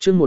chương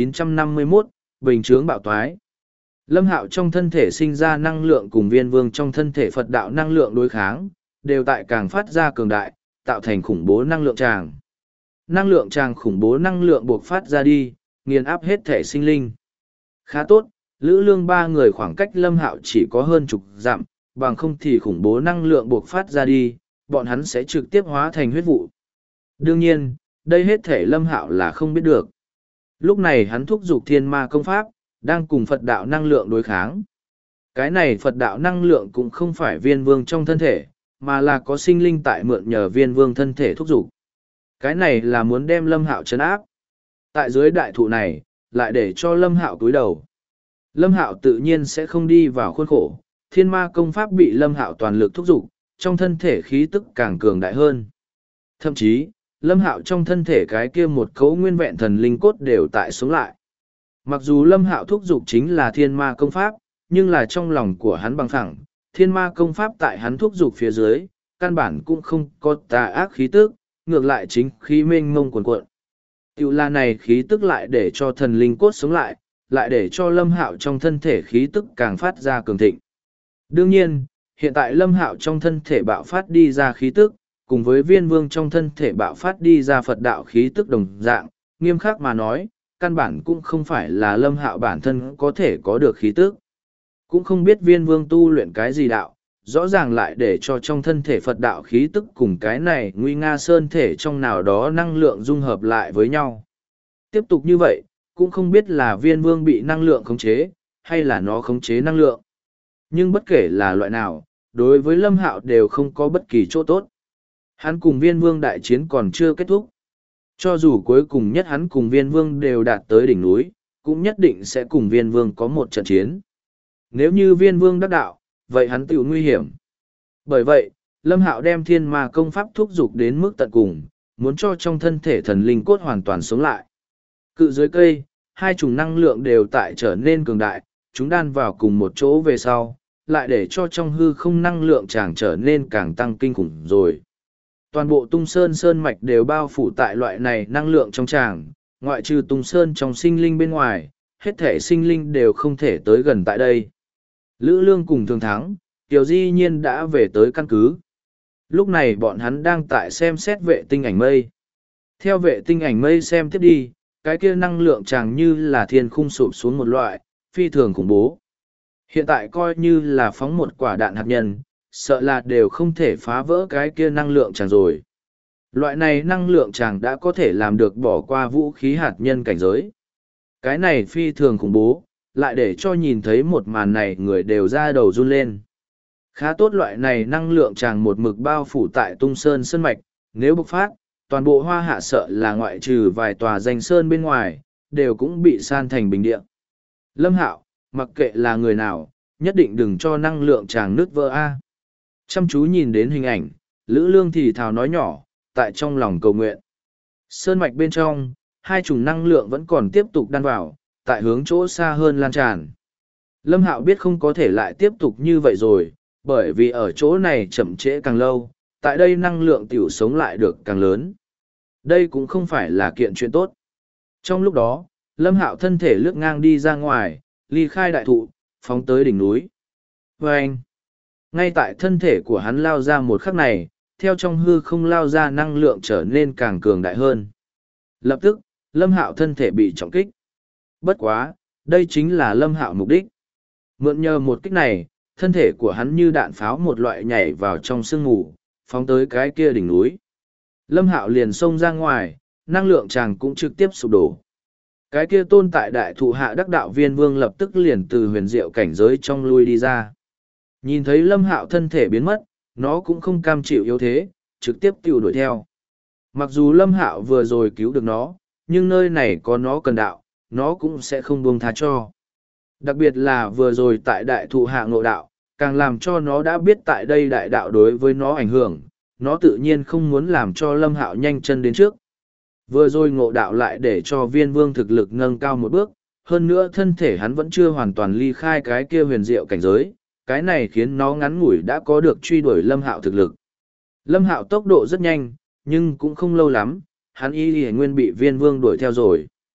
1951, bình chướng bạo toái. Lâm Hạo trong thân thể sinh ra năng lượng cùng Viên Vương trong thân thể Phật đạo năng lượng đối kháng, đều tại càng phát ra cường đại, tạo thành khủng bố năng lượng tràng. Năng lượng tràng khủng bố năng lượng buộc phát ra đi, nghiền áp hết thể sinh linh. Khá tốt, Lữ Lương ba người khoảng cách Lâm Hạo chỉ có hơn chục dặm, bằng không thì khủng bố năng lượng buộc phát ra đi, bọn hắn sẽ trực tiếp hóa thành huyết vụ. Đương nhiên, đây hết thể Lâm Hạo là không biết được. Lúc này hắn thúc giục thiên ma công pháp, đang cùng Phật đạo năng lượng đối kháng. Cái này Phật đạo năng lượng cũng không phải Viên Vương trong thân thể, mà là có sinh linh tại mượn nhờ Viên Vương thân thể thúc giục. Cái này là muốn đem Lâm Hạo trấn áp. Tại dưới đại thụ này, lại để cho Lâm Hạo cúi đầu. Lâm Hạo tự nhiên sẽ không đi vào khuôn khổ, thiên ma công pháp bị Lâm Hạo toàn lực thúc giục, trong thân thể khí tức càng cường đại hơn. Thậm chí, Lâm Hạo trong thân thể cái kia một cấu nguyên vẹn thần linh cốt đều tại sống lại. Mặc dù Lâm Hạo thúc giục chính là thiên ma công pháp, nhưng là trong lòng của hắn bằng phẳng, thiên ma công pháp tại hắn thúc giục phía dưới, căn bản cũng không có tà ác khí tức, ngược lại chính khí mênh mông cuồn cuộn. Tiểu là này khí tức lại để cho thần linh cốt sống lại để cho Lâm Hạo trong thân thể khí tức càng phát ra cường thịnh. Đương nhiên, hiện tại Lâm Hạo trong thân thể bạo phát đi ra khí tức, cùng với Viên Vương trong thân thể bạo phát đi ra Phật đạo khí tức đồng dạng, nghiêm khắc mà nói, căn bản cũng không phải là Lâm Hạo bản thân có thể có được khí tức. Cũng không biết Viên Vương tu luyện cái gì đạo, rõ ràng lại để cho trong thân thể Phật đạo khí tức cùng cái này nguy nga sơn thể trong nào đó năng lượng dung hợp lại với nhau. Tiếp tục như vậy, cũng không biết là Viên Vương bị năng lượng khống chế, hay là nó khống chế năng lượng. Nhưng bất kể là loại nào, đối với Lâm Hạo đều không có bất kỳ chỗ tốt. Hắn cùng Viên Vương đại chiến còn chưa kết thúc. Cho dù cuối cùng nhất hắn cùng Viên Vương đều đạt tới đỉnh núi, cũng nhất định sẽ cùng Viên Vương có một trận chiến. Nếu như Viên Vương đắc đạo, vậy hắn tự nguy hiểm. Bởi vậy, Lâm Hạo đem thiên ma công pháp thúc giục đến mức tận cùng, muốn cho trong thân thể thần linh cốt hoàn toàn sống lại. Cự dưới cây, hai chủng năng lượng đều tại trở nên cường đại, chúng đan vào cùng một chỗ về sau, lại để cho trong hư không năng lượng chàng trở nên càng tăng kinh khủng rồi. Toàn bộ Tung Sơn Sơn Mạch đều bao phủ tại loại này năng lượng trong tràng, ngoại trừ Tung Sơn trong sinh linh bên ngoài, hết thể sinh linh đều không thể tới gần tại đây. Lữ Lương cùng Thường Thắng, Kiều Di Nhiên đã về tới căn cứ. Lúc này bọn hắn đang tại xem xét vệ tinh ảnh mây. Theo vệ tinh ảnh mây xem tiếp đi, cái kia năng lượng chàng như là thiên khung sụp xuống một loại, phi thường khủng bố. Hiện tại coi như là phóng một quả đạn hạt nhân, sợ là đều không thể phá vỡ cái kia năng lượng chàng rồi. Loại này năng lượng chàng đã có thể làm được bỏ qua vũ khí hạt nhân cảnh giới. Cái này phi thường khủng bố, lại để cho nhìn thấy một màn này người đều ra đầu run lên. Khá tốt loại này năng lượng chàng một mực bao phủ tại Tung Sơn Sơn Mạch, nếu bộc phát, toàn bộ Hoa Hạ sợ là ngoại trừ vài tòa danh sơn bên ngoài, đều cũng bị san thành bình địa. Lâm Hạo, mặc kệ là người nào, nhất định đừng cho năng lượng chàng nứt vỡ a. Chăm chú nhìn đến hình ảnh, Lữ Lương thì thào nói nhỏ, tại trong lòng cầu nguyện. Sơn mạch bên trong, hai chủng năng lượng vẫn còn tiếp tục đan vào, tại hướng chỗ xa hơn lan tràn. Lâm Hạo biết không có thể lại tiếp tục như vậy rồi, bởi vì ở chỗ này chậm trễ càng lâu, tại đây năng lượng tiểu sống lại được càng lớn. Đây cũng không phải là kiện chuyện tốt. Trong lúc đó, Lâm Hạo thân thể lướt ngang đi ra ngoài, ly khai đại thụ, phóng tới đỉnh núi. Vâng! Ngay tại thân thể của hắn lao ra một khắc này, theo trong hư không lao ra năng lượng trở nên càng cường đại hơn. Lập tức, Lâm Hạo thân thể bị trọng kích. Bất quá, đây chính là Lâm Hạo mục đích. Mượn nhờ một kích này, thân thể của hắn như đạn pháo một loại nhảy vào trong sương mù, phóng tới cái kia đỉnh núi. Lâm Hạo liền xông ra ngoài, năng lượng chàng cũng trực tiếp sụp đổ. Cái kia tôn tại đại thụ hạ đắc đạo Viên Vương lập tức liền từ huyền diệu cảnh giới trong lui đi ra. Nhìn thấy Lâm Hạo thân thể biến mất, nó cũng không cam chịu yếu thế, trực tiếp tiêu đuổi theo. Mặc dù Lâm Hạo vừa rồi cứu được nó, nhưng nơi này có nó cần đạo, nó cũng sẽ không buông tha cho. Đặc biệt là vừa rồi tại đại thụ hạ ngộ đạo, càng làm cho nó đã biết tại đây đại đạo đối với nó ảnh hưởng, nó tự nhiên không muốn làm cho Lâm Hạo nhanh chân đến trước. Vừa rồi ngộ đạo lại để cho Viên Vương thực lực nâng cao một bước, hơn nữa thân thể hắn vẫn chưa hoàn toàn ly khai cái kia huyền diệu cảnh giới, cái này khiến nó ngắn ngủi đã có được truy đuổi Lâm Hạo thực lực. Lâm Hạo tốc độ rất nhanh, nhưng cũng không lâu lắm, hắn y nguyên bị Viên Vương đuổi theo rồi.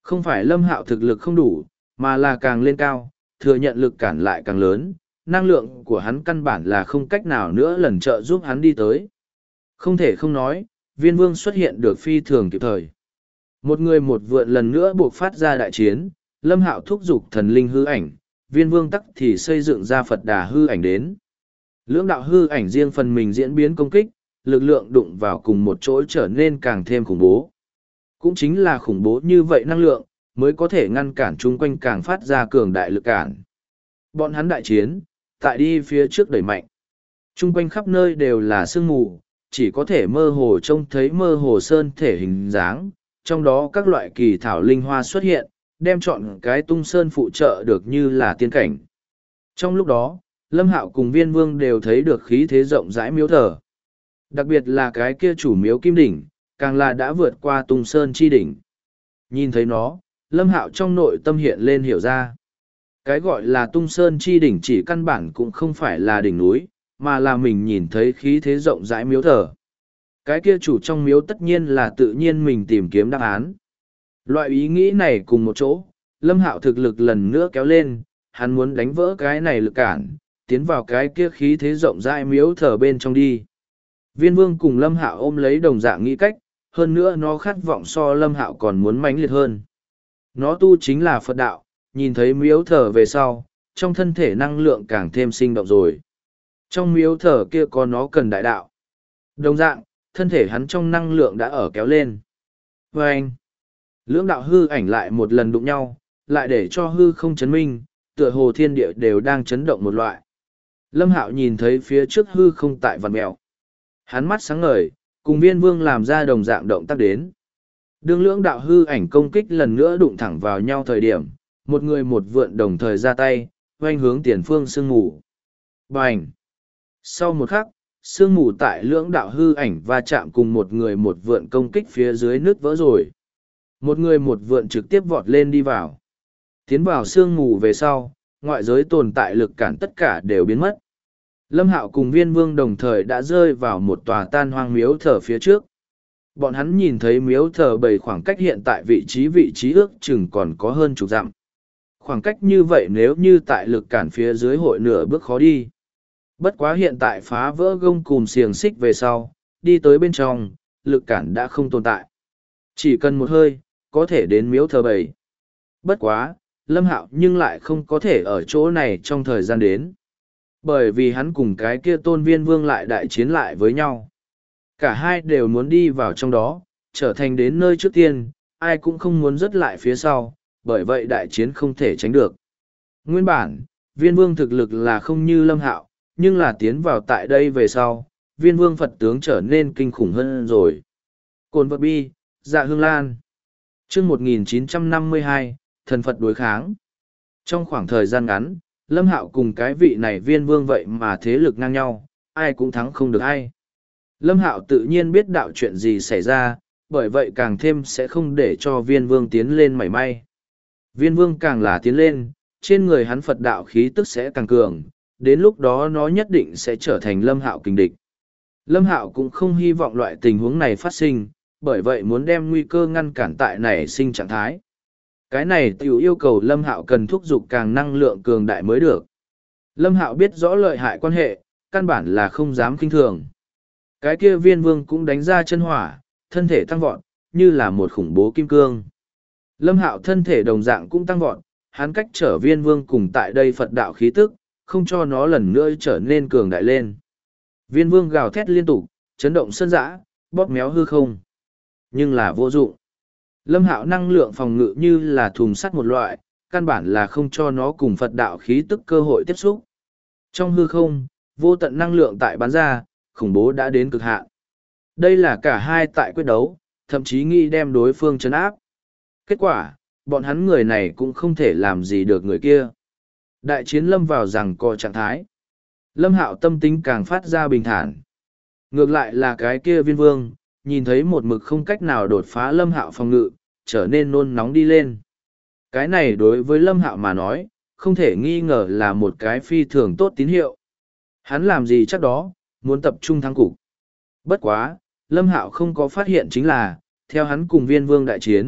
Không phải Lâm Hạo thực lực không đủ, mà là càng lên cao, thừa nhận lực cản lại càng lớn, năng lượng của hắn căn bản là không cách nào nữa lần trợ giúp hắn đi tới. Không thể không nói, viên vương xuất hiện được phi thường kịp thời. Một người một vượn lần nữa buộc phát ra đại chiến, Lâm Hạo thúc giục thần linh hư ảnh, viên vương tắc thì xây dựng ra Phật đà hư ảnh đến. Lưỡng đạo hư ảnh riêng phần mình diễn biến công kích, lực lượng đụng vào cùng một chỗ trở nên càng thêm khủng bố. Cũng chính là khủng bố như vậy năng lượng, mới có thể ngăn cản chung quanh càng phát ra cường đại lực cản. Bọn hắn đại chiến, tại đi phía trước đẩy mạnh. Chung quanh khắp nơi đều là sương mù, chỉ có thể mơ hồ trông thấy mơ hồ sơn thể hình dáng, trong đó các loại kỳ thảo linh hoa xuất hiện, đem chọn cái tung sơn phụ trợ được như là tiên cảnh. Trong lúc đó, Lâm Hạo cùng Viên Vương đều thấy được khí thế rộng rãi miếu thờ. Đặc biệt là cái kia chủ miếu kim đỉnh, càng là đã vượt qua tung sơn chi đỉnh. Nhìn thấy nó, Lâm Hạo trong nội tâm hiện lên hiểu ra. Cái gọi là tung sơn chi đỉnh chỉ căn bản cũng không phải là đỉnh núi, mà là mình nhìn thấy khí thế rộng rãi miếu thờ. Cái kia chủ trong miếu tất nhiên là tự nhiên mình tìm kiếm đáp án. Loại ý nghĩ này cùng một chỗ, Lâm Hạo thực lực lần nữa kéo lên, hắn muốn đánh vỡ cái này lực cản, tiến vào cái kia khí thế rộng rãi miếu thờ bên trong đi. Viên Vương cùng Lâm Hạo ôm lấy đồng dạng nghĩ cách, hơn nữa nó khát vọng so Lâm Hạo còn muốn mãnh liệt hơn. Nó tu chính là Phật đạo, nhìn thấy miếu thờ về sau, trong thân thể năng lượng càng thêm sinh động rồi. Trong miếu thờ kia có nó cần đại đạo. Đồng dạng, thân thể hắn trong năng lượng đã ở kéo lên. Và anh, lưỡng đạo hư ảnh lại một lần đụng nhau, lại để cho hư không chấn minh, tựa hồ thiên địa đều đang chấn động một loại. Lâm Hạo nhìn thấy phía trước hư không tại vằn mèo. Hắn mắt sáng ngời, cùng Viên Vương làm ra đồng dạng động tác đến. Đương lưỡng đạo hư ảnh công kích lần nữa đụng thẳng vào nhau thời điểm, một người một vượn đồng thời ra tay, oanh hướng tiền phương sương mù. Bành! Sau một khắc, sương mù tại lưỡng đạo hư ảnh va chạm cùng một người một vượn công kích phía dưới nước vỡ rồi. Một người một vượn trực tiếp vọt lên đi vào. Tiến vào sương mù về sau, ngoại giới tồn tại lực cản tất cả đều biến mất. Lâm Hạo cùng Viên Vương đồng thời đã rơi vào một tòa tan hoang miếu thờ phía trước. Bọn hắn nhìn thấy miếu thờ bầy khoảng cách hiện tại vị trí ước chừng còn có hơn chục dặm. Khoảng cách như vậy nếu như tại lực cản phía dưới hội nửa bước khó đi. Bất quá hiện tại phá vỡ gông cùm xiềng xích về sau, đi tới bên trong, lực cản đã không tồn tại. Chỉ cần một hơi, có thể đến miếu thờ bầy. Bất quá, Lâm Hạo nhưng lại không có thể ở chỗ này trong thời gian đến. Bởi vì hắn cùng cái kia Tôn Viên Vương lại đại chiến lại với nhau. Cả hai đều muốn đi vào trong đó, trở thành đến nơi trước tiên, ai cũng không muốn rớt lại phía sau, bởi vậy đại chiến không thể tránh được. Nguyên bản, Viên Vương thực lực là không như Lâm Hạo, nhưng là tiến vào tại đây về sau, Viên Vương Phật tướng trở nên kinh khủng hơn rồi. Cồn vật bi, Dạ Hương Lan. Chương 1952, Thần Phật đối kháng. Trong khoảng thời gian ngắn, Lâm Hạo cùng cái vị này Viên Vương vậy mà thế lực ngang nhau, ai cũng thắng không được ai. Lâm Hạo tự nhiên biết đạo chuyện gì xảy ra, bởi vậy càng thêm sẽ không để cho Viên Vương tiến lên mảy may. Viên Vương càng là tiến lên, trên người hắn Phật đạo khí tức sẽ càng cường, đến lúc đó nó nhất định sẽ trở thành Lâm Hạo kình địch. Lâm Hạo cũng không hy vọng loại tình huống này phát sinh, bởi vậy muốn đem nguy cơ ngăn cản tại nảy sinh trạng thái. Cái này tiểu yêu cầu Lâm Hạo cần thúc giục càng năng lượng cường đại mới được. Lâm Hạo biết rõ lợi hại quan hệ, căn bản là không dám kinh thường. Cái kia Viên Vương cũng đánh ra chân hỏa, thân thể tăng vọt, như là một khủng bố kim cương. Lâm Hạo thân thể đồng dạng cũng tăng vọt, hắn cách trở Viên Vương cùng tại đây Phật đạo khí tức, không cho nó lần nữa trở nên cường đại lên. Viên Vương gào thét liên tục, chấn động sơn dã, bóp méo hư không. Nhưng là vô dụng. Lâm Hạo năng lượng phòng ngự như là thùng sắt một loại, căn bản là không cho nó cùng Phật đạo khí tức cơ hội tiếp xúc. Trong hư không, vô tận năng lượng tại bắn ra, khủng bố đã đến cực hạn. Đây là cả hai tại quyết đấu, thậm chí nghĩ đem đối phương trấn áp. Kết quả, bọn hắn người này cũng không thể làm gì được người kia. Đại chiến lâm vào rằng co trạng thái. Lâm Hạo tâm tính càng phát ra bình thản. Ngược lại là cái kia Viên Vương, nhìn thấy một mực không cách nào đột phá Lâm Hạo phòng ngự, trở nên nôn nóng đi lên. Cái này đối với Lâm Hạo mà nói, không thể nghi ngờ là một cái phi thường tốt tín hiệu. Hắn làm gì chắc đó, muốn tập trung thắng cục. Bất quá, Lâm Hạo không có phát hiện chính là, theo hắn cùng Viên Vương đại chiến,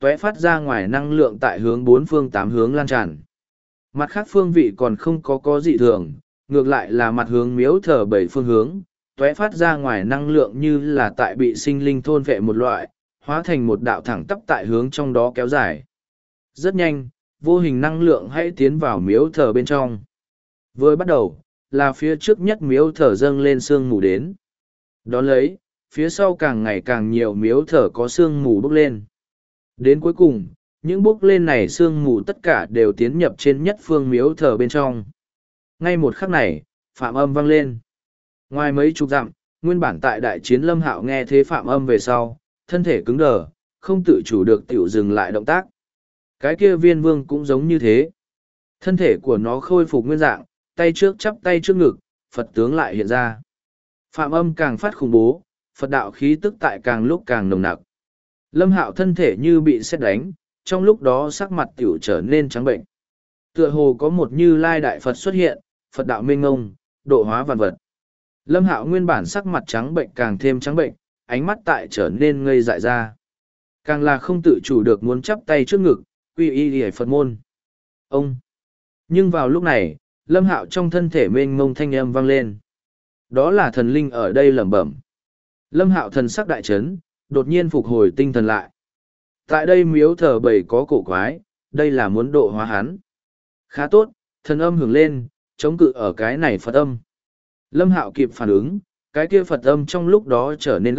tóe phát ra ngoài năng lượng tại hướng bốn phương tám hướng lan tràn. Mặt khác phương vị còn không có dị thường, ngược lại là mặt hướng miếu thờ bảy phương hướng, tóe phát ra ngoài năng lượng như là tại bị sinh linh thôn vệ một loại, hóa thành một đạo thẳng tắp tại hướng trong đó kéo dài. Rất nhanh, vô hình năng lượng hãy tiến vào miếu thờ bên trong. Vừa bắt đầu, là phía trước nhất miếu thờ dâng lên sương mù đến. Đón lấy, phía sau càng ngày càng nhiều miếu thờ có sương mù bốc lên. Đến cuối cùng, những bốc lên này sương mù tất cả đều tiến nhập trên nhất phương miếu thờ bên trong. Ngay một khắc này, phạm âm vang lên. Ngoài mấy chục dặm, nguyên bản tại đại chiến Lâm Hạo nghe thế phạm âm về sau, thân thể cứng đờ, không tự chủ được tiểu dừng lại động tác. Cái kia viên vương cũng giống như thế. Thân thể của nó khôi phục nguyên dạng, tay trước chắp tay trước ngực, Phật tướng lại hiện ra. Phạm âm càng phát khủng bố, Phật đạo khí tức tại càng lúc càng nồng nặc. Lâm Hạo thân thể như bị sét đánh, trong lúc đó sắc mặt tiểu trở nên trắng bệnh. Tựa hồ có một Như Lai Đại Phật xuất hiện, Phật đạo mênh ngông, độ hóa vạn vật. Lâm Hạo nguyên bản sắc mặt trắng bệnh càng thêm trắng bệnh, ánh mắt tại trở nên ngây dại ra. Càng là không tự chủ được muốn chắp tay trước ngực, quy y hề Phật môn. Ông! Nhưng vào lúc này, Lâm Hạo trong thân thể mênh mông thanh âm vang lên. Đó là thần linh ở đây lẩm bẩm. Lâm Hạo thần sắc đại chấn, đột nhiên phục hồi tinh thần lại. Tại đây miếu thờ bầy có cổ quái, đây là muốn độ hóa hắn. Khá tốt, thần âm hưởng lên, chống cự ở cái này Phật âm. Lâm Hạo kịp phản ứng, cái kia Phật âm trong lúc đó trở nên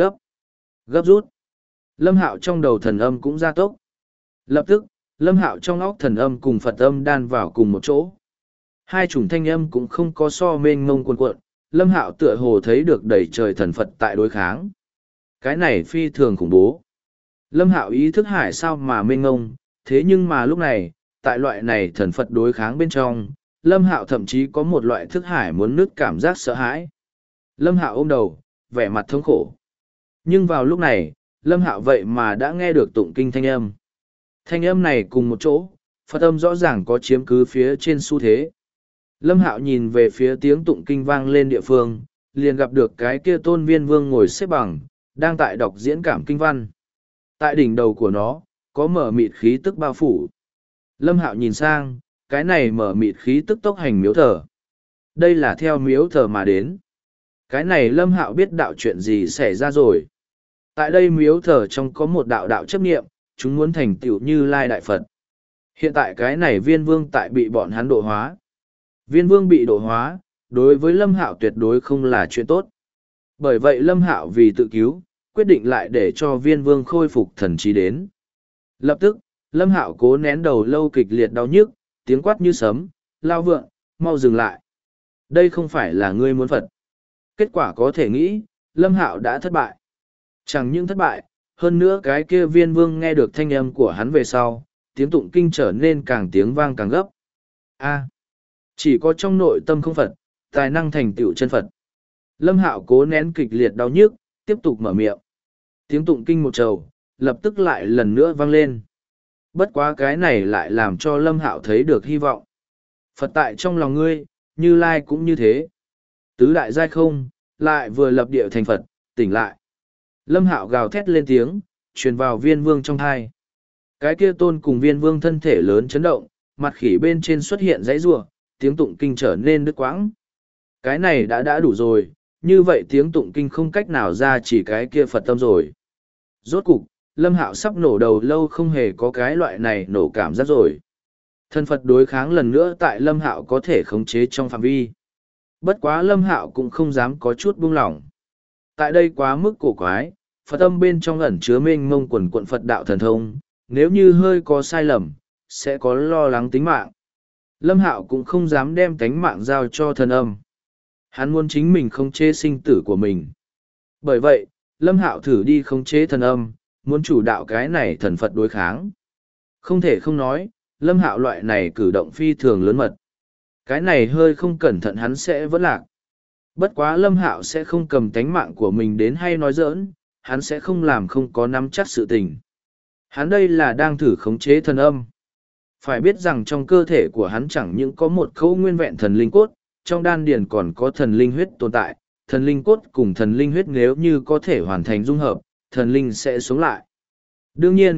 gấp rút. Lâm Hạo trong đầu thần âm cũng gia tốc. Lập tức, Lâm Hạo trong óc thần âm cùng Phật âm đan vào cùng một chỗ. Hai chủng thanh âm cũng không có so mênh mông cuồn cuộn, Lâm Hạo tựa hồ thấy được đầy trời thần Phật tại đối kháng. Cái này phi thường khủng bố. Lâm Hạo ý thức hải sao mà mênh mông, thế nhưng mà lúc này, tại loại này thần Phật đối kháng bên trong, Lâm Hạo thậm chí có một loại thức hải muốn nứt cảm giác sợ hãi. Lâm Hạo ôm đầu, vẻ mặt thống khổ. Nhưng vào lúc này, Lâm Hạo vậy mà đã nghe được tụng kinh thanh âm. Thanh âm này cùng một chỗ, Phật âm rõ ràng có chiếm cứ phía trên xu thế. Lâm Hạo nhìn về phía tiếng tụng kinh vang lên địa phương, liền gặp được cái kia Tôn Viên Vương ngồi xếp bằng, đang tại đọc diễn cảm kinh văn. Tại đỉnh đầu của nó, có mở mịt khí tức bao phủ. Lâm Hạo nhìn sang, cái này mở mịt khí tức tốc hành miếu thờ. Đây là theo miếu thờ mà đến. Cái này Lâm Hạo biết đạo chuyện gì xảy ra rồi. Tại đây miếu thờ trong có một đạo chấp niệm, chúng muốn thành tựu Như Lai Đại Phật. Hiện tại cái này Viên Vương tại bị bọn hắn độ hóa. Viên Vương bị độ hóa, đối với Lâm Hạo tuyệt đối không là chuyện tốt. Bởi vậy Lâm Hạo vì tự cứu, quyết định lại để cho Viên Vương khôi phục thần trí đến. Lập tức, Lâm Hạo cố nén đầu lâu kịch liệt đau nhức, tiếng quát như sấm, lao vượng, mau dừng lại. Đây không phải là ngươi muốn Phật. Kết quả có thể nghĩ, Lâm Hạo đã thất bại. Chẳng những thất bại, hơn nữa cái kia Viên Vương nghe được thanh âm của hắn về sau, tiếng tụng kinh trở nên càng tiếng vang càng gấp. Chỉ có trong nội tâm không Phật, tài năng thành tựu chân Phật. Lâm Hạo cố nén kịch liệt đau nhức, tiếp tục mở miệng. Tiếng tụng kinh một trầu, lập tức lại lần nữa vang lên. Bất quá cái này lại làm cho Lâm Hạo thấy được hy vọng. Phật tại trong lòng ngươi, Như Lai cũng như thế. Tứ đại giai không, lại vừa lập địa thành Phật, tỉnh lại. Lâm Hạo gào thét lên tiếng, truyền vào Viên Vương trong thai. Cái kia Tôn cùng Viên Vương thân thể lớn chấn động, mặt khỉ bên trên xuất hiện dãy rủa, tiếng tụng kinh trở nên đứt quãng. Cái này đã đủ rồi, như vậy tiếng tụng kinh không cách nào ra chỉ cái kia Phật tâm rồi. Rốt cục, Lâm Hạo sắp nổ đầu lâu không hề có cái loại này nổ cảm giác rồi. Thân Phật đối kháng lần nữa tại Lâm Hạo có thể khống chế trong phạm vi. Bất quá Lâm Hạo cũng không dám có chút buông lỏng. Tại đây quá mức cổ quái, Phật âm bên trong ẩn chứa mênh mông quần quận Phật đạo thần thông, nếu như hơi có sai lầm, sẽ có lo lắng tính mạng. Lâm Hạo cũng không dám đem tánh mạng giao cho thần âm. Hắn muốn chính mình khống chế sinh tử của mình. Bởi vậy, Lâm Hạo thử đi khống chế thần âm, muốn chủ đạo cái này thần Phật đối kháng. Không thể không nói, Lâm Hạo loại này cử động phi thường lớn mật. Cái này hơi không cẩn thận hắn sẽ vẫn lạc. Bất quá Lâm Hạo sẽ không cầm tánh mạng của mình đến hay nói giỡn, hắn sẽ không làm không có nắm chắc sự tình. Hắn đây là đang thử khống chế thần âm. Phải biết rằng trong cơ thể của hắn chẳng những có một khâu nguyên vẹn thần linh cốt, trong đan điền còn có thần linh huyết tồn tại, thần linh cốt cùng thần linh huyết nếu như có thể hoàn thành dung hợp, thần linh sẽ sống lại. Đương nhiên,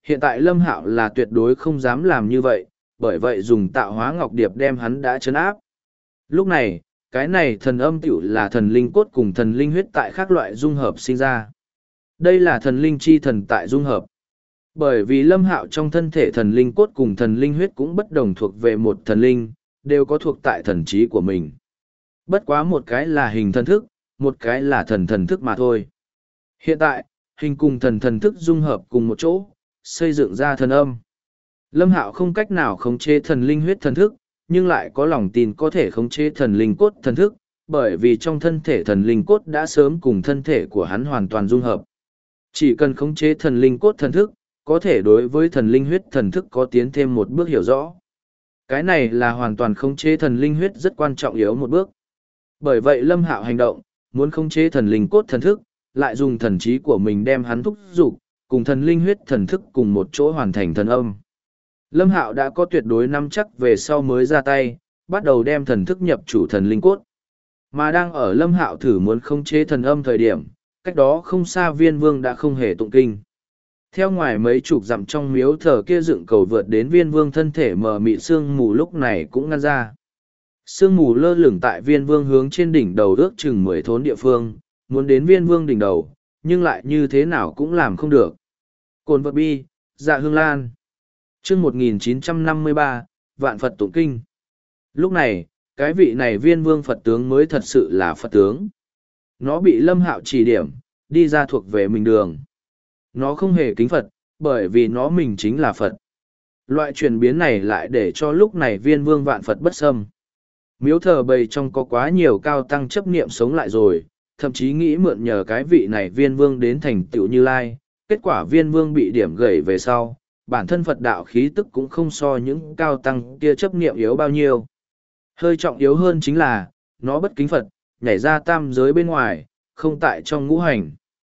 Hiện tại Lâm Hạo là tuyệt đối không dám làm như vậy, bởi vậy dùng tạo hóa ngọc điệp đem hắn đã trấn áp. Lúc này, cái này thần âm tiểu là thần linh cốt cùng thần linh huyết tại các loại dung hợp sinh ra. Đây là thần linh chi thần tại dung hợp. Bởi vì Lâm Hạo trong thân thể thần linh cốt cùng thần linh huyết cũng bất đồng thuộc về một thần linh, đều có thuộc tại thần trí của mình. Bất quá một cái là hình thần thức, một cái là thần thần thức mà thôi. Hiện tại, hình cùng thần thần thức dung hợp cùng một chỗ, xây dựng ra thần âm. Lâm Hạo không cách nào khống chế thần linh huyết thần thức, nhưng lại có lòng tin có thể khống chế thần linh cốt thần thức, bởi vì trong thân thể thần linh cốt đã sớm cùng thân thể của hắn hoàn toàn dung hợp. Chỉ cần khống chế thần linh cốt thần thức, có thể đối với thần linh huyết thần thức có tiến thêm một bước hiểu rõ. Cái này là hoàn toàn khống chế thần linh huyết rất quan trọng yếu một bước. Bởi vậy Lâm Hạo hành động, muốn khống chế thần linh cốt thần thức, lại dùng thần trí của mình đem hắn thúc giục, cùng thần linh huyết thần thức cùng một chỗ hoàn thành thần âm. Lâm Hạo đã có tuyệt đối nắm chắc về sau mới ra tay, bắt đầu đem thần thức nhập chủ thần linh cốt. Mà đang ở Lâm Hạo thử muốn khống chế thần âm thời điểm, cách đó không xa Viên Vương đã không hề tụng kinh. Theo ngoài mấy chục dặm trong miếu thờ kia dựng cầu vượt đến Viên Vương thân thể mờ mịt sương mù lúc này cũng ngăn ra. Sương mù lơ lửng tại Viên Vương hướng trên đỉnh đầu ước chừng 10 thốn địa phương, muốn đến Viên Vương đỉnh đầu, nhưng lại như thế nào cũng làm không được. Cồn vật bi, dạ hương lan. Chương 1953, Vạn Phật tụng kinh. Lúc này, cái vị này Viên Vương Phật tướng mới thật sự là Phật tướng. Nó bị Lâm Hạo chỉ điểm, đi ra thuộc về mình đường. Nó không hề kính Phật, bởi vì nó mình chính là Phật. Loại chuyển biến này lại để cho lúc này Viên Vương vạn Phật bất xâm. Miếu thờ bầy trong có quá nhiều cao tăng chấp niệm sống lại rồi, thậm chí nghĩ mượn nhờ cái vị này Viên Vương đến thành tựu Như Lai. Kết quả Viên Vương bị điểm gãy về sau, bản thân Phật đạo khí tức cũng không so những cao tăng kia chấp niệm yếu bao nhiêu. Hơi trọng yếu hơn chính là, nó bất kính Phật, nhảy ra tam giới bên ngoài, không tại trong ngũ hành.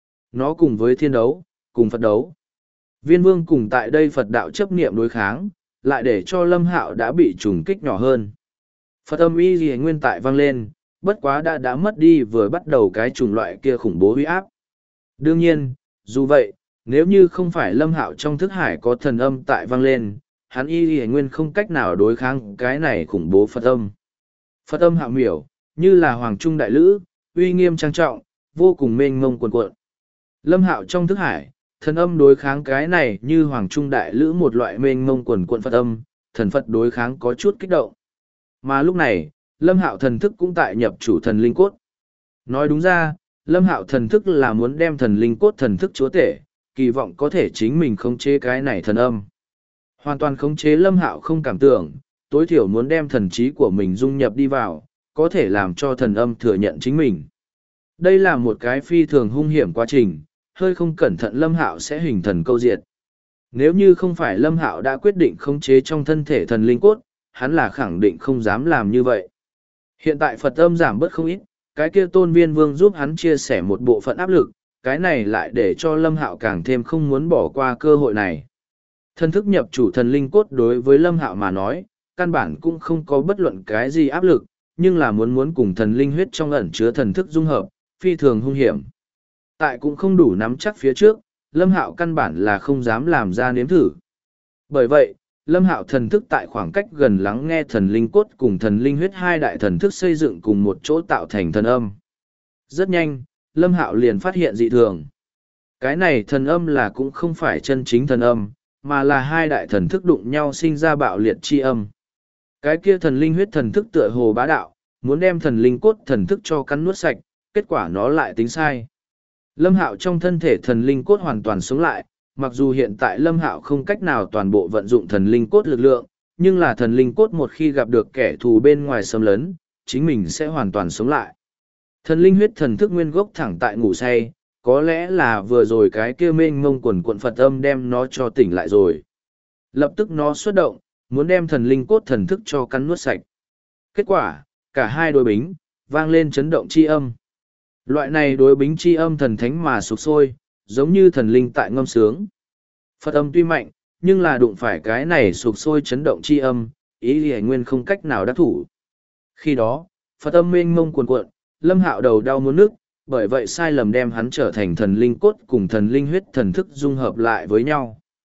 Nó cùng với thiên đấu, cùng Phật đấu. Viên Vương cùng tại đây Phật đạo chấp niệm đối kháng, lại để cho Lâm Hạo đã bị trùng kích nhỏ hơn. Phật âm y gì nguyên tại vang lên, bất quá đã mất đi vừa bắt đầu cái chủng loại kia khủng bố uy áp. Đương nhiên, dù vậy, nếu như không phải Lâm Hạo trong thức hải có thần âm tại vang lên, hắn y gì nguyên không cách nào đối kháng cái này khủng bố Phật âm. Phật âm hạo miểu, như là hoàng trung đại lữ, uy nghiêm trang trọng, vô cùng mênh mông cuồn cuộn. Lâm Hạo trong thức hải, thần âm đối kháng cái này như hoàng trung đại lữ một loại mênh mông cuồn cuộn Phật âm, thần Phật đối kháng có chút kích động. Mà lúc này, Lâm Hạo thần thức cũng tại nhập chủ thần linh cốt. Nói đúng ra, Lâm Hạo thần thức là muốn đem thần linh cốt thần thức chúa tể, kỳ vọng có thể chính mình khống chế cái này thần âm. Hoàn toàn khống chế Lâm Hạo không cảm tưởng, tối thiểu muốn đem thần trí của mình dung nhập đi vào, có thể làm cho thần âm thừa nhận chính mình. Đây là một cái phi thường hung hiểm quá trình, hơi không cẩn thận Lâm Hạo sẽ hình thần câu diệt. Nếu như không phải Lâm Hạo đã quyết định khống chế trong thân thể thần linh cốt, hắn là khẳng định không dám làm như vậy. Hiện tại Phật âm giảm bớt không ít, cái kia Tôn Viên Vương giúp hắn chia sẻ một bộ phận áp lực, cái này lại để cho Lâm Hạo càng thêm không muốn bỏ qua cơ hội này. Thần thức nhập chủ thần linh cốt đối với Lâm Hạo mà nói, căn bản cũng không có bất luận cái gì áp lực, nhưng là muốn cùng thần linh huyết trong ẩn chứa thần thức dung hợp, phi thường hung hiểm. Tại cũng không đủ nắm chắc phía trước, Lâm Hạo căn bản là không dám làm ra nếm thử. Bởi vậy, Lâm Hạo thần thức tại khoảng cách gần lắng nghe thần linh cốt cùng thần linh huyết hai đại thần thức xây dựng cùng một chỗ tạo thành thần âm. Rất nhanh, Lâm Hạo liền phát hiện dị thường. Cái này thần âm là cũng không phải chân chính thần âm, mà là hai đại thần thức đụng nhau sinh ra bạo liệt chi âm. Cái kia thần linh huyết thần thức tựa hồ bá đạo, muốn đem thần linh cốt thần thức cho cắn nuốt sạch, kết quả nó lại tính sai. Lâm Hạo trong thân thể thần linh cốt hoàn toàn sống lại, mặc dù hiện tại Lâm Hạo không cách nào toàn bộ vận dụng thần linh cốt lực lượng, nhưng là thần linh cốt một khi gặp được kẻ thù bên ngoài xâm lấn, chính mình sẽ hoàn toàn sống lại. Thần linh huyết thần thức nguyên gốc thẳng tại ngủ say, có lẽ là vừa rồi cái kia mênh mông quần cuộn Phật âm đem nó cho tỉnh lại rồi. Lập tức nó xuất động, muốn đem thần linh cốt thần thức cho cắn nuốt sạch. Kết quả, cả hai đối bính, vang lên chấn động chi âm. Loại này đối bính chi âm thần thánh mà sục sôi, giống như thần linh tại ngâm sướng. Phật âm tuy mạnh, nhưng là đụng phải cái này sục sôi chấn động chi âm, ý lì nguyên không cách nào đắc thủ. Khi đó, Phật âm mênh mông cuồn cuộn, Lâm Hạo đầu đau muốn nức, bởi vậy sai lầm đem hắn trở thành thần linh cốt cùng thần linh huyết thần thức dung hợp lại với nhau.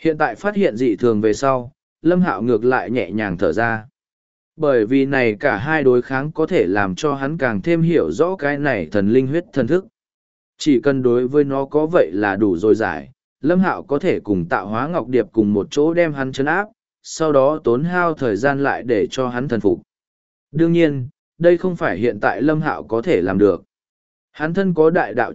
Hiện tại phát hiện dị thường về sau, Lâm Hạo ngược lại nhẹ nhàng thở ra. Bởi vì này cả hai đối kháng có thể làm cho hắn càng thêm hiểu rõ cái này thần linh huyết thần thức. Chỉ cần đối với nó có vậy là đủ rồi giải, Lâm Hạo có thể cùng Tạo Hóa Ngọc Điệp cùng một chỗ đem hắn chấn áp, sau đó tốn hao thời gian lại để cho hắn thần phục. Đương nhiên, đây không phải hiện tại Lâm Hạo có thể làm được. Hắn thân có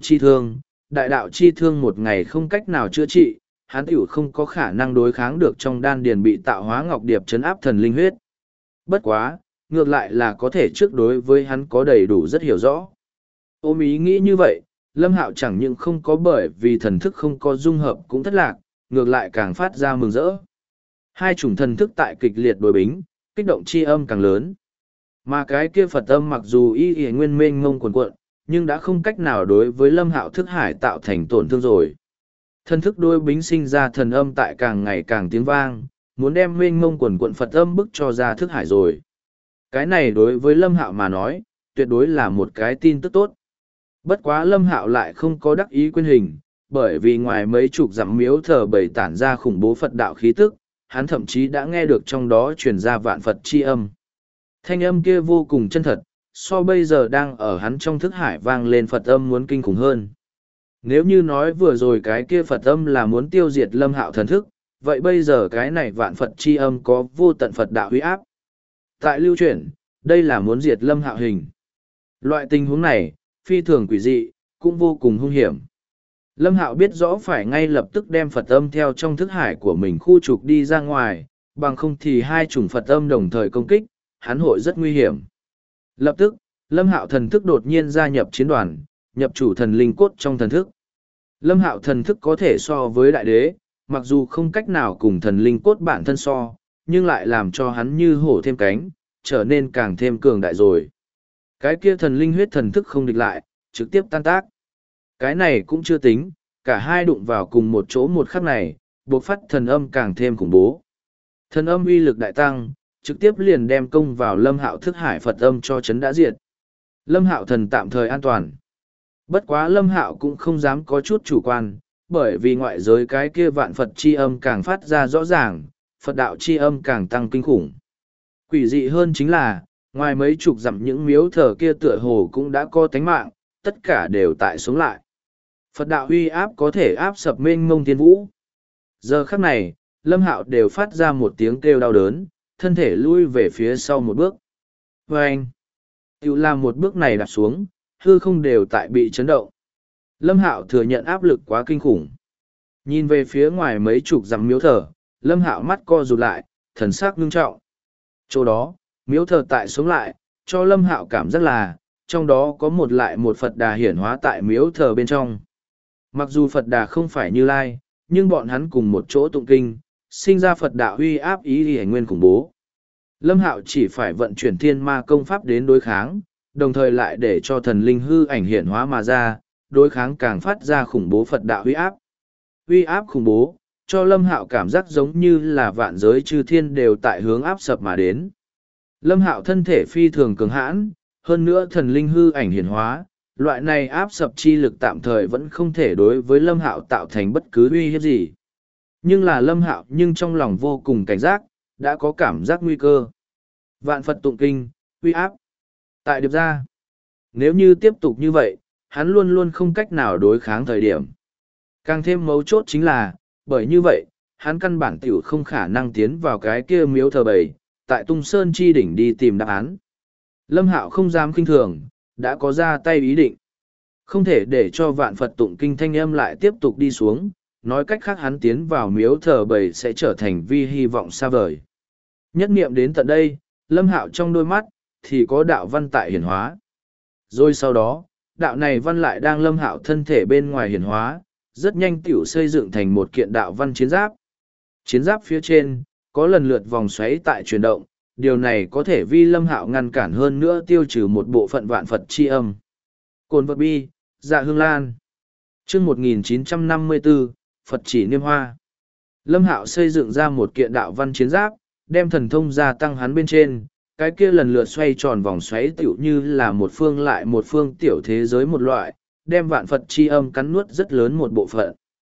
đại đạo chi thương một ngày không cách nào chữa trị, hắn tiểu không có khả năng đối kháng được trong đan điền bị Tạo Hóa Ngọc Điệp chấn áp thần linh huyết. Bất quá, ngược lại là có thể trước đối với hắn có đầy đủ rất hiểu rõ. Ôm ý nghĩ như vậy, Lâm Hạo chẳng những không có bởi vì thần thức không có dung hợp cũng thất lạc, ngược lại càng phát ra mừng rỡ. Hai chủng thần thức tại kịch liệt đối bính, kích động chi âm càng lớn. Mà cái kia Phật âm mặc dù y nguyên mênh mông quần cuộn, nhưng đã không cách nào đối với Lâm Hạo thức hải tạo thành tổn thương rồi. Thần thức đối bính sinh ra thần âm tại càng ngày càng tiếng vang, muốn đem mênh mông quần cuộn Phật âm bức cho ra thức hải rồi. Cái này đối với Lâm Hạo mà nói, tuyệt đối là một cái tin tức tốt. Bất quá Lâm Hạo lại không có đắc ý quyên hình, bởi vì ngoài mấy chục dặm miếu thờ bày tản ra khủng bố Phật đạo khí tức, hắn thậm chí đã nghe được trong đó truyền ra vạn Phật chi âm. Thanh âm kia vô cùng chân thật, so bây giờ đang ở hắn trong thức hải vang lên Phật âm muốn kinh khủng hơn. Nếu như nói vừa rồi cái kia Phật âm là muốn tiêu diệt Lâm Hạo thần thức, vậy bây giờ cái này vạn Phật chi âm có vô tận Phật đạo huy áp. Tại lưu truyền, đây là muốn diệt Lâm Hạo hình. Loại tình huống này, phi thường quỷ dị, cũng vô cùng hung hiểm. Lâm Hạo biết rõ phải ngay lập tức đem Phật âm theo trong thức hải của mình khu trục đi ra ngoài, bằng không thì hai chủng Phật âm đồng thời công kích, hắn hội rất nguy hiểm. Lập tức, Lâm Hạo thần thức đột nhiên gia nhập chiến đoàn, nhập chủ thần linh cốt trong thần thức. Lâm Hạo thần thức có thể so với đại đế, mặc dù không cách nào cùng thần linh cốt bản thân so, nhưng lại làm cho hắn như hổ thêm cánh, trở nên càng thêm cường đại rồi. Cái kia thần linh huyết thần thức không địch lại, trực tiếp tan tác. Cái này cũng chưa tính, cả hai đụng vào cùng một chỗ một khắc này, buộc phát thần âm càng thêm khủng bố. Thần âm uy lực đại tăng, trực tiếp liền đem công vào Lâm Hạo thức hải Phật âm cho chấn đã diệt. Lâm Hạo thần tạm thời an toàn. Bất quá Lâm Hạo cũng không dám có chút chủ quan, bởi vì ngoại giới cái kia vạn Phật chi âm càng phát ra rõ ràng, Phật đạo chi âm càng tăng kinh khủng. Quỷ dị hơn chính là, ngoài mấy chục dặm những miếu thờ kia tựa hồ cũng đã có tánh mạng, tất cả đều tại sống lại. Phật đạo huy áp có thể áp sập mênh mông thiên vũ. Giờ khắc này, Lâm Hạo đều phát ra một tiếng kêu đau đớn, thân thể lui về phía sau một bước. Và anh, tự làm một bước này đạp xuống, hư không đều tại bị chấn động. Lâm Hạo thừa nhận áp lực quá kinh khủng. Nhìn về phía ngoài mấy chục dặm miếu thờ, Lâm Hạo mắt co rụt lại, thần sắc ngưng trọng. Chỗ đó, miếu thờ tại sống lại, cho Lâm Hạo cảm giác là, trong đó có một lại một Phật Đà hiển hóa tại miếu thờ bên trong. Mặc dù Phật Đà không phải Như Lai, nhưng bọn hắn cùng một chỗ tụng kinh, sinh ra Phật đạo huy áp ý hề nguyên khủng bố. Lâm Hạo chỉ phải vận chuyển thiên ma công pháp đến đối kháng, đồng thời lại để cho thần linh hư ảnh hiển hóa mà ra, đối kháng càng phát ra khủng bố Phật đạo huy áp. Huy áp khủng bố, cho Lâm Hạo cảm giác giống như là vạn giới chư thiên đều tại hướng áp sập mà đến. Lâm Hạo thân thể phi thường cường hãn, hơn nữa thần linh hư ảnh hiển hóa, loại này áp sập chi lực tạm thời vẫn không thể đối với Lâm Hạo tạo thành bất cứ uy hiếp gì. Nhưng là Lâm Hạo nhưng trong lòng vô cùng cảnh giác, đã có cảm giác nguy cơ. Vạn Phật tụng kinh, uy áp. Tại điệp ra, nếu như tiếp tục như vậy, hắn luôn luôn không cách nào đối kháng thời điểm. Càng thêm mấu chốt chính là, bởi như vậy, hắn căn bản tiểu không khả năng tiến vào cái kia miếu thờ bầy, tại Tung Sơn chi đỉnh đi tìm đáp án. Lâm Hạo không dám kinh thường, đã có ra tay ý định. Không thể để cho vạn Phật tụng kinh thanh âm lại tiếp tục đi xuống, nói cách khác hắn tiến vào miếu thờ bầy sẽ trở thành vi hy vọng xa vời. Nhất niệm đến tận đây, Lâm Hạo trong đôi mắt, thì có đạo văn tại hiển hóa. Rồi sau đó, đạo này văn lại đang Lâm Hạo thân thể bên ngoài hiển hóa, rất nhanh tiểu xây dựng thành một kiện đạo văn chiến giáp. Chiến giáp phía trên, có lần lượt vòng xoáy tại chuyển động, điều này có thể vi Lâm Hạo ngăn cản hơn nữa tiêu trừ một bộ phận vạn Phật chi âm. Cồn vật bi, dạ hương lan. Chương 1954, Phật chỉ niêm hoa. Lâm Hạo xây dựng ra một kiện đạo văn chiến giáp, đem thần thông gia tăng hắn bên trên, cái kia lần lượt xoay tròn vòng xoáy tựu như là một phương lại một phương tiểu thế giới một loại, đem vạn Phật chi âm cắn nuốt rất lớn một bộ phận.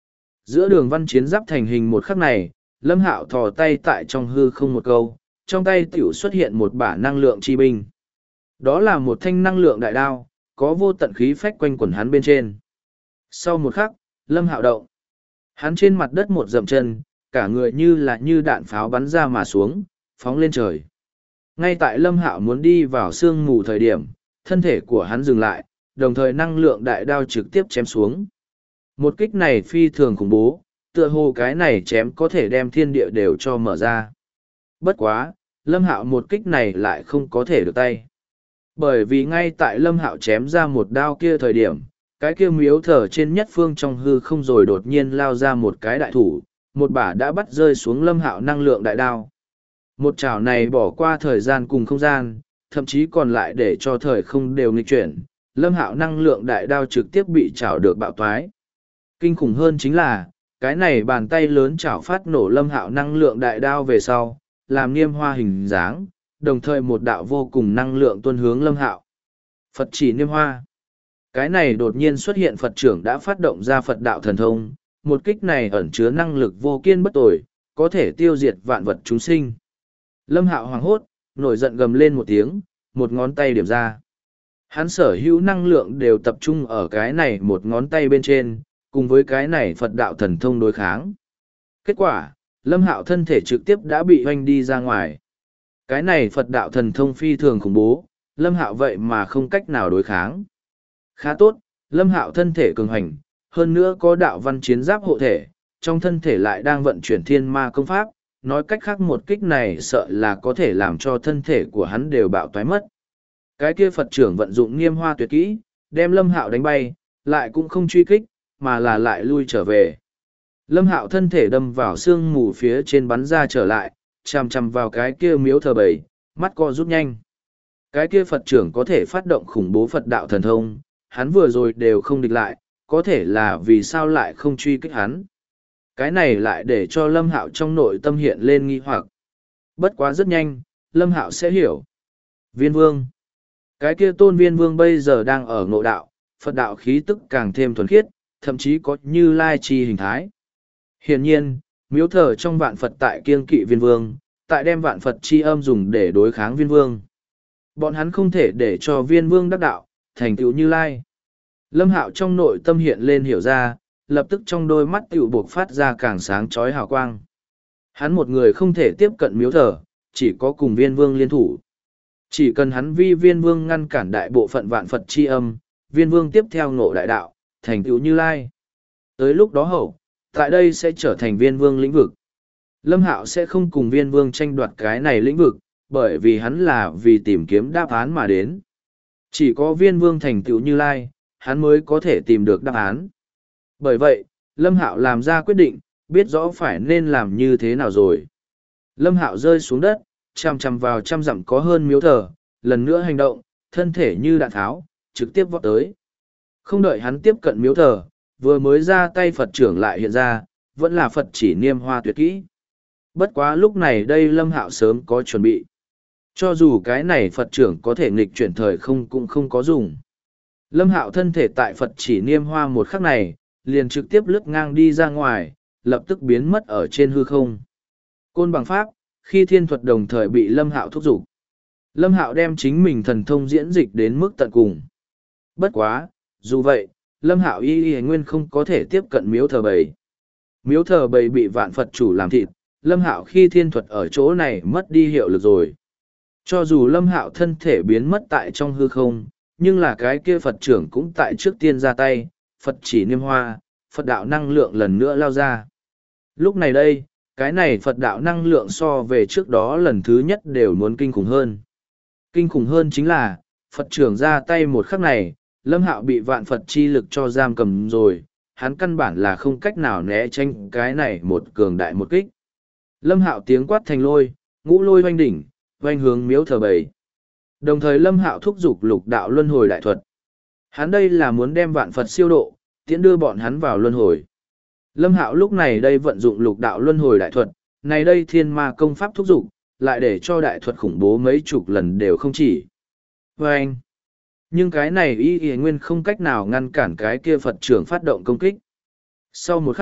Giữa đường văn chiến giáp thành hình một khắc này, Lâm Hạo thò tay tại trong hư không một câu, trong tay tiểu xuất hiện một bả năng lượng chi binh. Đó là một thanh năng lượng đại đao, có vô tận khí phách quanh quẩn hắn bên trên. Sau một khắc, Lâm Hạo động. Hắn trên mặt đất một dậm chân, cả người như đạn pháo bắn ra mà xuống, phóng lên trời. Ngay tại Lâm Hạo muốn đi vào sương mù thời điểm, thân thể của hắn dừng lại, đồng thời năng lượng đại đao trực tiếp chém xuống. Một kích này phi thường khủng bố, tựa hồ cái này chém có thể đem thiên địa đều cho mở ra. Bất quá, Lâm Hạo một kích này lại không có thể được tay. Bởi vì ngay tại Lâm Hạo chém ra một đao kia thời điểm, cái kia miếu thờ trên nhất phương trong hư không rồi đột nhiên lao ra một cái đại thủ, một bả đã bắt rơi xuống Lâm Hạo năng lượng đại đao. Một chảo này bỏ qua thời gian cùng không gian, thậm chí còn lại để cho thời không đều nghịch chuyển, Lâm Hạo năng lượng đại đao trực tiếp bị chảo được bạo toái. Kinh khủng hơn chính là, cái này bàn tay lớn chảo phát nổ Lâm Hạo năng lượng đại đao về sau, làm niêm hoa hình dáng, đồng thời một đạo vô cùng năng lượng tuôn hướng Lâm Hạo. Phật chỉ niêm hoa. Cái này đột nhiên xuất hiện Phật trưởng đã phát động ra Phật đạo thần thông, một kích này ẩn chứa năng lực vô kiên bất tồi, có thể tiêu diệt vạn vật chúng sinh. Lâm Hạo hoảng hốt, nổi giận gầm lên một tiếng, một ngón tay điểm ra. Hắn sở hữu năng lượng đều tập trung ở cái này một ngón tay bên trên, cùng với cái này Phật đạo thần thông đối kháng. Kết quả, Lâm Hạo thân thể trực tiếp đã bị hoanh đi ra ngoài. Cái này Phật đạo thần thông phi thường khủng bố, Lâm Hạo vậy mà không cách nào đối kháng. Khá tốt, Lâm Hạo thân thể cường hành, hơn nữa có đạo văn chiến giáp hộ thể, trong thân thể lại đang vận chuyển thiên ma công pháp, nói cách khác một kích này sợ là có thể làm cho thân thể của hắn đều bạo toái mất. Cái kia Phật trưởng vận dụng Nghiêm Hoa tuyệt kỹ, đem Lâm Hạo đánh bay, lại cũng không truy kích, mà là lại lui trở về. Lâm Hạo thân thể đâm vào sương mù phía trên bắn ra trở lại, chằm chằm vào cái kia miếu thờ bầy, mắt co rút nhanh. Cái kia Phật trưởng có thể phát động khủng bố Phật đạo thần thông, hắn vừa rồi đều không địch lại, có thể là vì sao lại không truy kích hắn. Cái này lại để cho Lâm Hạo trong nội tâm hiện lên nghi hoặc. Bất quá rất nhanh, Lâm Hạo sẽ hiểu. Viên Vương. Cái kia tôn Viên Vương bây giờ đang ở ngộ đạo, Phật đạo khí tức càng thêm thuần khiết, thậm chí có Như Lai chi hình thái. Hiển nhiên, miếu thờ trong vạn Phật tại kiêng kỵ Viên Vương, tại đem vạn Phật chi âm dùng để đối kháng Viên Vương. Bọn hắn không thể để cho Viên Vương đắc đạo, thành tựu Như Lai. Lâm Hạo trong nội tâm hiện lên hiểu ra, lập tức trong đôi mắt tiểu buộc phát ra càng sáng chói hào quang. Hắn một người không thể tiếp cận miếu thờ, chỉ có cùng Viên Vương liên thủ. Chỉ cần hắn vi Viên Vương ngăn cản đại bộ phận vạn Phật chi âm, Viên Vương tiếp theo ngộ đại đạo, thành tựu Như Lai. Tới lúc đó hậu, tại đây sẽ trở thành Viên Vương lĩnh vực. Lâm Hạo sẽ không cùng Viên Vương tranh đoạt cái này lĩnh vực, bởi vì hắn là vì tìm kiếm đáp án mà đến. Chỉ có Viên Vương thành tựu Như Lai, hắn mới có thể tìm được đáp án. Bởi vậy, Lâm Hạo làm ra quyết định, biết rõ phải nên làm như thế nào rồi. Lâm Hạo rơi xuống đất, chằm chằm vào trăm dặm có hơn miếu thờ, lần nữa hành động, thân thể như đạn tháo, trực tiếp vọt tới. Không đợi hắn tiếp cận miếu thờ, vừa mới ra tay Phật trưởng lại hiện ra, vẫn là Phật chỉ Niêm Hoa tuyệt kỹ. Bất quá lúc này đây Lâm Hạo sớm có chuẩn bị. Cho dù cái này Phật trưởng có thể nghịch chuyển thời không cũng không có dùng. Lâm Hạo thân thể tại Phật chỉ Niêm Hoa một khắc này, liền trực tiếp lướt ngang đi ra ngoài, lập tức biến mất ở trên hư không. Côn bằng pháp, khi thiên thuật đồng thời bị Lâm Hạo thúc giục. Lâm Hạo đem chính mình thần thông diễn dịch đến mức tận cùng. Bất quá, dù vậy, Lâm Hạo y nguyên không có thể tiếp cận miếu thờ bầy. Miếu thờ bầy bị vạn Phật chủ làm thịt, Lâm Hạo khi thiên thuật ở chỗ này mất đi hiệu lực rồi. Cho dù Lâm Hạo thân thể biến mất tại trong hư không, nhưng là cái kia Phật trưởng cũng tại trước tiên ra tay, Phật chỉ Niêm Hoa, Phật đạo năng lượng lần nữa lao ra. Lúc này đây, cái này Phật đạo năng lượng so về trước đó lần thứ nhất đều muốn kinh khủng hơn. Kinh khủng hơn chính là, Phật trưởng ra tay một khắc này, Lâm Hạo bị vạn Phật chi lực cho giam cầm rồi, hắn căn bản là không cách nào né tránh cái này một cường đại một kích. Lâm Hạo tiếng quát thành lôi, ngũ lôi oanh đỉnh, oanh hướng miếu thờ bầy. Đồng thời Lâm Hạo thúc giục lục đạo luân hồi đại thuật. Hắn đây là muốn đem vạn Phật siêu độ, tiễn đưa bọn hắn vào luân hồi. Lâm Hạo lúc này đây vận dụng lục đạo luân hồi đại thuật, này đây thiên ma công pháp thúc giục, lại để cho đại thuật khủng bố mấy chục lần đều không chỉ. Vâng! Nhưng cái này y nguyên không cách nào ngăn cản cái kia Phật trưởng phát động công kích. Sau một khắc,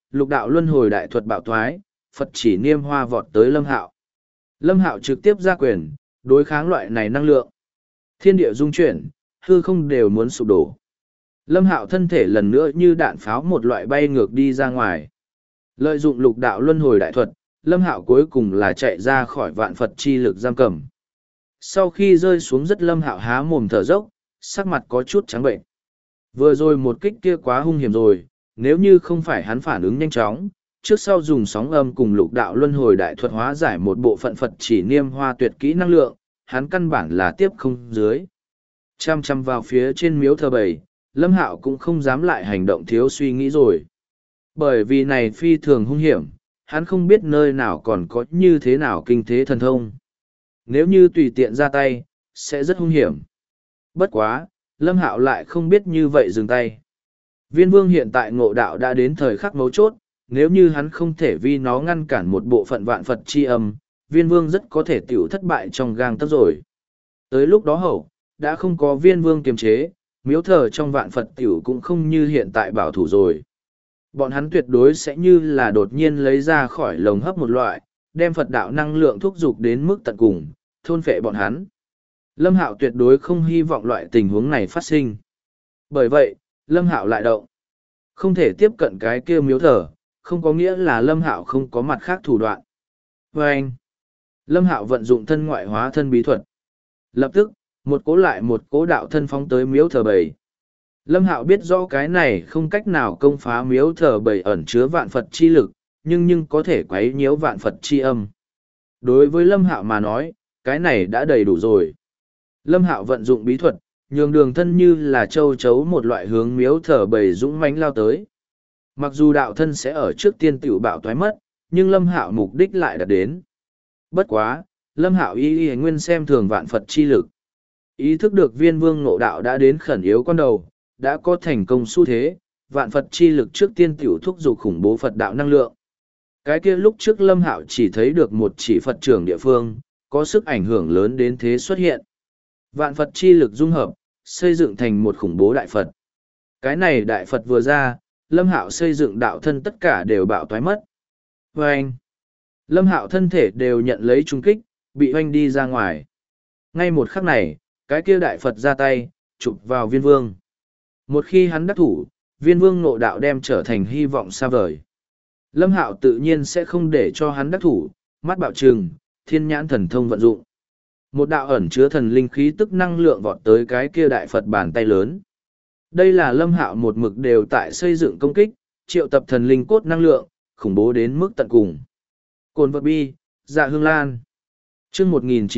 lục đạo luân hồi đại thuật bạo thoái, Phật chỉ niêm hoa vọt tới Lâm Hạo. Lâm Hạo trực tiếp ra quyền, đối kháng loại này năng lượng. Thiên địa dung chuyển, hư không đều muốn sụp đổ. Lâm Hạo thân thể lần nữa như đạn pháo một loại bay ngược đi ra ngoài. Lợi dụng lục đạo luân hồi đại thuật, Lâm Hạo cuối cùng là chạy ra khỏi vạn Phật chi lực giam cầm. Sau khi rơi xuống đất, Lâm Hạo há mồm thở dốc, sắc mặt có chút trắng bệnh. Vừa rồi một kích kia quá hung hiểm rồi, nếu như không phải hắn phản ứng nhanh chóng, trước sau dùng sóng âm cùng lục đạo luân hồi đại thuật hóa giải một bộ phận Phật chỉ niêm hoa tuyệt kỹ năng lượng, hắn căn bản là tiếp không dưới. Chăm chăm vào phía trên miếu thờ bầy, Lâm Hạo cũng không dám lại hành động thiếu suy nghĩ rồi. Bởi vì này phi thường hung hiểm, hắn không biết nơi nào còn có như thế nào kinh thế thần thông. Nếu như tùy tiện ra tay, sẽ rất hung hiểm. Bất quá, Lâm Hạo lại không biết như vậy dừng tay. Viên Vương hiện tại ngộ đạo đã đến thời khắc mấu chốt, nếu như hắn không thể vì nó ngăn cản một bộ phận vạn Phật chi âm, Viên Vương rất có thể tiểu thất bại trong gang tấc rồi. Tới lúc đó hậu, đã không có Viên Vương kiềm chế, miếu thờ trong vạn Phật tiểu cũng không như hiện tại bảo thủ rồi. Bọn hắn tuyệt đối sẽ như là đột nhiên lấy ra khỏi lồng hấp một loại, đem Phật đạo năng lượng thúc giục đến mức tận cùng, thôn phệ bọn hắn. Lâm Hạo tuyệt đối không hy vọng loại tình huống này phát sinh. Bởi vậy, Lâm Hạo lại động. Không thể tiếp cận cái kia miếu thờ, không có nghĩa là Lâm Hạo không có mặt khác thủ đoạn. Và anh, Lâm Hạo vận dụng thân ngoại hóa thân bí thuật. Lập tức, một cố lại một cố đạo thân phóng tới miếu thờ bầy. Lâm Hạo biết rõ cái này không cách nào công phá miếu thờ bầy ẩn chứa vạn Phật chi lực, nhưng có thể quấy nhiễu vạn Phật chi âm. Đối với Lâm Hạo mà nói, cái này đã đầy đủ rồi. Lâm Hạo vận dụng bí thuật, nhường đường thân như là châu chấu một loại hướng miếu thờ bầy dũng mãnh lao tới. Mặc dù đạo thân sẽ ở trước tiên tiểu bạo toái mất, nhưng Lâm Hạo mục đích lại đạt đến. Bất quá, Lâm Hạo y nguyên xem thường vạn Phật chi lực. Ý thức được Viên Vương ngộ đạo đã đến khẩn yếu con đầu, đã có thành công xu thế, vạn Phật chi lực trước tiên tiểu thúc giục khủng bố Phật đạo năng lượng. Cái kia lúc trước Lâm Hạo chỉ thấy được một chỉ Phật trưởng địa phương, có sức ảnh hưởng lớn đến thế xuất hiện. Vạn Phật chi lực dung hợp, xây dựng thành một khủng bố đại Phật. Cái này đại Phật vừa ra, Lâm Hạo xây dựng đạo thân tất cả đều bạo toái mất. Vâng! Lâm Hạo thân thể đều nhận lấy trung kích, bị hoanh đi ra ngoài. Ngay một khắc này, cái kia đại Phật ra tay, chụp vào Viên Vương. Một khi hắn đắc thủ, Viên Vương ngộ đạo đem trở thành hy vọng xa vời. Lâm Hạo tự nhiên sẽ không để cho hắn đắc thủ, mắt bạo trừng, thiên nhãn thần thông vận dụng. Một đạo ẩn chứa thần linh khí tức năng lượng vọt tới cái kia đại Phật bàn tay lớn. Đây là Lâm Hạo một mực đều tại xây dựng công kích, triệu tập thần linh cốt năng lượng, khủng bố đến mức tận cùng. Cồn vật bi, dạ hương lan. Chương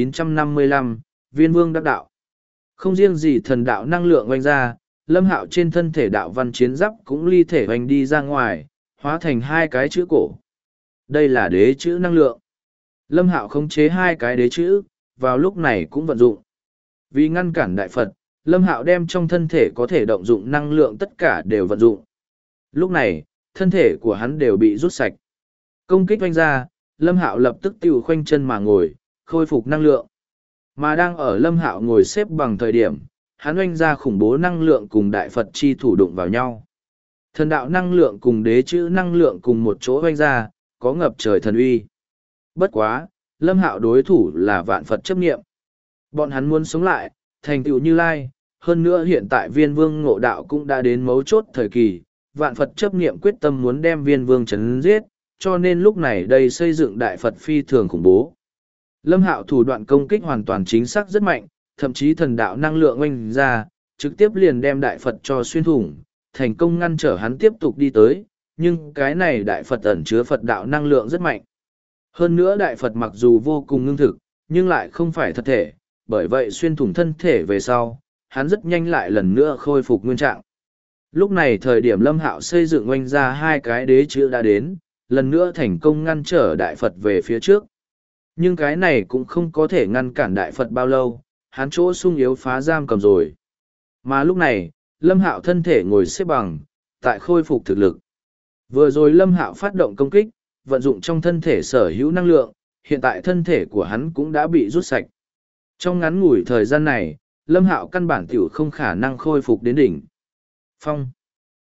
1955, Viên Vương đắc đạo. Không riêng gì thần đạo năng lượng oanh ra, Lâm Hạo trên thân thể đạo văn chiến giáp cũng ly thể oanh đi ra ngoài, hóa thành hai cái chữ cổ. Đây là đế chữ năng lượng. Lâm Hạo khống chế hai cái đế chữ, vào lúc này cũng vận dụng. Vì ngăn cản đại Phật, Lâm Hạo đem trong thân thể có thể động dụng năng lượng tất cả đều vận dụng. Lúc này, thân thể của hắn đều bị rút sạch. Công kích oanh ra, Lâm Hạo lập tức tiêu khoanh chân mà ngồi, khôi phục năng lượng. Mà đang ở Lâm Hạo ngồi xếp bằng thời điểm, hắn oanh ra khủng bố năng lượng cùng đại Phật chi thủ đụng vào nhau. Thần đạo năng lượng cùng đế chữ năng lượng cùng một chỗ oanh ra, có ngập trời thần uy. Bất quá, Lâm Hạo đối thủ là vạn Phật chấp niệm. Bọn hắn muốn sống lại, thành tựu Như Lai, hơn nữa hiện tại Viên Vương ngộ đạo cũng đã đến mấu chốt thời kỳ, vạn Phật chấp niệm quyết tâm muốn đem Viên Vương chấn giết, cho nên lúc này đây xây dựng đại Phật phi thường khủng bố. Lâm Hạo thủ đoạn công kích hoàn toàn chính xác rất mạnh, thậm chí thần đạo năng lượng oanh ra, trực tiếp liền đem đại Phật cho xuyên thủng, thành công ngăn trở hắn tiếp tục đi tới, nhưng cái này đại Phật ẩn chứa Phật đạo năng lượng rất mạnh. Hơn nữa đại Phật mặc dù vô cùng ngưng thực, nhưng lại không phải thật thể, bởi vậy xuyên thủng thân thể về sau, hắn rất nhanh lại lần nữa khôi phục nguyên trạng. Lúc này thời điểm Lâm Hạo xây dựng oanh ra hai cái đế chữ đã đến, lần nữa thành công ngăn trở đại Phật về phía trước. Nhưng cái này cũng không có thể ngăn cản đại Phật bao lâu, hắn chỗ sung yếu phá giam cầm rồi. Mà lúc này, Lâm Hạo thân thể ngồi xếp bằng, tại khôi phục thực lực. Vừa rồi Lâm Hạo phát động công kích, vận dụng trong thân thể sở hữu năng lượng, hiện tại thân thể của hắn cũng đã bị rút sạch. Trong ngắn ngủi thời gian này, Lâm Hạo căn bản tiểu không khả năng khôi phục đến đỉnh phong.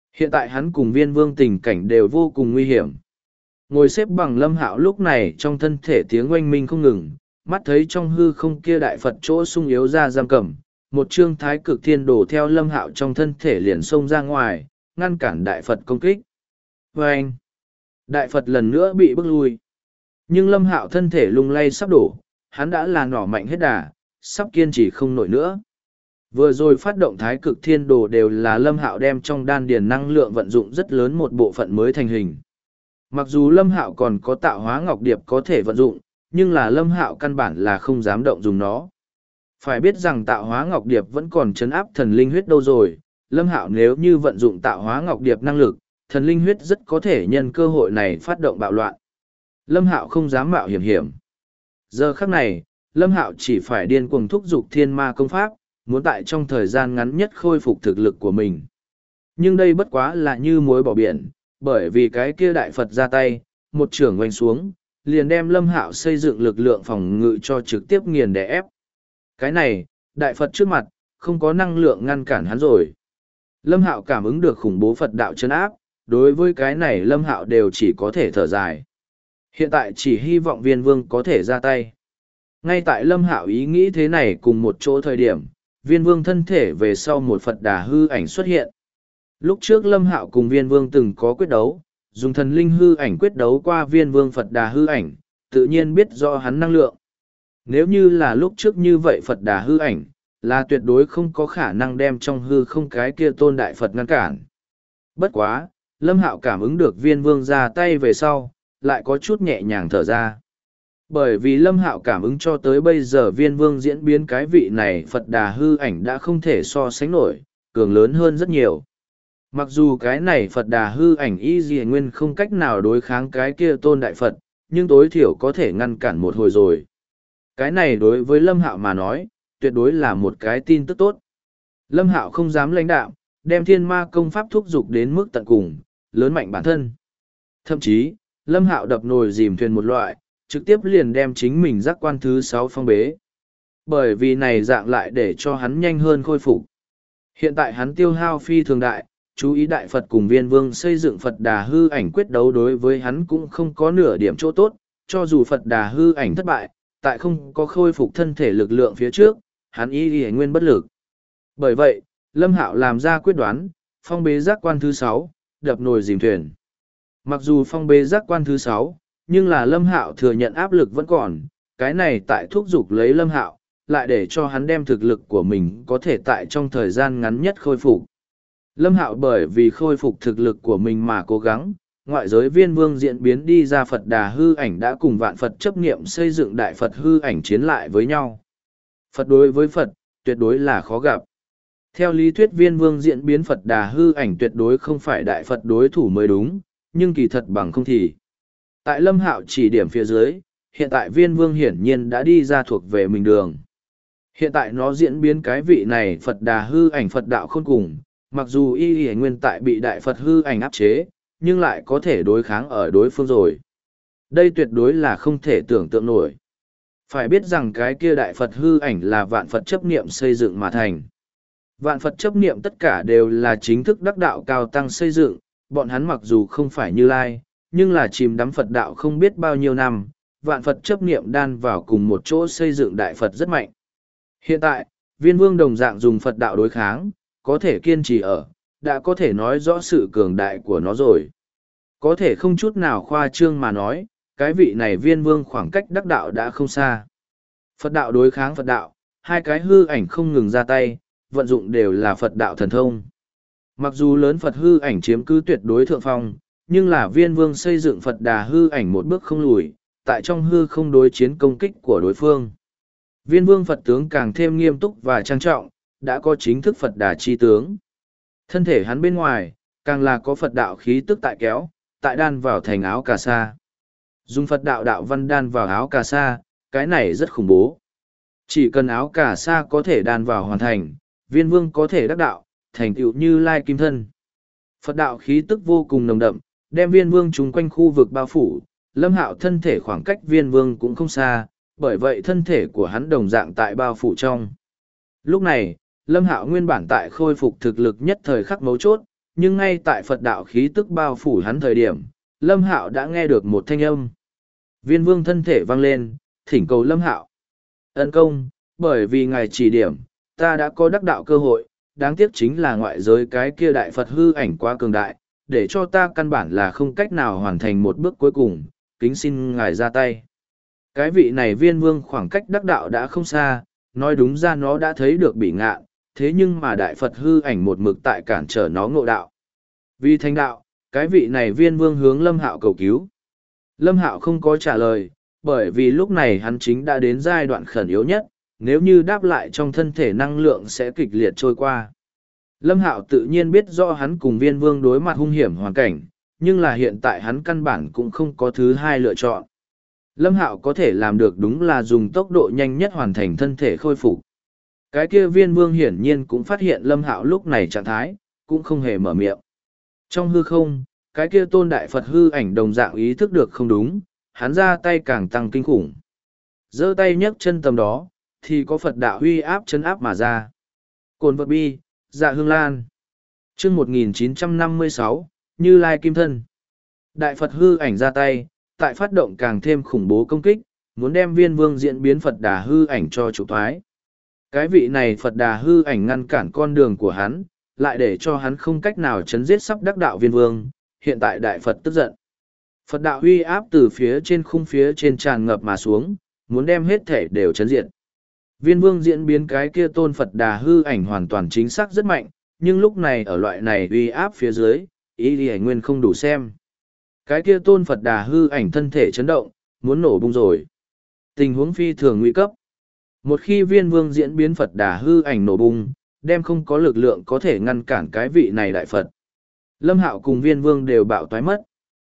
Hiện tại hắn cùng viên vương tình cảnh đều vô cùng nguy hiểm. Ngồi xếp bằng Lâm Hạo lúc này trong thân thể tiếng oanh minh không ngừng, mắt thấy trong hư không kia đại Phật chỗ sung yếu ra giam cầm, một chương thái cực thiên đồ theo Lâm Hạo trong thân thể liền xông ra ngoài, ngăn cản đại Phật công kích. Và anh, đại Phật lần nữa bị bức lui. Nhưng Lâm Hạo thân thể lung lay sắp đổ, hắn đã là nỏ mạnh hết đà, sắp kiên trì không nổi nữa. Vừa rồi phát động thái cực thiên đồ đều là Lâm Hạo đem trong đan điền năng lượng vận dụng rất lớn một bộ phận mới thành hình. Mặc dù Lâm Hạo còn có tạo hóa ngọc điệp có thể vận dụng, nhưng là Lâm Hạo căn bản là không dám động dùng nó. Phải biết rằng tạo hóa ngọc điệp vẫn còn chấn áp thần linh huyết đâu rồi, Lâm Hạo nếu như vận dụng tạo hóa ngọc điệp năng lực, thần linh huyết rất có thể nhân cơ hội này phát động bạo loạn. Lâm Hạo không dám mạo hiểm. Giờ khắc này, Lâm Hạo chỉ phải điên cuồng thúc giục thiên ma công pháp, muốn tại trong thời gian ngắn nhất khôi phục thực lực của mình. Nhưng đây bất quá là như muối bỏ biển, bởi vì cái kia đại Phật ra tay, một chưởng oanh xuống, liền đem Lâm Hạo xây dựng lực lượng phòng ngự cho trực tiếp nghiền đè ép. Cái này, đại Phật trước mặt, không có năng lượng ngăn cản hắn rồi. Lâm Hạo cảm ứng được khủng bố Phật đạo chân áp, đối với cái này Lâm Hạo đều chỉ có thể thở dài. Hiện tại chỉ hy vọng viên vương có thể ra tay. Ngay tại Lâm Hạo ý nghĩ thế này cùng một chỗ thời điểm, viên vương thân thể về sau một Phật đà hư ảnh xuất hiện. Lúc trước Lâm Hạo cùng viên vương từng có quyết đấu, dùng thần linh hư ảnh quyết đấu qua viên vương Phật đà hư ảnh, tự nhiên biết do hắn năng lượng. Nếu như là lúc trước như vậy Phật đà hư ảnh, là tuyệt đối không có khả năng đem trong hư không cái kia tôn đại Phật ngăn cản. Bất quá, Lâm Hạo cảm ứng được viên vương ra tay về sau, lại có chút nhẹ nhàng thở ra. Bởi vì Lâm Hạo cảm ứng cho tới bây giờ viên vương diễn biến cái vị này Phật đà hư ảnh đã không thể so sánh nổi, cường lớn hơn rất nhiều. Mặc dù cái này Phật đà hư ảnh y dì nguyên không cách nào đối kháng cái kia tôn đại Phật, nhưng tối thiểu có thể ngăn cản một hồi rồi. Cái này đối với Lâm Hạo mà nói, tuyệt đối là một cái tin tức tốt. Lâm Hạo không dám lãnh đạo, đem thiên ma công pháp thúc giục đến mức tận cùng, lớn mạnh bản thân. Thậm chí, Lâm Hạo đập nồi dìm thuyền một loại, trực tiếp liền đem chính mình giác quan thứ 6 phong bế. Bởi vì này dạng lại để cho hắn nhanh hơn khôi phục. Hiện tại hắn tiêu hao phi thường đại, chú ý đại Phật cùng viên vương xây dựng Phật đà hư ảnh quyết đấu đối với hắn cũng không có nửa điểm chỗ tốt, cho dù Phật đà hư ảnh thất bại, tại không có khôi phục thân thể lực lượng phía trước, hắn y nguyên bất lực. Bởi vậy, Lâm Hạo làm ra quyết đoán, phong bế giác quan thứ 6, đập nồi dìm thuyền. Mặc dù phong bế giác quan thứ 6, nhưng là Lâm Hạo thừa nhận áp lực vẫn còn, cái này tại thúc giục lấy Lâm Hạo, lại để cho hắn đem thực lực của mình có thể tại trong thời gian ngắn nhất khôi phục. Lâm Hạo bởi vì khôi phục thực lực của mình mà cố gắng, ngoại giới viên vương diễn biến đi ra Phật đà hư ảnh đã cùng vạn Phật chấp niệm xây dựng đại Phật hư ảnh chiến lại với nhau. Phật đối với Phật, tuyệt đối là khó gặp. Theo lý thuyết viên vương diễn biến Phật đà hư ảnh tuyệt đối không phải đại Phật đối thủ mới đúng, nhưng kỳ thật bằng không thì. Tại Lâm Hạo chỉ điểm phía dưới, hiện tại viên vương hiển nhiên đã đi ra thuộc về mình đường. Hiện tại nó diễn biến cái vị này Phật đà hư ảnh Phật đạo khôn cùng, mặc dù y nguyên tại bị đại Phật hư ảnh áp chế, nhưng lại có thể đối kháng ở đối phương rồi. Đây tuyệt đối là không thể tưởng tượng nổi. Phải biết rằng cái kia đại Phật hư ảnh là vạn Phật chấp niệm xây dựng mà thành. Vạn Phật chấp niệm tất cả đều là chính thức đắc đạo cao tăng xây dựng, bọn hắn mặc dù không phải Như Lai, nhưng là chìm đắm Phật đạo không biết bao nhiêu năm, vạn Phật chấp niệm đan vào cùng một chỗ xây dựng đại Phật rất mạnh. Hiện tại, viên vương đồng dạng dùng Phật đạo đối kháng, có thể kiên trì ở, đã có thể nói rõ sự cường đại của nó rồi. Có thể không chút nào khoa trương mà nói, cái vị này viên vương khoảng cách đắc đạo đã không xa. Phật đạo đối kháng Phật đạo, hai cái hư ảnh không ngừng ra tay, vận dụng đều là Phật đạo thần thông. Mặc dù lớn Phật hư ảnh chiếm cứ tuyệt đối thượng phong, nhưng là viên vương xây dựng Phật đà hư ảnh một bước không lùi, tại trong hư không đối chiến công kích của đối phương. Viên vương Phật tướng càng thêm nghiêm túc và trang trọng, đã có chính thức Phật đà chi tướng. Thân thể hắn bên ngoài, càng là có Phật đạo khí tức tại kéo, tại đan vào thành áo cà sa. Dùng Phật đạo đạo văn đan vào áo cà sa, cái này rất khủng bố. Chỉ cần áo cà sa có thể đan vào hoàn thành, viên vương có thể đắc đạo, thành tựu Như Lai kim thân. Phật đạo khí tức vô cùng nồng đậm, đem viên vương chúng quanh khu vực bao phủ, Lâm Hạo thân thể khoảng cách viên vương cũng không xa, bởi vậy thân thể của hắn đồng dạng tại bao phủ trong. Lúc này, Lâm Hạo nguyên bản tại khôi phục thực lực nhất thời khắc mấu chốt, nhưng ngay tại Phật đạo khí tức bao phủ hắn thời điểm, Lâm Hạo đã nghe được một thanh âm. Viên Vương thân thể vang lên, thỉnh cầu Lâm Hạo. Ân công, bởi vì ngài chỉ điểm, ta đã có đắc đạo cơ hội, đáng tiếc chính là ngoại giới cái kia đại Phật hư ảnh quá cường đại, để cho ta căn bản là không cách nào hoàn thành một bước cuối cùng, kính xin ngài ra tay. Cái vị này Viên Vương khoảng cách đắc đạo đã không xa, nói đúng ra nó đã thấy được bị ngạn, thế nhưng mà đại Phật hư ảnh một mực tại cản trở nó ngộ đạo. Vì thành đạo, cái vị này Viên Vương hướng Lâm Hạo cầu cứu. Lâm Hạo không có trả lời, bởi vì lúc này hắn chính đã đến giai đoạn khẩn yếu nhất, nếu như đáp lại trong thân thể năng lượng sẽ kịch liệt trôi qua. Lâm Hạo tự nhiên biết rõ hắn cùng Viên Vương đối mặt hung hiểm hoàn cảnh, nhưng là hiện tại hắn căn bản cũng không có thứ hai lựa chọn. Lâm Hạo có thể làm được đúng là dùng tốc độ nhanh nhất hoàn thành thân thể khôi phục. Cái kia Viên Vương hiển nhiên cũng phát hiện Lâm Hạo lúc này trạng thái, cũng không hề mở miệng. Trong hư không, cái kia tôn đại Phật hư ảnh đồng dạng ý thức được không đúng, hắn ra tay càng tăng kinh khủng. Giơ tay nhấc chân tầm đó, thì có Phật đạo huy áp chân áp mà ra. Cồn vật bi, dạ hương lan. Chương 1956, Như Lai Kim Thân. Đại Phật hư ảnh ra tay, tại phát động càng thêm khủng bố công kích, muốn đem Viên Vương diễn biến Phật đà hư ảnh cho trục thoái. Cái vị này Phật đà hư ảnh ngăn cản con đường của hắn, lại để cho hắn không cách nào chấn giết sắp đắc đạo Viên Vương. Hiện tại Đại Phật tức giận. Phật đạo huy áp từ phía trên khung phía trên tràn ngập mà xuống, muốn đem hết thể đều chấn diệt. Viên Vương diễn biến cái kia tôn Phật đà hư ảnh hoàn toàn chính xác rất mạnh, nhưng lúc này ở loại này uy áp phía dưới, ý đi ảnh nguyên không đủ xem. Cái kia tôn Phật đà hư ảnh thân thể chấn động, muốn nổ bung rồi. Tình huống phi thường nguy cấp. Một khi Viên Vương diễn biến Phật đà hư ảnh nổ bung, đem không có lực lượng có thể ngăn cản cái vị này đại Phật. Lâm Hạo cùng Viên Vương đều bạo toái mất.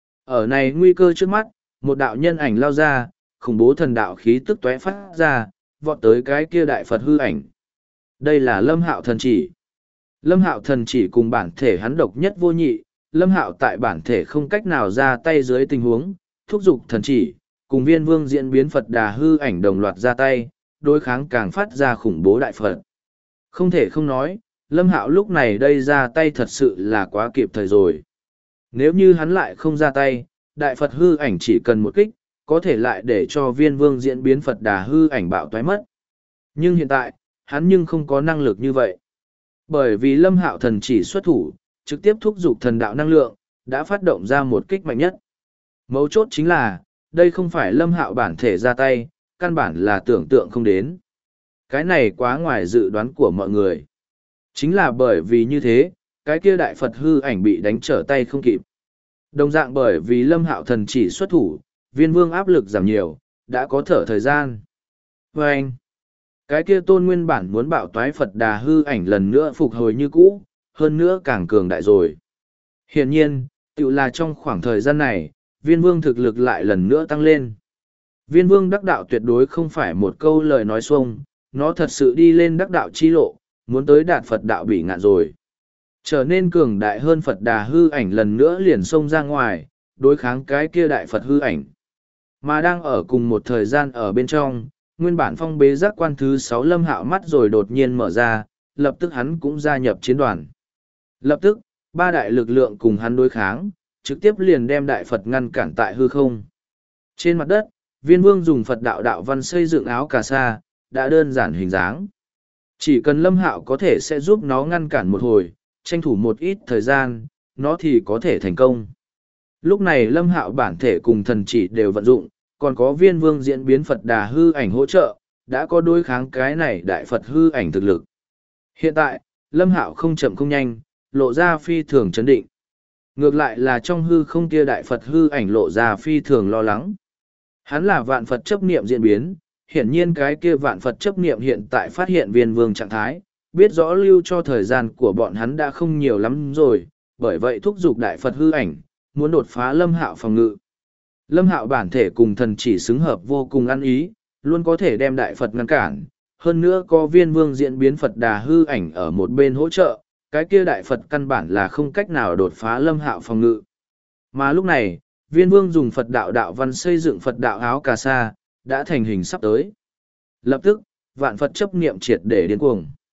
Ở này nguy cơ trước mắt, một đạo nhân ảnh lao ra, khủng bố thần đạo khí tức tóe phát ra, vọt tới cái kia đại Phật hư ảnh. Đây là Lâm Hạo thần chỉ. Lâm Hạo thần chỉ cùng bản thể hắn độc nhất vô nhị, Lâm Hạo tại bản thể không cách nào ra tay dưới tình huống, thúc giục thần chỉ, cùng Viên Vương diễn biến Phật đà hư ảnh đồng loạt ra tay, đối kháng càng phát ra khủng bố đại Phật. Không thể không nói, Lâm Hạo lúc này đây ra tay thật sự là quá kịp thời rồi. Nếu như hắn lại không ra tay, đại Phật hư ảnh chỉ cần một kích, có thể lại để cho Viên Vương diễn biến Phật đà hư ảnh bạo toái mất. Nhưng hiện tại, hắn nhưng không có năng lực như vậy. Bởi vì Lâm Hạo thần chỉ xuất thủ, trực tiếp thúc giục thần đạo năng lượng, đã phát động ra một kích mạnh nhất. Mấu chốt chính là, đây không phải Lâm Hạo bản thể ra tay, căn bản là tưởng tượng không đến. Cái này quá ngoài dự đoán của mọi người. Chính là bởi vì như thế, cái kia đại Phật hư ảnh bị đánh trở tay không kịp. Đồng dạng bởi vì Lâm Hạo thần chỉ xuất thủ, Viên Vương áp lực giảm nhiều, đã có thở thời gian. Và anh, cái kia tôn nguyên bản muốn bạo toái Phật đà hư ảnh lần nữa phục hồi như cũ, hơn nữa càng cường đại rồi. Hiển nhiên, tự là trong khoảng thời gian này, Viên Vương thực lực lại lần nữa tăng lên. Viên Vương đắc đạo tuyệt đối không phải một câu lời nói xuông, nó thật sự đi lên đắc đạo chi lộ, muốn tới đạt Phật đạo bị ngạn rồi. Trở nên cường đại hơn Phật đà hư ảnh lần nữa liền xông ra ngoài, đối kháng cái kia đại Phật hư ảnh. Mà đang ở cùng một thời gian ở bên trong, nguyên bản phong bế giác quan thứ 6 Lâm Hạo mắt rồi đột nhiên mở ra, lập tức hắn cũng gia nhập chiến đoàn. Lập tức, ba đại lực lượng cùng hắn đối kháng, trực tiếp liền đem đại Phật ngăn cản tại hư không. Trên mặt đất, Viên Vương dùng Phật đạo đạo văn xây dựng áo cà sa, đã đơn giản hình dáng. Chỉ cần Lâm Hạo có thể sẽ giúp nó ngăn cản một hồi, tranh thủ một ít thời gian, nó thì có thể thành công. Lúc này Lâm Hạo bản thể cùng thần chỉ đều vận dụng, còn có Viên Vương diễn biến Phật đà hư ảnh hỗ trợ, đã có đối kháng cái này đại Phật hư ảnh thực lực. Hiện tại, Lâm Hạo không chậm không nhanh, lộ ra phi thường chấn định. Ngược lại là trong hư không kia đại Phật hư ảnh lộ ra phi thường lo lắng. Hắn là vạn Phật chấp niệm diễn biến, hiển nhiên cái kia vạn Phật chấp niệm hiện tại phát hiện Viên Vương trạng thái, biết rõ lưu cho thời gian của bọn hắn đã không nhiều lắm rồi, bởi vậy thúc giục đại Phật hư ảnh, muốn đột phá Lâm Hạo phòng ngự. Lâm Hạo bản thể cùng thần chỉ xứng hợp vô cùng ăn ý, luôn có thể đem đại Phật ngăn cản, hơn nữa có Viên Vương diễn biến Phật đà hư ảnh ở một bên hỗ trợ, cái kia đại Phật căn bản là không cách nào đột phá Lâm Hạo phòng ngự. Mà lúc này, Viên Vương dùng Phật đạo đạo văn xây dựng Phật đạo áo cà sa, đã thành hình sắp tới. Lập tức, vạn Phật chấp niệm triệt để điên cuồng.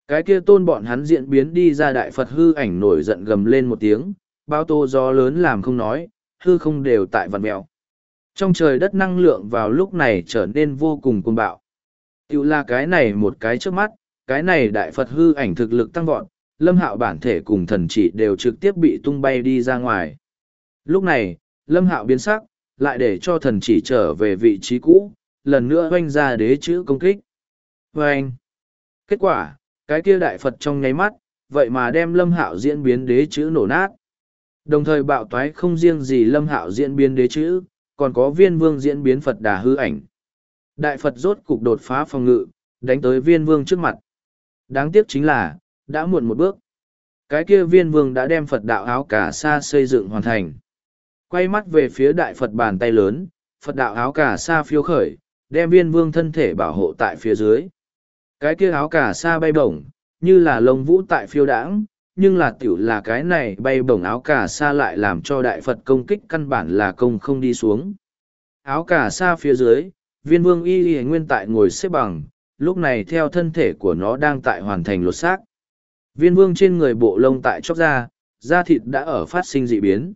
Cái kia tôn bọn hắn diễn biến đi ra đại Phật hư ảnh nổi giận gầm lên một tiếng, bao tô gió lớn làm không nói, hư không đều tại vặn mèo. Trong trời đất năng lượng vào lúc này trở nên vô cùng cuồng bạo. Tiểu là cái này một cái trước mắt, cái này đại Phật hư ảnh thực lực tăng vọt, Lâm Hạo bản thể cùng thần chỉ đều trực tiếp bị tung bay đi ra ngoài. Lúc này, Lâm Hạo biến sắc, lại để cho thần chỉ trở về vị trí cũ, lần nữa oanh ra đế chữ công kích. Oanh! Kết quả, cái kia đại Phật trong nháy mắt, vậy mà đem Lâm Hạo diễn biến đế chữ nổ nát. Đồng thời bạo toái không riêng gì Lâm Hạo diễn biến đế chữ, còn có Viên Vương diễn biến Phật Đà hư ảnh. Đại Phật rốt cục đột phá phòng ngự, đánh tới Viên Vương trước mặt. Đáng tiếc chính là, đã muộn một bước. Cái kia Viên Vương đã đem Phật đạo áo cà sa xây dựng hoàn thành. Quay mắt về phía đại Phật bàn tay lớn, Phật đạo áo cà sa phiêu khởi, đem Viên Vương thân thể bảo hộ tại phía dưới. Cái kia áo cà sa bay bổng, như là lông vũ tại phiêu đãng, nhưng là tiểu là cái này bay bổng áo cà sa lại làm cho đại Phật công kích căn bản là công không đi xuống. Áo cà sa phía dưới, Viên Vương y nguyên tại ngồi xếp bằng, lúc này theo thân thể của nó đang tại hoàn thành lột xác. Viên Vương trên người bộ lông tại chóc ra, da thịt đã ở phát sinh dị biến.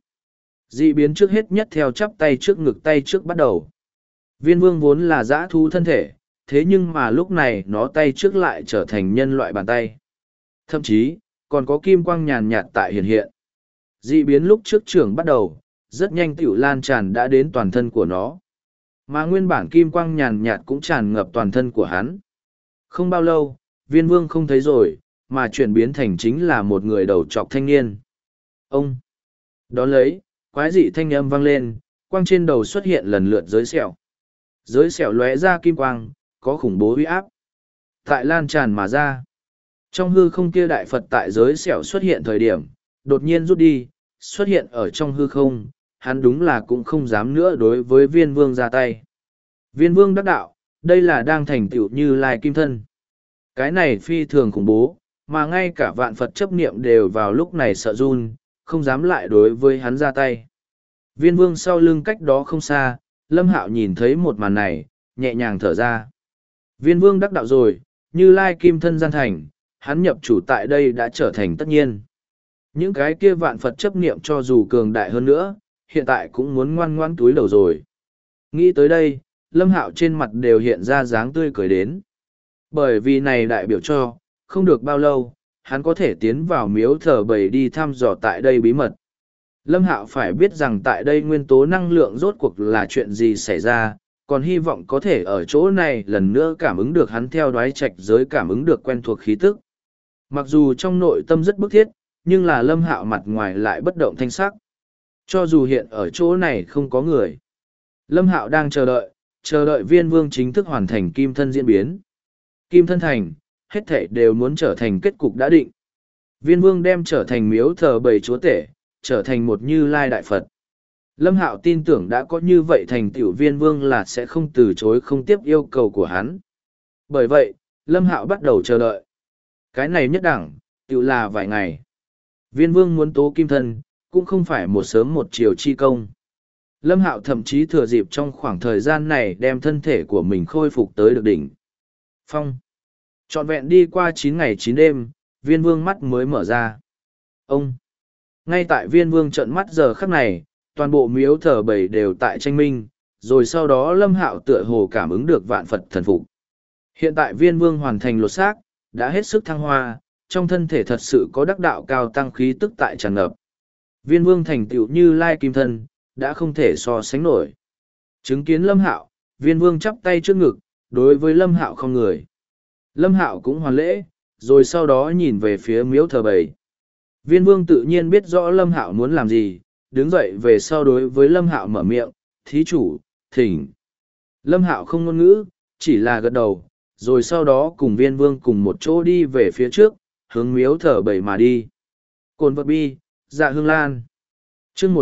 Dị biến trước hết nhất theo chắp tay trước ngực tay trước bắt đầu. Viên Vương vốn là dã thú thân thể, thế nhưng mà lúc này nó tay trước lại trở thành nhân loại bàn tay. Thậm chí, còn có kim quang nhàn nhạt tại hiện hiện. Dị biến lúc trước trưởng bắt đầu, rất nhanh tiểu lan tràn đã đến toàn thân của nó. Mà nguyên bản kim quang nhàn nhạt cũng tràn ngập toàn thân của hắn. Không bao lâu, Viên Vương không thấy rồi, mà chuyển biến thành chính là một người đầu trọc thanh niên. Ông! Đón lấy, quái dị thanh âm vang lên, quang trên đầu xuất hiện lần lượt giới sẹo. Giới sẹo lóe ra kim quang, có khủng bố uy áp. Tại lan tràn mà ra. Trong hư không kia đại Phật tại giới sẹo xuất hiện thời điểm, đột nhiên rút đi, xuất hiện ở trong hư không, hắn đúng là cũng không dám nữa đối với Viên Vương ra tay. Viên Vương đắc đạo, đây là đang thành tựu Như Lai kim thân. Cái này phi thường khủng bố, mà ngay cả vạn Phật chấp niệm đều vào lúc này sợ run, không dám lại đối với hắn ra tay. Viên Vương sau lưng cách đó không xa, Lâm Hạo nhìn thấy một màn này, nhẹ nhàng thở ra. Viên Vương đắc đạo rồi, Như Lai kim thân gian thành, hắn nhập chủ tại đây đã trở thành tất nhiên. Những cái kia vạn Phật chấp niệm cho dù cường đại hơn nữa, hiện tại cũng muốn ngoan ngoan túi đầu rồi. Nghĩ tới đây, Lâm Hạo trên mặt đều hiện ra dáng tươi cười đến. Bởi vì này đại biểu cho, không được bao lâu, hắn có thể tiến vào miếu thờ bầy đi thăm dò tại đây bí mật. Lâm Hạo phải biết rằng tại đây nguyên tố năng lượng rốt cuộc là chuyện gì xảy ra, còn hy vọng có thể ở chỗ này lần nữa cảm ứng được hắn theo đoái trạch giới cảm ứng được quen thuộc khí tức. Mặc dù trong nội tâm rất bức thiết, nhưng là Lâm Hạo mặt ngoài lại bất động thanh sắc. Cho dù hiện ở chỗ này không có người. Lâm Hạo đang chờ đợi Viên Vương chính thức hoàn thành kim thân diễn biến. Kim thân thành, hết thảy đều muốn trở thành kết cục đã định. Viên Vương đem trở thành miếu thờ bầy chúa tể, trở thành một Như Lai đại Phật. Lâm Hạo tin tưởng đã có như vậy thành tựu Viên Vương là sẽ không từ chối không tiếp yêu cầu của hắn. Bởi vậy, Lâm Hạo bắt đầu chờ đợi. Cái này nhất đẳng, tựu là vài ngày. Viên Vương muốn tố kim thân, cũng không phải một sớm một chiều chi công. Lâm Hạo thậm chí thừa dịp trong khoảng thời gian này đem thân thể của mình khôi phục tới được đỉnh phong. Trọn vẹn đi qua 9 ngày 9 đêm, Viên Vương mắt mới mở ra. Ông! Ngay tại Viên Vương trợn mắt giờ khắc này, toàn bộ miếu thờ bầy đều tại tranh minh, rồi sau đó Lâm Hạo tựa hồ cảm ứng được vạn Phật thần phục. Hiện tại Viên Vương hoàn thành lột xác, đã hết sức thăng hoa, trong thân thể thật sự có đắc đạo cao tăng khí tức tại tràn ngập. Viên Vương thành tựu Như Lai kim thân, đã không thể so sánh nổi. Chứng kiến Lâm Hạo, Viên Vương chắp tay trước ngực, đối với Lâm Hạo không người. Lâm Hạo cũng hoàn lễ, rồi sau đó nhìn về phía miếu thờ bầy. Viên Vương tự nhiên biết rõ Lâm Hạo muốn làm gì, đứng dậy về sau đối với Lâm Hạo mở miệng, thí chủ, thỉnh. Lâm Hạo không ngôn ngữ, chỉ là gật đầu, rồi sau đó cùng Viên Vương cùng một chỗ đi về phía trước, hướng miếu thờ bầy mà đi. Cồn vật bi, dạ hương lan. Chương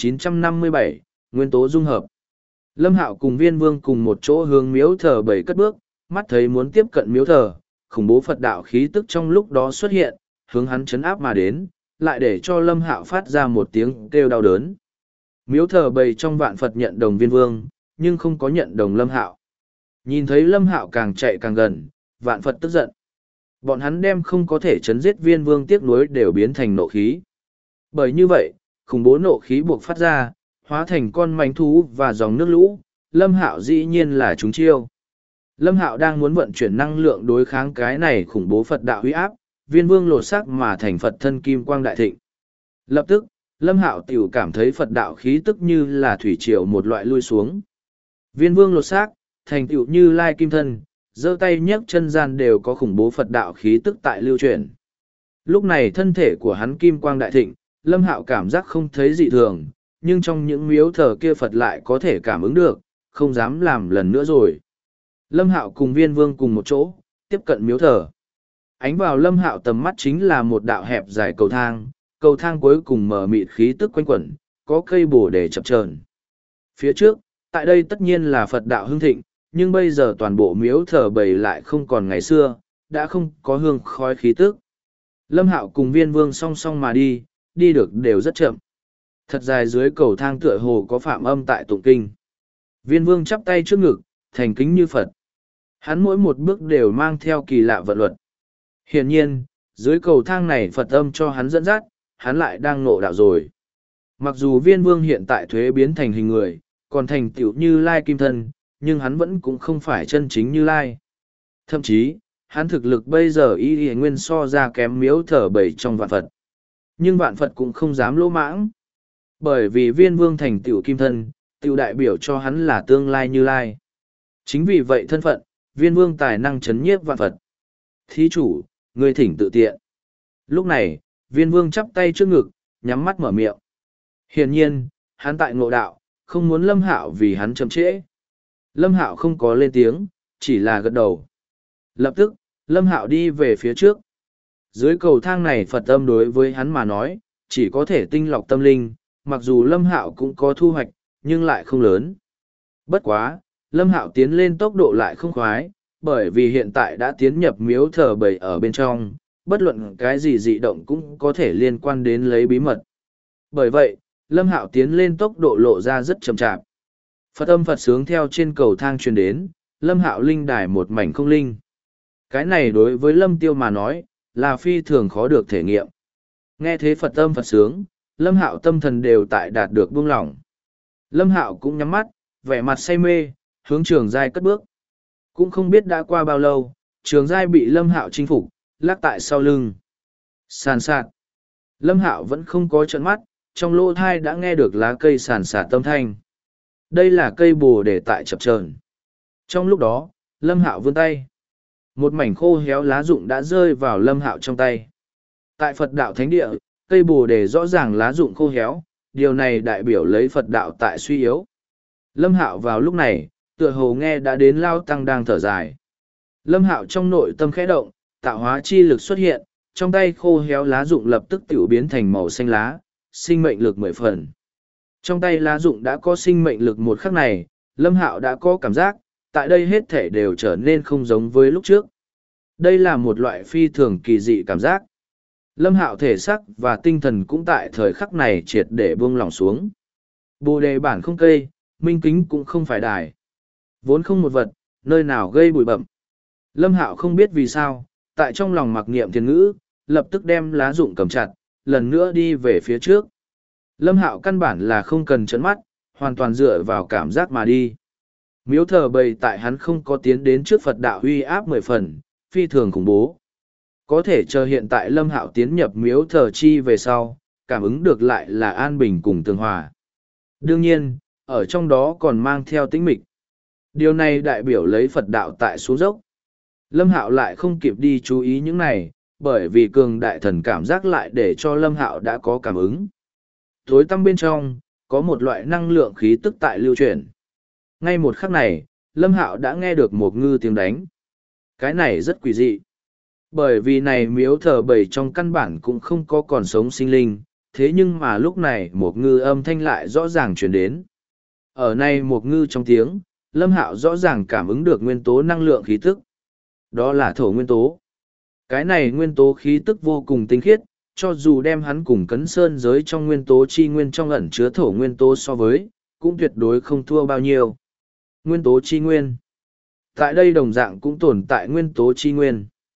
1957, Nguyên tố dung hợp. Lâm Hạo cùng Viên Vương cùng một chỗ hướng miếu thờ bầy cất bước, mắt thấy muốn tiếp cận miếu thờ, khủng bố Phật đạo khí tức trong lúc đó xuất hiện, hướng hắn chấn áp mà đến, lại để cho Lâm Hạo phát ra một tiếng kêu đau đớn. Miếu thờ bầy trong vạn Phật nhận đồng Viên Vương, nhưng không có nhận đồng Lâm Hạo. Nhìn thấy Lâm Hạo càng chạy càng gần, vạn Phật tức giận. Bọn hắn đem không có thể chấn giết viên vương tiếc nuối đều biến thành nộ khí. Bởi như vậy, khủng bố nộ khí buộc phát ra, hóa thành con manh thú và dòng nước lũ, Lâm Hạo dĩ nhiên là chúng chiêu. Lâm Hạo đang muốn vận chuyển năng lượng đối kháng cái này khủng bố Phật đạo uy áp, viên vương lột xác mà thành Phật thân kim quang đại thịnh. Lập tức, Lâm Hạo tiểu cảm thấy Phật đạo khí tức như là thủy triều một loại lui xuống. Viên vương lột xác, thành tựu như lai kim thân, giơ tay nhấc chân gian đều có khủng bố Phật đạo khí tức tại lưu truyền. Lúc này thân thể của hắn kim quang đại thịnh, Lâm Hạo cảm giác không thấy dị thường, nhưng trong những miếu thờ kia Phật lại có thể cảm ứng được, không dám làm lần nữa rồi. Lâm Hạo cùng viên vương cùng một chỗ, tiếp cận miếu thờ. Ánh vào Lâm Hạo tầm mắt chính là một đạo hẹp dài cầu thang cuối cùng mở mịt khí tức quanh quẩn, có cây bồ đề chập chờn. Phía trước, tại đây tất nhiên là Phật đạo hưng thịnh, nhưng bây giờ toàn bộ miếu thờ bầy lại không còn ngày xưa, đã không có hương khói khí tức. Lâm Hạo cùng viên vương song song mà đi, đi được đều rất chậm. Thật dài dưới cầu thang tựa hồ có phạm âm tại tụng kinh. Viên vương chắp tay trước ngực, thành kính như Phật. Hắn mỗi một bước đều mang theo kỳ lạ vận luật. Hiển nhiên, dưới cầu thang này Phật âm cho hắn dẫn dắt, hắn lại đang ngộ đạo rồi. Mặc dù viên vương hiện tại thuế biến thành hình người, còn thành tựu như lai kim thân, nhưng hắn vẫn cũng không phải chân chính như lai. Thậm chí, hắn thực lực bây giờ y nguyên so ra kém miếu thờ bầy trong vạn Phật. Nhưng vạn Phật cũng không dám lỗ mãng. Bởi vì viên vương thành tựu kim thân, tựu đại biểu cho hắn là tương lai như lai. Chính vì vậy thân phận, viên vương tài năng chấn nhiếp vạn Phật. Thí chủ, ngươi thỉnh tự tiện. Lúc này, viên vương chắp tay trước ngực, nhắm mắt mở miệng. Hiển nhiên, hắn tại ngộ đạo, không muốn Lâm Hạo vì hắn chậm trễ. Lâm Hạo không có lên tiếng, chỉ là gật đầu. Lập tức, Lâm Hạo đi về phía trước. Dưới cầu thang này Phật âm đối với hắn mà nói, chỉ có thể tinh lọc tâm linh, mặc dù Lâm Hạo cũng có thu hoạch, nhưng lại không lớn. Bất quá, Lâm Hạo tiến lên tốc độ lại không khoái, bởi vì hiện tại đã tiến nhập miếu thờ bầy ở bên trong, bất luận cái gì dị động cũng có thể liên quan đến lấy bí mật. Bởi vậy, Lâm Hạo tiến lên tốc độ lộ ra rất chậm chạp. Phật âm Phật sướng theo trên cầu thang truyền đến, Lâm Hạo linh đài một mảnh không linh. Cái này đối với Lâm Tiêu mà nói, là phi thường khó được thể nghiệm. Nghe thế Phật âm Phật sướng, Lâm Hạo tâm thần đều tại đạt được buông lỏng. Lâm Hạo cũng nhắm mắt, vẻ mặt say mê, hướng Trường Giai cất bước. Cũng không biết đã qua bao lâu, Trường Giai bị Lâm Hạo chinh phục, lắc tại sau lưng. Sàn sạt. Lâm Hạo vẫn không có trợn mắt, trong lỗ thai đã nghe được lá cây sàn sạt tâm thanh. Đây là cây bồ đề tại chập chờn. Trong lúc đó, Lâm Hạo vươn tay. Một mảnh khô héo lá rụng đã rơi vào Lâm Hạo trong tay. Tại Phật đạo thánh địa, cây bồ đề rõ ràng lá rụng khô héo, điều này đại biểu lấy Phật đạo tại suy yếu. Lâm Hạo vào lúc này, tựa hồ nghe đã đến Lao Tăng đang thở dài. Lâm Hạo trong nội tâm khẽ động, tạo hóa chi lực xuất hiện, trong tay khô héo lá rụng lập tức tiểu biến thành màu xanh lá, sinh mệnh lực 10 phần. Trong tay lá rụng đã có sinh mệnh lực một khắc này, Lâm Hạo đã có cảm giác, tại đây hết thể đều trở nên không giống với lúc trước. Đây là một loại phi thường kỳ dị cảm giác. Lâm Hạo thể xác và tinh thần cũng tại thời khắc này triệt để buông lỏng xuống. Bồ đề bản không cây, minh kính cũng không phải đài. Vốn không một vật, nơi nào gây bụi bặm. Lâm Hạo không biết vì sao, tại trong lòng mặc niệm thiền ngữ, lập tức đem lá rụng cầm chặt, lần nữa đi về phía trước. Lâm Hạo căn bản là không cần chấn mắt, hoàn toàn dựa vào cảm giác mà đi. Miếu thờ bầy tại hắn không có tiến đến trước Phật đạo uy áp 10 phần, phi thường khủng bố. Có thể chờ hiện tại Lâm Hạo tiến nhập miếu thờ chi về sau, cảm ứng được lại là an bình cùng tường hòa. Đương nhiên, ở trong đó còn mang theo tĩnh mịch. Điều này đại biểu lấy Phật đạo tại xuống dốc. Lâm Hạo lại không kịp đi chú ý những này, bởi vì cường đại thần cảm giác lại để cho Lâm Hạo đã có cảm ứng. Tối tăm bên trong, có một loại năng lượng khí tức tại lưu chuyển. Ngay một khắc này, Lâm Hạo đã nghe được một ngư tiếng đánh. Cái này rất quỷ dị. Bởi vì này miếu thờ bầy trong căn bản cũng không có còn sống sinh linh, thế nhưng mà lúc này một ngư âm thanh lại rõ ràng chuyển đến. Ở này một ngư trong tiếng, Lâm Hạo rõ ràng cảm ứng được nguyên tố năng lượng khí tức. Đó là thổ nguyên tố. Cái này nguyên tố khí tức vô cùng tinh khiết, cho dù đem hắn cùng cấn sơn giới trong nguyên tố chi nguyên trong ẩn chứa thổ nguyên tố so với, cũng tuyệt đối không thua bao nhiêu. Nguyên tố chi nguyên. Tại đây đồng dạng cũng tồn tại nguyên tố chi nguyên.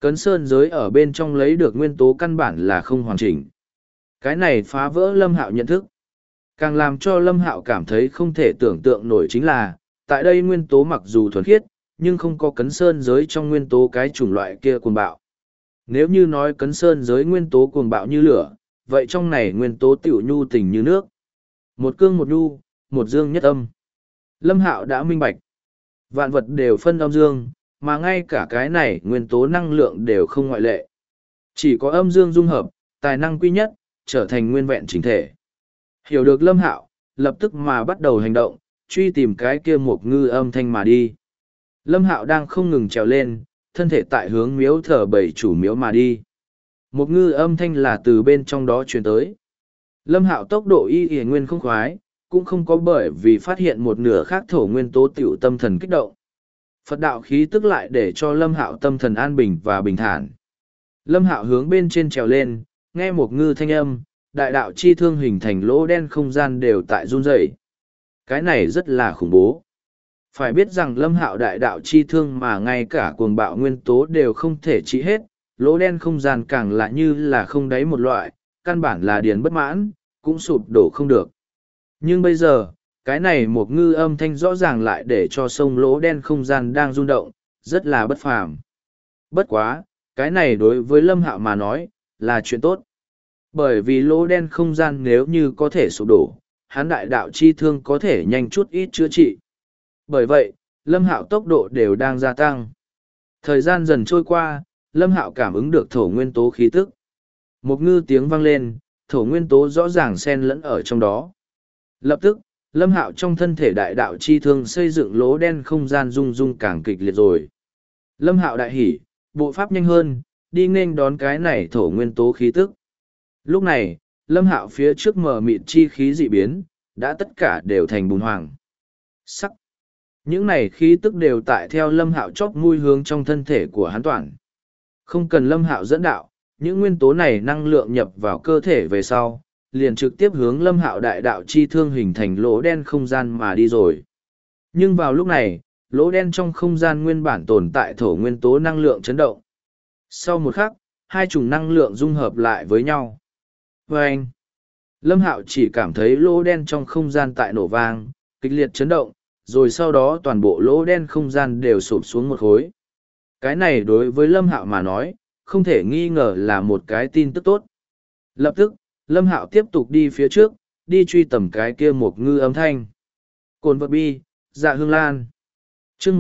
Cấn sơn giới ở bên trong lấy được nguyên tố căn bản là không hoàn chỉnh. Cái này phá vỡ Lâm Hạo nhận thức. Càng làm cho Lâm Hạo cảm thấy không thể tưởng tượng nổi chính là, tại đây nguyên tố mặc dù thuần khiết, nhưng không có cấn sơn giới trong nguyên tố cái chủng loại kia cuồng bạo. Nếu như nói cấn sơn giới nguyên tố cuồng bạo như lửa, vậy trong này nguyên tố tiểu nhu tình như nước. Một cương một nhu, một dương nhất âm. Lâm Hạo đã minh bạch. Vạn vật đều phân âm dương, mà ngay cả cái này nguyên tố năng lượng đều không ngoại lệ. Chỉ có âm dương dung hợp, tài năng quy nhất, trở thành nguyên vẹn chỉnh thể. Hiểu được Lâm Hạo, lập tức mà bắt đầu hành động, truy tìm cái kia một ngư âm thanh mà đi. Lâm Hạo đang không ngừng trèo lên, thân thể tại hướng miếu thờ bảy chủ miếu mà đi. Một ngư âm thanh là từ bên trong đó truyền tới. Lâm Hạo tốc độ y nguyên không khoái, cũng không có bởi vì phát hiện một nửa khác thổ nguyên tố tiểu tâm thần kích động. Phật đạo khí tức lại để cho Lâm Hạo tâm thần an bình và bình thản. Lâm Hạo hướng bên trên trèo lên, nghe một ngư thanh âm, đại đạo chi thương hình thành lỗ đen không gian đều tại run rẩy. Cái này rất là khủng bố. Phải biết rằng Lâm Hạo đại đạo chi thương mà ngay cả cuồng bạo nguyên tố đều không thể trị hết, lỗ đen không gian càng lạ như là không đáy một loại, căn bản là điền bất mãn, cũng sụp đổ không được. Nhưng bây giờ, cái này một ngư âm thanh rõ ràng lại để cho sông lỗ đen không gian đang rung động, rất là bất phàm. Bất quá, cái này đối với Lâm Hạo mà nói, là chuyện tốt. Bởi vì lỗ đen không gian nếu như có thể sụp đổ, hắn đại đạo chi thương có thể nhanh chút ít chữa trị. Bởi vậy, Lâm Hạo tốc độ đều đang gia tăng. Thời gian dần trôi qua, Lâm Hạo cảm ứng được thổ nguyên tố khí tức. Một ngư tiếng vang lên, thổ nguyên tố rõ ràng xen lẫn ở trong đó. Lập tức, Lâm Hạo trong thân thể đại đạo chi thương xây dựng lỗ đen không gian rung rung càng kịch liệt rồi. Lâm Hạo đại hỉ, bộ pháp nhanh hơn, đi nghênh đón cái này thổ nguyên tố khí tức. Lúc này, Lâm Hạo phía trước mờ mịt chi khí dị biến, đã tất cả đều thành bùn hoàng. Sắc. Những này khí tức đều tại theo Lâm Hạo chóp mũi hướng trong thân thể của hắn toàn. Không cần Lâm Hạo dẫn đạo, những nguyên tố này năng lượng nhập vào cơ thể về sau, liền trực tiếp hướng Lâm Hạo đại đạo chi thương hình thành lỗ đen không gian mà đi rồi. Nhưng vào lúc này, lỗ đen trong không gian nguyên bản tồn tại thổ nguyên tố năng lượng chấn động. Sau một khắc, hai chủng năng lượng dung hợp lại với nhau. Và anh, Lâm Hạo chỉ cảm thấy lỗ đen trong không gian tại nổ vang, kịch liệt chấn động, rồi sau đó toàn bộ lỗ đen không gian đều sụp xuống một khối. Cái này đối với Lâm Hạo mà nói, không thể nghi ngờ là một cái tin tức tốt. Lập tức, Lâm Hạo tiếp tục đi phía trước, đi truy tầm cái kia một ngư âm thanh. Cồn vật bi, dạ hương lan. Chương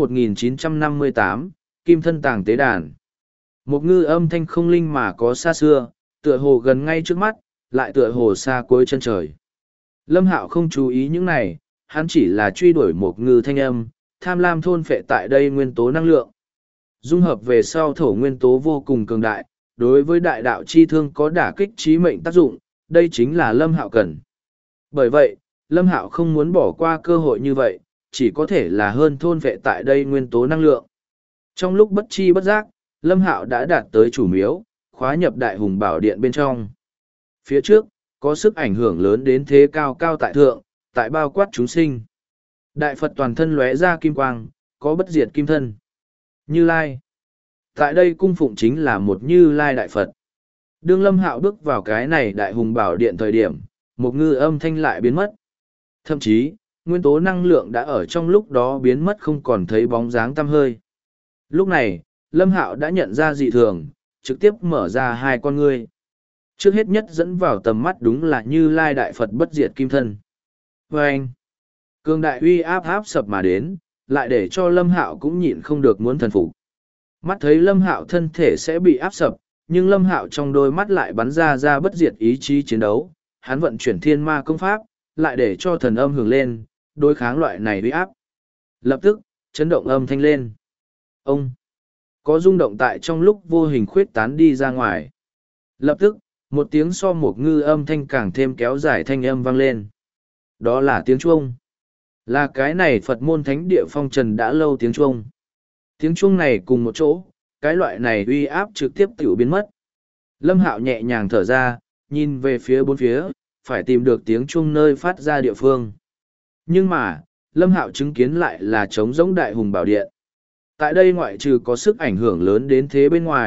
1958, Kim thân tàng tế đàn. Một ngư âm thanh không linh mà có xa xưa, tựa hồ gần ngay trước mắt, lại tựa hồ xa cuối chân trời. Lâm Hạo không chú ý những này, hắn chỉ là truy đuổi một ngư thanh âm, tham lam thôn phệ tại đây nguyên tố năng lượng. Dung hợp về sau thổ nguyên tố vô cùng cường đại, đối với đại đạo chi thương có đả kích trí mệnh tác dụng, đây chính là Lâm Hạo cần. Bởi vậy, Lâm Hạo không muốn bỏ qua cơ hội như vậy, chỉ có thể là hơn thôn vệ tại đây nguyên tố năng lượng. Trong lúc bất chi bất giác, Lâm Hạo đã đạt tới chủ miếu, khóa nhập đại hùng bảo điện bên trong. Phía trước, có sức ảnh hưởng lớn đến thế cao cao tại thượng, tại bao quát chúng sinh. Đại Phật toàn thân lóe ra kim quang, có bất diệt kim thân. Như Lai. Tại đây cung phụng chính là một Như Lai Đại Phật. Đương Lâm Hạo bước vào cái này đại hùng bảo điện thời điểm, một ngư âm thanh lại biến mất. Thậm chí, nguyên tố năng lượng đã ở trong lúc đó biến mất không còn thấy bóng dáng tăm hơi. Lúc này, Lâm Hạo đã nhận ra dị thường, trực tiếp mở ra hai con ngươi. Trước hết nhất dẫn vào tầm mắt đúng là Như Lai Đại Phật bất diệt kim thân. Và anh, cường đại uy áp áp sập mà đến, lại để cho Lâm Hạo cũng nhịn không được muốn thần phục. Mắt thấy Lâm Hạo thân thể sẽ bị áp sập, nhưng Lâm Hạo trong đôi mắt lại bắn ra bất diệt ý chí chiến đấu, hắn vận chuyển thiên ma công pháp, lại để cho thần âm hưởng lên, đối kháng loại này uy áp. Lập tức, chấn động âm thanh lên. Ông có rung động tại trong lúc vô hình khuyết tán đi ra ngoài. Lập tức, một tiếng so một ngư âm thanh càng thêm kéo dài thanh âm vang lên. Đó là tiếng chuông. Là cái này Phật môn thánh địa phong trần đã lâu tiếng chuông. Tiếng chuông này cùng một chỗ, cái loại này uy áp trực tiếp tiểu biến mất. Lâm Hạo nhẹ nhàng thở ra, nhìn về phía bốn phía, phải tìm được tiếng chuông nơi phát ra địa phương. Nhưng mà, Lâm Hạo chứng kiến lại là trống rỗng đại hùng bảo điện. Tại đây ngoại trừ có sức ảnh hưởng lớn đến thế bên ngoài,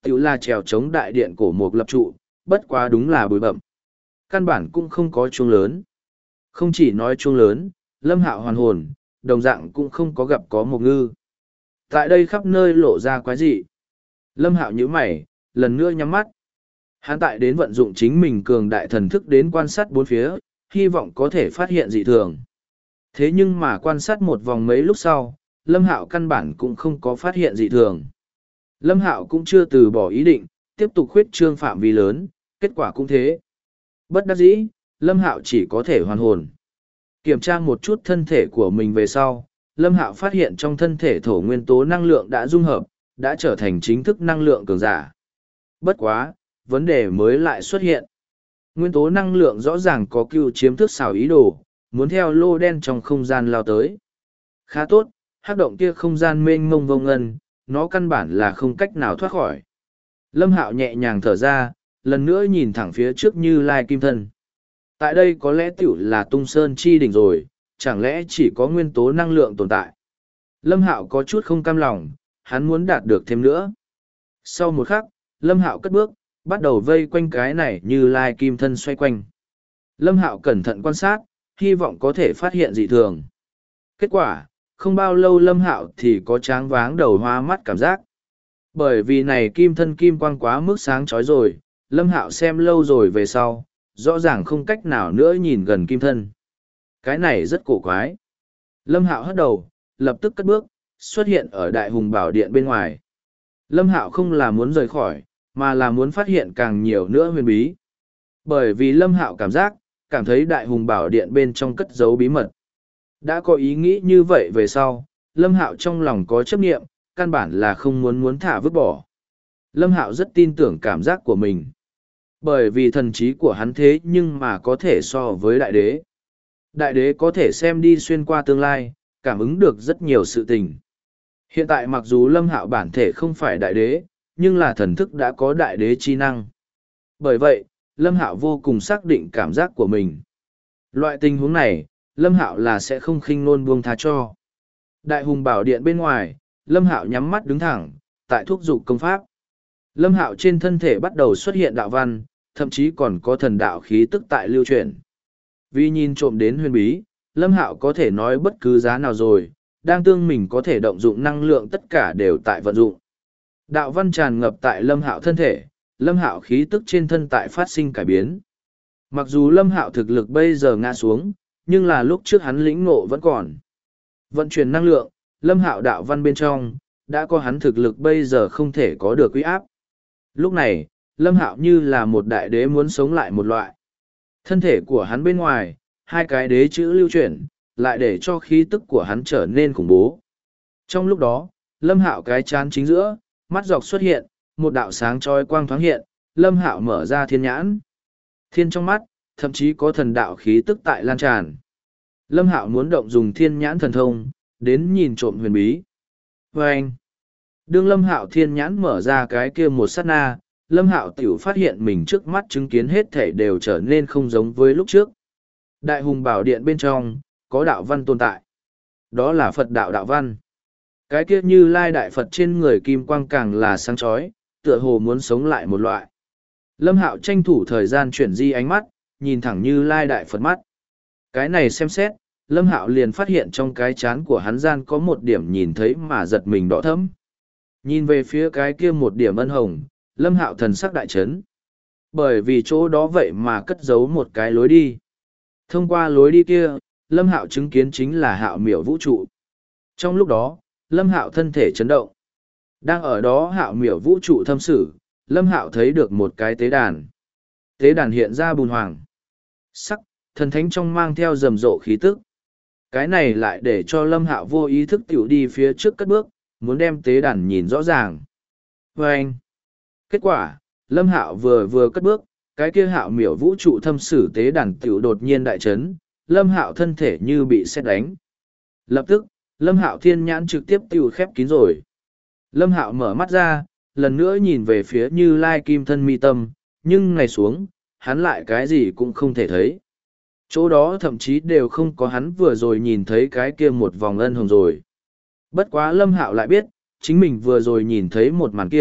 tự là trèo chống đại điện cổ mục lập trụ, bất quá đúng là bụi bậm. Căn bản cũng không có chuông lớn. Không chỉ nói chuông lớn, Lâm Hạo hoàn hồn, đồng dạng cũng không có gặp có một ngư. Tại đây khắp nơi lộ ra quái dị. Lâm Hạo nhíu mày, lần nữa nhắm mắt. Hắn tại đến vận dụng chính mình cường đại thần thức đến quan sát bốn phía, hy vọng có thể phát hiện dị thường. Thế nhưng mà quan sát một vòng mấy lúc sau, Lâm Hạo căn bản cũng không có phát hiện dị thường. Lâm Hạo cũng chưa từ bỏ ý định, tiếp tục khuyết trương phạm vi lớn, kết quả cũng thế. Bất đắc dĩ, Lâm Hạo chỉ có thể hoàn hồn. Kiểm tra một chút thân thể của mình về sau, Lâm Hạo phát hiện trong thân thể thổ nguyên tố năng lượng đã dung hợp, đã trở thành chính thức năng lượng cường giả. Bất quá, vấn đề mới lại xuất hiện. Nguyên tố năng lượng rõ ràng có cưu chiếm thức xảo ý đồ, muốn theo lô đen trong không gian lao tới. Khá tốt, hắc động kia không gian mênh mông vô ngân, nó căn bản là không cách nào thoát khỏi. Lâm Hạo nhẹ nhàng thở ra, lần nữa nhìn thẳng phía trước Như Lai Kim Thân. Tại đây có lẽ tiểu là tung sơn chi đỉnh rồi, chẳng lẽ chỉ có nguyên tố năng lượng tồn tại. Lâm Hạo có chút không cam lòng, hắn muốn đạt được thêm nữa. Sau một khắc, Lâm Hạo cất bước, bắt đầu vây quanh cái này Như Lai Kim Thân xoay quanh. Lâm Hạo cẩn thận quan sát, hy vọng có thể phát hiện dị thường. Kết quả, không bao lâu Lâm Hạo thì có tráng váng đầu hoa mắt cảm giác. Bởi vì này kim thân kim quang quá mức sáng chói rồi, Lâm Hạo xem lâu rồi về sau, rõ ràng không cách nào nữa nhìn gần kim thân. Cái này rất cổ quái. Lâm Hạo hất đầu, lập tức cất bước, xuất hiện ở Đại Hùng Bảo Điện bên ngoài. Lâm Hạo không là muốn rời khỏi, mà là muốn phát hiện càng nhiều nữa huyền bí. Bởi vì Lâm Hạo cảm thấy Đại Hùng Bảo Điện bên trong cất giấu bí mật. Đã có ý nghĩ như vậy về sau, Lâm Hạo trong lòng có chấp niệm, căn bản là không muốn thả vứt bỏ. Lâm Hạo rất tin tưởng cảm giác của mình. Bởi vì thần trí của hắn thế nhưng mà có thể so với đại đế. Đại đế có thể xem đi xuyên qua tương lai, cảm ứng được rất nhiều sự tình. Hiện tại mặc dù Lâm Hạo bản thể không phải đại đế, nhưng là thần thức đã có đại đế chi năng. Bởi vậy, Lâm Hạo vô cùng xác định cảm giác của mình. Loại tình huống này, Lâm Hạo là sẽ không khinh nôn buông tha cho. Đại Hùng Bảo Điện bên ngoài, Lâm Hạo nhắm mắt đứng thẳng, tại thúc dục công pháp. Lâm Hạo trên thân thể bắt đầu xuất hiện đạo văn, thậm chí còn có thần đạo khí tức tại lưu truyền. Vì nhìn trộm đến huyền bí, Lâm Hạo có thể nói bất cứ giá nào rồi, đang tương mình có thể động dụng năng lượng tất cả đều tại vận dụng. Đạo văn tràn ngập tại Lâm Hạo thân thể, Lâm Hạo khí tức trên thân tại phát sinh cải biến. Mặc dù Lâm Hạo thực lực bây giờ ngã xuống, nhưng là lúc trước hắn lĩnh ngộ vẫn còn. Vận chuyển năng lượng, Lâm Hạo đạo văn bên trong, đã có hắn thực lực bây giờ không thể có được uy áp. Lúc này, Lâm Hạo như là một đại đế muốn sống lại một loại. Thân thể của hắn bên ngoài, hai cái đế chữ lưu chuyển, lại để cho khí tức của hắn trở nên khủng bố. Trong lúc đó, Lâm Hạo cái chán chính giữa, mắt dọc xuất hiện, một đạo sáng chói quang thoáng hiện, Lâm Hạo mở ra thiên nhãn. Thiên trong mắt, thậm chí có thần đạo khí tức tại lan tràn. Lâm Hạo muốn động dùng thiên nhãn thần thông, đến nhìn trộm huyền bí. Vâng! Đương Lâm Hạo thiên nhãn mở ra cái kia một sát na, Lâm Hạo tiểu phát hiện mình trước mắt chứng kiến hết thể đều trở nên không giống với lúc trước. Đại Hùng Bảo Điện bên trong, có đạo văn tồn tại. Đó là Phật đạo đạo văn. Cái kia Như Lai Đại Phật trên người kim quang càng là sáng chói, tựa hồ muốn sống lại một loại. Lâm Hạo tranh thủ thời gian chuyển di ánh mắt, nhìn thẳng Như Lai Đại Phật mắt. Cái này xem xét, Lâm Hạo liền phát hiện trong cái chán của hắn gian có một điểm nhìn thấy mà giật mình đỏ thẫm. Nhìn về phía cái kia một điểm ân hồng, Lâm Hạo thần sắc đại chấn. Bởi vì chỗ đó vậy mà cất giấu một cái lối đi. Thông qua lối đi kia, Lâm Hạo chứng kiến chính là Hạo Miểu vũ trụ. Trong lúc đó, Lâm Hạo thân thể chấn động. Đang ở đó Hạo Miểu vũ trụ thâm sử, Lâm Hạo thấy được một cái tế đàn. Tế đàn hiện ra bùn hoàng. Sắc, thần thánh trong mang theo rầm rộ khí tức. Cái này lại để cho Lâm Hạo vô ý thức tiểu đi phía trước cất bước, muốn đem tế đàn nhìn rõ ràng. Và anh. Kết quả, Lâm Hạo vừa cất bước, cái kia Hạo Miểu vũ trụ thâm sử tế đàn tiểu đột nhiên đại chấn, Lâm Hạo thân thể như bị sét đánh. Lập tức, Lâm Hạo thiên nhãn trực tiếp tiểu khép kín rồi. Lâm Hạo mở mắt ra, lần nữa nhìn về phía Như Lai Kim Thân mi tâm, nhưng ngày xuống, hắn lại cái gì cũng không thể thấy. Chỗ đó thậm chí đều không có hắn vừa rồi nhìn thấy cái kia một vòng ân hồng rồi. Bất quá Lâm Hạo lại biết, chính mình vừa rồi nhìn thấy một màn kia,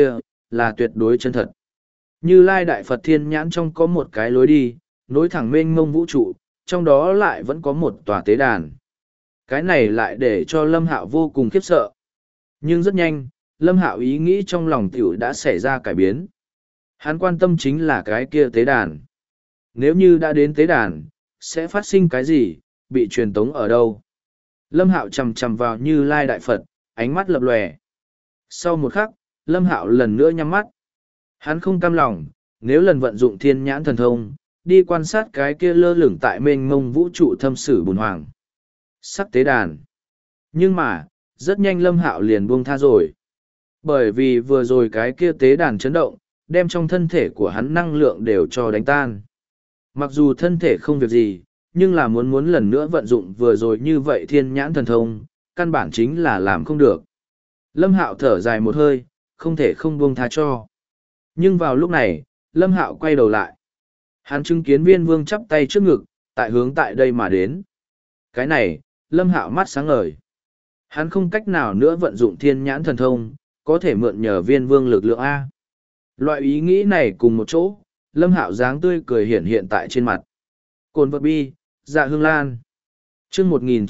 là tuyệt đối chân thật. Như Lai Đại Phật Thiên Nhãn trong có một cái lối đi, nối thẳng mênh mông vũ trụ, trong đó lại vẫn có một tòa tế đàn. Cái này lại để cho Lâm Hạo vô cùng khiếp sợ. Nhưng rất nhanh, Lâm Hạo ý nghĩ trong lòng tiểu đã xảy ra cải biến. Hắn quan tâm chính là cái kia tế đàn. Nếu như đã đến tế đàn, sẽ phát sinh cái gì, bị truyền tống ở đâu? Lâm Hạo chầm chầm vào Như Lai Đại Phật, ánh mắt lập lòe. Sau một khắc, Lâm Hạo lần nữa nhắm mắt. Hắn không cam lòng, nếu lần vận dụng thiên nhãn thần thông, đi quan sát cái kia lơ lửng tại mênh mông vũ trụ thâm sử bùn hoàng. Sắc tế đàn. Nhưng mà, rất nhanh Lâm Hạo liền buông tha rồi. Bởi vì vừa rồi cái kia tế đàn chấn động, đem trong thân thể của hắn năng lượng đều cho đánh tan. Mặc dù thân thể không việc gì, nhưng là muốn lần nữa vận dụng vừa rồi như vậy thiên nhãn thần thông, căn bản chính là làm không được. Lâm Hạo thở dài một hơi, không thể không buông tha cho. Nhưng vào lúc này, Lâm Hạo quay đầu lại. Hắn chứng kiến Viên Vương chắp tay trước ngực, tại hướng tại đây mà đến. Cái này, Lâm Hạo mắt sáng ngời. Hắn không cách nào nữa vận dụng thiên nhãn thần thông, có thể mượn nhờ Viên Vương lực lượng A. Loại ý nghĩ này cùng một chỗ, Lâm Hạo dáng tươi cười hiện tại trên mặt. Cồn vật bi, dạ hương lan. Chương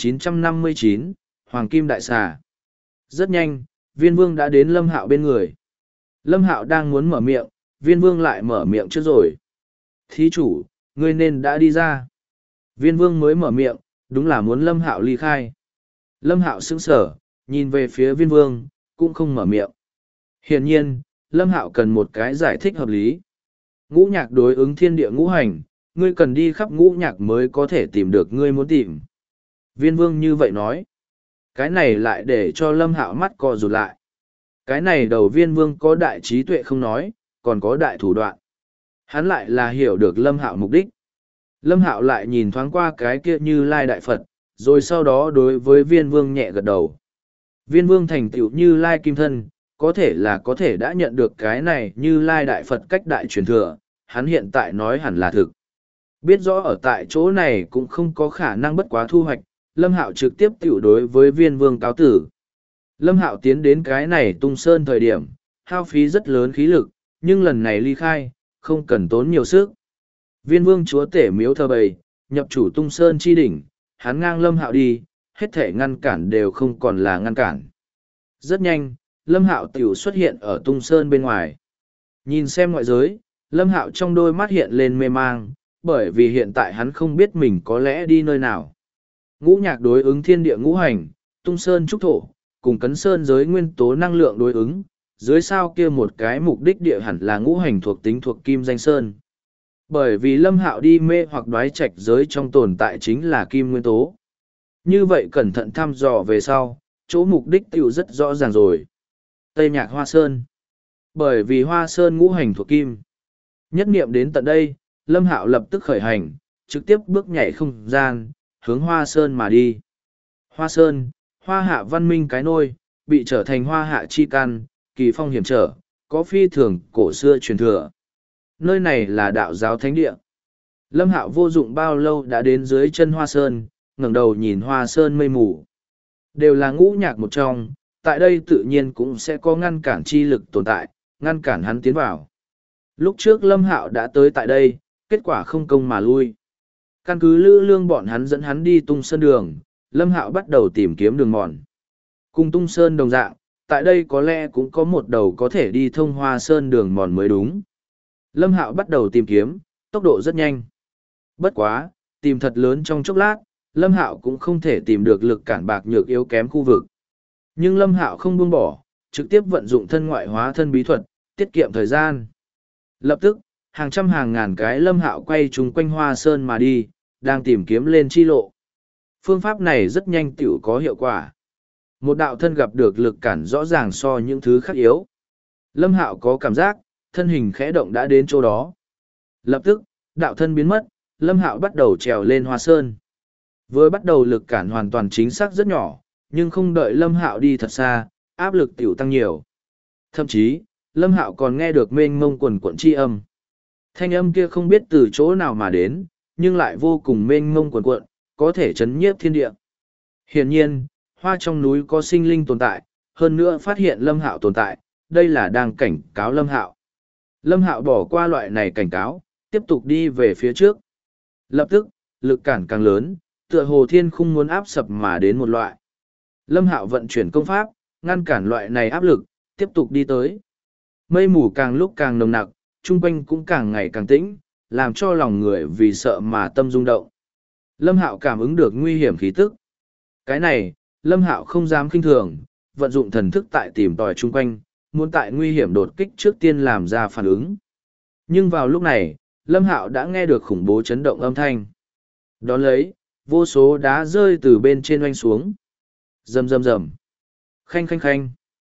1959, Hoàng Kim Đại Xà. Rất nhanh, Viên Vương đã đến Lâm Hạo bên người. Lâm Hạo đang muốn mở miệng, Viên Vương lại mở miệng trước rồi. Thí chủ, ngươi nên đã đi ra. Viên Vương mới mở miệng, đúng là muốn Lâm Hạo ly khai. Lâm Hạo sững sờ, nhìn về phía Viên Vương, cũng không mở miệng. Hiển nhiên, Lâm Hạo cần một cái giải thích hợp lý. Ngũ nhạc đối ứng thiên địa ngũ hành, ngươi cần đi khắp ngũ nhạc mới có thể tìm được ngươi muốn tìm. Viên Vương như vậy nói. Cái này lại để cho Lâm Hạo mắt co rụt lại. Cái này đầu Viên Vương có đại trí tuệ không nói, còn có đại thủ đoạn. Hắn lại là hiểu được Lâm Hạo mục đích. Lâm Hạo lại nhìn thoáng qua cái kia Như Lai Đại Phật, rồi sau đó đối với Viên Vương nhẹ gật đầu. Viên Vương thành tựu Như Lai Kim Thân, có thể đã nhận được cái này Như Lai Đại Phật cách đại truyền thừa, hắn hiện tại nói hẳn là thực. Biết rõ ở tại chỗ này cũng không có khả năng bất quá thu hoạch, Lâm Hạo trực tiếp tiểu đối với Viên Vương cáo tử. Lâm Hạo tiến đến cái này Tung Sơn thời điểm, hao phí rất lớn khí lực, nhưng lần này ly khai, không cần tốn nhiều sức. Viên Vương chúa tể miếu thờ bầy, nhập chủ Tung Sơn chi đỉnh, hắn ngang Lâm Hạo đi, hết thể ngăn cản đều không còn là ngăn cản. Rất nhanh, Lâm Hạo tiểu xuất hiện ở Tung Sơn bên ngoài. Nhìn xem ngoại giới, Lâm Hạo trong đôi mắt hiện lên mê mang, bởi vì hiện tại hắn không biết mình có lẽ đi nơi nào. Ngũ nhạc đối ứng thiên địa ngũ hành, Tung Sơn trúc thổ, cùng Cấn Sơn giới nguyên tố năng lượng đối ứng, dưới sao kia một cái mục đích địa hẳn là ngũ hành thuộc tính thuộc Kim Danh Sơn. Bởi vì Lâm Hạo đi mê hoặc đoái trạch giới trong tồn tại chính là Kim nguyên tố. Như vậy cẩn thận thăm dò về sau, chỗ mục đích tiểu rất rõ ràng rồi. Tây Nhạc Hoa Sơn. Bởi vì Hoa Sơn ngũ hành thuộc Kim. Nhất niệm đến tận đây, Lâm Hạo lập tức khởi hành, trực tiếp bước nhảy không gian, hướng Hoa Sơn mà đi. Hoa Sơn, Hoa Hạ văn minh cái nôi, bị trở thành Hoa Hạ chi căn, kỳ phong hiểm trở, có phi thường cổ xưa truyền thừa. Nơi này là đạo giáo thánh địa. Lâm Hạo vô dụng bao lâu đã đến dưới chân Hoa Sơn, ngẩng đầu nhìn Hoa Sơn mây mù. Đều là ngũ nhạc một trong, tại đây tự nhiên cũng sẽ có ngăn cản chi lực tồn tại, ngăn cản hắn tiến vào. Lúc trước Lâm Hạo đã tới tại đây, kết quả không công mà lui. Căn cứ Lữ Lương bọn hắn dẫn hắn đi Tung Sơn đường, Lâm Hạo bắt đầu tìm kiếm đường mòn. Cùng Tung Sơn đồng dạng, tại đây có lẽ cũng có một đầu có thể đi thông Hoa Sơn đường mòn mới đúng. Lâm Hạo bắt đầu tìm kiếm, tốc độ rất nhanh. Bất quá, tìm thật lớn trong chốc lát, Lâm Hạo cũng không thể tìm được lực cản bạc nhược yếu kém khu vực. Nhưng Lâm Hạo không buông bỏ, trực tiếp vận dụng thân ngoại hóa thân bí thuật, tiết kiệm thời gian. Lập tức, hàng trăm hàng ngàn cái Lâm Hạo quay chung quanh Hoa Sơn mà đi, đang tìm kiếm lên chi lộ. Phương pháp này rất nhanh tiểu có hiệu quả. Một đạo thân gặp được lực cản rõ ràng so những thứ khác yếu. Lâm Hạo có cảm giác, thân hình khẽ động đã đến chỗ đó. Lập tức, đạo thân biến mất, Lâm Hạo bắt đầu trèo lên Hoa Sơn. Vừa bắt đầu lực cản hoàn toàn chính xác rất nhỏ, nhưng không đợi Lâm Hạo đi thật xa, áp lực tiểu tăng nhiều. Thậm chí, Lâm Hạo còn nghe được mênh mông quần quận chi âm. Thanh âm kia không biết từ chỗ nào mà đến, nhưng lại vô cùng mênh mông quần quận, có thể chấn nhiếp thiên địa. Hiển nhiên, hoa trong núi có sinh linh tồn tại, hơn nữa phát hiện Lâm Hạo tồn tại, đây là đang cảnh cáo Lâm Hạo. Lâm Hạo bỏ qua loại này cảnh cáo, tiếp tục đi về phía trước. Lập tức, lực cản càng lớn, tựa hồ thiên khung muốn áp sập mà đến một loại. Lâm Hạo vận chuyển công pháp, ngăn cản loại này áp lực, tiếp tục đi tới. Mây mù càng lúc càng nồng nặc, chung quanh cũng càng ngày càng tĩnh, làm cho lòng người vì sợ mà tâm rung động. Lâm Hạo cảm ứng được nguy hiểm khí tức. Cái này, Lâm Hạo không dám khinh thường, vận dụng thần thức tại tìm tòi chung quanh, muốn tại nguy hiểm đột kích trước tiên làm ra phản ứng. Nhưng vào lúc này, Lâm Hạo đã nghe được khủng bố chấn động âm thanh. Đón lấy, vô số đá rơi từ bên trên oanh xuống. Rầm rầm rầm. Khanh khanh khanh.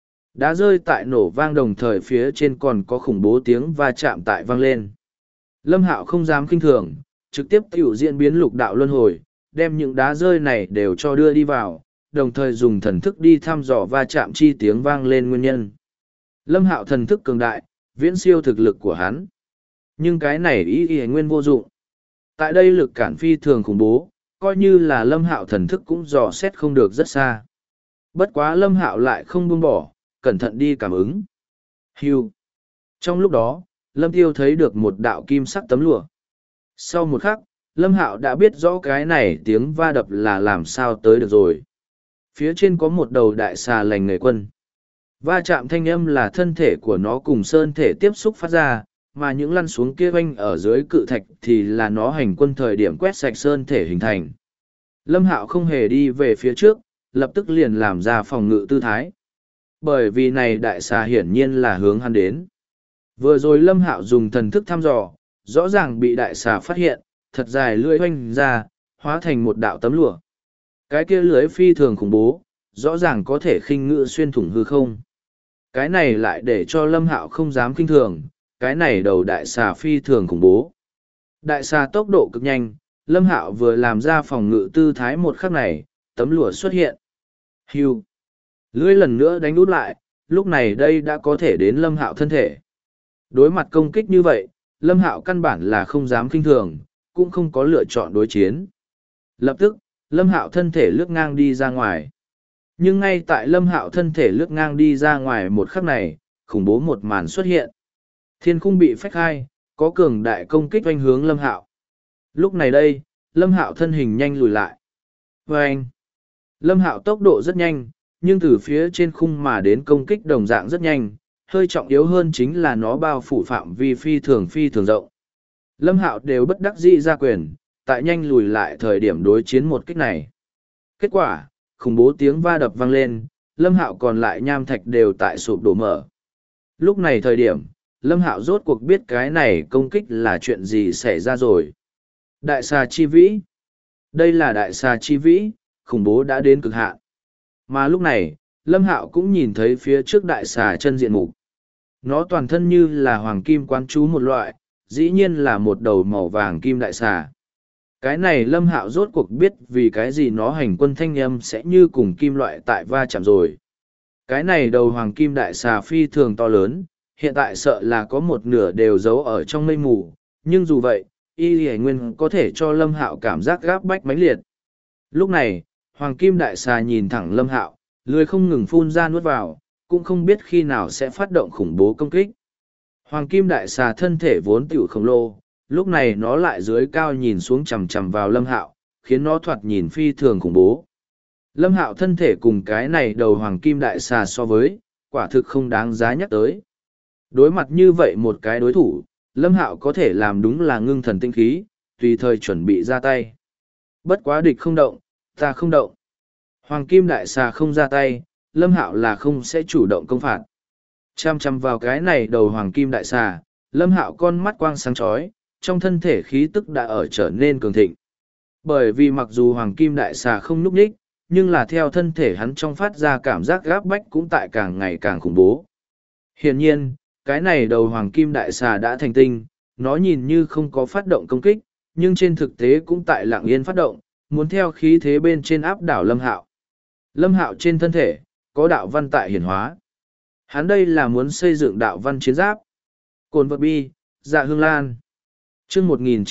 Đá rơi tại nổ vang đồng thời phía trên còn có khủng bố tiếng va chạm tại vang lên. Lâm Hạo không dám khinh thường, trực tiếp tiểu diễn biến lục đạo luân hồi, đem những đá rơi này đều cho đưa đi vào, đồng thời dùng thần thức đi thăm dò va chạm chi tiếng vang lên nguyên nhân. Lâm Hạo thần thức cường đại, viễn siêu thực lực của hắn. Nhưng cái này ý nguyên vô dụng. Tại đây lực cản phi thường khủng bố, coi như là Lâm Hạo thần thức cũng dò xét không được rất xa. Bất quá Lâm Hạo lại không buông bỏ, cẩn thận đi cảm ứng. Hưu. Trong lúc đó, Lâm Tiêu thấy được một đạo kim sắc tấm lụa. Sau một khắc, Lâm Hạo đã biết rõ cái này tiếng va đập là làm sao tới được rồi. Phía trên có một đầu đại xà lành nghề quân. Va chạm thanh âm là thân thể của nó cùng sơn thể tiếp xúc phát ra, mà những lăn xuống kia oanh ở dưới cự thạch thì là nó hành quân thời điểm quét sạch sơn thể hình thành. Lâm Hạo không hề đi về phía trước, lập tức liền làm ra phòng ngự tư thái. Bởi vì này đại xà hiển nhiên là hướng hắn đến. Vừa rồi Lâm Hạo dùng thần thức thăm dò, rõ ràng bị đại xà phát hiện, thật dài lưỡi oanh ra, hóa thành một đạo tấm lụa. Cái kia lưỡi phi thường khủng bố, rõ ràng có thể khinh ngự xuyên thủng hư không. Cái này lại để cho Lâm Hạo không dám kinh thường, cái này đầu đại xà phi thường khủng bố. Đại xà tốc độ cực nhanh, Lâm Hạo vừa làm ra phòng ngự tư thái một khắc này, tấm lụa xuất hiện. Hưu. Lưỡi lần nữa đánh út lại, lúc này đây đã có thể đến Lâm Hạo thân thể. Đối mặt công kích như vậy, Lâm Hạo căn bản là không dám kinh thường, cũng không có lựa chọn đối chiến. Lập tức, Lâm Hạo thân thể lướt ngang đi ra ngoài. Nhưng ngay tại Lâm Hạo thân thể lướt ngang đi ra ngoài một khắc này, khủng bố một màn xuất hiện. Thiên khung bị phách hai, có cường đại công kích oanh hướng Lâm Hạo. Lúc này đây, Lâm Hạo thân hình nhanh lùi lại. Vâng! Lâm Hạo tốc độ rất nhanh, nhưng từ phía trên khung mà đến công kích đồng dạng rất nhanh, hơi trọng yếu hơn chính là nó bao phủ phạm vi phi thường rộng. Lâm Hạo đều bất đắc dĩ ra quyền, tại nhanh lùi lại thời điểm đối chiến một kích này. Kết quả, khủng bố tiếng va đập vang lên, Lâm Hạo còn lại nham thạch đều tại sụp đổ mở. Lúc này thời điểm, Lâm Hạo rốt cuộc biết cái này công kích là chuyện gì xảy ra rồi. Đại xà chi vĩ. Đây là đại xà chi vĩ, khủng bố đã đến cực hạn. Mà lúc này, Lâm Hạo cũng nhìn thấy phía trước đại xà chân diện mục. Nó toàn thân như là hoàng kim quán chú một loại, dĩ nhiên là một đầu màu vàng kim đại xà. Cái này Lâm Hạo rốt cuộc biết vì cái gì nó hành quân thanh âm sẽ như cùng kim loại tại va chạm rồi. Cái này đầu hoàng kim đại xà phi thường to lớn, hiện tại sợ là có một nửa đều giấu ở trong mây mù, nhưng dù vậy, y hải nguyên có thể cho Lâm Hạo cảm giác gáp bách mãnh liệt. Lúc này, hoàng kim đại xà nhìn thẳng Lâm Hạo, lưỡi không ngừng phun ra nuốt vào, cũng không biết khi nào sẽ phát động khủng bố công kích. Hoàng kim đại xà thân thể vốn tiểu khổng lồ, lúc này nó lại dưới cao nhìn xuống chằm chằm vào Lâm Hạo, khiến nó thoạt nhìn phi thường khủng bố. Lâm Hạo thân thể cùng cái này đầu hoàng kim đại xà so với, quả thực không đáng giá nhắc tới. Đối mặt như vậy một cái đối thủ, Lâm Hạo có thể làm đúng là ngưng thần tinh khí, tùy thời chuẩn bị ra tay. Bất quá địch không động, ta không động. Hoàng kim đại xà không ra tay, Lâm Hạo là không sẽ chủ động công phạt. Chăm chăm vào cái này đầu hoàng kim đại xà, Lâm Hạo con mắt quang sáng chói, trong thân thể khí tức đã ở trở nên cường thịnh. Bởi vì mặc dù hoàng kim đại xà không nhúc nhích, nhưng là theo thân thể hắn trong phát ra cảm giác gáp bách cũng tại càng ngày càng khủng bố. Hiển nhiên, cái này đầu hoàng kim đại xà đã thành tinh, nó nhìn như không có phát động công kích, nhưng trên thực tế cũng tại lặng yên phát động, muốn theo khí thế bên trên áp đảo Lâm Hạo. Lâm Hạo trên thân thể, có đạo văn tại hiển hóa. Hắn đây là muốn xây dựng đạo văn chiến giáp. Cồn vật bi, dạ hương lan. Chương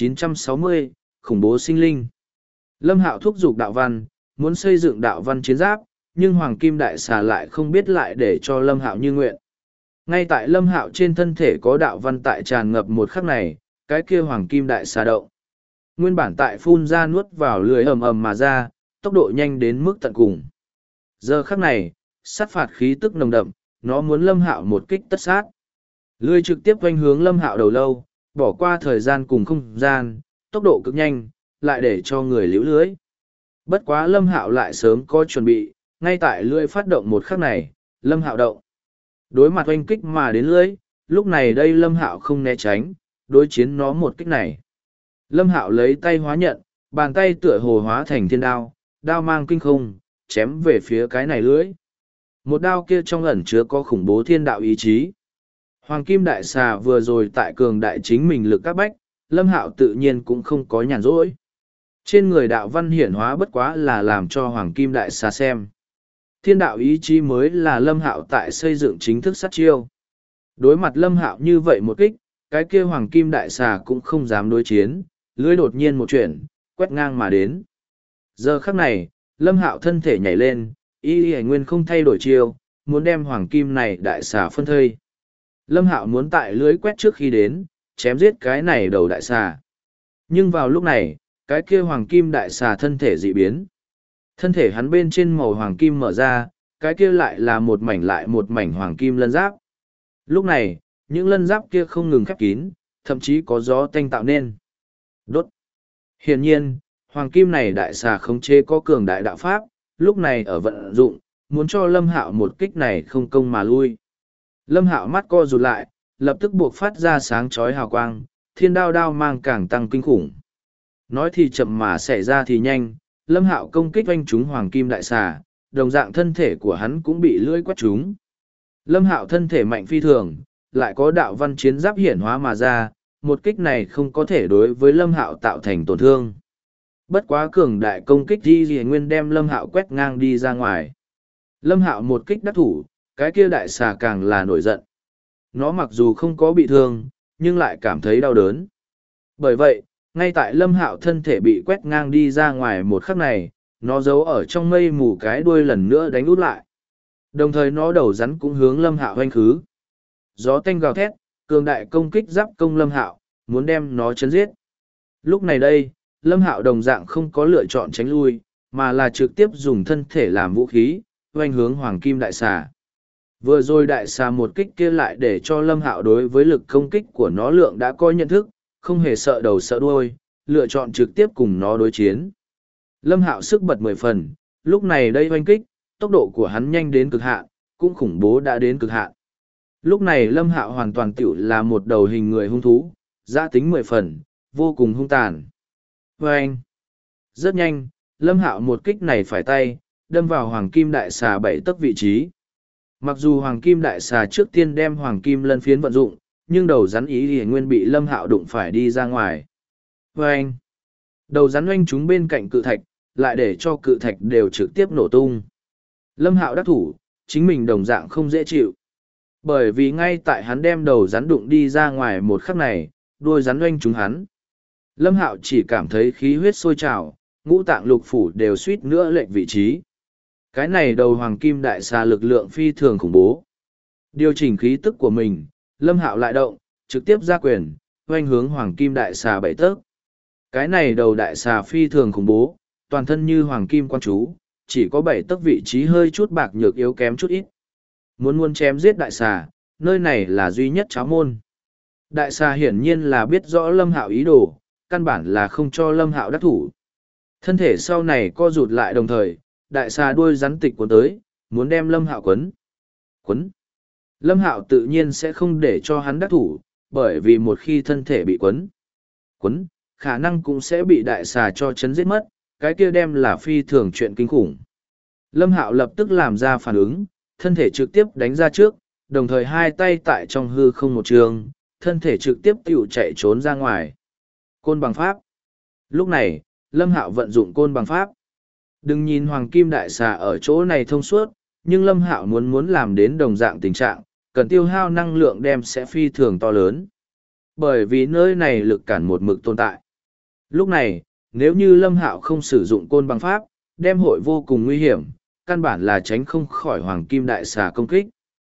1960, khủng bố sinh linh. Lâm Hạo thúc giục đạo văn, muốn xây dựng đạo văn chiến giáp, nhưng Hoàng Kim Đại Xà lại không biết lại để cho Lâm Hạo như nguyện. Ngay tại Lâm Hạo trên thân thể có đạo văn tại tràn ngập một khắc này, cái kia hoàng kim đại xà động. Nguyên bản tại phun ra nuốt vào lưới ầm ầm mà ra, tốc độ nhanh đến mức tận cùng. Giờ khắc này, sát phạt khí tức nồng đậm, nó muốn Lâm Hạo một kích tất sát. Lưới trực tiếp quanh hướng Lâm Hạo đầu lâu, bỏ qua thời gian cùng không gian, tốc độ cực nhanh, lại để cho người liễu lưới. Bất quá Lâm Hạo lại sớm có chuẩn bị, ngay tại lưới phát động một khắc này, Lâm Hạo động. Đối mặt oanh kích mà đến lưới, lúc này đây Lâm Hạo không né tránh, đối chiến nó một kích này. Lâm Hạo lấy tay hóa nhận, bàn tay tựa hồ hóa thành thiên đao, đao mang kinh không, chém về phía cái này lưới. Một đao kia trong ẩn chứa có khủng bố thiên đạo ý chí. Hoàng kim đại xà vừa rồi tại cường đại chính mình lực các bách, Lâm Hạo tự nhiên cũng không có nhàn rỗi. Trên người đạo văn hiển hóa bất quá là làm cho hoàng kim đại xà xem. Thiên đạo ý chí mới là Lâm Hạo tại xây dựng chính thức sát chiêu. Đối mặt Lâm Hạo như vậy một kích, cái kia hoàng kim đại xà cũng không dám đối chiến, lưới đột nhiên một chuyển, quét ngang mà đến. Giờ khắc này, Lâm Hạo thân thể nhảy lên, y nguyên không thay đổi chiêu, muốn đem hoàng kim này đại xà phân thây. Lâm Hạo muốn tại lưới quét trước khi đến, chém giết cái này đầu đại xà. Nhưng vào lúc này, cái kia hoàng kim đại xà thân thể dị biến. Thân thể hắn bên trên màu hoàng kim mở ra, cái kia lại là một mảnh hoàng kim lân giáp. Lúc này, những lân giáp kia không ngừng khép kín, thậm chí có gió tanh tạo nên. Đốt. Hiển nhiên, hoàng kim này đại xà khống chế có cường đại đạo pháp, lúc này ở vận dụng, muốn cho Lâm Hạo một kích này không công mà lui. Lâm Hạo mắt co rụt lại, lập tức buộc phát ra sáng chói hào quang, thiên đao đao mang càng tăng kinh khủng. Nói thì chậm mà xảy ra thì nhanh, Lâm Hạo công kích oanh trúng hoàng kim đại xà, đồng dạng thân thể của hắn cũng bị lưỡi quét trúng. Lâm Hạo thân thể mạnh phi thường, lại có đạo văn chiến giáp hiển hóa mà ra, một kích này không có thể đối với Lâm Hạo tạo thành tổn thương. Bất quá cường đại công kích Di Nguyên đem Lâm Hạo quét ngang đi ra ngoài. Lâm Hạo một kích đắc thủ, cái kia đại xà càng là nổi giận. Nó mặc dù không có bị thương, nhưng lại cảm thấy đau đớn. Bởi vậy, ngay tại Lâm Hạo thân thể bị quét ngang đi ra ngoài một khắc này, nó giấu ở trong mây mù cái đuôi lần nữa đánh út lại. Đồng thời nó đầu rắn cũng hướng Lâm Hạo hoanh khứ. Gió tanh gào thét, cường đại công kích giáp công Lâm Hạo, muốn đem nó chấn giết. Lúc này đây, Lâm Hạo đồng dạng không có lựa chọn tránh lui, mà là trực tiếp dùng thân thể làm vũ khí, hoanh hướng hoàng kim đại xà. Vừa rồi đại xà một kích kia lại để cho Lâm Hạo đối với lực công kích của nó lượng đã có nhận thức, không hề sợ đầu sợ đuôi, lựa chọn trực tiếp cùng nó đối chiến. Lâm Hạo sức bật 10 phần, lúc này đây hoanh kích, tốc độ của hắn nhanh đến cực hạn, cũng khủng bố đã đến cực hạn. Lúc này Lâm Hạo hoàn toàn tiểu là một đầu hình người hung thú, dã tính 10 phần, vô cùng hung tàn. Vâng! Rất nhanh, Lâm Hạo một kích này phải tay, đâm vào hoàng kim đại xà 7 tấc vị trí. Mặc dù hoàng kim đại xà trước tiên đem hoàng kim lân phiến vận dụng, nhưng đầu rắn ý thì nguyên bị Lâm Hạo đụng phải đi ra ngoài. Vâng! Đầu rắn oanh chúng bên cạnh cự thạch, lại để cho cự thạch đều trực tiếp nổ tung. Lâm Hạo đắc thủ, chính mình đồng dạng không dễ chịu. Bởi vì ngay tại hắn đem đầu rắn đụng đi ra ngoài một khắc này, đuôi rắn oanh chúng hắn. Lâm Hạo chỉ cảm thấy khí huyết sôi trào, ngũ tạng lục phủ đều suýt nữa lệch vị trí. Cái này đầu hoàng kim đại xà lực lượng phi thường khủng bố. Điều chỉnh khí tức của mình, Lâm Hạo lại động, trực tiếp ra quyền, oanh hướng hoàng kim đại xà 7 tấc. Cái này đầu đại xà phi thường khủng bố, toàn thân như hoàng kim quan chú, chỉ có 7 tấc vị trí hơi chút bạc nhược yếu kém chút ít. Muốn chém giết đại xà, nơi này là duy nhất cháo môn. Đại xà hiển nhiên là biết rõ Lâm Hạo ý đồ, căn bản là không cho Lâm Hạo đắc thủ. Thân thể sau này co rụt lại đồng thời, đại xà đuôi rắn tịch cuốn tới, muốn đem Lâm Hạo quấn. Lâm Hạo tự nhiên sẽ không để cho hắn đắc thủ, bởi vì một khi thân thể bị quấn, khả năng cũng sẽ bị đại xà cho chấn giết mất, cái kia đem là phi thường chuyện kinh khủng. Lâm Hạo lập tức làm ra phản ứng, thân thể trực tiếp đánh ra trước, đồng thời hai tay tại trong hư không một trường, thân thể trực tiếp tiểu chạy trốn ra ngoài. Côn bằng pháp. Lúc này, Lâm Hạo vận dụng côn bằng pháp. Đừng nhìn hoàng kim đại xà ở chỗ này thông suốt, nhưng Lâm Hạo muốn làm đến đồng dạng tình trạng, cần tiêu hao năng lượng đem sẽ phi thường to lớn. Bởi vì nơi này lực cản một mực tồn tại. Lúc này, nếu như Lâm Hạo không sử dụng côn bằng pháp, đem hội vô cùng nguy hiểm, căn bản là tránh không khỏi hoàng kim đại xà công kích.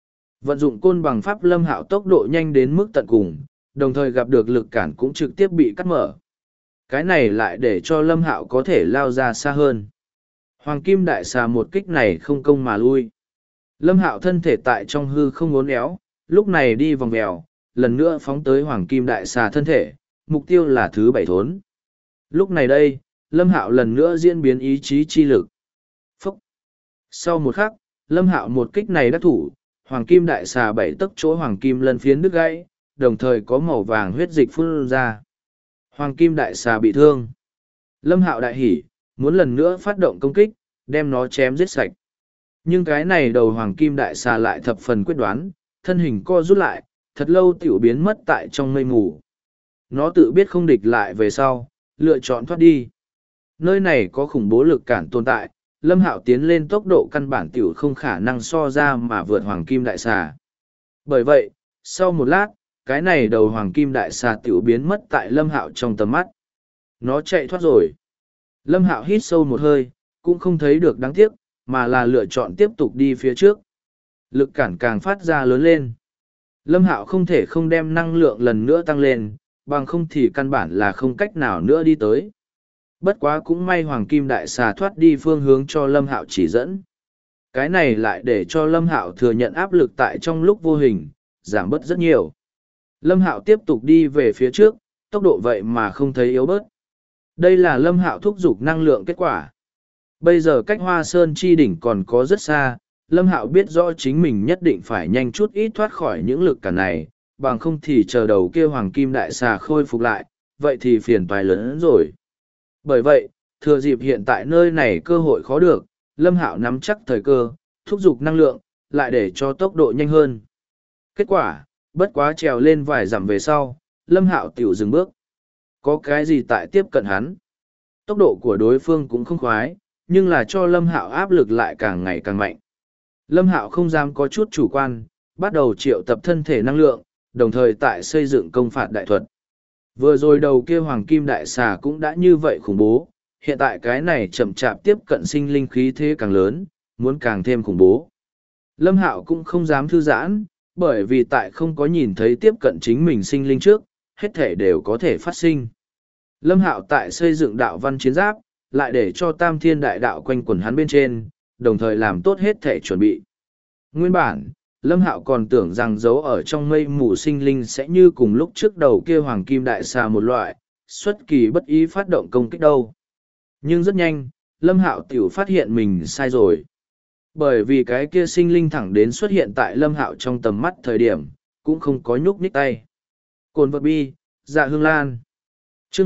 Vận dụng côn bằng pháp Lâm Hạo tốc độ nhanh đến mức tận cùng, đồng thời gặp được lực cản cũng trực tiếp bị cắt mở. Cái này lại để cho Lâm Hạo có thể lao ra xa hơn. Hoàng Kim Đại Xà một kích này không công mà lui. Lâm Hạo thân thể tại trong hư không uốn éo, lúc này đi vòng vèo, lần nữa phóng tới Hoàng Kim Đại Xà thân thể, mục tiêu là thứ 7 thốn. Lúc này đây, Lâm Hạo lần nữa diễn biến ý chí chi lực. Phúc! Sau một khắc, Lâm Hạo một kích này đắc thủ, Hoàng Kim Đại Xà 7 tấc chỗ Hoàng Kim lân phiến đứt gãy, đồng thời có màu vàng huyết dịch phun ra. Hoàng Kim Đại Xà bị thương. Lâm Hạo đại hỉ, muốn lần nữa phát động công kích, đem nó chém giết sạch. Nhưng cái này đầu Hoàng Kim Đại Xà lại thập phần quyết đoán, thân hình co rút lại, thật lâu tiểu biến mất tại trong mây mù. Nó tự biết không địch lại về sau, lựa chọn thoát đi. Nơi này có khủng bố lực cản tồn tại, Lâm Hạo tiến lên tốc độ căn bản tiểu không khả năng so ra mà vượt Hoàng Kim Đại Xà. Bởi vậy, sau một lát, cái này đầu Hoàng Kim Đại Xà tiểu biến mất tại Lâm Hạo trong tầm mắt. Nó chạy thoát rồi. Lâm Hạo hít sâu một hơi, cũng không thấy được đáng tiếc, mà là lựa chọn tiếp tục đi phía trước. Lực cản càng phát ra lớn lên. Lâm Hạo không thể không đem năng lượng lần nữa tăng lên, bằng không thì căn bản là không cách nào nữa đi tới. Bất quá cũng may Hoàng Kim Đại Xà thoát đi phương hướng cho Lâm Hạo chỉ dẫn. Cái này lại để cho Lâm Hạo thừa nhận áp lực tại trong lúc vô hình, giảm bớt rất nhiều. Lâm Hạo tiếp tục đi về phía trước, tốc độ vậy mà không thấy yếu bớt. Đây là Lâm Hạo thúc giục năng lượng kết quả. Bây giờ cách Hoa Sơn chi đỉnh còn có rất xa, Lâm Hạo biết rõ chính mình nhất định phải nhanh chút ít thoát khỏi những lực cản này, bằng không thì chờ đầu kia Hoàng Kim Đại Xà khôi phục lại, vậy thì phiền toái lớn hơn rồi. Bởi vậy, thừa dịp hiện tại nơi này cơ hội khó được, Lâm Hạo nắm chắc thời cơ, thúc giục năng lượng, lại để cho tốc độ nhanh hơn. Kết quả, bất quá trèo lên vài dặm về sau, Lâm Hạo tiểu dừng bước. Có cái gì tại tiếp cận hắn? Tốc độ của đối phương cũng không khoái, nhưng là cho Lâm Hạo áp lực lại càng ngày càng mạnh. Lâm Hạo không dám có chút chủ quan, bắt đầu triệu tập thân thể năng lượng, đồng thời tại xây dựng công phạt đại thuật. Vừa rồi đầu kia Hoàng Kim Đại Xà cũng đã như vậy khủng bố, hiện tại cái này chậm chạp tiếp cận sinh linh khí thế càng lớn, muốn càng thêm khủng bố. Lâm Hạo cũng không dám thư giãn, bởi vì tại không có nhìn thấy tiếp cận chính mình sinh linh trước, hết thể đều có thể phát sinh. Lâm Hạo tại xây dựng đạo văn chiến giáp, lại để cho Tam Thiên Đại Đạo quanh quẩn hắn bên trên, đồng thời làm tốt hết thể chuẩn bị. Nguyên bản, Lâm Hạo còn tưởng rằng giấu ở trong mây mù sinh linh sẽ như cùng lúc trước đầu kia Hoàng Kim Đại Xà một loại, xuất kỳ bất ý phát động công kích đâu. Nhưng rất nhanh, Lâm Hạo tiểu phát hiện mình sai rồi. Bởi vì cái kia sinh linh thẳng đến xuất hiện tại Lâm Hạo trong tầm mắt thời điểm, cũng không có nhúc nhích tay. Cồn vật bi, Dạ Hương Lan. Chương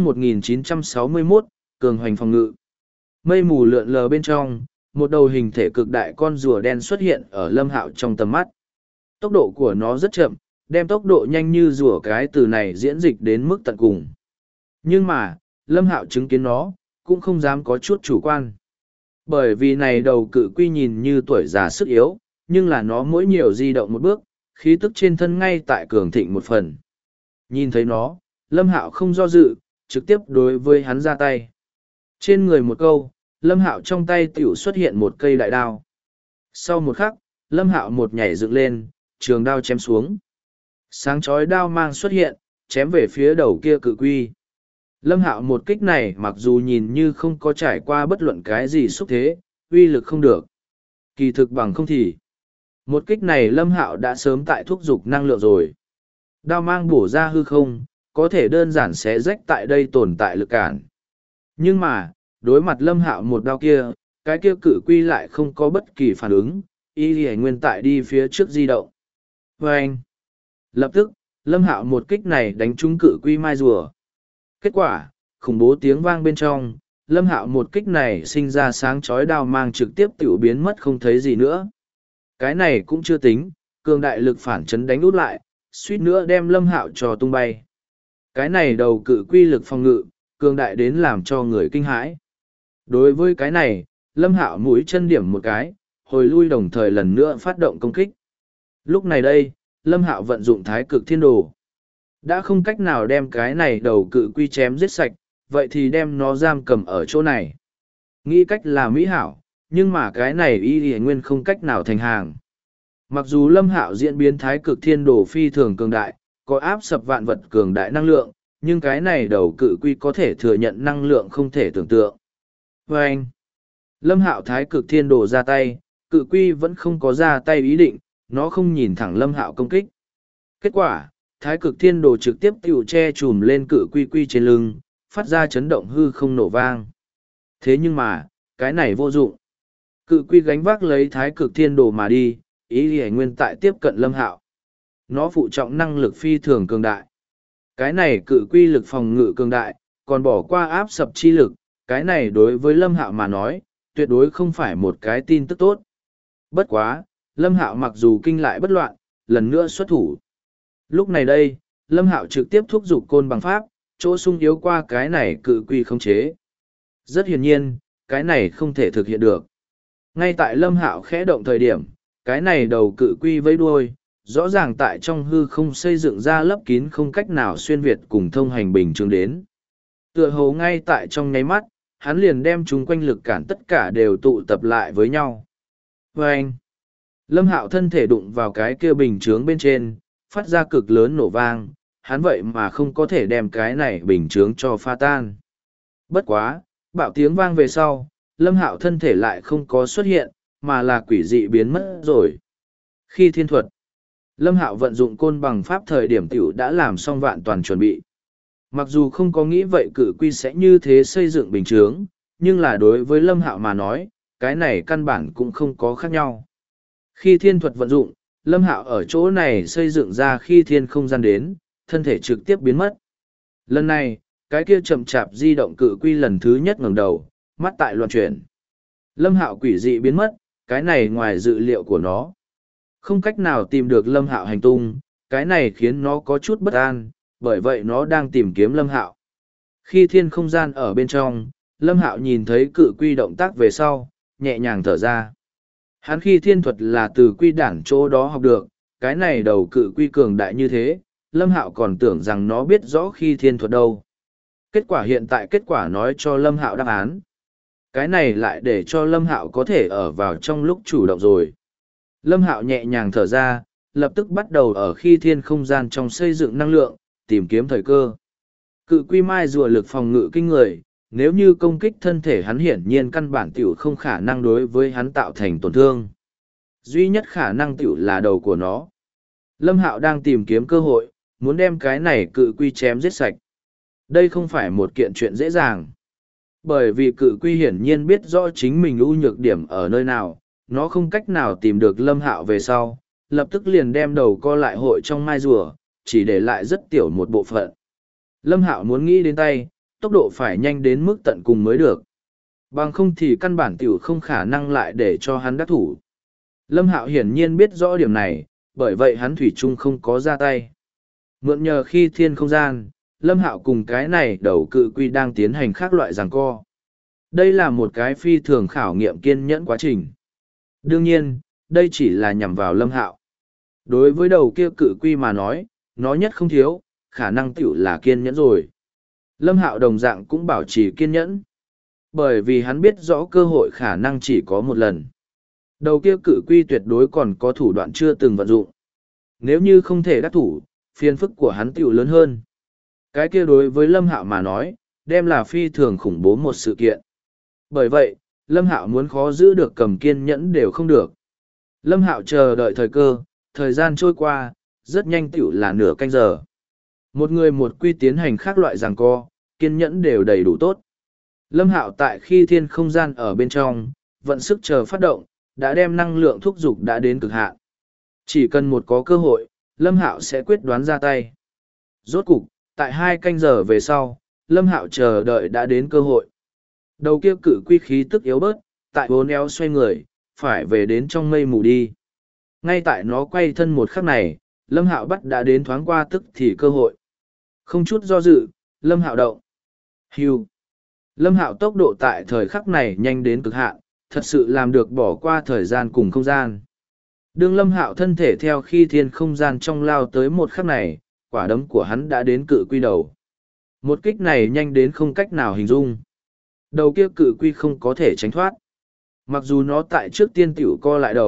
1961, Cường hoành phòng ngự. Mây mù lượn lờ bên trong, một đầu hình thể cực đại con rùa đen xuất hiện ở Lâm Hạo trong tầm mắt. Tốc độ của nó rất chậm, đem tốc độ nhanh như rùa cái từ này diễn dịch đến mức tận cùng. Nhưng mà, Lâm Hạo chứng kiến nó, cũng không dám có chút chủ quan. Bởi vì này đầu cự quy nhìn như tuổi già sức yếu, nhưng là nó mỗi nhiều di động một bước, khí tức trên thân ngay tại cường thịnh một phần. Nhìn thấy nó, Lâm Hạo không do dự, trực tiếp đối với hắn ra tay. Trên người một câu, Lâm Hạo trong tay tiểu xuất hiện một cây đại đao. Sau một khắc, Lâm Hạo một nhảy dựng lên, trường đao chém xuống. Sáng chói đao mang xuất hiện, chém về phía đầu kia cự quy. Lâm Hạo một kích này mặc dù nhìn như không có trải qua bất luận cái gì xúc thế, uy lực không được. Kỳ thực bằng không thì. Một kích này Lâm Hạo đã sớm tại thúc giục năng lượng rồi. Đao mang bổ ra hư không, có thể đơn giản xé rách tại đây tồn tại lực cản. Nhưng mà, đối mặt Lâm Hạo một đao kia, cái kia cự quy lại không có bất kỳ phản ứng, y lì nguyên tại đi phía trước di động. Và anh, lập tức, Lâm Hạo một kích này đánh trúng cự quy mai rùa. Kết quả, khủng bố tiếng vang bên trong, Lâm Hạo một kích này sinh ra sáng chói đao mang trực tiếp tiểu biến mất không thấy gì nữa. Cái này cũng chưa tính, cường đại lực phản chấn đánh út lại, suýt nữa đem Lâm Hạo cho tung bay. Cái này đầu cự quy lực phòng ngự, cường đại đến làm cho người kinh hãi. Đối với cái này, Lâm Hạo mũi chân điểm một cái, hồi lui đồng thời lần nữa phát động công kích. Lúc này đây, Lâm Hạo vận dụng Thái Cực Thiên Đồ. Đã không cách nào đem cái này đầu cự quy chém giết sạch, vậy thì đem nó giam cầm ở chỗ này. Nghĩ cách là mỹ hảo, nhưng mà cái này y nguyên không cách nào thành hàng. Mặc dù Lâm Hạo diễn biến thái cực thiên đồ phi thường cường đại, có áp sập vạn vật cường đại năng lượng, nhưng cái này đầu cự quy có thể thừa nhận năng lượng không thể tưởng tượng. Và anh, Lâm Hạo thái cực thiên đồ ra tay, cự quy vẫn không có ra tay ý định, nó không nhìn thẳng Lâm Hạo công kích. Kết quả, thái cực thiên đồ trực tiếp tiểu che chùm lên cự quy quy trên lưng, phát ra chấn động hư không nổ vang. Thế nhưng mà, cái này vô dụng. Cự quy gánh vác lấy thái cực thiên đồ mà đi, ý hề nguyên tại tiếp cận Lâm Hạo. Nó phụ trọng năng lực phi thường cường đại. Cái này cự quy lực phòng ngự cường đại, còn bỏ qua áp sập chi lực, cái này đối với Lâm Hạo mà nói, tuyệt đối không phải một cái tin tức tốt. Bất quá, Lâm Hạo mặc dù kinh lại bất loạn, lần nữa xuất thủ. Lúc này đây, Lâm Hạo trực tiếp thúc giục côn bằng pháp, chỗ sung yếu qua cái này cự quy không chế. Rất hiển nhiên, cái này không thể thực hiện được. Ngay tại Lâm Hạo khẽ động thời điểm, cái này đầu cự quy vẫy đuôi, rõ ràng tại trong hư không xây dựng ra lấp kín không cách nào xuyên việt cùng thông hành bình thường đến. Tựa hồ ngay tại trong nháy mắt, hắn liền đem chúng quanh lực cản tất cả đều tụ tập lại với nhau. Và anh, Lâm Hạo thân thể đụng vào cái kia bình chướng bên trên, phát ra cực lớn nổ vang, hắn vậy mà không có thể đem cái này bình chướng cho pha tan. Bất quá, bạo tiếng vang về sau, Lâm Hạo thân thể lại không có xuất hiện, mà là quỷ dị biến mất rồi. Khi thiên thuật, Lâm Hạo vận dụng côn bằng pháp thời điểm tiểu đã làm xong vạn toàn chuẩn bị. Mặc dù không có nghĩ vậy cự quy sẽ như thế xây dựng bình chướng, nhưng là đối với Lâm Hạo mà nói, cái này căn bản cũng không có khác nhau. Khi thiên thuật vận dụng, Lâm Hạo ở chỗ này xây dựng ra khi thiên không gian đến, thân thể trực tiếp biến mất. Lần này, cái kia chậm chạp di động cự quy lần thứ nhất ngẩng đầu, mắt tại loạn chuyển. Lâm Hạo quỷ dị biến mất, cái này ngoài dự liệu của nó. Không cách nào tìm được Lâm Hạo hành tung, cái này khiến nó có chút bất an, bởi vậy nó đang tìm kiếm Lâm Hạo. Khi thiên không gian ở bên trong, Lâm Hạo nhìn thấy cự quy động tác về sau, nhẹ nhàng thở ra. Hắn khi thiên thuật là từ quy đản chỗ đó học được, cái này đầu cự quy cường đại như thế, Lâm Hạo còn tưởng rằng nó biết rõ khi thiên thuật đâu. Kết quả hiện tại kết quả nói cho Lâm Hạo đáp án. Cái này lại để cho Lâm Hạo có thể ở vào trong lúc chủ động rồi. Lâm Hạo nhẹ nhàng thở ra, lập tức bắt đầu ở khi thiên không gian trong xây dựng năng lượng, tìm kiếm thời cơ. Cự quy mai rùa lực phòng ngự kinh người, nếu như công kích thân thể hắn hiển nhiên căn bản tiểu không khả năng đối với hắn tạo thành tổn thương. Duy nhất khả năng tiểu là đầu của nó. Lâm Hạo đang tìm kiếm cơ hội, muốn đem cái này cự quy chém giết sạch. Đây không phải một kiện chuyện dễ dàng. Bởi vì cự quy hiển nhiên biết rõ chính mình ưu nhược điểm ở nơi nào, nó không cách nào tìm được Lâm Hạo về sau, lập tức liền đem đầu co lại hội trong mai rùa, chỉ để lại rất tiểu một bộ phận. Lâm Hạo muốn nghĩ đến tay, tốc độ phải nhanh đến mức tận cùng mới được. Bằng không thì căn bản tiểu không khả năng lại để cho hắn đắc thủ. Lâm Hạo hiển nhiên biết rõ điểm này, bởi vậy hắn thủy chung không có ra tay. Mượn nhờ khi thiên không gian, Lâm Hạo cùng cái này đầu cự quy đang tiến hành khác loại giằng co. Đây là một cái phi thường khảo nghiệm kiên nhẫn quá trình. Đương nhiên, đây chỉ là nhằm vào Lâm Hạo. Đối với đầu kia cự quy mà nói, nó nhất không thiếu, khả năng tiểu là kiên nhẫn rồi. Lâm Hạo đồng dạng cũng bảo trì kiên nhẫn. Bởi vì hắn biết rõ cơ hội khả năng chỉ có một lần. Đầu kia cự quy tuyệt đối còn có thủ đoạn chưa từng vận dụng. Nếu như không thể đắc thủ, phiền phức của hắn tiểu lớn hơn. Cái kia đối với Lâm Hạo mà nói, đem là phi thường khủng bố một sự kiện. Bởi vậy, Lâm Hạo muốn khó giữ được cầm kiên nhẫn đều không được. Lâm Hạo chờ đợi thời cơ, thời gian trôi qua, rất nhanh tiểu là nửa canh giờ. Một người một quy tiến hành khác loại giằng co, kiên nhẫn đều đầy đủ tốt. Lâm Hạo tại khi thiên không gian ở bên trong, vận sức chờ phát động, đã đem năng lượng thúc giục đã đến cực hạn. Chỉ cần một có cơ hội, Lâm Hạo sẽ quyết đoán ra tay. Rốt cục, tại 2 canh giờ về sau, Lâm Hạo chờ đợi đã đến cơ hội. Đầu kia cự quy khí tức yếu bớt, tại bốn eo xoay người, phải về đến trong mây mù đi. Ngay tại nó quay thân một khắc này, Lâm Hạo bắt đã đến thoáng qua tức thì cơ hội. Không chút do dự, Lâm Hạo động. Hưu. Lâm Hạo tốc độ tại thời khắc này nhanh đến cực hạn, thật sự làm được bỏ qua thời gian cùng không gian. Đương Lâm Hạo thân thể theo khi thiên không gian trong lao tới một khắc này, quả đấm của hắn đã đến cự quy đầu. Một kích này nhanh đến không cách nào hình dung. Đầu kia cự quy không có thể tránh thoát. Mặc dù nó tại trước tiên tiểu co lại đầu,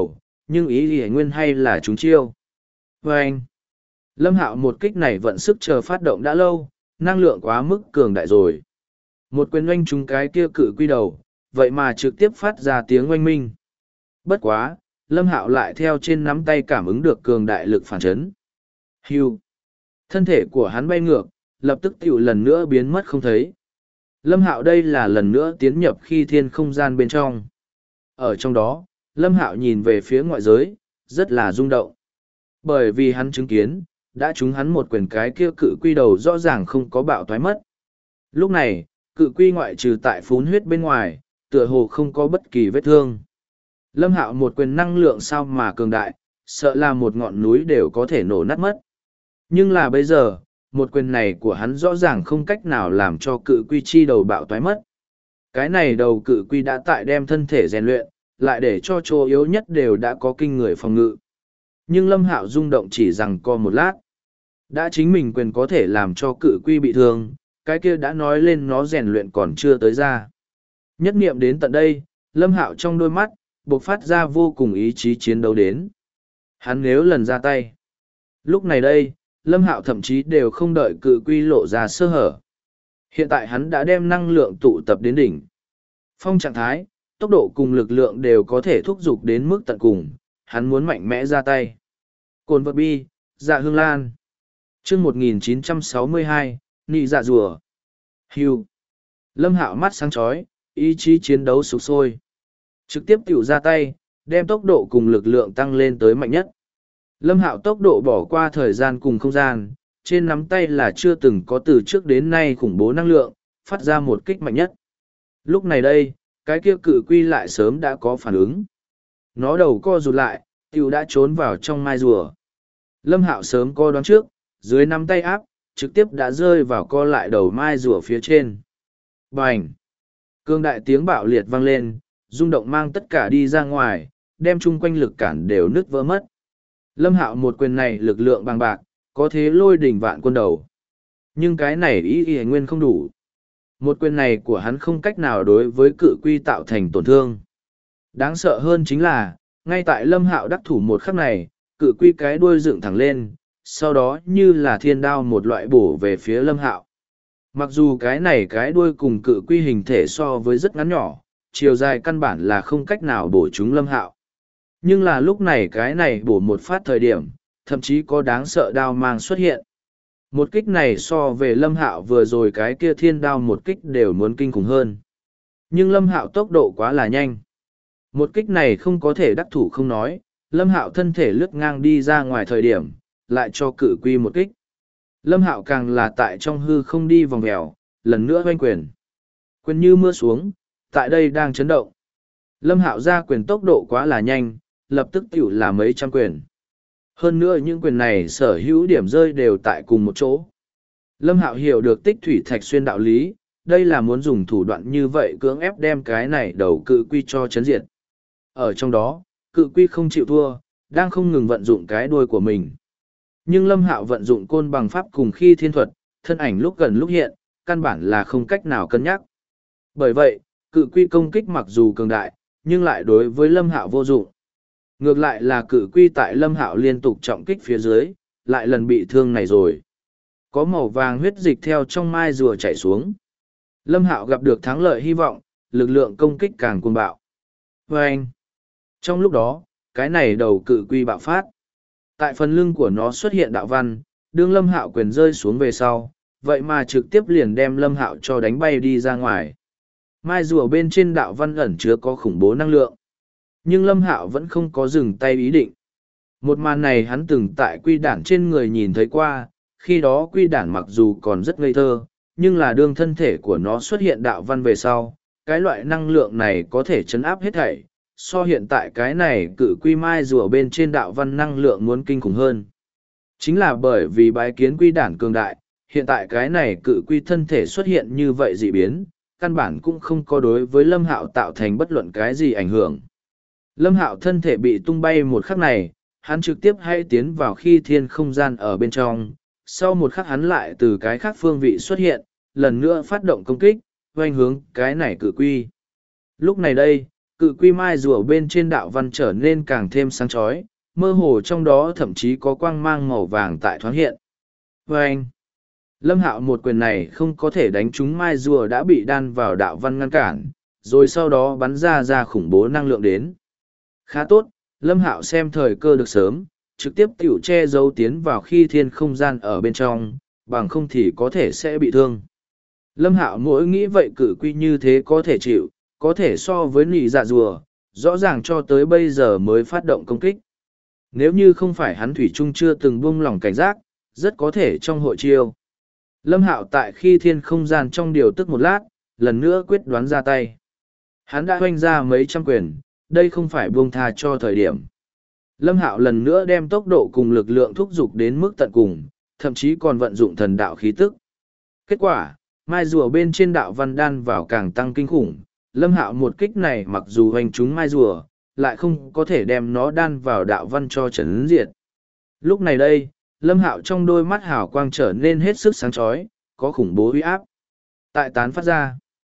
Nhưng ý Y Nguyên hay là trúng chiêu. Và anh, Lâm Hạo một kích này vận sức chờ phát động đã lâu, năng lượng quá mức cường đại rồi. Một quyền oanh trúng cái kia cự quy đầu, vậy mà trực tiếp phát ra tiếng oanh minh. Bất quá, Lâm Hạo lại theo trên nắm tay cảm ứng được cường đại lực phản chấn. Hưu. Thân thể của hắn bay ngược, lập tức tiểu lần nữa biến mất không thấy. Lâm Hạo đây là lần nữa tiến nhập khi thiên không gian bên trong. Ở trong đó, Lâm Hạo nhìn về phía ngoại giới, rất là rung động. Bởi vì hắn chứng kiến, đã trúng hắn một quyền cái kia cự quy đầu rõ ràng không có bạo thoái mất. Lúc này, cự quy ngoại trừ tại phún huyết bên ngoài, tựa hồ không có bất kỳ vết thương. Lâm Hạo một quyền năng lượng sao mà cường đại, sợ là một ngọn núi đều có thể nổ nát mất. Nhưng là bây giờ, một quyền này của hắn rõ ràng không cách nào làm cho cự quy chi đầu bạo toái mất. Cái này đầu cự quy đã tại đem thân thể rèn luyện, lại để cho chỗ yếu nhất đều đã có kinh người phòng ngự. Nhưng Lâm Hạo rung động chỉ rằng co một lát. Đã chính mình quyền có thể làm cho cự quy bị thương, cái kia đã nói lên nó rèn luyện còn chưa tới ra. Nhất niệm đến tận đây, Lâm Hạo trong đôi mắt, bộc phát ra vô cùng ý chí chiến đấu đến. Hắn nếu lần ra tay. Lúc này đây, Lâm Hạo thậm chí đều không đợi cự quy lộ ra sơ hở. Hiện tại hắn đã đem năng lượng tụ tập đến đỉnh. Phong trạng thái, tốc độ cùng lực lượng đều có thể thúc giục đến mức tận cùng, hắn muốn mạnh mẽ ra tay. Cồn vật bi, dạ hương lan. chương 1962, nị dạ rùa. Hưu. Lâm Hạo mắt sáng chói, ý chí chiến đấu sục sôi. Trực tiếp tiểu ra tay, đem tốc độ cùng lực lượng tăng lên tới mạnh nhất. Lâm Hạo tốc độ bỏ qua thời gian cùng không gian, trên nắm tay là chưa từng có từ trước đến nay khủng bố năng lượng, phát ra một kích mạnh nhất. Lúc này đây, cái kia cự quy lại sớm đã có phản ứng. Nó đầu co rụt lại, tiểu đã trốn vào trong mai rùa. Lâm Hạo sớm co đoán trước, dưới nắm tay áp, trực tiếp đã rơi vào co lại đầu mai rùa phía trên. Bành! Cương đại tiếng bạo liệt vang lên, rung động mang tất cả đi ra ngoài, đem chung quanh lực cản đều nứt vỡ mất. Lâm Hạo một quyền này lực lượng bằng bạc, có thế lôi đỉnh vạn quân đầu. Nhưng cái này ý Y Nguyên không đủ. Một quyền này của hắn không cách nào đối với cự quy tạo thành tổn thương. Đáng sợ hơn chính là, ngay tại Lâm Hạo đắc thủ một khắc này, cự quy cái đuôi dựng thẳng lên, sau đó như là thiên đao một loại bổ về phía Lâm Hạo. Mặc dù cái này cái đuôi cùng cự quy hình thể so với rất ngắn nhỏ, chiều dài căn bản là không cách nào bổ trúng Lâm Hạo. Nhưng là lúc này cái này bổ một phát thời điểm, thậm chí có đáng sợ đao mang xuất hiện. Một kích này so về Lâm Hạo vừa rồi cái kia thiên đao một kích đều muốn kinh khủng hơn. Nhưng Lâm Hạo tốc độ quá là nhanh. Một kích này không có thể đắc thủ không nói, Lâm Hạo thân thể lướt ngang đi ra ngoài thời điểm, lại cho cự quy một kích. Lâm Hạo càng là tại trong hư không đi vòng vèo, lần nữa hoanh quyền. Quyền như mưa xuống, tại đây đang chấn động. Lâm Hạo ra quyền tốc độ quá là nhanh, lập tức tiểu là mấy trăm quyền. Hơn nữa những quyền này sở hữu điểm rơi đều tại cùng một chỗ. Lâm Hạo hiểu được tích thủy thạch xuyên đạo lý, đây là muốn dùng thủ đoạn như vậy cưỡng ép đem cái này đầu cự quy cho chấn diệt. Ở trong đó, cự quy không chịu thua, đang không ngừng vận dụng cái đuôi của mình. Nhưng Lâm Hạo vận dụng côn bằng pháp cùng khi thiên thuật, thân ảnh lúc gần lúc hiện, căn bản là không cách nào cân nhắc. Bởi vậy, cự quy công kích mặc dù cường đại, nhưng lại đối với Lâm Hạo vô dụng. Ngược lại là cự quy tại Lâm Hạo liên tục trọng kích phía dưới, lại lần bị thương này rồi. Có màu vàng huyết dịch theo trong mai rùa chảy xuống. Lâm Hạo gặp được thắng lợi hy vọng, lực lượng công kích càng cuồng bạo. Và anh, trong lúc đó, cái này đầu cự quy bạo phát. Tại phần lưng của nó xuất hiện đạo văn, đương Lâm Hạo quyền rơi xuống về sau, vậy mà trực tiếp liền đem Lâm Hạo cho đánh bay đi ra ngoài. Mai rùa bên trên đạo văn ẩn chứa có khủng bố năng lượng. Nhưng Lâm Hạo vẫn không có dừng tay ý định. Một màn này hắn từng tại quy đản trên người nhìn thấy qua, khi đó quy đản mặc dù còn rất ngây thơ, nhưng là đương thân thể của nó xuất hiện đạo văn về sau, cái loại năng lượng này có thể chấn áp hết thảy, so hiện tại cái này cự quy mai rùa bên trên đạo văn năng lượng muốn kinh khủng hơn. Chính là bởi vì bái kiến quy đản cường đại, hiện tại cái này cự quy thân thể xuất hiện như vậy dị biến, căn bản cũng không có đối với Lâm Hạo tạo thành bất luận cái gì ảnh hưởng. Lâm Hạo thân thể bị tung bay một khắc này, hắn trực tiếp hay tiến vào khi thiên không gian ở bên trong, sau một khắc hắn lại từ cái khác phương vị xuất hiện, lần nữa phát động công kích, hoành hướng cái này cự quy. Lúc này đây, Cự quy mai rùa bên trên đạo văn trở nên càng thêm sáng chói, mơ hồ trong đó thậm chí có quang mang màu vàng tại thoáng hiện. Và anh, Lâm Hạo một quyền này không có thể đánh trúng mai rùa đã bị đan vào đạo văn ngăn cản, rồi sau đó bắn ra khủng bố năng lượng đến. Khá tốt, Lâm Hạo xem thời cơ được sớm, trực tiếp tiểu che giấu tiến vào khi thiên không gian ở bên trong, bằng không thì có thể sẽ bị thương. Lâm Hạo mỗi nghĩ vậy cự quy như thế có thể chịu, có thể so với nị dạ rùa, rõ ràng cho tới bây giờ mới phát động công kích. Nếu như không phải hắn thủy chung chưa từng buông lỏng cảnh giác, rất có thể trong hội chiêu. Lâm Hạo tại khi thiên không gian trong điều tức một lát, lần nữa quyết đoán ra tay. Hắn đã hoanh ra mấy trăm quyền, đây không phải buông tha cho thời điểm. Lâm Hạo lần nữa đem tốc độ cùng lực lượng thúc giục đến mức tận cùng, thậm chí còn vận dụng thần đạo khí tức. Kết quả, mai rùa bên trên đạo văn đan vào càng tăng kinh khủng. Lâm Hạo một kích này mặc dù hoành trúng mai rùa, lại không có thể đem nó đan vào đạo văn cho chấn diệt. Lúc này đây, Lâm Hạo trong đôi mắt hào quang trở nên hết sức sáng chói, có khủng bố uy áp tại tán phát ra.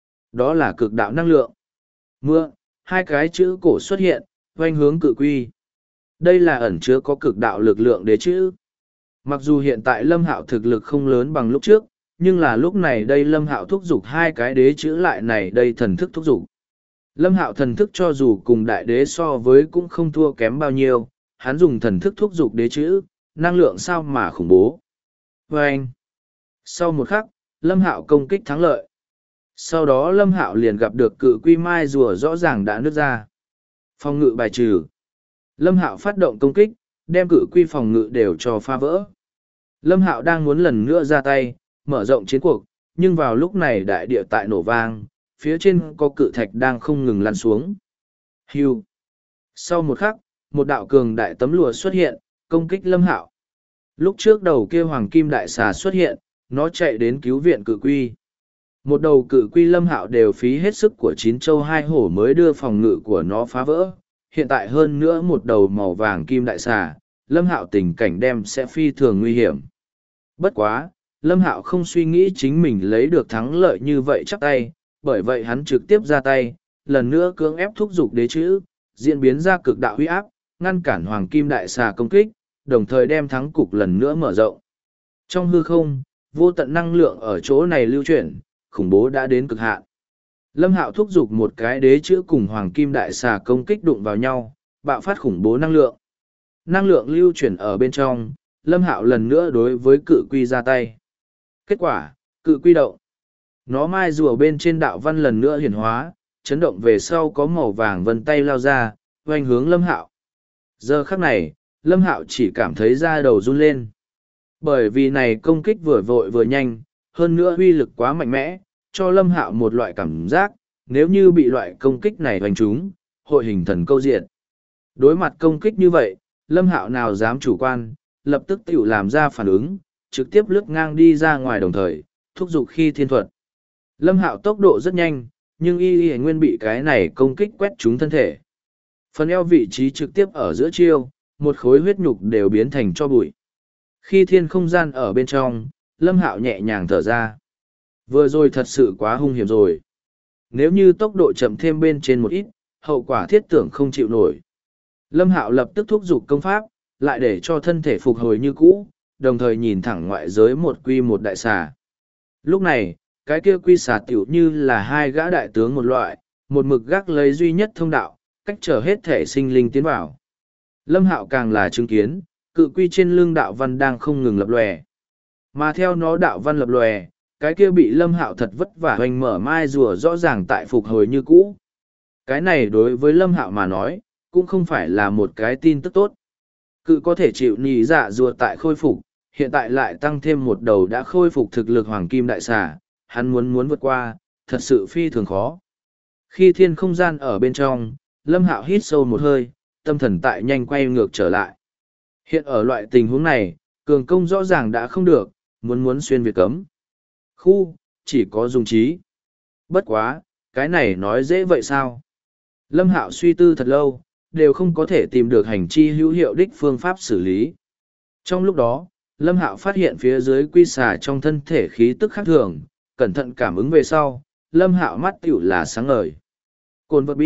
Đó là cực đạo năng lượng. Mưa, hai cái chữ cổ xuất hiện, hoành hướng cự quy. Đây là ẩn chứa có cực đạo lực lượng đế chữ. Mặc dù hiện tại Lâm Hạo thực lực không lớn bằng lúc trước, nhưng là lúc này đây Lâm Hạo thúc giục hai cái đế chữ lại này đây thần thức thúc giục. Lâm Hạo thần thức cho dù cùng đại đế so với cũng không thua kém bao nhiêu, hắn dùng thần thức thúc giục đế chữ, năng lượng sao mà khủng bố. Và anh, sau một khắc, Lâm Hạo công kích thắng lợi. Sau đó Lâm Hạo liền gặp được cự quy mai rùa rõ ràng đã nứt ra. Phòng ngự bài trừ. Lâm Hạo phát động công kích, đem cự quy phòng ngự đều cho phá vỡ. Lâm Hạo đang muốn lần nữa ra tay, mở rộng chiến cuộc, nhưng vào lúc này đại địa tại nổ vang, phía trên có cự thạch đang không ngừng lăn xuống. Hưu. Sau một khắc, một đạo cường đại tấm lụa xuất hiện, công kích Lâm Hạo. Lúc trước đầu kia hoàng kim đại xà xuất hiện, nó chạy đến cứu viện cự quy. Một đầu cự quy Lâm Hạo đều phí hết sức của chín châu hai hổ mới đưa phòng ngự của nó phá vỡ. Hiện tại hơn nữa một đầu màu vàng kim đại xà, Lâm Hạo tình cảnh đem sẽ phi thường nguy hiểm. Bất quá, Lâm Hạo không suy nghĩ chính mình lấy được thắng lợi như vậy chắc tay, bởi vậy hắn trực tiếp ra tay, lần nữa cưỡng ép thúc giục đế chữ, diễn biến ra cực đạo huy áp, ngăn cản hoàng kim đại xà công kích, đồng thời đem thắng cục lần nữa mở rộng. Trong hư không, vô tận năng lượng ở chỗ này lưu chuyển, khủng bố đã đến cực hạn. Lâm Hạo thúc giục một cái đế chữ cùng hoàng kim đại xà công kích đụng vào nhau, bạo phát khủng bố năng lượng. Năng lượng lưu chuyển ở bên trong, Lâm Hạo lần nữa đối với cự quy ra tay. Kết quả, cự quy động. Nó mai rùa bên trên đạo văn lần nữa hiển hóa, chấn động về sau có màu vàng vân tay lao ra, oanh hướng Lâm Hạo. Giờ khắc này, Lâm Hạo chỉ cảm thấy da đầu run lên. Bởi vì này công kích vừa vội vừa nhanh, hơn nữa uy lực quá mạnh mẽ, cho Lâm Hạo một loại cảm giác, nếu như bị loại công kích này hoành trúng, hội hình thần câu diện. Đối mặt công kích như vậy, Lâm Hạo nào dám chủ quan, lập tức tiểu làm ra phản ứng, trực tiếp lướt ngang đi ra ngoài đồng thời, thúc giục khi thiên thuật. Lâm Hạo tốc độ rất nhanh, nhưng y nguyên bị cái này công kích quét trúng thân thể. Phần eo vị trí trực tiếp ở giữa chiêu, một khối huyết nhục đều biến thành cho bụi. Khi thiên không gian ở bên trong, Lâm Hạo nhẹ nhàng thở ra. Vừa rồi thật sự quá hung hiểm rồi. Nếu như tốc độ chậm thêm bên trên một ít, hậu quả thiết tưởng không chịu nổi. Lâm Hạo lập tức thúc giục công pháp, lại để cho thân thể phục hồi như cũ, đồng thời nhìn thẳng ngoại giới một quy một đại xà. Lúc này, cái kia quy xà tiểu như là hai gã đại tướng một loại, một mực gác lấy duy nhất thông đạo, cách trở hết thể sinh linh tiến vào. Lâm Hạo càng là chứng kiến, cự quy trên lưng đạo văn đang không ngừng lập lòe. Mà theo nó đạo văn lập lòe, cái kia bị Lâm Hạo thật vất vả hoành mở mai rùa rõ ràng tại phục hồi như cũ. Cái này đối với Lâm Hạo mà nói, cũng không phải là một cái tin tức tốt. Cự có thể chịu nhị dạ rùa tại khôi phục, hiện tại lại tăng thêm một đầu đã khôi phục thực lực hoàng kim đại xà, hắn muốn vượt qua, thật sự phi thường khó. Khi thiên không gian ở bên trong, Lâm Hạo hít sâu một hơi, tâm thần tại nhanh quay ngược trở lại. Hiện ở loại tình huống này, cường công rõ ràng đã không được, muốn xuyên việt cấm. Khu, chỉ có dùng trí. Bất quá, cái này nói dễ vậy sao? Lâm Hạo suy tư thật lâu, đều không có thể tìm được hành chi hữu hiệu đích phương pháp xử lý. Trong lúc đó, Lâm Hạo phát hiện phía dưới quy xà trong thân thể khí tức khác thường, cẩn thận cảm ứng về sau, Lâm Hạo mắt tiểu là sáng ngời. Cồn vật bi,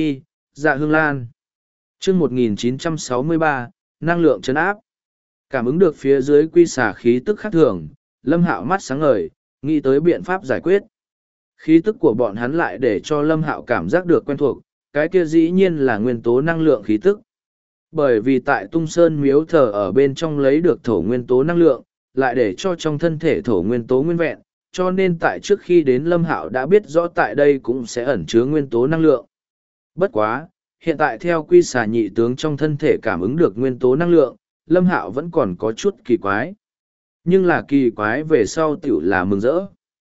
Dạ Hương Lan. Chương 1963, năng lượng trấn áp. Cảm ứng được phía dưới quy xà khí tức khác thường, Lâm Hạo mắt sáng ngời, nghĩ tới biện pháp giải quyết. Khí tức của bọn hắn lại để cho Lâm Hạo cảm giác được quen thuộc, cái kia dĩ nhiên là nguyên tố năng lượng khí tức. Bởi vì tại Tung Sơn miếu thờ ở bên trong lấy được thổ nguyên tố năng lượng, lại để cho trong thân thể thổ nguyên tố nguyên vẹn, cho nên tại trước khi đến Lâm Hạo đã biết rõ tại đây cũng sẽ ẩn chứa nguyên tố năng lượng. Bất quá, hiện tại theo quy xà nhị tướng trong thân thể cảm ứng được nguyên tố năng lượng, Lâm Hạo vẫn còn có chút kỳ quái. Nhưng là kỳ quái về sau tiểu là mừng rỡ.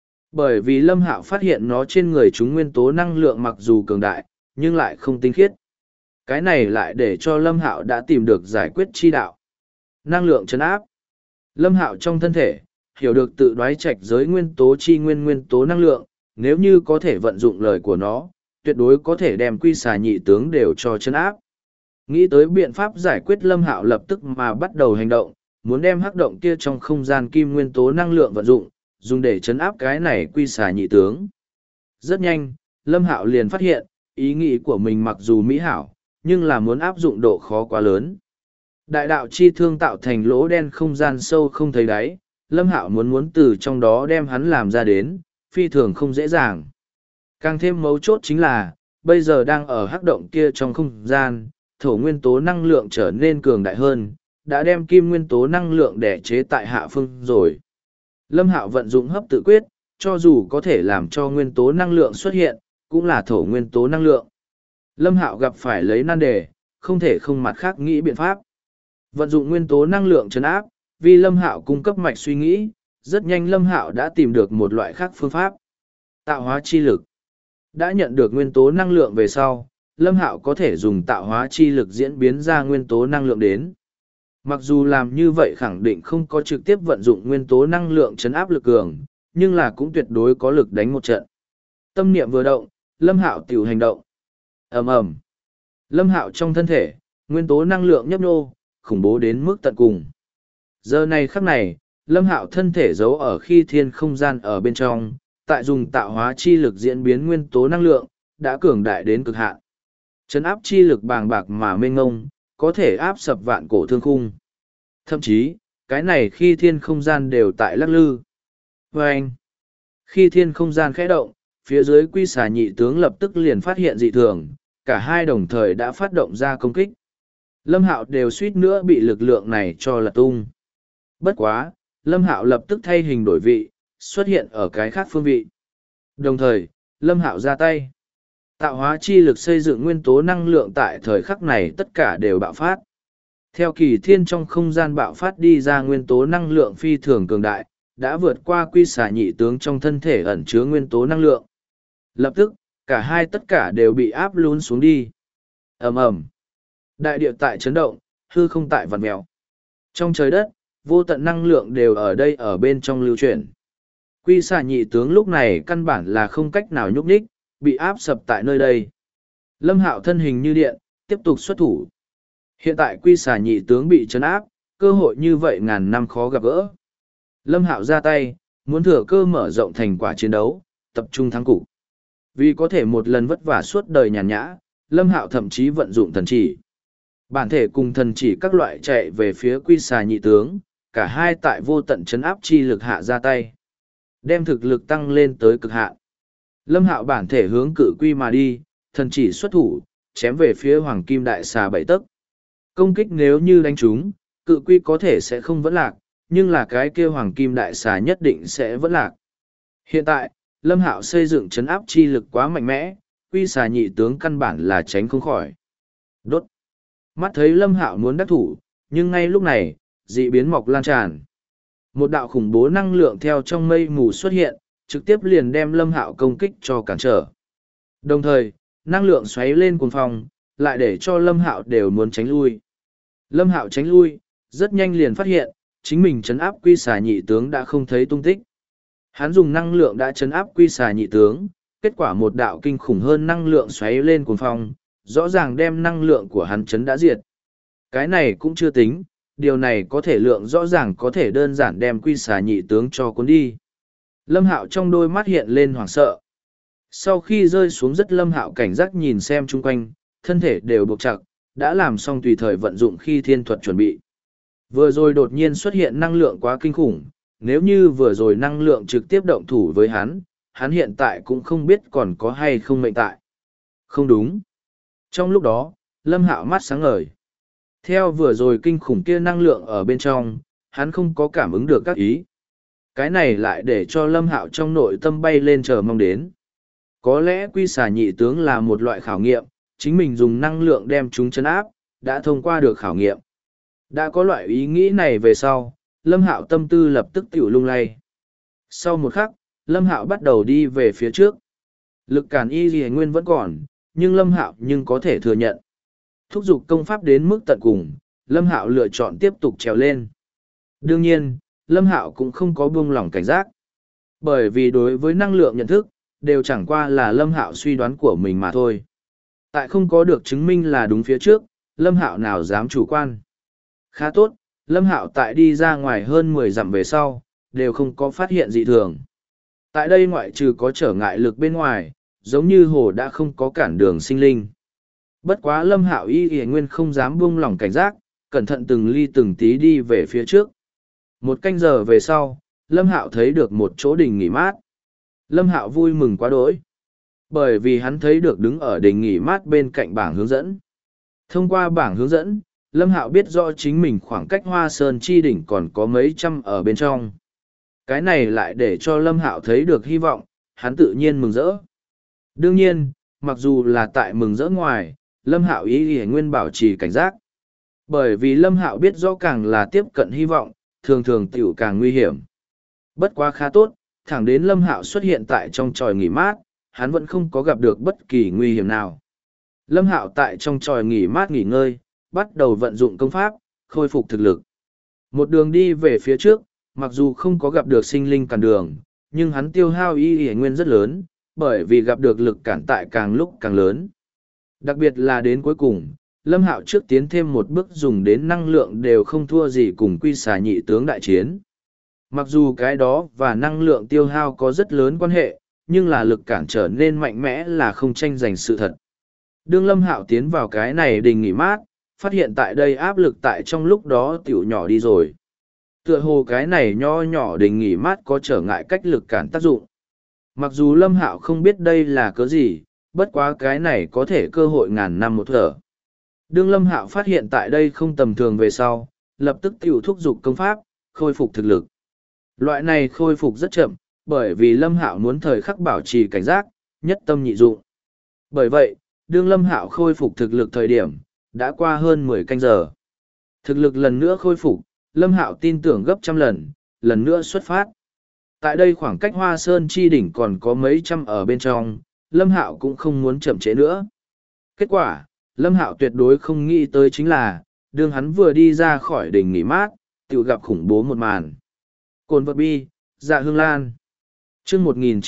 Bởi vì Lâm Hạo phát hiện nó trên người chúng nguyên tố năng lượng mặc dù cường đại, nhưng lại không tinh khiết. Cái này lại để cho Lâm Hạo đã tìm được giải quyết chi đạo. Năng lượng trấn áp. Lâm Hạo trong thân thể, hiểu được tự đoái trạch giới nguyên tố chi nguyên tố năng lượng, nếu như có thể vận dụng lời của nó, tuyệt đối có thể đem quy xà nhị tướng đều cho trấn áp. Nghĩ tới biện pháp giải quyết, Lâm Hạo lập tức mà bắt đầu hành động, muốn đem hắc động kia trong không gian kim nguyên tố năng lượng vận dụng, dùng để trấn áp cái này quy xà nhị tướng. Rất nhanh, Lâm Hạo liền phát hiện, ý nghĩ của mình mặc dù mỹ hảo, nhưng là muốn áp dụng độ khó quá lớn. Đại đạo chi thương tạo thành lỗ đen không gian sâu không thấy đáy, Lâm Hạo muốn từ trong đó đem hắn làm ra đến, phi thường không dễ dàng. Càng thêm mấu chốt chính là, bây giờ đang ở hắc động kia trong không gian, thổ nguyên tố năng lượng trở nên cường đại hơn, đã đem kim nguyên tố năng lượng để chế tại hạ phương rồi. Lâm Hạo vận dụng hấp tự quyết, cho dù có thể làm cho nguyên tố năng lượng xuất hiện, cũng là thổ nguyên tố năng lượng. Lâm Hạo gặp phải lấy nan đề, không thể không mặt khác nghĩ biện pháp. Vận dụng nguyên tố năng lượng trấn áp, vì Lâm Hạo cung cấp mạch suy nghĩ, rất nhanh Lâm Hạo đã tìm được một loại khác phương pháp. Tạo hóa chi lực. Đã nhận được nguyên tố năng lượng về sau, Lâm Hạo có thể dùng tạo hóa chi lực diễn biến ra nguyên tố năng lượng đến. Mặc dù làm như vậy khẳng định không có trực tiếp vận dụng nguyên tố năng lượng trấn áp lực cường, nhưng là cũng tuyệt đối có lực đánh một trận. Tâm niệm vừa động, Lâm Hạo tiểu hành động. Ầm ầm. Lâm Hạo trong thân thể, nguyên tố năng lượng nhấp nhô, khủng bố đến mức tận cùng. Giờ này khắc này, Lâm Hạo thân thể giấu ở khi thiên không gian ở bên trong, tại dùng tạo hóa chi lực diễn biến nguyên tố năng lượng, đã cường đại đến cực hạn. Trấn áp chi lực bàng bạc mà mênh ngông, có thể áp sập vạn cổ thương khung. Thậm chí, cái này khi thiên không gian đều tại lắc lư. Vâng! Khi thiên không gian khẽ động, phía dưới quy xà nhị tướng lập tức liền phát hiện dị thường, cả hai đồng thời đã phát động ra công kích. Lâm Hạo đều suýt nữa bị lực lượng này cho lật tung. Bất quá, Lâm Hạo lập tức thay hình đổi vị, xuất hiện ở cái khác phương vị. Đồng thời, Lâm Hạo ra tay. Tạo hóa chi lực xây dựng nguyên tố năng lượng tại thời khắc này tất cả đều bạo phát. Theo kỳ thiên trong không gian bạo phát đi ra nguyên tố năng lượng phi thường cường đại, đã vượt qua quy xà nhị tướng trong thân thể ẩn chứa nguyên tố năng lượng. Lập tức, cả hai tất cả đều bị áp lún xuống đi. Ầm ầm. Đại địa tại chấn động, hư không tại vặn mèo. Trong trời đất, vô tận năng lượng đều ở đây ở bên trong lưu chuyển. Quy xà nhị tướng lúc này căn bản là không cách nào nhúc nhích, bị áp sập tại nơi đây. Lâm Hạo thân hình như điện, tiếp tục xuất thủ. Hiện tại quy xà nhị tướng bị trấn áp, cơ hội như vậy ngàn năm khó gặp gỡ. Lâm Hạo ra tay, muốn thừa cơ mở rộng thành quả chiến đấu, tập trung thắng cục. Vì có thể một lần vất vả suốt đời nhàn nhã, Lâm Hạo thậm chí vận dụng thần chỉ. Bản thể cùng thần chỉ các loại chạy về phía quy xà nhị tướng, cả hai tại vô tận trấn áp chi lực hạ ra tay. Đem thực lực tăng lên tới cực hạn. Lâm Hạo bản thể hướng cự quy mà đi, thần chỉ xuất thủ, chém về phía hoàng kim đại xà bảy tấc. Công kích nếu như đánh trúng, cự quy có thể sẽ không vẫn lạc, nhưng là cái kia hoàng kim đại xà nhất định sẽ vẫn lạc. Hiện tại, Lâm Hạo xây dựng trấn áp chi lực quá mạnh mẽ, quy xà nhị tướng căn bản là tránh không khỏi. Đốt. Mắt thấy Lâm Hạo muốn đắc thủ, nhưng ngay lúc này, dị biến mọc lan tràn. Một đạo khủng bố năng lượng theo trong mây mù xuất hiện, trực tiếp liền đem Lâm Hạo công kích cho cản trở. Đồng thời, năng lượng xoáy lên cuồng phong, lại để cho Lâm Hạo đều muốn tránh lui. Lâm Hạo tránh lui, rất nhanh liền phát hiện, chính mình trấn áp quy xà nhị tướng đã không thấy tung tích. Hắn dùng năng lượng đã trấn áp quy xà nhị tướng, kết quả một đạo kinh khủng hơn năng lượng xoáy lên cuồng phong, rõ ràng đem năng lượng của hắn trấn đã diệt. Cái này cũng chưa tính, điều này có thể lượng rõ ràng có thể đơn giản đem quy xà nhị tướng cho cuốn đi. Lâm Hạo trong đôi mắt hiện lên hoảng sợ. Sau khi rơi xuống rất Lâm Hạo cảnh giác nhìn xem chung quanh, thân thể đều buộc chặt, đã làm xong tùy thời vận dụng khi thiên thuật chuẩn bị. Vừa rồi đột nhiên xuất hiện năng lượng quá kinh khủng, nếu như vừa rồi năng lượng trực tiếp động thủ với hắn hiện tại cũng không biết còn có hay không mệnh tại. Không đúng. Trong lúc đó, Lâm Hạo mắt sáng ngời. Theo vừa rồi kinh khủng kia năng lượng ở bên trong, hắn không có cảm ứng được các ý. Cái này lại để cho Lâm Hạo trong nội tâm bay lên chờ mong đến. Có lẽ quy xà nhị tướng là một loại khảo nghiệm, chính mình dùng năng lượng đem chúng chấn áp, đã thông qua được khảo nghiệm. Đã có loại ý nghĩ này về sau, Lâm Hạo tâm tư lập tức tiểu lung lay. Sau một khắc, Lâm Hạo bắt đầu đi về phía trước. Lực cản y gì nguyên vẫn còn, nhưng Lâm Hạo nhưng có thể thừa nhận. Thúc giục công pháp đến mức tận cùng, Lâm Hạo lựa chọn tiếp tục trèo lên. Đương nhiên, Lâm Hạo cũng không có buông lỏng cảnh giác. Bởi vì đối với năng lượng nhận thức, đều chẳng qua là Lâm Hạo suy đoán của mình mà thôi. Tại không có được chứng minh là đúng phía trước, Lâm Hạo nào dám chủ quan. Khá tốt, Lâm Hạo tại đi ra ngoài hơn 10 dặm về sau, đều không có phát hiện dị thường. Tại đây ngoại trừ có trở ngại lực bên ngoài, giống như hồ đã không có cản đường sinh linh. Bất quá Lâm Hạo y nguyên không dám buông lỏng cảnh giác, cẩn thận từng ly từng tí đi về phía trước. Một canh giờ về sau, Lâm Hạo thấy được một chỗ đình nghỉ mát. Lâm Hạo vui mừng quá đỗi. Bởi vì hắn thấy được đứng ở đình nghỉ mát bên cạnh bảng hướng dẫn. Thông qua bảng hướng dẫn, Lâm Hạo biết rõ chính mình khoảng cách Hoa Sơn chi đỉnh còn có mấy trăm ở bên trong. Cái này lại để cho Lâm Hạo thấy được hy vọng, hắn tự nhiên mừng rỡ. Đương nhiên, mặc dù là tại mừng rỡ ngoài, Lâm Hạo ý nguyên bảo trì cảnh giác. Bởi vì Lâm Hạo biết rõ càng là tiếp cận hy vọng, thường thường tiểu càng nguy hiểm. Bất quá khá tốt, thẳng đến Lâm Hạo xuất hiện tại trong tròi nghỉ mát, hắn vẫn không có gặp được bất kỳ nguy hiểm nào. Lâm Hạo tại trong tròi nghỉ mát nghỉ ngơi, bắt đầu vận dụng công pháp, khôi phục thực lực. Một đường đi về phía trước, mặc dù không có gặp được sinh linh cản đường, nhưng hắn tiêu hao y nguyên rất lớn, bởi vì gặp được lực cản tại càng lúc càng lớn. Đặc biệt là đến cuối cùng, Lâm Hạo trước tiến thêm một bước dùng đến năng lượng đều không thua gì cùng quy xà nhị tướng đại chiến. Mặc dù cái đó và năng lượng tiêu hao có rất lớn quan hệ, nhưng là lực cản trở nên mạnh mẽ là không tranh giành sự thật. Đương Lâm Hạo tiến vào cái này đình nghỉ mát, phát hiện tại đây áp lực tại trong lúc đó tiểu nhỏ đi rồi. Tựa hồ cái này nho nhỏ đình nghỉ mát có trở ngại cách lực cản tác dụng. Mặc dù Lâm Hạo không biết đây là cớ gì, bất quá cái này có thể cơ hội ngàn năm một thở. Đương Lâm Hạo phát hiện tại đây không tầm thường về sau, lập tức tiểu thúc giục công pháp, khôi phục thực lực. Loại này khôi phục rất chậm, bởi vì Lâm Hạo muốn thời khắc bảo trì cảnh giác, nhất tâm nhị dụng. Bởi vậy, đương Lâm Hạo khôi phục thực lực thời điểm, đã qua hơn 10 canh giờ. Thực lực lần nữa khôi phục, Lâm Hạo tin tưởng gấp trăm lần nữa xuất phát. Tại đây khoảng cách Hoa Sơn chi đỉnh còn có mấy trăm ở bên trong, Lâm Hạo cũng không muốn chậm trễ nữa. Kết quả, Lâm Hạo tuyệt đối không nghĩ tới chính là, đương hắn vừa đi ra khỏi đỉnh nghỉ mát, tự gặp khủng bố một màn. Cồn vật bi, dạ hương lan. Chương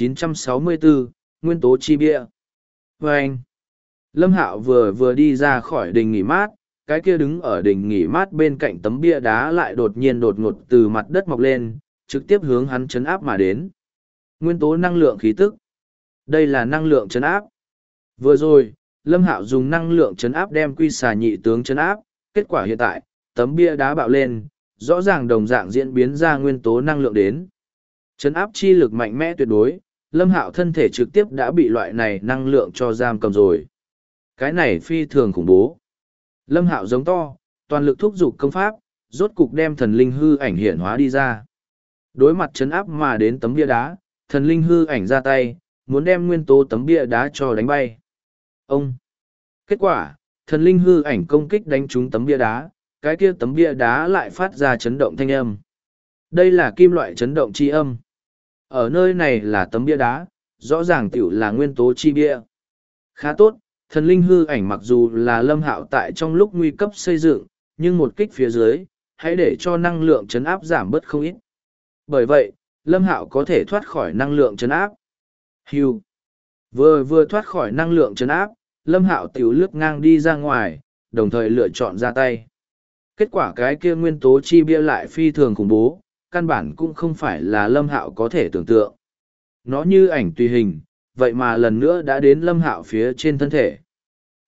1964, Nguyên tố chi bia. Và anh, Lâm Hạo vừa đi ra khỏi đỉnh nghỉ mát, cái kia đứng ở đỉnh nghỉ mát bên cạnh tấm bia đá lại đột ngột từ mặt đất mọc lên, trực tiếp hướng hắn chấn áp mà đến. Nguyên tố năng lượng khí tức. Đây là năng lượng chấn áp. Vừa rồi, Lâm Hạo dùng năng lượng chấn áp đem quy xà nhị tướng chấn áp, kết quả hiện tại, tấm bia đá bạo lên, rõ ràng đồng dạng diễn biến ra nguyên tố năng lượng đến. Chấn áp chi lực mạnh mẽ tuyệt đối, Lâm Hạo thân thể trực tiếp đã bị loại này năng lượng cho giam cầm rồi. Cái này phi thường khủng bố. Lâm Hạo giống to, toàn lực thúc giục công pháp, rốt cục đem thần linh hư ảnh hiển hóa đi ra. Đối mặt chấn áp mà đến tấm bia đá, thần linh hư ảnh ra tay, muốn đem nguyên tố tấm bia đá cho đánh bay. Ông! Kết quả, thần linh hư ảnh công kích đánh trúng tấm bia đá, cái kia tấm bia đá lại phát ra chấn động thanh âm. Đây là kim loại chấn động chi âm. Ở nơi này là tấm bia đá, rõ ràng tiểu là nguyên tố chi bia. Khá tốt, thần linh hư ảnh mặc dù là Lâm Hạo tại trong lúc nguy cấp xây dựng, nhưng một kích phía dưới, hãy để cho năng lượng chấn áp giảm bớt không ít. Bởi vậy, Lâm Hạo có thể thoát khỏi năng lượng chấn áp. Hưu. Vừa thoát khỏi năng lượng chấn áp, Lâm Hạo tiểu lướt ngang đi ra ngoài, đồng thời lựa chọn ra tay. Kết quả cái kia nguyên tố chi bia lại phi thường khủng bố, căn bản cũng không phải là Lâm Hạo có thể tưởng tượng. Nó như ảnh tùy hình, vậy mà lần nữa đã đến Lâm Hạo phía trên thân thể.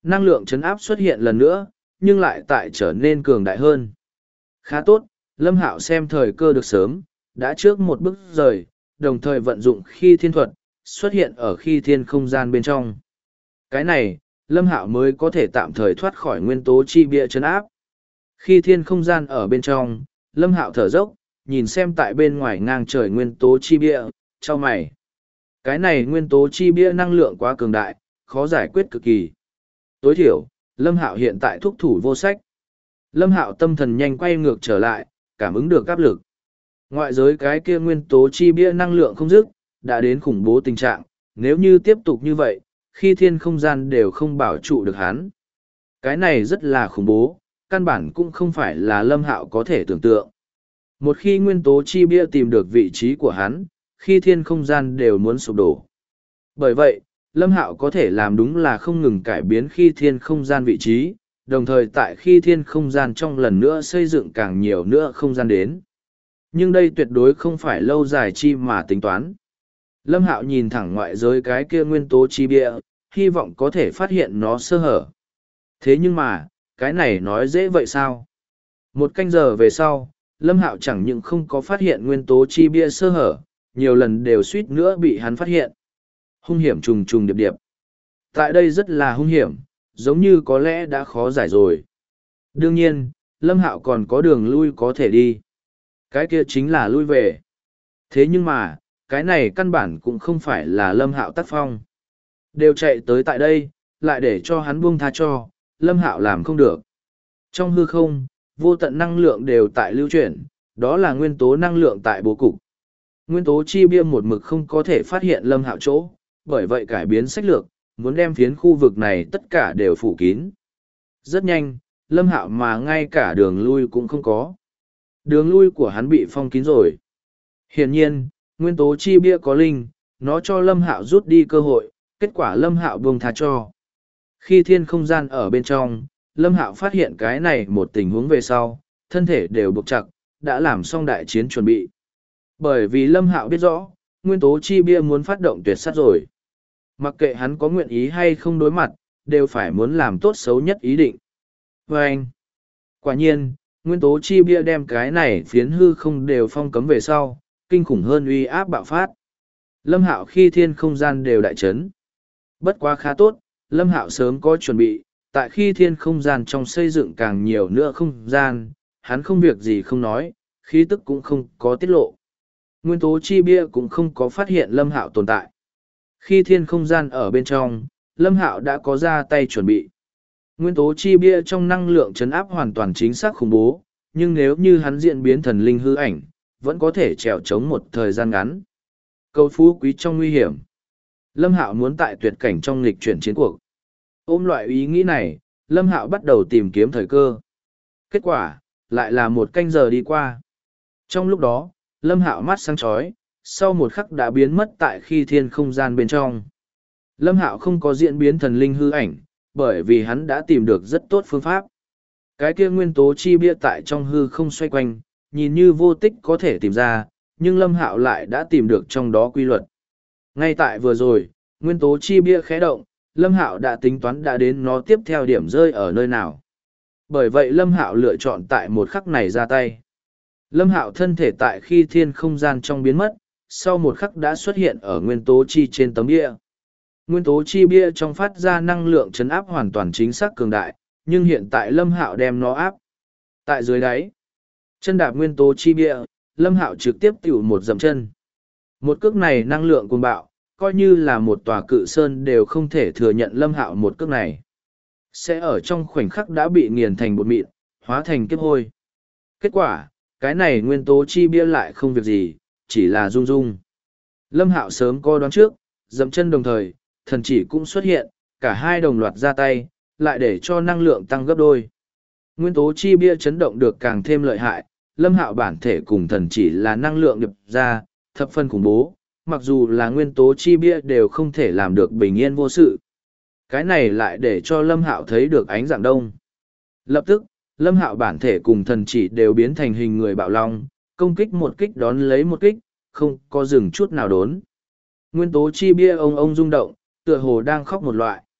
năng lượng chấn áp xuất hiện lần nữa, nhưng lại tại trở nên cường đại hơn. Khá tốt, Lâm Hạo xem thời cơ được sớm, đã trước một bước rời, đồng thời vận dụng khi thiên thuật, xuất hiện ở khi thiên không gian bên trong. Cái này, Lâm Hạo mới có thể tạm thời thoát khỏi nguyên tố chi bia chấn áp. Khi thiên không gian ở bên trong, Lâm Hạo thở dốc, nhìn xem tại bên ngoài ngang trời nguyên tố chi bia, chau mày. Cái này nguyên tố chi bia năng lượng quá cường đại, khó giải quyết cực kỳ. Tối thiểu, Lâm Hạo hiện tại thúc thủ vô sách. Lâm Hạo tâm thần nhanh quay ngược trở lại, cảm ứng được áp lực. Ngoại giới cái kia nguyên tố chi bia năng lượng không dứt, đã đến khủng bố tình trạng, nếu như tiếp tục như vậy, khi thiên không gian đều không bảo trụ được hắn. Cái này rất là khủng bố, căn bản cũng không phải là Lâm Hạo có thể tưởng tượng. Một khi nguyên tố chi bia tìm được vị trí của hắn, khi thiên không gian đều muốn sụp đổ. Bởi vậy, Lâm Hạo có thể làm đúng là không ngừng cải biến khi thiên không gian vị trí, đồng thời tại khi thiên không gian trong lần nữa xây dựng càng nhiều nữa không gian đến. Nhưng đây tuyệt đối không phải lâu dài chi mà tính toán. Lâm Hạo nhìn thẳng ngoại giới cái kia nguyên tố chi bia, hy vọng có thể phát hiện nó sơ hở. Thế nhưng mà, cái này nói dễ vậy sao? Một canh giờ về sau, Lâm Hạo chẳng những không có phát hiện nguyên tố chi bia sơ hở, nhiều lần đều suýt nữa bị hắn phát hiện. Hung hiểm trùng trùng điệp điệp. Tại đây rất là hung hiểm, giống như có lẽ đã khó giải rồi. Đương nhiên, Lâm Hạo còn có đường lui có thể đi. Cái kia chính là lui về. Thế nhưng mà, cái này căn bản cũng không phải là Lâm Hạo tác phong. Đều chạy tới tại đây, lại để cho hắn buông tha cho, Lâm Hạo làm không được. Trong hư không, vô tận năng lượng đều tại lưu chuyển, đó là nguyên tố năng lượng tại bố cục. Nguyên tố chi bia một mực không có thể phát hiện Lâm Hạo chỗ, bởi vậy cải biến sách lược, muốn đem phiến khu vực này tất cả đều phủ kín. Rất nhanh, Lâm Hạo mà ngay cả đường lui cũng không có. Đường lui của hắn bị phong kín rồi. Hiển nhiên, nguyên tố chi bia có linh, nó cho Lâm Hạo rút đi cơ hội, kết quả Lâm Hạo buông tha cho. Khi thiên không gian ở bên trong, Lâm Hạo phát hiện cái này một tình huống về sau, thân thể đều buộc chặt, đã làm xong đại chiến chuẩn bị. Bởi vì Lâm Hạo biết rõ, nguyên tố chi bia muốn phát động tuyệt sát rồi. Mặc kệ hắn có nguyện ý hay không đối mặt, đều phải muốn làm tốt xấu nhất ý định. Và anh, quả nhiên, nguyên tố chi bia đem cái này phiến hư không đều phong cấm về sau, kinh khủng hơn uy áp bạo phát. Lâm Hạo khi thiên không gian đều đại chấn. Bất quá khá tốt, Lâm Hạo sớm có chuẩn bị, tại khi thiên không gian trong xây dựng càng nhiều nữa không gian, hắn không việc gì không nói, khí tức cũng không có tiết lộ. Nguyên tố chi bia cũng không có phát hiện Lâm Hạo tồn tại. Khi thiên không gian ở bên trong, Lâm Hạo đã có ra tay chuẩn bị. Nguyên tố chi bia trong năng lượng chấn áp hoàn toàn chính xác khủng bố, nhưng nếu như hắn diễn biến thần linh hư ảnh, vẫn có thể trèo chống một thời gian ngắn. Cầu phú quý trong nguy hiểm. Lâm Hạo muốn tại tuyệt cảnh trong nghịch chuyển chiến cuộc. Ôm loại ý nghĩ này, Lâm Hạo bắt đầu tìm kiếm thời cơ. Kết quả, lại là một canh giờ đi qua. Trong lúc đó, Lâm Hạo mắt sáng chói, sau một khắc đã biến mất tại khi thiên không gian bên trong. Lâm Hạo không có diễn biến thần linh hư ảnh, bởi vì hắn đã tìm được rất tốt phương pháp. Cái kia nguyên tố chi bia tại trong hư không xoay quanh, nhìn như vô tích có thể tìm ra, nhưng Lâm Hạo lại đã tìm được trong đó quy luật. Ngay tại vừa rồi, nguyên tố chi bia khẽ động, Lâm Hạo đã tính toán đã đến nó tiếp theo điểm rơi ở nơi nào. Bởi vậy Lâm Hạo lựa chọn tại một khắc này ra tay. Lâm Hạo thân thể tại khi thiên không gian trong biến mất, sau một khắc đã xuất hiện ở nguyên tố chi trên tấm bia. Nguyên tố chi bia trong phát ra năng lượng chấn áp hoàn toàn chính xác cường đại, nhưng hiện tại Lâm Hạo đem nó áp. Tại dưới đáy, chân đạp nguyên tố chi bia, Lâm Hạo trực tiếp tiểu một dậm chân. Một cước này năng lượng cuồng bạo, coi như là một tòa cự sơn đều không thể thừa nhận Lâm Hạo một cước này. Sẽ ở trong khoảnh khắc đã bị nghiền thành bột mịn, hóa thành kiếp hôi. Kết quả, cái này nguyên tố chi bia lại không việc gì, chỉ là rung rung. Lâm Hạo sớm có đoán trước, dậm chân đồng thời, thần chỉ cũng xuất hiện, cả hai đồng loạt ra tay, lại để cho năng lượng tăng gấp đôi. Nguyên tố chi bia chấn động được càng thêm lợi hại, Lâm Hạo bản thể cùng thần chỉ là năng lượng điệp ra, thập phân khủng bố, mặc dù là nguyên tố chi bia đều không thể làm được bình yên vô sự. Cái này lại để cho Lâm Hạo thấy được ánh dạng đông. Lập tức, Lâm Hạo bản thể cùng thần chỉ đều biến thành hình người bạo long, công kích một kích đón lấy một kích, không có dừng chút nào đốn. Nguyên tố chi bia ông rung động, tựa hồ đang khóc một loại.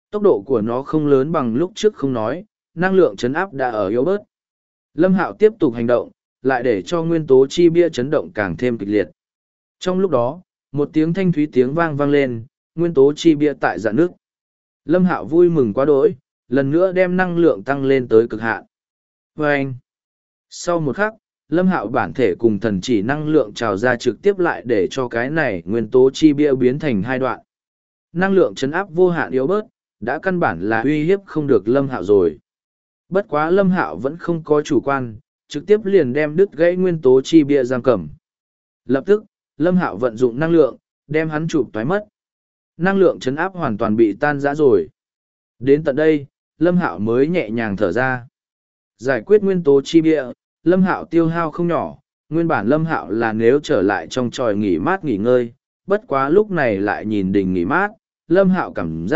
Tốc độ của nó không lớn bằng lúc trước không nói, năng lượng chấn áp đã ở yếu bớt. Lâm Hạo tiếp tục hành động, lại để cho nguyên tố chi bia chấn động càng thêm kịch liệt. Trong lúc đó, một tiếng thanh thúy tiếng vang vang lên, nguyên tố chi bia tại rạn nước. Lâm Hạo vui mừng quá đỗi, lần nữa đem năng lượng tăng lên tới cực hạn. Vâng! Sau một khắc, Lâm Hạo bản thể cùng thần chỉ năng lượng trào ra trực tiếp lại để cho cái này nguyên tố chi bia biến thành hai đoạn. Năng lượng chấn áp vô hạn yếu bớt, đã căn bản là uy hiếp không được Lâm Hạo rồi. Bất quá Lâm Hạo vẫn không có chủ quan, trực tiếp liền đem đứt gãy nguyên tố chi bia giam cầm. Lập tức, Lâm Hạo vận dụng năng lượng, đem hắn chụp toái mất. Năng lượng chấn áp hoàn toàn bị tan rã rồi. Đến tận đây, Lâm Hạo mới nhẹ nhàng thở ra. Giải quyết nguyên tố chi bia, Lâm Hạo tiêu hao không nhỏ, nguyên bản Lâm Hạo là nếu trở lại trong tròi nghỉ mát nghỉ ngơi, bất quá lúc này lại nhìn đình nghỉ mát, Lâm Hạo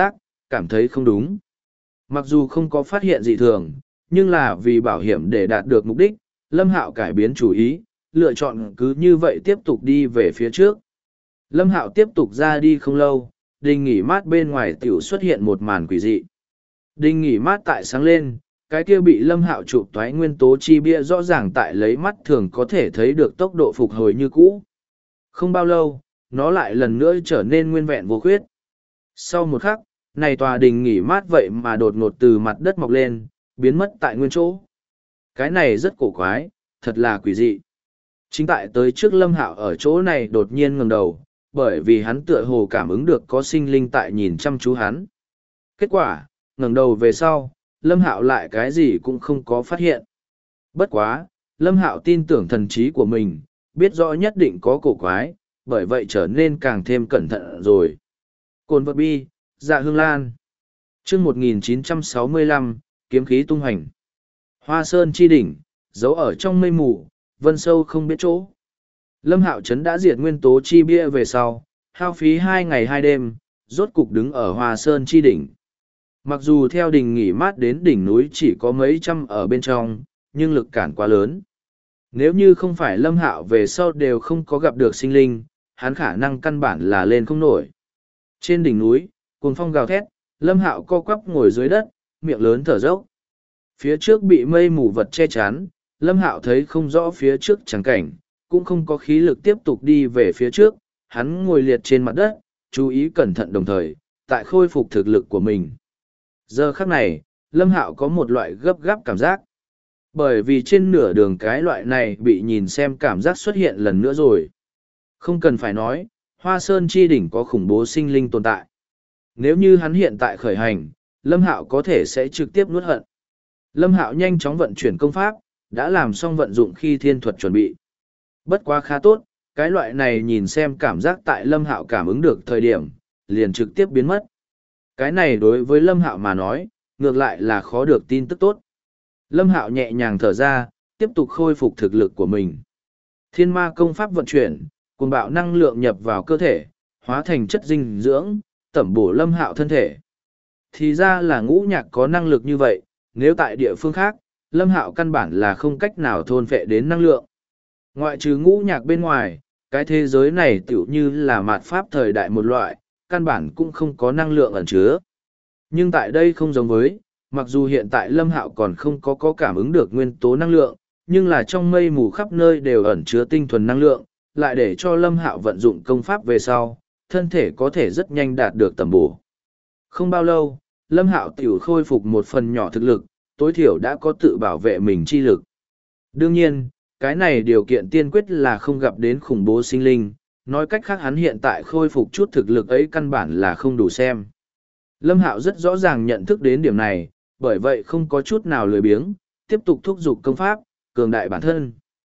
cảm thấy không đúng. Mặc dù không có phát hiện dị thường, nhưng là vì bảo hiểm để đạt được mục đích, Lâm Hạo cải biến chủ ý, lựa chọn cứ như vậy tiếp tục đi về phía trước. Lâm Hạo tiếp tục ra đi không lâu, đình nghỉ mát bên ngoài tiểu xuất hiện một màn quỷ dị. Đình nghỉ mát tại sáng lên, cái kia bị Lâm Hạo chụp toái nguyên tố chi bia rõ ràng tại lấy mắt thường có thể thấy được tốc độ phục hồi như cũ. Không bao lâu, nó lại lần nữa trở nên nguyên vẹn vô khuyết. Sau một khắc, này tòa đình nghỉ mát vậy mà đột ngột từ mặt đất mọc lên, biến mất tại nguyên chỗ. Cái này rất cổ quái, thật là quỷ dị. Chính tại tới trước Lâm Hạo ở chỗ này đột nhiên ngẩng đầu, bởi vì hắn tựa hồ cảm ứng được có sinh linh tại nhìn chăm chú hắn. Kết quả, ngẩng đầu về sau, Lâm Hạo lại cái gì cũng không có phát hiện. Bất quá, Lâm Hạo tin tưởng thần trí của mình, biết rõ nhất định có cổ quái, bởi vậy trở nên càng thêm cẩn thận rồi. Cồn vật bi, dạ hương lan. Chương 1965, kiếm khí tung hành. Hoa sơn chi đỉnh, giấu ở trong mây mù, vân sâu không biết chỗ. Lâm Hạo Trấn đã diệt nguyên tố chi bia về sau, hao phí 2 ngày 2 đêm, rốt cục đứng ở Hoa sơn chi đỉnh. Mặc dù theo đỉnh nghỉ mát đến đỉnh núi chỉ có mấy trăm ở bên trong, nhưng lực cản quá lớn. Nếu như không phải Lâm Hạo về sau đều không có gặp được sinh linh, hắn khả năng căn bản là lên không nổi. Trên đỉnh núi, cuồng phong gào thét, Lâm Hạo co quắp ngồi dưới đất, miệng lớn thở dốc. Phía trước bị mây mù vật che chắn, Lâm Hạo thấy không rõ phía trước chẳng cảnh, cũng không có khí lực tiếp tục đi về phía trước, hắn ngồi liệt trên mặt đất, chú ý cẩn thận đồng thời, tại khôi phục thực lực của mình. Giờ khắc này, Lâm Hạo có một loại gấp gáp cảm giác. Bởi vì trên nửa đường cái loại này bị nhìn xem cảm giác xuất hiện lần nữa rồi. Không cần phải nói, Hoa Sơn chi đỉnh có khủng bố sinh linh tồn tại. Nếu như hắn hiện tại khởi hành, Lâm Hạo có thể sẽ trực tiếp nuốt hận. Lâm Hạo nhanh chóng vận chuyển công pháp, đã làm xong vận dụng khi thiên thuật chuẩn bị. Bất quá khá tốt, cái loại này nhìn xem cảm giác tại Lâm Hạo cảm ứng được thời điểm, liền trực tiếp biến mất. Cái này đối với Lâm Hạo mà nói, ngược lại là khó được tin tức tốt. Lâm Hạo nhẹ nhàng thở ra, tiếp tục khôi phục thực lực của mình. Thiên ma công pháp vận chuyển, cuồng bạo năng lượng nhập vào cơ thể, hóa thành chất dinh dưỡng, tẩm bổ Lâm Hạo thân thể. Thì ra là Ngũ Nhạc có năng lực như vậy, nếu tại địa phương khác, Lâm Hạo căn bản là không cách nào thôn phệ đến năng lượng. Ngoại trừ Ngũ Nhạc bên ngoài, cái thế giới này tựu như là mạt pháp thời đại một loại, căn bản cũng không có năng lượng ẩn chứa. Nhưng tại đây không giống với, mặc dù hiện tại Lâm Hạo còn không có cảm ứng được nguyên tố năng lượng, nhưng là trong mây mù khắp nơi đều ẩn chứa tinh thuần năng lượng, lại để cho Lâm Hạo vận dụng công pháp về sau, thân thể có thể rất nhanh đạt được tầm bổ. Không bao lâu, Lâm Hạo tiểu khôi phục một phần nhỏ thực lực, tối thiểu đã có tự bảo vệ mình chi lực. Đương nhiên, cái này điều kiện tiên quyết là không gặp đến khủng bố sinh linh, nói cách khác hắn hiện tại khôi phục chút thực lực ấy căn bản là không đủ xem. Lâm Hạo rất rõ ràng nhận thức đến điểm này, bởi vậy không có chút nào lười biếng, tiếp tục thúc giục công pháp, cường đại bản thân.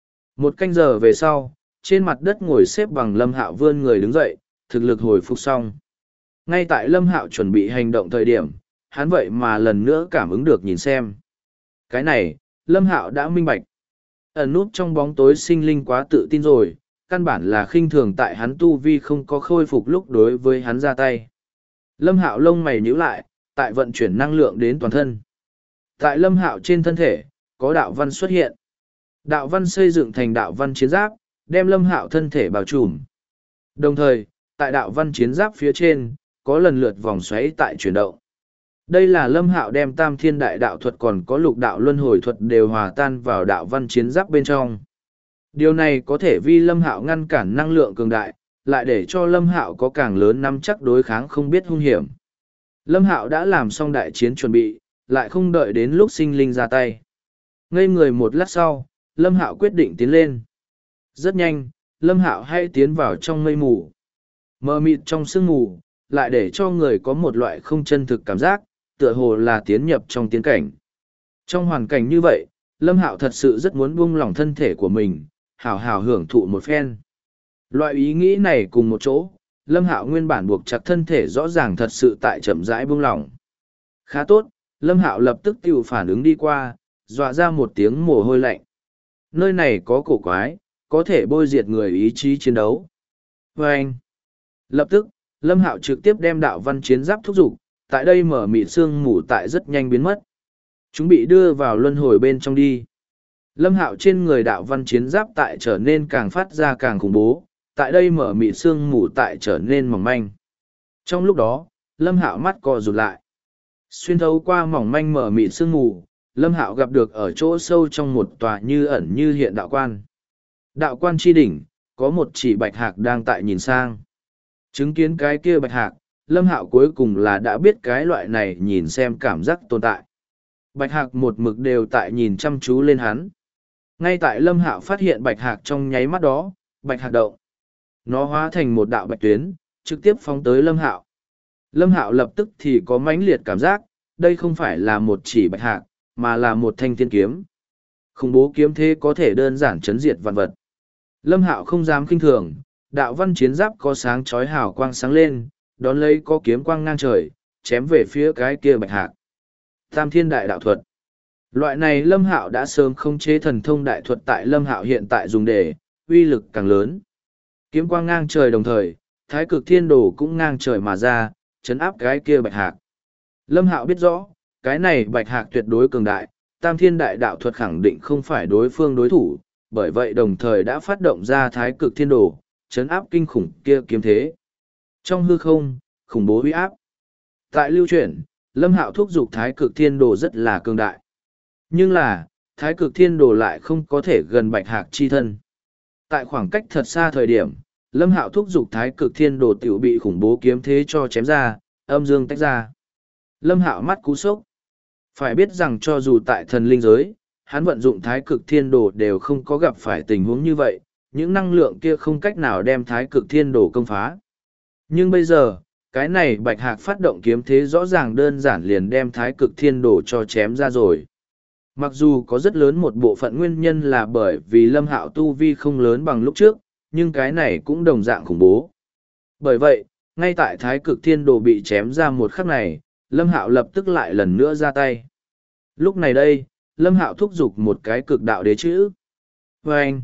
1 canh giờ về sau, trên mặt đất ngồi xếp bằng Lâm Hạo vươn người đứng dậy, thực lực hồi phục xong. Ngay tại Lâm Hạo chuẩn bị hành động thời điểm, hắn vậy mà lần nữa cảm ứng được nhìn xem. Cái này, Lâm Hạo đã minh bạch. Ẩn núp trong bóng tối sinh linh quá tự tin rồi, căn bản là khinh thường tại hắn tu vi không có khôi phục lúc đối với hắn ra tay. Lâm Hạo lông mày nhíu lại, tại vận chuyển năng lượng đến toàn thân. Tại Lâm Hạo trên thân thể, có đạo văn xuất hiện. Đạo văn xây dựng thành đạo văn chiến giáp, đem Lâm Hạo thân thể bao trùm. Đồng thời, tại đạo văn chiến giáp phía trên, có lần lượt vòng xoáy tại chuyển động. Đây là Lâm Hạo đem tam thiên đại đạo thuật còn có lục đạo luân hồi thuật đều hòa tan vào đạo văn chiến giáp bên trong. Điều này có thể vi Lâm Hạo ngăn cản năng lượng cường đại, lại để cho Lâm Hạo có càng lớn nắm chắc đối kháng không biết hung hiểm. Lâm Hạo đã làm xong đại chiến chuẩn bị, lại không đợi đến lúc sinh linh ra tay. Ngây người một lát sau, Lâm Hạo quyết định tiến lên. Rất nhanh, Lâm Hạo hay tiến vào trong mây mù. Mờ mịt trong sương mù, lại để cho người có một loại không chân thực cảm giác, tựa hồ là tiến nhập trong tiến cảnh. Trong hoàn cảnh như vậy, Lâm Hạo thật sự rất muốn buông lỏng thân thể của mình, hào hào hưởng thụ một phen. Loại ý nghĩ này cùng một chỗ, Lâm Hạo nguyên bản buộc chặt thân thể rõ ràng thật sự tại chậm rãi buông lỏng. Khá tốt, Lâm Hạo lập tức tự phản ứng đi qua, dọa ra một tiếng mồ hôi lạnh. Nơi này có cổ quái, có thể bôi diệt người ý chí chiến đấu. Và anh, lập tức, Lâm Hạo trực tiếp đem đạo văn chiến giáp thúc giục, tại đây mở mịt sương mù tại rất nhanh biến mất. Chúng bị đưa vào luân hồi bên trong đi. Lâm Hạo trên người đạo văn chiến giáp tại trở nên càng phát ra càng khủng bố, tại đây mở mịt sương mù tại trở nên mỏng manh. Trong lúc đó, Lâm Hạo mắt co rụt lại. Xuyên thấu qua mỏng manh mở mịt sương mù, Lâm Hạo gặp được ở chỗ sâu trong một tòa như ẩn như hiện đạo quan. Đạo quan chi đỉnh, có một chỉ bạch hạc đang tại nhìn sang. Chứng kiến cái kia bạch hạc, Lâm Hạo cuối cùng là đã biết cái loại này nhìn xem cảm giác tồn tại. Bạch hạc một mực đều tại nhìn chăm chú lên hắn. Ngay tại Lâm Hạo phát hiện bạch hạc trong nháy mắt đó, bạch hạc động. Nó hóa thành một đạo bạch tuyến, trực tiếp phóng tới Lâm Hạo. Lâm Hạo lập tức thì có mãnh liệt cảm giác, đây không phải là một chỉ bạch hạc, mà là một thanh tiên kiếm. Khủng bố kiếm thế có thể đơn giản chấn diệt vạn vật. Lâm Hạo không dám khinh thường, đạo văn chiến giáp có sáng chói hào quang sáng lên, đón lấy có kiếm quang ngang trời, chém về phía cái kia bạch hạc. Tam thiên đại đạo thuật. Loại này Lâm Hạo đã sớm khống chế thần thông đại thuật tại Lâm Hạo hiện tại dùng để, uy lực càng lớn. Kiếm quang ngang trời đồng thời, thái cực thiên đồ cũng ngang trời mà ra, chấn áp cái kia bạch hạc. Lâm Hạo biết rõ, cái này bạch hạc tuyệt đối cường đại, tam thiên đại đạo thuật khẳng định không phải đối phương đối thủ, bởi vậy đồng thời đã phát động ra thái cực thiên đồ, chấn áp kinh khủng kia kiếm thế. Trong hư không, khủng bố uy áp. Tại lưu chuyển, Lâm Hạo thúc giục thái cực thiên đồ rất là cường đại. Nhưng là, thái cực thiên đồ lại không có thể gần bạch hạc chi thân. Tại khoảng cách thật xa thời điểm, Lâm Hạo thúc giục thái cực thiên đồ tiểu bị khủng bố kiếm thế cho chém ra, âm dương tách ra. Lâm Hạo mắt cú sốc. Phải biết rằng cho dù tại thần linh giới, hắn vận dụng thái cực thiên đồ đều không có gặp phải tình huống như vậy, những năng lượng kia không cách nào đem thái cực thiên đồ công phá. Nhưng bây giờ, cái này bạch hạc phát động kiếm thế rõ ràng đơn giản liền đem thái cực thiên đồ cho chém ra rồi. Mặc dù có rất lớn một bộ phận nguyên nhân là bởi vì Lâm Hạo tu vi không lớn bằng lúc trước, nhưng cái này cũng đồng dạng khủng bố. Bởi vậy, ngay tại thái cực thiên đồ bị chém ra một khắc này, Lâm Hạo lập tức lại lần nữa ra tay. Lúc này đây, Lâm Hạo thúc giục một cái cực đạo đế chữ. Vâng!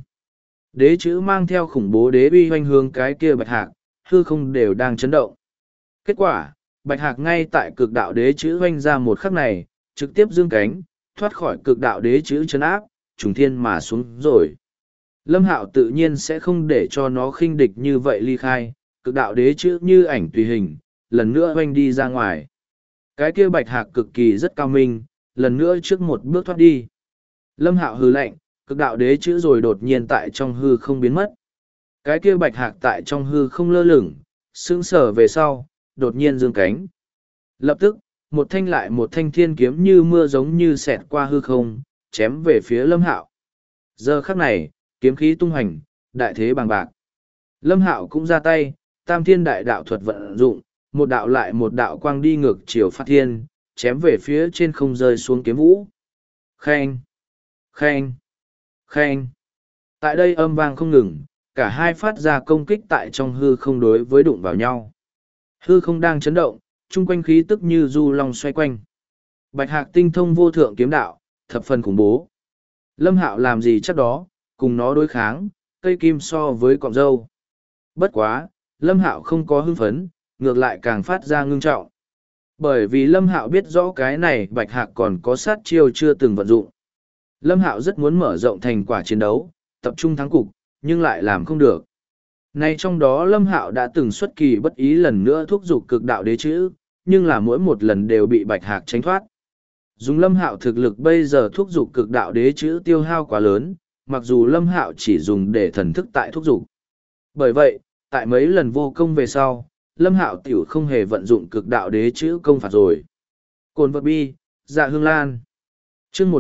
Đế chữ mang theo khủng bố đế uy hoành hướng cái kia bạch hạc, hư không đều đang chấn động. Kết quả, bạch hạc ngay tại cực đạo đế chữ hoành ra một khắc này, trực tiếp dương cánh, thoát khỏi cực đạo đế chữ chấn áp, trùng thiên mà xuống rồi. Lâm Hạo tự nhiên sẽ không để cho nó khinh địch như vậy ly khai, cực đạo đế chữ như ảnh tùy hình, lần nữa hoành đi ra ngoài. Cái kia bạch hạc cực kỳ rất cao minh, lần nữa trước một bước thoát đi. Lâm Hạo hừ lạnh, cực đạo đế chữ rồi đột nhiên tại trong hư không biến mất. Cái kia bạch hạc tại trong hư không lơ lửng, sững sờ về sau, đột nhiên dương cánh. Lập tức, một thanh lại một thanh thiên kiếm như mưa giống như xẹt qua hư không, chém về phía Lâm Hạo. Giờ khắc này, kiếm khí tung hành, đại thế bằng bạc. Lâm Hạo cũng ra tay, tam thiên đại đạo thuật vận dụng, một đạo lại một đạo quang đi ngược chiều phát thiên, chém về phía trên không rơi xuống kiếm vũ. Khen! Khen! Khen! Tại đây âm vang không ngừng, cả hai phát ra công kích tại trong hư không đối với đụng vào nhau. Hư không đang chấn động, chung quanh khí tức như du long xoay quanh. Bạch hạc tinh thông vô thượng kiếm đạo, thập phần khủng bố. Lâm Hạo làm gì chắc đó, cùng nó đối kháng, cây kim so với cọng dâu. Bất quá, Lâm Hạo không có hưng phấn, ngược lại càng phát ra ngưng trọng. Bởi vì Lâm Hạo biết rõ cái này bạch hạc còn có sát chiêu chưa từng vận dụng. Lâm Hạo rất muốn mở rộng thành quả chiến đấu, tập trung thắng cục, nhưng lại làm không được. Nay trong đó Lâm Hạo đã từng xuất kỳ bất ý lần nữa thúc giục cực đạo đế chữ, nhưng là mỗi một lần đều bị Bạch Hạc tránh thoát. Dùng Lâm Hạo thực lực bây giờ thúc giục cực đạo đế chữ tiêu hao quá lớn, mặc dù Lâm Hạo chỉ dùng để thần thức tại thúc giục. Bởi vậy, tại mấy lần vô công về sau, Lâm Hạo tiểu không hề vận dụng cực đạo đế chữ công phạt rồi. Cồn vật bi, Dạ Hương Lan. Chương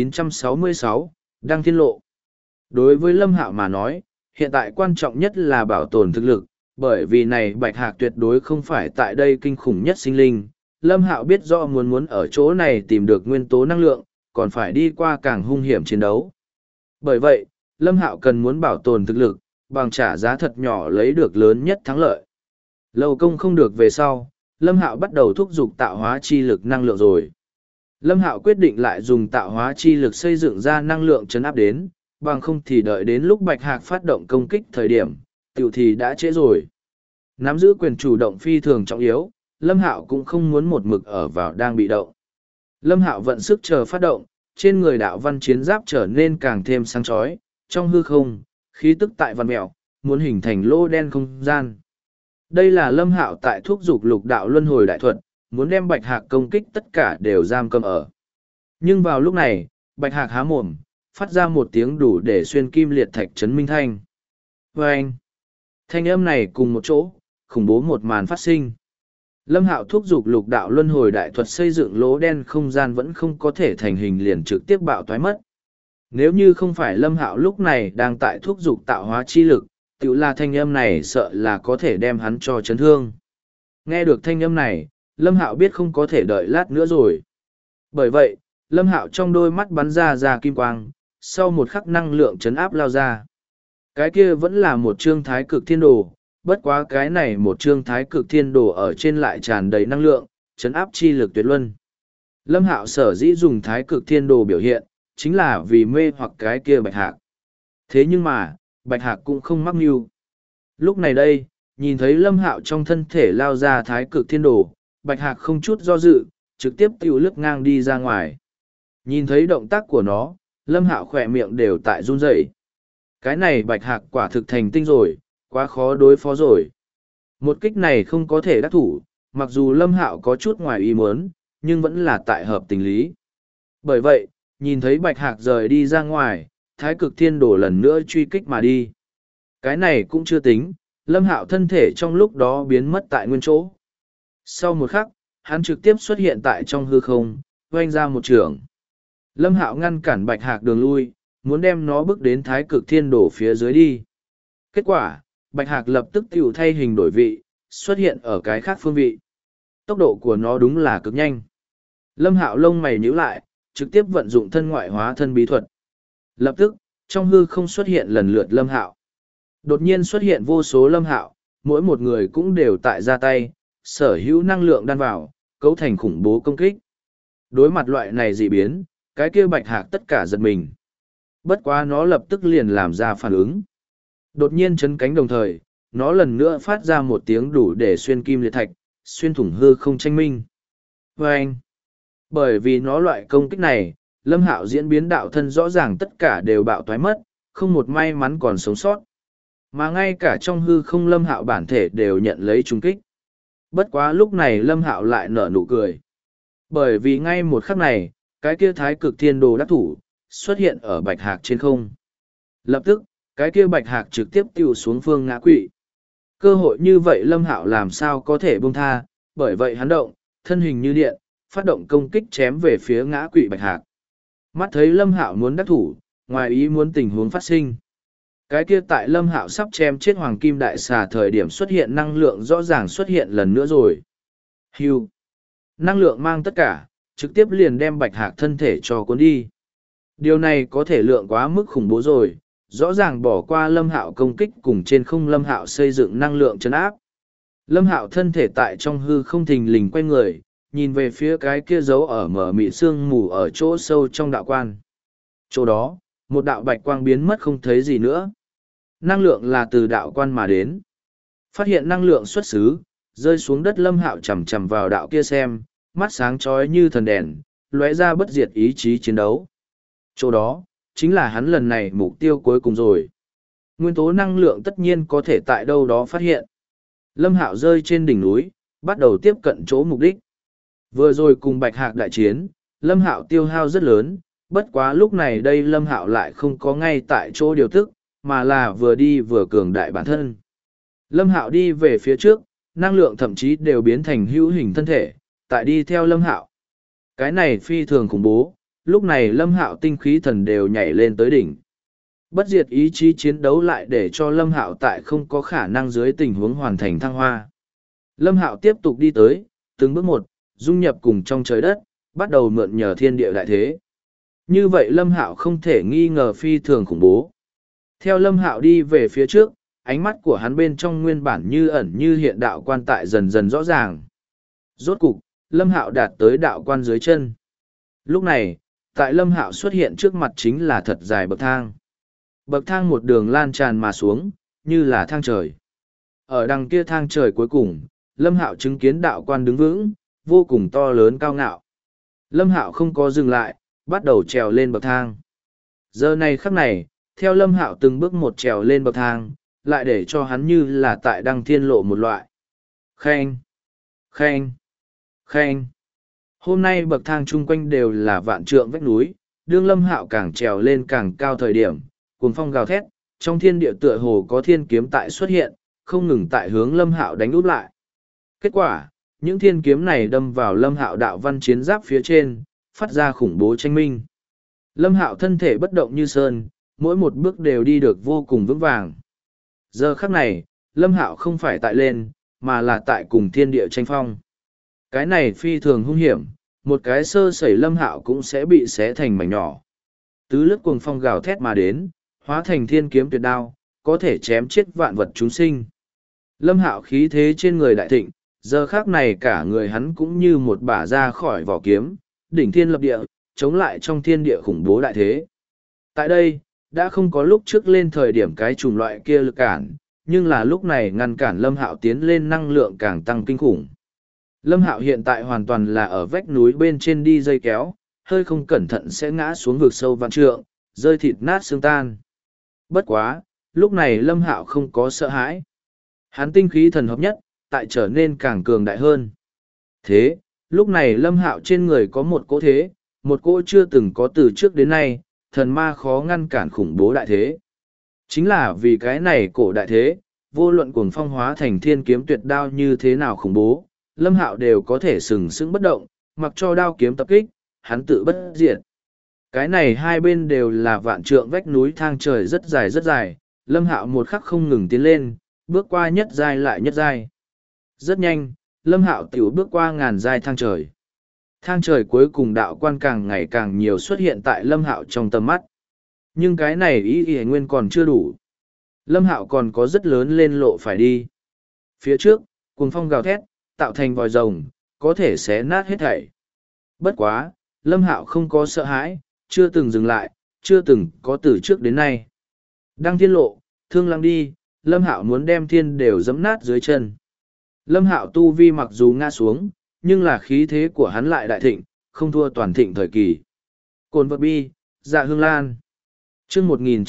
1966, Đăng Thiên Lộ. Đối với Lâm Hạo mà nói, hiện tại quan trọng nhất là bảo tồn thực lực, bởi vì này Bạch Hạc tuyệt đối không phải tại đây kinh khủng nhất sinh linh. Lâm Hạo biết rõ muốn ở chỗ này tìm được nguyên tố năng lượng, còn phải đi qua càng hung hiểm chiến đấu. Bởi vậy, Lâm Hạo cần muốn bảo tồn thực lực, bằng trả giá thật nhỏ lấy được lớn nhất thắng lợi. Lâu công không được về sau, Lâm Hạo bắt đầu thúc giục tạo hóa chi lực năng lượng rồi. Lâm Hạo quyết định lại dùng tạo hóa chi lực xây dựng ra năng lượng chấn áp đến, bằng không thì đợi đến lúc Bạch Hạc phát động công kích thời điểm, tiểu thì đã trễ rồi. Nắm giữ quyền chủ động phi thường trọng yếu, Lâm Hạo cũng không muốn một mực ở vào đang bị động. Lâm Hạo vận sức chờ phát động, trên người đạo văn chiến giáp trở nên càng thêm sáng chói, trong hư không, khí tức tại văn mèo, muốn hình thành lô đen không gian. Đây là Lâm Hạo tại thúc dục lục đạo luân hồi đại thuật, muốn đem Bạch Hạc công kích tất cả đều giam cầm ở. Nhưng vào lúc này, Bạch Hạc há mồm, phát ra một tiếng đủ để xuyên kim liệt thạch chấn minh thanh. Vâng! Thanh âm này cùng một chỗ, khủng bố một màn phát sinh. Lâm Hạo thúc dục lục đạo luân hồi đại thuật xây dựng lỗ đen không gian vẫn không có thể thành hình liền trực tiếp bạo toái mất. Nếu như không phải Lâm Hạo lúc này đang tại thúc dục tạo hóa chi lực, tiểu là thanh âm này sợ là có thể đem hắn cho chấn thương. Nghe được thanh âm này, Lâm Hạo biết không có thể đợi lát nữa rồi. Bởi vậy, Lâm Hạo trong đôi mắt bắn ra kim quang, sau một khắc năng lượng chấn áp lao ra. Cái kia vẫn là một chương thái cực thiên đồ, bất quá cái này một chương thái cực thiên đồ ở trên lại tràn đầy năng lượng, chấn áp chi lực tuyệt luân. Lâm Hạo sở dĩ dùng thái cực thiên đồ biểu hiện, chính là vì mê hoặc cái kia Bạch Hạc. Thế nhưng mà, Bạch Hạc cũng không mắc mưu. Lúc này đây, nhìn thấy Lâm Hạo trong thân thể lao ra thái cực thiên đồ, Bạch Hạc không chút do dự, trực tiếp tiêu lướt ngang đi ra ngoài. Nhìn thấy động tác của nó, Lâm Hạo khỏe miệng đều tại run rẩy. Cái này Bạch Hạc quả thực thành tinh rồi, quá khó đối phó rồi. Một kích này không có thể đắc thủ, mặc dù Lâm Hạo có chút ngoài ý muốn, nhưng vẫn là tại hợp tình lý. Bởi vậy, nhìn thấy Bạch Hạc rời đi ra ngoài, thái cực thiên đồ lần nữa truy kích mà đi. Cái này cũng chưa tính, Lâm Hạo thân thể trong lúc đó biến mất tại nguyên chỗ. Sau một khắc, hắn trực tiếp xuất hiện tại trong hư không, oanh ra một trường. Lâm Hạo ngăn cản Bạch Hạc đường lui, muốn đem nó bước đến thái cực thiên đồ phía dưới đi. Kết quả, Bạch Hạc lập tức tiểu thay hình đổi vị, xuất hiện ở cái khác phương vị. Tốc độ của nó đúng là cực nhanh. Lâm Hạo lông mày nhíu lại, trực tiếp vận dụng thân ngoại hóa thân bí thuật. Lập tức, trong hư không xuất hiện lần lượt Lâm Hạo. Đột nhiên xuất hiện vô số Lâm Hạo, mỗi một người cũng đều tại ra tay, sở hữu năng lượng đan vào, cấu thành khủng bố công kích. Đối mặt loại này dị biến, cái kia Bạch Hạc tất cả giật mình. Bất quá nó lập tức liền làm ra phản ứng. Đột nhiên chấn cánh đồng thời, nó lần nữa phát ra một tiếng đủ để xuyên kim liệt thạch, xuyên thủng hư không tranh minh. Vâng! Bởi vì nó loại công kích này, Lâm Hạo diễn biến đạo thân rõ ràng tất cả đều bạo toái mất, không một may mắn còn sống sót. Mà ngay cả trong hư không Lâm Hạo bản thể đều nhận lấy trùng kích. Bất quá lúc này Lâm Hạo lại nở nụ cười. Bởi vì ngay một khắc này, cái kia thái cực thiên đồ đắc thủ, xuất hiện ở Bạch Hạc trên không. Lập tức, cái kia Bạch Hạc trực tiếp tiêu xuống phương ngã quỵ. Cơ hội như vậy Lâm Hạo làm sao có thể buông tha, bởi vậy hắn động, thân hình như điện, phát động công kích chém về phía ngã quỵ Bạch Hạc. Mắt thấy Lâm Hạo muốn đắc thủ, ngoài ý muốn tình huống phát sinh. Cái kia tại Lâm Hạo sắp chém chết Hoàng Kim Đại Xà thời điểm xuất hiện năng lượng rõ ràng xuất hiện lần nữa rồi. Hưu. Năng lượng mang tất cả, trực tiếp liền đem Bạch Hạc thân thể cho cuốn đi. Điều này có thể lượng quá mức khủng bố rồi, rõ ràng bỏ qua Lâm Hạo công kích cùng trên không Lâm Hạo xây dựng năng lượng chấn áp. Lâm Hạo thân thể tại trong hư không thình lình quay người, nhìn về phía cái kia giấu ở mở mị sương mù ở chỗ sâu trong đạo quan. Chỗ đó, một đạo bạch quang biến mất không thấy gì nữa. Năng lượng là từ đạo quan mà đến. Phát hiện năng lượng xuất xứ, rơi xuống đất Lâm Hạo chầm chầm vào đạo kia xem, mắt sáng chói như thần đèn, lóe ra bất diệt ý chí chiến đấu. Chỗ đó, chính là hắn lần này mục tiêu cuối cùng rồi. Nguyên tố năng lượng tất nhiên có thể tại đâu đó phát hiện. Lâm Hạo rơi trên đỉnh núi, bắt đầu tiếp cận chỗ mục đích. Vừa rồi cùng Bạch Hạc đại chiến, Lâm Hạo tiêu hao rất lớn, bất quá lúc này đây Lâm Hạo lại không có ngay tại chỗ điều tức, mà là vừa đi vừa cường đại bản thân. Lâm Hạo đi về phía trước, năng lượng thậm chí đều biến thành hữu hình thân thể, tại đi theo Lâm Hạo. Cái này phi thường khủng bố, lúc này Lâm Hạo tinh khí thần đều nhảy lên tới đỉnh. Bất diệt ý chí chiến đấu lại để cho Lâm Hạo tại không có khả năng dưới tình huống hoàn thành thăng hoa. Lâm Hạo tiếp tục đi tới, từng bước một, dung nhập cùng trong trời đất, bắt đầu mượn nhờ thiên địa đại thế. Như vậy Lâm Hạo không thể nghi ngờ phi thường khủng bố. Theo Lâm Hạo đi về phía trước, ánh mắt của hắn bên trong nguyên bản như ẩn như hiện đạo quan tại dần dần rõ ràng. Rốt cục, Lâm Hạo đạt tới đạo quan dưới chân. Lúc này, tại Lâm Hạo xuất hiện trước mặt chính là thật dài bậc thang. Bậc thang một đường lan tràn mà xuống, như là thang trời. Ở đằng kia thang trời cuối cùng, Lâm Hạo chứng kiến đạo quan đứng vững, vô cùng to lớn cao ngạo. Lâm Hạo không có dừng lại, bắt đầu trèo lên bậc thang. Giờ này khắc này, theo Lâm Hạo từng bước một trèo lên bậc thang, lại để cho hắn như là tại đăng thiên lộ một loại. Khen! Khen! Khen! Hôm nay bậc thang chung quanh đều là vạn trượng vách núi, đương Lâm Hạo càng trèo lên càng cao thời điểm, cuồng phong gào thét, trong thiên địa tựa hồ có thiên kiếm tại xuất hiện, không ngừng tại hướng Lâm Hạo đánh úp lại. Kết quả, những thiên kiếm này đâm vào Lâm Hạo đạo văn chiến giáp phía trên, phát ra khủng bố tranh minh. Lâm Hạo thân thể bất động như sơn, mỗi một bước đều đi được vô cùng vững vàng. Giờ khắc này, Lâm Hạo không phải tại lên, mà là tại cùng thiên địa tranh phong. Cái này phi thường hung hiểm, một cái sơ sẩy Lâm Hạo cũng sẽ bị xé thành mảnh nhỏ. Tứ lướt cuồng phong gào thét mà đến, hóa thành thiên kiếm tuyệt đao, có thể chém chết vạn vật chúng sinh. Lâm Hạo khí thế trên người đại thịnh, giờ khác này cả người hắn cũng như một bả ra khỏi vỏ kiếm, đỉnh thiên lập địa, chống lại trong thiên địa khủng bố đại thế. Tại đây, đã không có lúc trước lên thời điểm cái chủng loại kia lực cản, nhưng là lúc này ngăn cản Lâm Hạo tiến lên năng lượng càng tăng kinh khủng. Lâm Hạo hiện tại hoàn toàn là ở vách núi bên trên đi dây kéo, hơi không cẩn thận sẽ ngã xuống vực sâu vạn trượng, rơi thịt nát xương tan. Bất quá, lúc này Lâm Hạo không có sợ hãi. Hắn tinh khí thần hợp nhất, tại trở nên càng cường đại hơn. Thế, lúc này Lâm Hạo trên người có một cỗ thế, một cỗ chưa từng có từ trước đến nay, thần ma khó ngăn cản khủng bố đại thế. Chính là vì cái này cổ đại thế, vô luận cuồng phong hóa thành thiên kiếm tuyệt đao như thế nào khủng bố, Lâm Hạo đều có thể sừng sững bất động, mặc cho đao kiếm tập kích, hắn tự bất diệt. Cái này hai bên đều là vạn trượng vách núi thang trời rất dài, Lâm Hạo một khắc không ngừng tiến lên, bước qua nhất giai lại nhất giai. Rất nhanh, Lâm Hạo tiểu bước qua ngàn giai thang trời. Thang trời cuối cùng đạo quan càng ngày càng nhiều xuất hiện tại Lâm Hạo trong tầm mắt. Nhưng cái này ý nguyên còn chưa đủ. Lâm Hạo còn có rất lớn lên lộ phải đi. Phía trước, cuồng phong gào thét, tạo thành vòi rồng, có thể xé nát hết thảy. Bất quá, Lâm Hạo không có sợ hãi, chưa từng dừng lại, chưa từng có từ trước đến nay. Đăng thiên lộ, thương lăng đi, Lâm Hạo muốn đem thiên đều giẫm nát dưới chân. Lâm Hạo tu vi mặc dù ngã xuống, nhưng là khí thế của hắn lại đại thịnh, không thua toàn thịnh thời kỳ. Cồn vật bi, dạ hương lan. Chương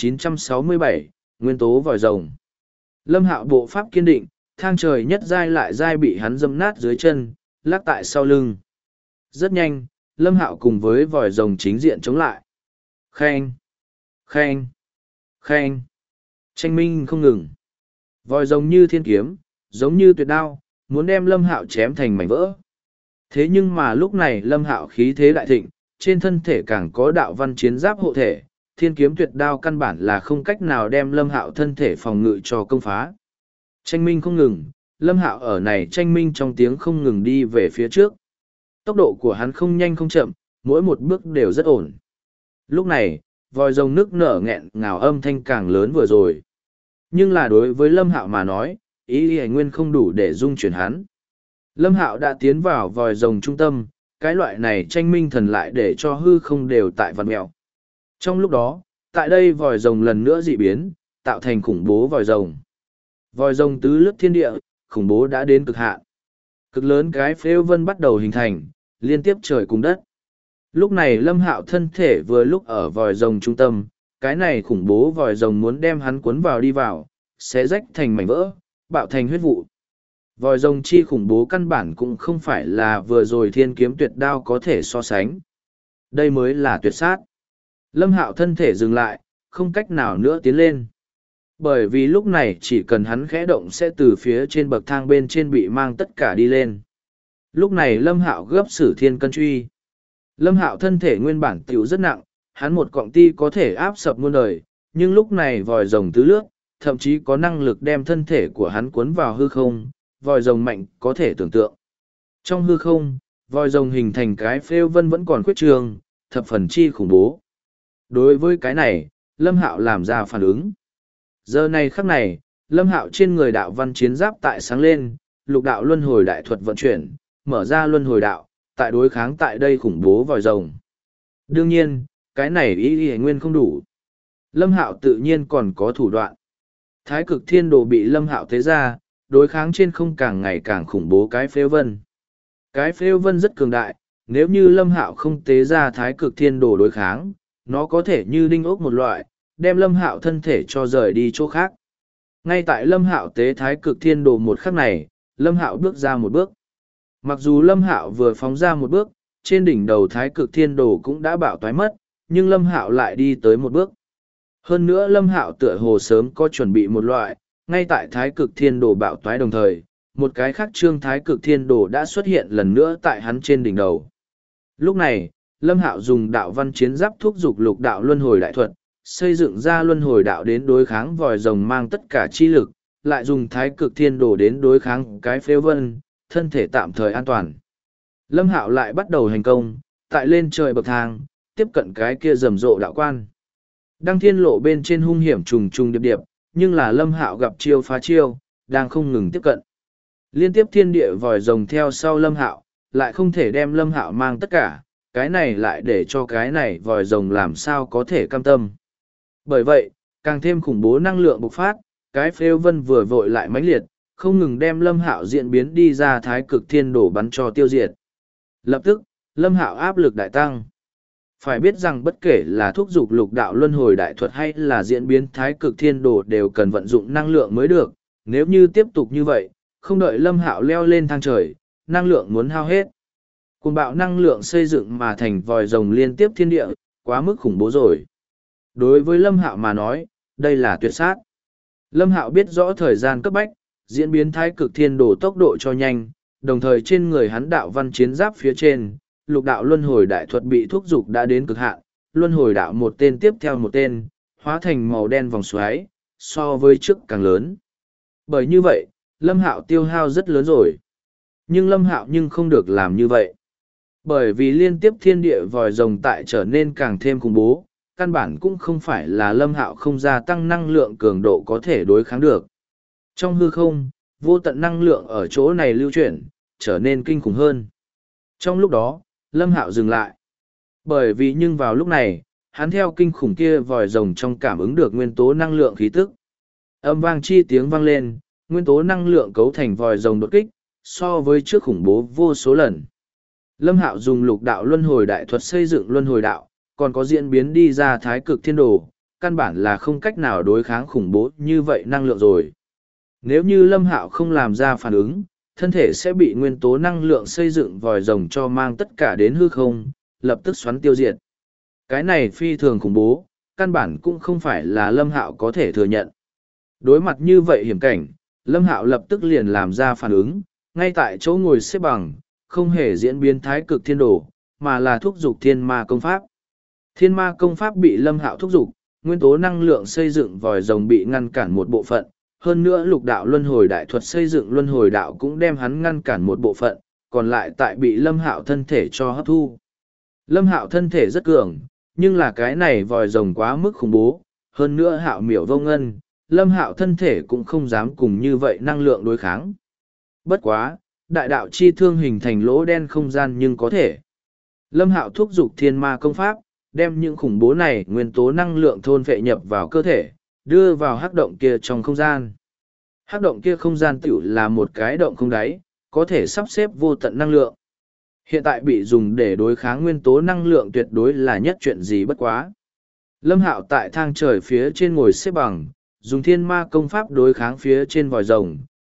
1967, nguyên tố vòi rồng. Lâm Hạo bộ pháp kiên định, thang trời nhất giai lại giai bị hắn dẫm nát dưới chân, lắc tại sau lưng. Rất nhanh, Lâm Hạo cùng với vòi rồng chính diện chống lại. Khen! Khen! Khen! Tranh minh không ngừng. Vòi rồng như thiên kiếm, giống như tuyệt đao, muốn đem Lâm Hạo chém thành mảnh vỡ. Thế nhưng mà lúc này Lâm Hạo khí thế đại thịnh, trên thân thể càng có đạo văn chiến giáp hộ thể, thiên kiếm tuyệt đao căn bản là không cách nào đem Lâm Hạo thân thể phòng ngự cho công phá. Tranh minh không ngừng, Lâm Hạo ở này tranh minh trong tiếng không ngừng đi về phía trước. Tốc độ của hắn không nhanh không chậm, mỗi một bước đều rất ổn. Lúc này, vòi rồng nước nở nghẹn ngào âm thanh càng lớn vừa rồi. Nhưng là đối với Lâm Hạo mà nói, ý lý nguyên không đủ để dung chuyển hắn. Lâm Hạo đã tiến vào vòi rồng trung tâm, cái loại này tranh minh thần lại để cho hư không đều tại vằn mèo. Trong lúc đó, tại đây vòi rồng lần nữa dị biến, tạo thành khủng bố vòi rồng. Vòi rồng tứ lướt thiên địa, khủng bố đã đến cực hạn. Cực lớn cái phêu vân bắt đầu hình thành, liên tiếp trời cùng đất. Lúc này Lâm Hạo thân thể vừa lúc ở vòi rồng trung tâm, cái này khủng bố vòi rồng muốn đem hắn cuốn vào đi vào, sẽ rách thành mảnh vỡ, bạo thành huyết vụ. Vòi rồng chi khủng bố căn bản cũng không phải là vừa rồi thiên kiếm tuyệt đao có thể so sánh. Đây mới là tuyệt sát. Lâm Hạo thân thể dừng lại, không cách nào nữa tiến lên. Bởi vì lúc này chỉ cần hắn khẽ động sẽ từ phía trên bậc thang bên trên bị mang tất cả đi lên. Lúc này Lâm Hạo gấp sử thiên cân truy. Lâm Hạo thân thể nguyên bản tiểu rất nặng, hắn một cọng ti có thể áp sập muôn đời, nhưng lúc này vòi rồng tứ lướt, thậm chí có năng lực đem thân thể của hắn cuốn vào hư không, vòi rồng mạnh có thể tưởng tượng. Trong hư không, vòi rồng hình thành cái phêu vân vẫn còn khuyết trường, thập phần chi khủng bố. Đối với cái này, Lâm Hạo làm ra phản ứng. Giờ này khắc này, Lâm Hạo trên người đạo văn chiến giáp tại sáng lên, lục đạo luân hồi đại thuật vận chuyển, mở ra luân hồi đạo, tại đối kháng tại đây khủng bố vòi rồng. Đương nhiên, cái này ý nguyên không đủ. Lâm Hạo tự nhiên còn có thủ đoạn. Thái cực thiên đồ bị Lâm Hạo thế ra, đối kháng trên không càng ngày càng khủng bố cái phêu vân. Cái phêu vân rất cường đại, nếu như Lâm Hạo không tế ra thái cực thiên đồ đối kháng, nó có thể như đinh ốc một loại, đem Lâm Hạo thân thể cho rời đi chỗ khác. Ngay tại Lâm Hạo tế thái cực thiên đồ một khắc này, Lâm Hạo bước ra một bước. Mặc dù Lâm Hạo vừa phóng ra một bước, trên đỉnh đầu thái cực thiên đồ cũng đã bạo toái mất, nhưng Lâm Hạo lại đi tới một bước. Hơn nữa Lâm Hạo tựa hồ sớm có chuẩn bị một loại, ngay tại thái cực thiên đồ bạo toái đồng thời, một cái khác trương thái cực thiên đồ đã xuất hiện lần nữa tại hắn trên đỉnh đầu. Lúc này, Lâm Hạo dùng đạo văn chiến giáp thúc giục lục đạo luân hồi đại thuật, xây dựng ra luân hồi đạo đến đối kháng vòi rồng mang tất cả chi lực, lại dùng thái cực thiên đồ đến đối kháng cái phêu vân, thân thể tạm thời an toàn. Lâm Hạo lại bắt đầu hành công, tại lên trời bậc thang, tiếp cận cái kia rầm rộ đạo quan. Đăng thiên lộ bên trên hung hiểm trùng trùng điệp điệp, nhưng là Lâm Hạo gặp chiêu phá chiêu, đang không ngừng tiếp cận. Liên tiếp thiên địa vòi rồng theo sau Lâm Hạo, lại không thể đem Lâm Hạo mang tất cả, cái này lại để cho cái này vòi rồng làm sao có thể cam tâm. Bởi vậy, càng thêm khủng bố năng lượng bộc phát, cái phêu vân vừa vội lại mãnh liệt, không ngừng đem Lâm Hạo diễn biến đi ra thái cực thiên đổ bắn cho tiêu diệt. Lập tức, Lâm Hạo áp lực đại tăng. Phải biết rằng bất kể là thúc dục lục đạo luân hồi đại thuật hay là diễn biến thái cực thiên đồ đều cần vận dụng năng lượng mới được, nếu như tiếp tục như vậy, không đợi Lâm Hạo leo lên thang trời, năng lượng muốn hao hết. Cuồng bạo năng lượng xây dựng mà thành vòi rồng liên tiếp thiên địa, quá mức khủng bố rồi. Đối với Lâm Hạo mà nói, đây là tuyệt sát. Lâm Hạo biết rõ thời gian cấp bách, diễn biến thái cực thiên đồ tốc độ cho nhanh, đồng thời trên người hắn đạo văn chiến giáp phía trên, lục đạo luân hồi đại thuật bị thúc dục đã đến cực hạn, luân hồi đạo một tên tiếp theo một tên, hóa thành màu đen vòng xoáy, so với trước càng lớn. Bởi như vậy, Lâm Hạo tiêu hao rất lớn rồi. Nhưng Lâm Hạo không được làm như vậy. Bởi vì liên tiếp thiên địa vòi rồng tại trở nên càng thêm khủng bố, căn bản cũng không phải là Lâm Hạo không gia tăng năng lượng cường độ có thể đối kháng được. Trong hư không, vô tận năng lượng ở chỗ này lưu chuyển, trở nên kinh khủng hơn. Trong lúc đó, Lâm Hạo dừng lại. Bởi vì vào lúc này, hắn theo kinh khủng kia vòi rồng trong cảm ứng được nguyên tố năng lượng khí tức. Âm vang chi tiếng vang lên, nguyên tố năng lượng cấu thành vòi rồng đột kích, so với trước khủng bố vô số lần. Lâm Hạo dùng lục đạo luân hồi đại thuật xây dựng luân hồi đạo, còn có diễn biến đi ra thái cực thiên đồ, căn bản là không cách nào đối kháng khủng bố như vậy năng lượng rồi. Nếu như Lâm Hạo không làm ra phản ứng, thân thể sẽ bị nguyên tố năng lượng xây dựng vòi rồng cho mang tất cả đến hư không, lập tức xoắn tiêu diệt. Cái này phi thường khủng bố, căn bản cũng không phải là Lâm Hạo có thể thừa nhận. Đối mặt như vậy hiểm cảnh, Lâm Hạo lập tức liền làm ra phản ứng, ngay tại chỗ ngồi xếp bằng, không hề diễn biến thái cực thiên đồ, mà là thúc dục thiên ma công pháp. Thiên ma công pháp bị Lâm Hạo thúc dục, nguyên tố năng lượng xây dựng vòi rồng bị ngăn cản một bộ phận, hơn nữa lục đạo luân hồi đại thuật xây dựng luân hồi đạo cũng đem hắn ngăn cản một bộ phận, còn lại tại bị Lâm Hạo thân thể cho hấp thu. Lâm Hạo thân thể rất cường, nhưng là cái này vòi rồng quá mức khủng bố, hơn nữa Hạo miểu vô ngân, Lâm Hạo thân thể cũng không dám cùng như vậy năng lượng đối kháng. Bất quá, đại đạo chi thương hình thành lỗ đen không gian nhưng có thể. Lâm Hạo thúc dục thiên ma công pháp, đem những khủng bố này nguyên tố năng lượng thôn phệ nhập vào cơ thể, đưa vào hắc động kia trong không gian. Hắc động kia không gian tiểu là một cái động không đáy, có thể sắp xếp vô tận năng lượng. Hiện tại bị dùng để đối kháng nguyên tố năng lượng tuyệt đối là nhất chuyện gì bất quá. Lâm Hạo tại thang trời phía trên ngồi xếp bằng, dùng thiên ma công pháp đối kháng phía trên vòi rồng,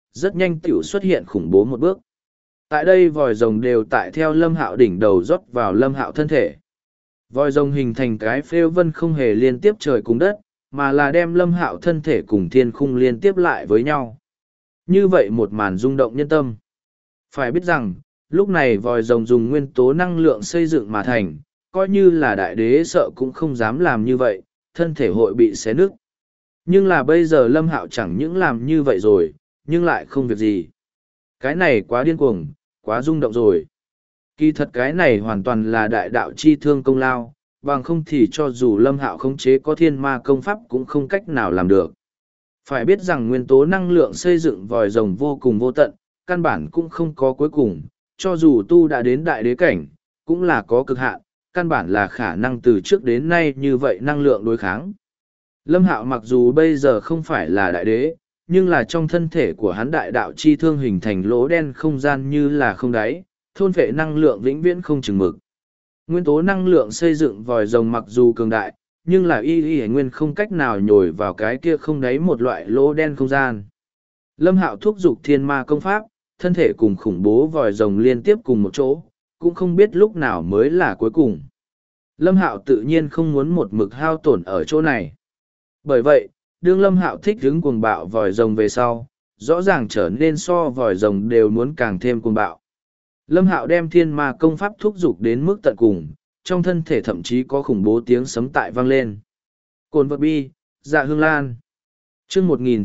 rất nhanh tiểu xuất hiện khủng bố một bước. Tại đây vòi rồng đều tại theo Lâm Hạo đỉnh đầu rót vào Lâm Hạo thân thể. Vòi rồng hình thành cái phêu vân không hề liên tiếp trời cùng đất, mà là đem Lâm Hạo thân thể cùng thiên khung liên tiếp lại với nhau. Như vậy một màn rung động nhân tâm. Phải biết rằng, lúc này vòi rồng dùng nguyên tố năng lượng xây dựng mà thành, coi như là đại đế sợ cũng không dám làm như vậy, thân thể hội bị xé nứt. Nhưng là bây giờ Lâm Hạo chẳng những làm như vậy rồi, nhưng lại không việc gì. Cái này quá điên cuồng, quá rung động rồi. Kỳ thật cái này hoàn toàn là đại đạo chi thương công lao, bằng không thì cho dù Lâm Hạo khống chế có thiên ma công pháp cũng không cách nào làm được. Phải biết rằng nguyên tố năng lượng xây dựng vòi rồng vô cùng vô tận, căn bản cũng không có cuối cùng, cho dù tu đã đến đại đế cảnh, cũng là có cực hạn, căn bản là khả năng từ trước đến nay như vậy năng lượng đối kháng. Lâm Hạo mặc dù bây giờ không phải là đại đế, nhưng là trong thân thể của hắn đại đạo chi thương hình thành lỗ đen không gian như là không đáy, thôn phệ năng lượng vĩnh viễn không chừng mực. Nguyên tố năng lượng xây dựng vòi rồng mặc dù cường đại, nhưng là y nguyên không cách nào nhồi vào cái kia không đáy một loại lỗ đen không gian. Lâm Hạo thúc giục thiên ma công pháp, thân thể cùng khủng bố vòi rồng liên tiếp cùng một chỗ, cũng không biết lúc nào mới là cuối cùng. Lâm Hạo tự nhiên không muốn một mực hao tổn ở chỗ này. Bởi vậy, đương Lâm Hạo thích hứng cuồng bạo vòi rồng về sau, rõ ràng trở nên so vòi rồng đều muốn càng thêm cuồng bạo. Lâm Hạo đem thiên ma công pháp thúc giục đến mức tận cùng, trong thân thể thậm chí có khủng bố tiếng sấm tại vang lên. Cồn vật bi, dạ hương lan. Chương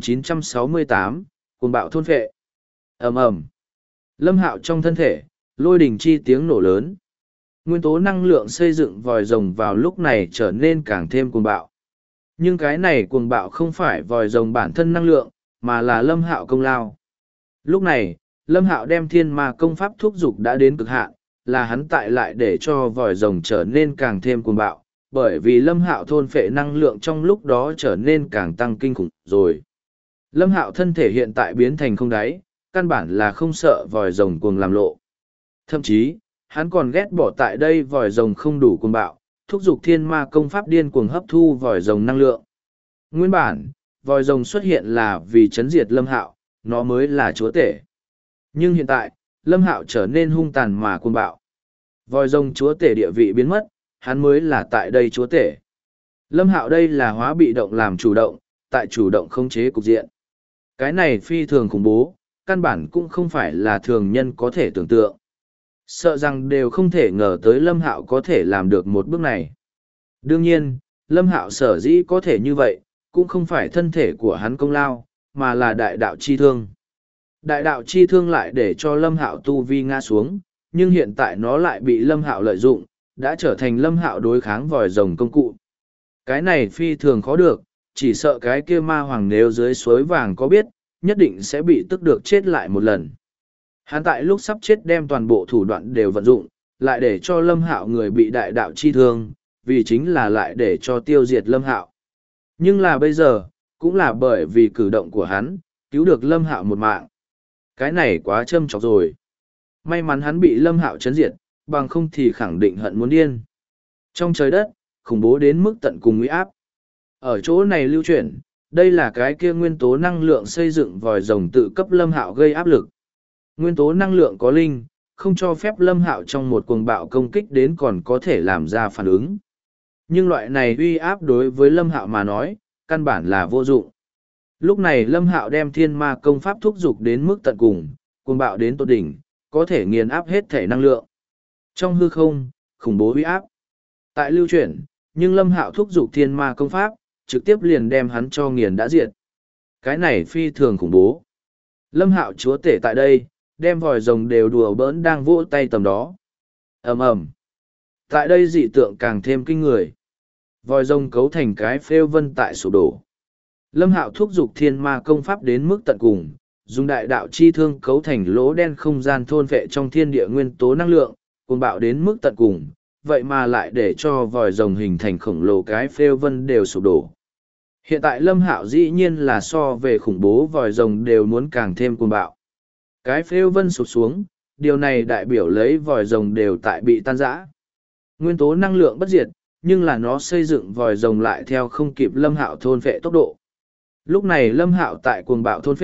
1968, cuồng bạo thôn phệ. Ầm ầm. Lâm Hạo trong thân thể, lôi đình chi tiếng nổ lớn. Nguyên tố năng lượng xây dựng vòi rồng vào lúc này trở nên càng thêm cuồng bạo. Nhưng cái này cuồng bạo không phải vòi rồng bản thân năng lượng, mà là Lâm Hạo công lao. Lúc này, Lâm Hạo đem thiên ma công pháp thúc giục đã đến cực hạn, là hắn tại lại để cho vòi rồng trở nên càng thêm cuồng bạo, bởi vì Lâm Hạo thôn phệ năng lượng trong lúc đó trở nên càng tăng kinh khủng rồi. Lâm Hạo thân thể hiện tại biến thành không đáy, căn bản là không sợ vòi rồng cuồng làm lộ. Thậm chí, hắn còn ghét bỏ tại đây vòi rồng không đủ cuồng bạo, thúc giục thiên ma công pháp điên cuồng hấp thu vòi rồng năng lượng. Nguyên bản, vòi rồng xuất hiện là vì chấn diệt Lâm Hạo, nó mới là chúa tể. Nhưng hiện tại, Lâm Hạo trở nên hung tàn mà cuồng bạo. Vòi rồng chúa tể địa vị biến mất, hắn mới là tại đây chúa tể. Lâm Hạo đây là hóa bị động làm chủ động, tại chủ động khống chế cục diện. Cái này phi thường khủng bố, căn bản cũng không phải là thường nhân có thể tưởng tượng. Sợ rằng đều không thể ngờ tới Lâm Hạo có thể làm được một bước này. Đương nhiên, Lâm Hạo sở dĩ có thể như vậy, cũng không phải thân thể của hắn công lao, mà là đại đạo chi thương. Đại đạo chi thương lại để cho Lâm Hạo tu vi ngã xuống, nhưng hiện tại nó lại bị Lâm Hạo lợi dụng, đã trở thành Lâm Hạo đối kháng vòi rồng công cụ. Cái này phi thường khó được, chỉ sợ cái kia ma hoàng nếu dưới suối vàng có biết, nhất định sẽ bị tức được chết lại một lần. Hắn tại lúc sắp chết đem toàn bộ thủ đoạn đều vận dụng, lại để cho Lâm Hạo người bị đại đạo chi thương, vì chính là lại để cho tiêu diệt Lâm Hạo. Nhưng là bây giờ, cũng là bởi vì cử động của hắn, cứu được Lâm Hạo một mạng. Cái này quá châm chọc rồi. May mắn hắn bị Lâm Hạo chấn diệt, bằng không thì khẳng định hận muốn điên. Trong trời đất, khủng bố đến mức tận cùng uy áp. Ở chỗ này lưu chuyển, đây là cái kia nguyên tố năng lượng xây dựng vòi rồng tự cấp Lâm Hạo gây áp lực. Nguyên tố năng lượng có linh, không cho phép Lâm Hạo trong một cuồng bạo công kích đến còn có thể làm ra phản ứng. Nhưng loại này uy áp đối với Lâm Hạo mà nói, căn bản là vô dụng. Lúc này Lâm Hạo đem thiên ma công pháp thúc giục đến mức tận cùng, cuồng bạo đến tột đỉnh, có thể nghiền áp hết thể năng lượng. Trong hư không, khủng bố uy áp. Tại lưu chuyển, nhưng Lâm Hạo thúc giục thiên ma công pháp, trực tiếp liền đem hắn cho nghiền đã diệt. Cái này phi thường khủng bố. Lâm Hạo chúa tể tại đây, đem vòi rồng đều đùa bỡn đang vỗ tay tầm đó. Ầm ầm. Tại đây dị tượng càng thêm kinh người. Vòi rồng cấu thành cái phêu vân tại sụp đổ. Lâm Hạo thúc giục thiên ma công pháp đến mức tận cùng, dùng đại đạo chi thương cấu thành lỗ đen không gian thôn vệ trong thiên địa nguyên tố năng lượng, cuồng bạo đến mức tận cùng, vậy mà lại để cho vòi rồng hình thành khổng lồ cái phêu vân đều sụp đổ. Hiện tại Lâm Hạo dĩ nhiên là so về khủng bố vòi rồng đều muốn càng thêm cuồng bạo. Cái phêu vân sụp xuống, điều này đại biểu lấy vòi rồng đều tại bị tan rã. Nguyên tố năng lượng bất diệt, nhưng là nó xây dựng vòi rồng lại theo không kịp Lâm Hạo thôn phệ tốc độ. Lúc này Lâm Hạo tại cuồng bạo thôn phệ,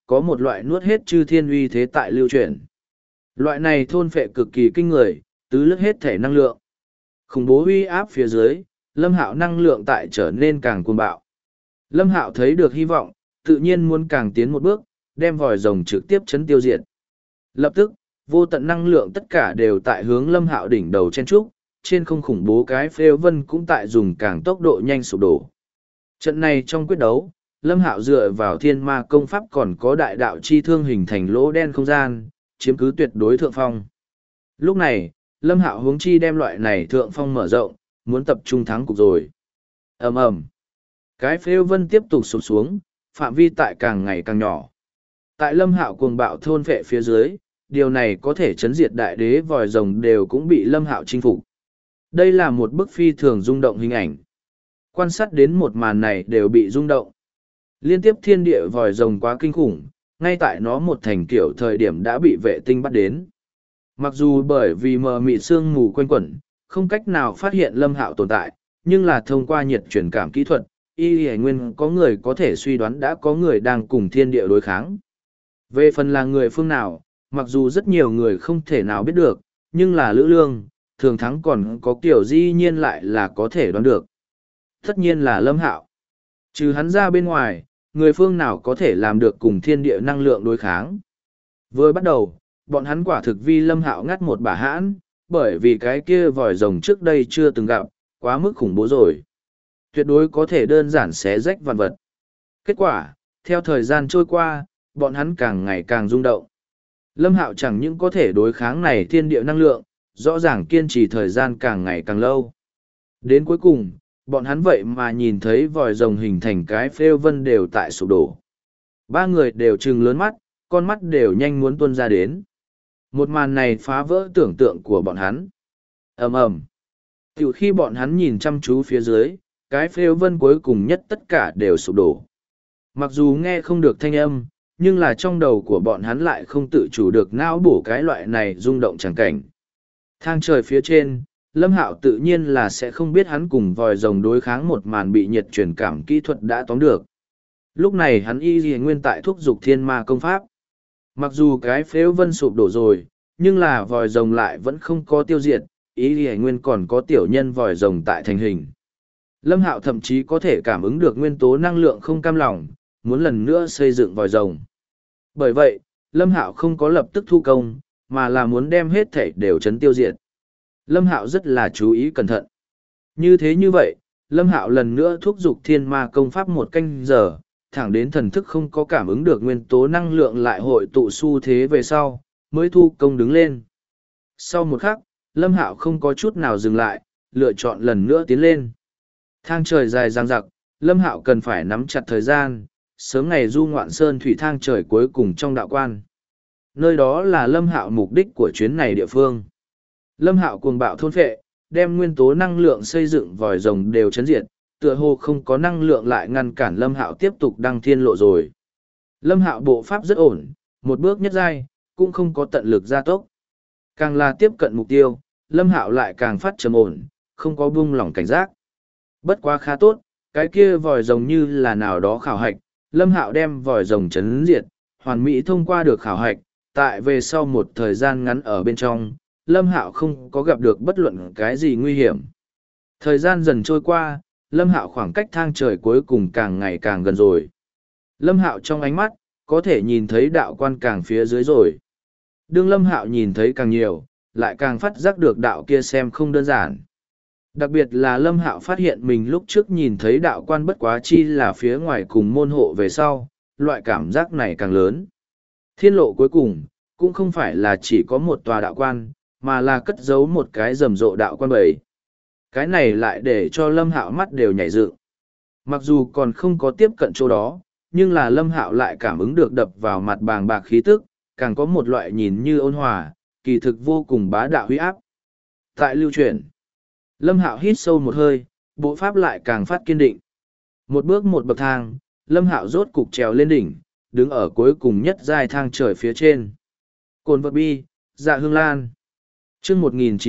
có một loại nuốt hết chư thiên uy thế tại lưu chuyển. Loại này thôn phệ cực kỳ kinh người, tứ lướt hết thể năng lượng. Khủng bố uy áp phía dưới, Lâm Hạo năng lượng tại trở nên càng cuồng bạo. Lâm Hạo thấy được hy vọng, tự nhiên muốn càng tiến một bước, đem vòi rồng trực tiếp chấn tiêu diệt. Lập tức, vô tận năng lượng tất cả đều tại hướng Lâm Hạo đỉnh đầu chen trúc, trên không khủng bố cái phêu vân cũng tại dùng càng tốc độ nhanh sụp đổ. Trận này trong quyết đấu, Lâm Hạo dựa vào thiên ma công pháp còn có đại đạo chi thương hình thành lỗ đen không gian, chiếm cứ tuyệt đối thượng phong. Lúc này, Lâm Hạo hướng chi đem loại này thượng phong mở rộng, muốn tập trung thắng cục rồi. Ầm ầm. Cái phêu vân tiếp tục sụp xuống, phạm vi tại càng ngày càng nhỏ. Tại Lâm Hạo cuồng bạo thôn phệ phía dưới, điều này có thể chấn diệt đại đế vòi rồng đều cũng bị Lâm Hạo chinh phục. Đây là một bức phi thường rung động hình ảnh. Quan sát đến một màn này đều bị rung động. Liên tiếp thiên địa vòi rồng quá kinh khủng, ngay tại nó một thành kiểu thời điểm đã bị vệ tinh bắt đến. Mặc dù bởi vì mờ mịt sương mù quanh quẩn, không cách nào phát hiện Lâm Hạo tồn tại, nhưng là thông qua nhiệt truyền cảm kỹ thuật, y nguyên có người có thể suy đoán đã có người đang cùng thiên địa đối kháng. Về phần là người phương nào, mặc dù rất nhiều người không thể nào biết được, nhưng là Lữ Lương, Thường Thắng còn có kiểu dĩ nhiên lại là có thể đoán được. Tất nhiên là Lâm Hạo. Trừ hắn ra bên ngoài, người phương nào có thể làm được cùng thiên địa năng lượng đối kháng. Vừa bắt đầu, bọn hắn quả thực vi Lâm Hạo ngắt một bả hãn, bởi vì cái kia vòi rồng trước đây chưa từng gặp, quá mức khủng bố rồi. Tuyệt đối có thể đơn giản xé rách vạn vật. Kết quả, theo thời gian trôi qua, bọn hắn càng ngày càng rung động. Lâm Hạo chẳng những có thể đối kháng này thiên địa năng lượng, rõ ràng kiên trì thời gian càng ngày càng lâu. Đến cuối cùng, bọn hắn vậy mà nhìn thấy vòi rồng hình thành cái phêu vân đều tại sụp đổ. Ba người đều trừng lớn mắt, con mắt đều nhanh muốn tuôn ra đến. Một màn này phá vỡ tưởng tượng của bọn hắn. Ầm ầm. Tiểu khi bọn hắn nhìn chăm chú phía dưới, cái phêu vân cuối cùng nhất tất cả đều sụp đổ. Mặc dù nghe không được thanh âm, nhưng là trong đầu của bọn hắn lại không tự chủ được não bổ cái loại này rung động chẳng cảnh. Thang trời phía trên, Lâm Hạo tự nhiên là sẽ không biết hắn cùng vòi rồng đối kháng một màn bị nhiệt truyền cảm kỹ thuật đã tóm được. Lúc này hắn y nguyên tại thúc giục thiên ma công pháp. Mặc dù cái phếu vân sụp đổ rồi, nhưng là vòi rồng lại vẫn không có tiêu diệt, y nguyên còn có tiểu nhân vòi rồng tại thành hình. Lâm Hạo thậm chí có thể cảm ứng được nguyên tố năng lượng không cam lòng, muốn lần nữa xây dựng vòi rồng. Bởi vậy, Lâm Hạo không có lập tức thu công, mà là muốn đem hết thảy đều chấn tiêu diệt. Lâm Hạo rất là chú ý cẩn thận. Như thế như vậy, Lâm Hạo lần nữa thúc giục thiên ma công pháp một canh giờ, thẳng đến thần thức không có cảm ứng được nguyên tố năng lượng lại hội tụ xu thế về sau, mới thu công đứng lên. Sau một khắc, Lâm Hạo không có chút nào dừng lại, lựa chọn lần nữa tiến lên. Thang trời dài dằng dặc, Lâm Hạo cần phải nắm chặt thời gian, sớm ngày du ngoạn sơn thủy thang trời cuối cùng trong đạo quan. Nơi đó là Lâm Hạo mục đích của chuyến này địa phương. Lâm Hạo cuồng bạo thôn phệ, đem nguyên tố năng lượng xây dựng vòi rồng đều chấn diệt, tựa hồ không có năng lượng lại ngăn cản Lâm Hạo tiếp tục đăng thiên lộ rồi. Lâm Hạo bộ pháp rất ổn, một bước nhất giai, cũng không có tận lực gia tốc. Càng là tiếp cận mục tiêu, Lâm Hạo lại càng phát trầm ổn, không có buông lỏng cảnh giác. Bất quá khá tốt, cái kia vòi rồng như là nào đó khảo hạch, Lâm Hạo đem vòi rồng chấn diệt, hoàn mỹ thông qua được khảo hạch, tại về sau một thời gian ngắn ở bên trong, Lâm Hạo không có gặp được bất luận cái gì nguy hiểm. Thời gian dần trôi qua, Lâm Hạo khoảng cách thang trời cuối cùng càng ngày càng gần rồi. Lâm Hạo trong ánh mắt, có thể nhìn thấy đạo quan càng phía dưới rồi. Đương Lâm Hạo nhìn thấy càng nhiều, lại càng phát giác được đạo kia xem không đơn giản. Đặc biệt là Lâm Hạo phát hiện mình lúc trước nhìn thấy đạo quan bất quá chi là phía ngoài cùng môn hộ về sau, loại cảm giác này càng lớn. Thiên lộ cuối cùng, cũng không phải là chỉ có một tòa đạo quan, mà là cất giấu một cái rầm rộ đạo quan bầy. Cái này lại để cho Lâm Hạo mắt đều nhảy dựng. Mặc dù còn không có tiếp cận chỗ đó, nhưng là Lâm Hạo lại cảm ứng được đập vào mặt bàng bạc khí tức, càng có một loại nhìn như ôn hòa, kỳ thực vô cùng bá đạo huy áp. Tại lưu chuyển, Lâm Hạo hít sâu một hơi, bộ pháp lại càng phát kiên định. Một bước một bậc thang, Lâm Hạo rốt cục trèo lên đỉnh, đứng ở cuối cùng nhất giai thang trời phía trên. Cồn vật bi, Dạ Hương Lan. Chương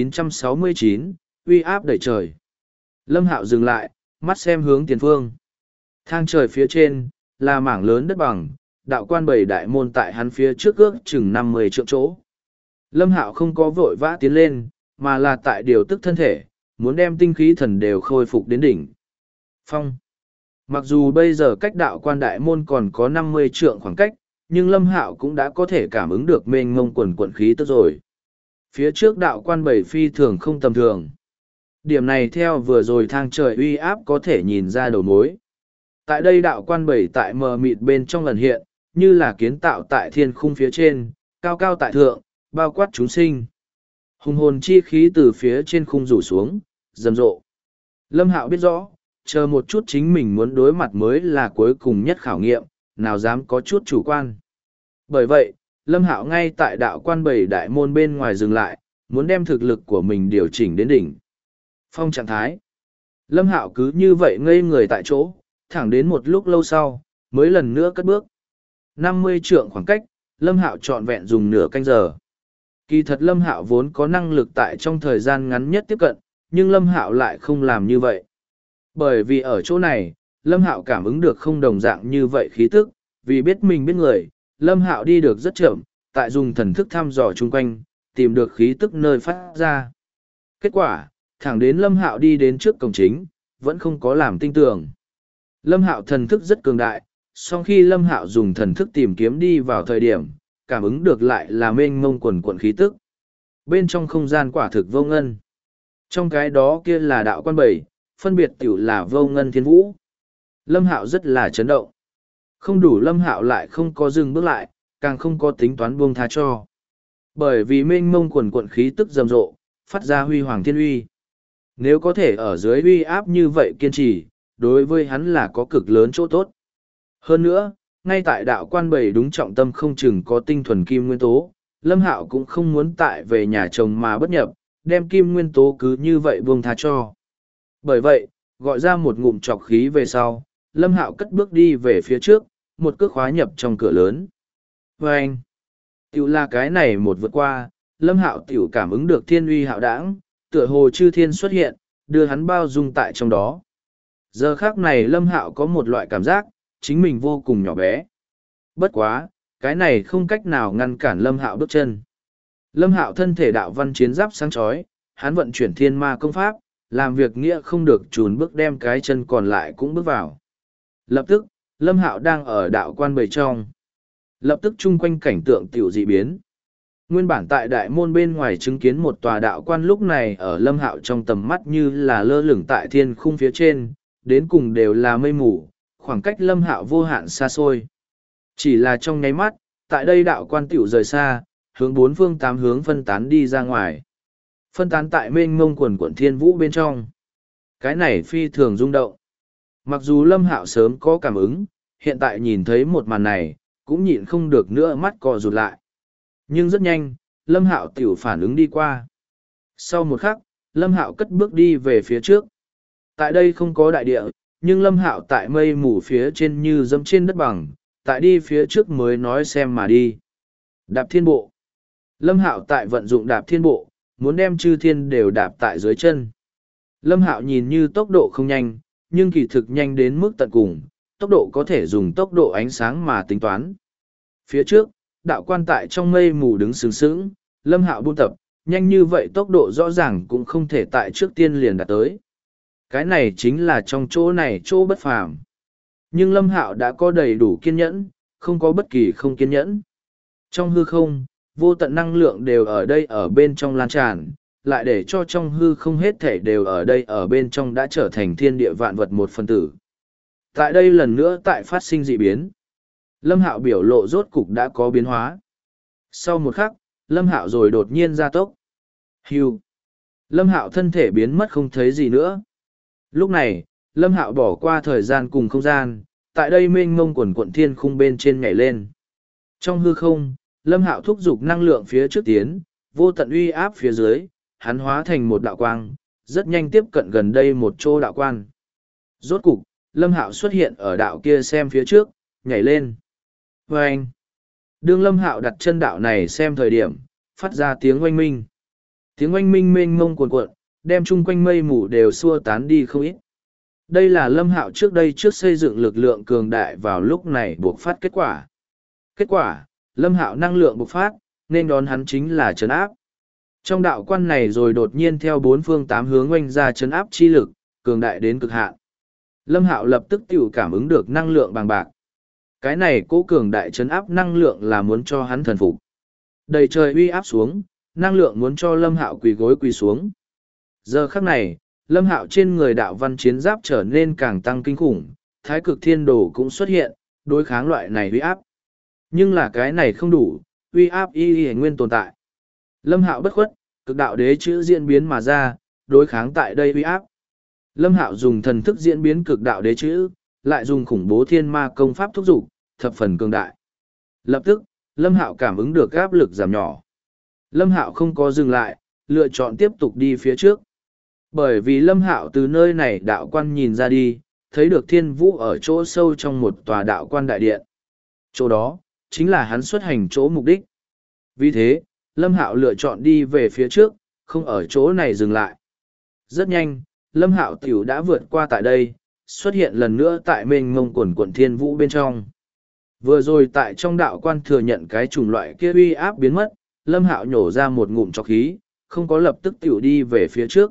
1969, uy áp đẩy trời. Lâm Hạo dừng lại, mắt xem hướng tiền phương. Thang trời phía trên, là mảng lớn đất bằng, đạo quan bảy đại môn tại hắn phía trước ước chừng 50 trượng chỗ. Lâm Hạo không có vội vã tiến lên, mà là tại điều tức thân thể, muốn đem tinh khí thần đều khôi phục đến đỉnh. Phong. Mặc dù bây giờ cách đạo quan đại môn còn có 50 trượng khoảng cách, nhưng Lâm Hạo cũng đã có thể cảm ứng được mênh mông quần quận khí tức rồi. Phía trước đạo quan bảy phi thường không tầm thường. Điểm này theo vừa rồi thang trời uy áp có thể nhìn ra đầu mối. Tại đây đạo quan bảy tại mờ mịt bên trong lần hiện, như là kiến tạo tại thiên khung phía trên, cao cao tại thượng, bao quát chúng sinh. Hùng hồn chi khí từ phía trên khung rủ xuống, rầm rộ. Lâm Hạo biết rõ, chờ một chút chính mình muốn đối mặt mới là cuối cùng nhất khảo nghiệm, nào dám có chút chủ quan. Bởi vậy, Lâm Hạo ngay tại đạo quan bảy đại môn bên ngoài dừng lại, muốn đem thực lực của mình điều chỉnh đến đỉnh. Phong trạng thái. Lâm Hạo cứ như vậy ngây người tại chỗ, thẳng đến một lúc lâu sau, mới lần nữa cất bước. 50 trượng khoảng cách, Lâm Hạo trọn vẹn dùng nửa canh giờ. Kỳ thật Lâm Hạo vốn có năng lực tại trong thời gian ngắn nhất tiếp cận, nhưng Lâm Hạo lại không làm như vậy. Bởi vì ở chỗ này, Lâm Hạo cảm ứng được không đồng dạng như vậy khí tức, vì biết mình biết người, Lâm Hạo đi được rất chậm, tại dùng thần thức thăm dò chung quanh, tìm được khí tức nơi phát ra. Kết quả, thẳng đến Lâm Hạo đi đến trước cổng chính, vẫn không có làm tinh tường. Lâm Hạo thần thức rất cường đại, sau khi Lâm Hạo dùng thần thức tìm kiếm đi vào thời điểm, cảm ứng được lại là mênh mông quần quận khí tức. Bên trong không gian quả thực vô ngân. Trong cái đó kia là đạo quan bảy, phân biệt tiểu là vô ngân thiên vũ. Lâm Hạo rất là chấn động. Không đủ Lâm Hạo lại không có dừng bước lại, càng không có tính toán buông tha cho. Bởi vì mênh mông quần quận khí tức rầm rộ, phát ra huy hoàng thiên uy. Nếu có thể ở dưới uy áp như vậy kiên trì, đối với hắn là có cực lớn chỗ tốt. Hơn nữa, ngay tại đạo quan bảy đúng trọng tâm không chừng có tinh thuần kim nguyên tố, Lâm Hạo cũng không muốn tại về nhà chồng mà bất nhập, đem kim nguyên tố cứ như vậy buông tha cho. Bởi vậy, gọi ra một ngụm trọc khí về sau, Lâm Hạo cất bước đi về phía trước, một cước khóa nhập trong cửa lớn. Và anh, tiểu là cái này một vượt qua, Lâm Hạo tiểu cảm ứng được thiên uy hạo đãng, tựa hồ chư thiên xuất hiện, đưa hắn bao dung tại trong đó. Giờ khác này Lâm Hạo có một loại cảm giác, chính mình vô cùng nhỏ bé. Bất quá, cái này không cách nào ngăn cản Lâm Hạo bước chân. Lâm Hạo thân thể đạo văn chiến giáp sáng chói, hắn vận chuyển thiên ma công pháp, làm việc nghĩa không được chùn bước đem cái chân còn lại cũng bước vào. Lập tức, Lâm Hạo đang ở đạo quan bầy trong. Lập tức chung quanh cảnh tượng tiểu dị biến. Nguyên bản tại đại môn bên ngoài chứng kiến một tòa đạo quan lúc này ở Lâm Hạo trong tầm mắt như là lơ lửng tại thiên khung phía trên, đến cùng đều là mây mù, khoảng cách Lâm Hạo vô hạn xa xôi. Chỉ là trong nháy mắt, tại đây đạo quan tiểu rời xa, hướng bốn phương tám hướng phân tán đi ra ngoài. Phân tán tại mênh mông quần quận thiên vũ bên trong. Cái này phi thường rung động. Mặc dù Lâm Hạo sớm có cảm ứng, hiện tại nhìn thấy một màn này, cũng nhịn không được nữa mắt cò rụt lại. Nhưng rất nhanh, Lâm Hạo tiểu phản ứng đi qua. Sau một khắc, Lâm Hạo cất bước đi về phía trước. Tại đây không có đại địa, nhưng Lâm Hạo tại mây mù phía trên như dẫm trên đất bằng, tại đi phía trước mới nói xem mà đi. Đạp thiên bộ. Lâm Hạo tại vận dụng đạp thiên bộ, muốn đem chư thiên đều đạp tại dưới chân. Lâm Hạo nhìn như tốc độ không nhanh, nhưng kỳ thực nhanh đến mức tận cùng, tốc độ có thể dùng tốc độ ánh sáng mà tính toán. Phía trước, đạo quan tại trong mây mù đứng sướng sướng, Lâm Hạo buôn tập, nhanh như vậy tốc độ rõ ràng cũng không thể tại trước tiên liền đạt tới. Cái này chính là trong chỗ này chỗ bất phàm. Nhưng Lâm Hạo đã có đầy đủ kiên nhẫn, không có bất kỳ không kiên nhẫn. Trong hư không, vô tận năng lượng đều ở đây ở bên trong lan tràn, lại để cho trong hư không hết thể đều ở đây ở bên trong đã trở thành thiên địa vạn vật một phần tử. Tại đây lần nữa tại phát sinh dị biến. Lâm Hạo biểu lộ rốt cục đã có biến hóa. Sau một khắc, Lâm Hạo rồi đột nhiên ra tốc. Hưu. Lâm Hạo thân thể biến mất không thấy gì nữa. Lúc này, Lâm Hạo bỏ qua thời gian cùng không gian, tại đây mênh mông quần quận thiên khung bên trên nhảy lên. Trong hư không, Lâm Hạo thúc giục năng lượng phía trước tiến, vô tận uy áp phía dưới, hắn hóa thành một đạo quang, rất nhanh tiếp cận gần đây một chỗ đạo quan. Rốt cục, Lâm Hạo xuất hiện ở đạo kia xem phía trước, nhảy lên. Và anh, đương Lâm Hạo đặt chân đạo này xem thời điểm, phát ra tiếng oanh minh. Tiếng oanh minh mênh mông cuồn cuộn, đem chung quanh mây mù đều xua tán đi không ít. Đây là Lâm Hạo trước đây trước xây dựng lực lượng cường đại vào lúc này buộc phát kết quả. Kết quả, Lâm Hạo năng lượng bộc phát, nên đón hắn chính là trấn áp. Trong đạo quan này rồi đột nhiên theo bốn phương tám hướng oanh ra trấn áp chi lực, cường đại đến cực hạn. Lâm Hạo lập tức tự cảm ứng được năng lượng bằng bạc. Cái này cố cường đại trấn áp năng lượng là muốn cho hắn thần phục. Đầy trời uy áp xuống, năng lượng muốn cho Lâm Hạo quỳ gối quỳ xuống. Giờ khắc này, Lâm Hạo trên người đạo văn chiến giáp trở nên càng tăng kinh khủng, thái cực thiên đồ cũng xuất hiện, đối kháng loại này uy áp. Nhưng là cái này không đủ, uy áp y nguyên tồn tại. Lâm Hạo bất khuất, cực đạo đế chữ diễn biến mà ra, đối kháng tại đây uy áp. Lâm Hạo dùng thần thức diễn biến cực đạo đế chữ, lại dùng khủng bố thiên ma công pháp thúc giục, thập phần cường đại. Lập tức, Lâm Hạo cảm ứng được áp lực giảm nhỏ. Lâm Hạo không có dừng lại, lựa chọn tiếp tục đi phía trước. Bởi vì Lâm Hạo từ nơi này đạo quan nhìn ra đi, thấy được Thiên Vũ ở chỗ sâu trong một tòa đạo quan đại điện. Chỗ đó, chính là hắn xuất hành chỗ mục đích. Vì thế, Lâm Hạo lựa chọn đi về phía trước, không ở chỗ này dừng lại. Rất nhanh, Lâm Hạo tiểu đã vượt qua tại đây, xuất hiện lần nữa tại mênh mông quần quần Thiên Vũ bên trong. Vừa rồi tại trong đạo quan thừa nhận cái chủng loại kia uy áp biến mất, Lâm Hạo nhổ ra một ngụm trọc khí, không có lập tức tiểu đi về phía trước.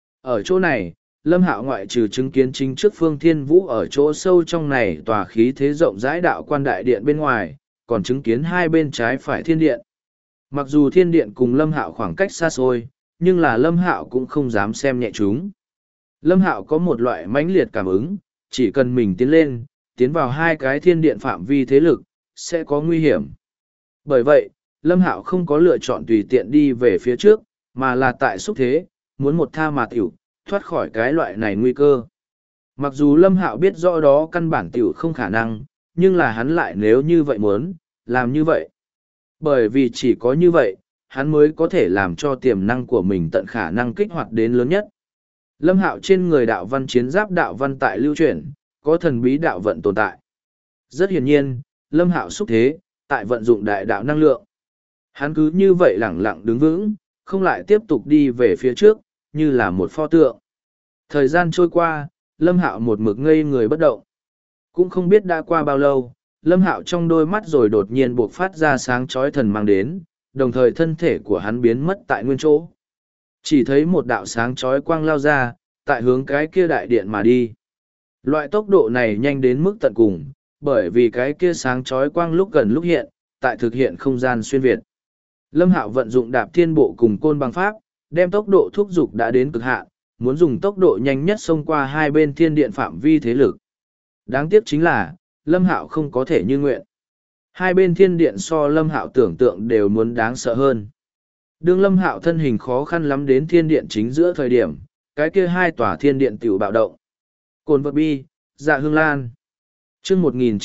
Ở chỗ này, Lâm Hạo ngoại trừ chứng kiến chính trước phương Thiên Vũ ở chỗ sâu trong này tòa khí thế rộng rãi đạo quan đại điện bên ngoài, còn chứng kiến hai bên trái phải thiên điện. Mặc dù thiên điện cùng Lâm Hạo khoảng cách xa xôi, nhưng là Lâm Hạo cũng không dám xem nhẹ chúng. Lâm Hạo có một loại mãnh liệt cảm ứng, chỉ cần mình tiến lên, tiến vào hai cái thiên điện phạm vi thế lực, sẽ có nguy hiểm. Bởi vậy, Lâm Hạo không có lựa chọn tùy tiện đi về phía trước, mà là tại xúc thế, muốn một tha mà tiểu, thoát khỏi cái loại này nguy cơ. Mặc dù Lâm Hạo biết rõ đó căn bản tiểu không khả năng, nhưng là hắn lại nếu như vậy muốn, làm như vậy. Bởi vì chỉ có như vậy, hắn mới có thể làm cho tiềm năng của mình tận khả năng kích hoạt đến lớn nhất. Lâm Hạo trên người đạo văn chiến giáp đạo văn tại lưu chuyển, có thần bí đạo vận tồn tại. Rất hiển nhiên, Lâm Hạo xúc thế, tại vận dụng đại đạo năng lượng. Hắn cứ như vậy lẳng lặng đứng vững, không lại tiếp tục đi về phía trước, như là một pho tượng. Thời gian trôi qua, Lâm Hạo một mực ngây người bất động. Cũng không biết đã qua bao lâu, Lâm Hạo trong đôi mắt rồi đột nhiên buộc phát ra sáng chói thần mang đến, đồng thời thân thể của hắn biến mất tại nguyên chỗ. Chỉ thấy một đạo sáng chói quang lao ra, tại hướng cái kia đại điện mà đi. Loại tốc độ này nhanh đến mức tận cùng, bởi vì cái kia sáng chói quang lúc gần lúc hiện, tại thực hiện không gian xuyên việt. Lâm Hạo vận dụng đạp thiên bộ cùng côn bằng pháp, đem tốc độ thúc giục đã đến cực hạn, muốn dùng tốc độ nhanh nhất xông qua hai bên thiên điện phạm vi thế lực. Đáng tiếc chính là, Lâm Hạo không có thể như nguyện. Hai bên thiên điện so Lâm Hạo tưởng tượng đều muốn đáng sợ hơn. Đương Lâm Hạo thân hình khó khăn lắm đến thiên điện chính giữa thời điểm, cái kia hai tòa thiên điện tiểu bạo động. Cồn vật bi, dạ hương lan. Chương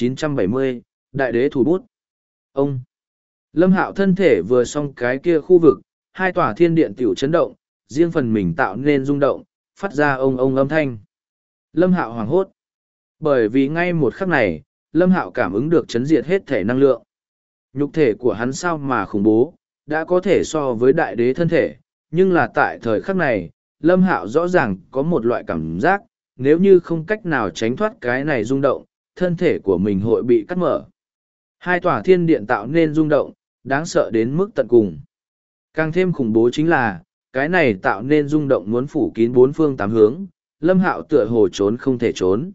1970, Đại đế thủ bút. Ông. Lâm Hạo thân thể vừa xong cái kia khu vực, hai tòa thiên điện tiểu chấn động, riêng phần mình tạo nên rung động, phát ra ông âm thanh. Lâm Hạo hoảng hốt. Bởi vì ngay một khắc này, Lâm Hạo cảm ứng được chấn diệt hết thể năng lượng. Nhục thể của hắn sao mà khủng bố, đã có thể so với đại đế thân thể, nhưng là tại thời khắc này, Lâm Hạo rõ ràng có một loại cảm giác, nếu như không cách nào tránh thoát cái này rung động, thân thể của mình hội bị cắt mở. Hai tòa thiên điện tạo nên rung động, đáng sợ đến mức tận cùng. Càng thêm khủng bố chính là, cái này tạo nên rung động muốn phủ kín bốn phương tám hướng, Lâm Hạo tựa hồ trốn không thể trốn.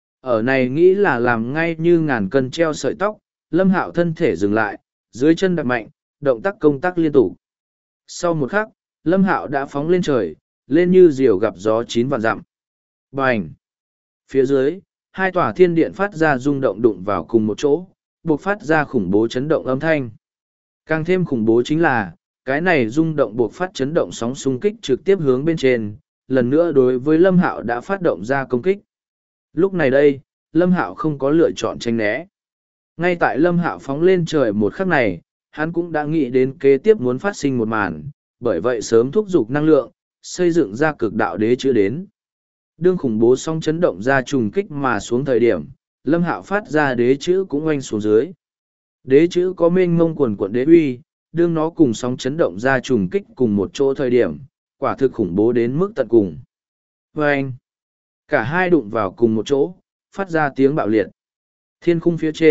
Ở này nghĩ là làm ngay như ngàn cân treo sợi tóc, Lâm Hạo thân thể dừng lại, dưới chân đạp mạnh, động tác công tác liên tục. Sau một khắc, Lâm Hạo đã phóng lên trời, lên như diều gặp gió 9 vạn dặm. Bành! Phía dưới, hai tòa thiên điện phát ra rung động đụng vào cùng một chỗ, buộc phát ra khủng bố chấn động âm thanh. Càng thêm khủng bố chính là, cái này rung động buộc phát chấn động sóng xung kích trực tiếp hướng bên trên, lần nữa đối với Lâm Hạo đã phát động ra công kích. Lúc này đây, Lâm Hạo không có lựa chọn tránh né. Ngay tại Lâm Hạo phóng lên trời một khắc này, hắn cũng đã nghĩ đến kế tiếp muốn phát sinh một màn, bởi vậy sớm thúc giục năng lượng, xây dựng ra cực đạo đế chữ đến. Đương khủng bố song chấn động ra trùng kích mà xuống thời điểm, Lâm Hạo phát ra đế chữ cũng oanh xuống dưới. Đế chữ có mênh mông quần quận đế uy, đương nó cùng sóng chấn động ra trùng kích cùng một chỗ thời điểm, quả thực khủng bố đến mức tận cùng. Oanh! Cả hai đụng vào cùng một chỗ, phát ra tiếng bạo liệt. Thiên khung phía trên,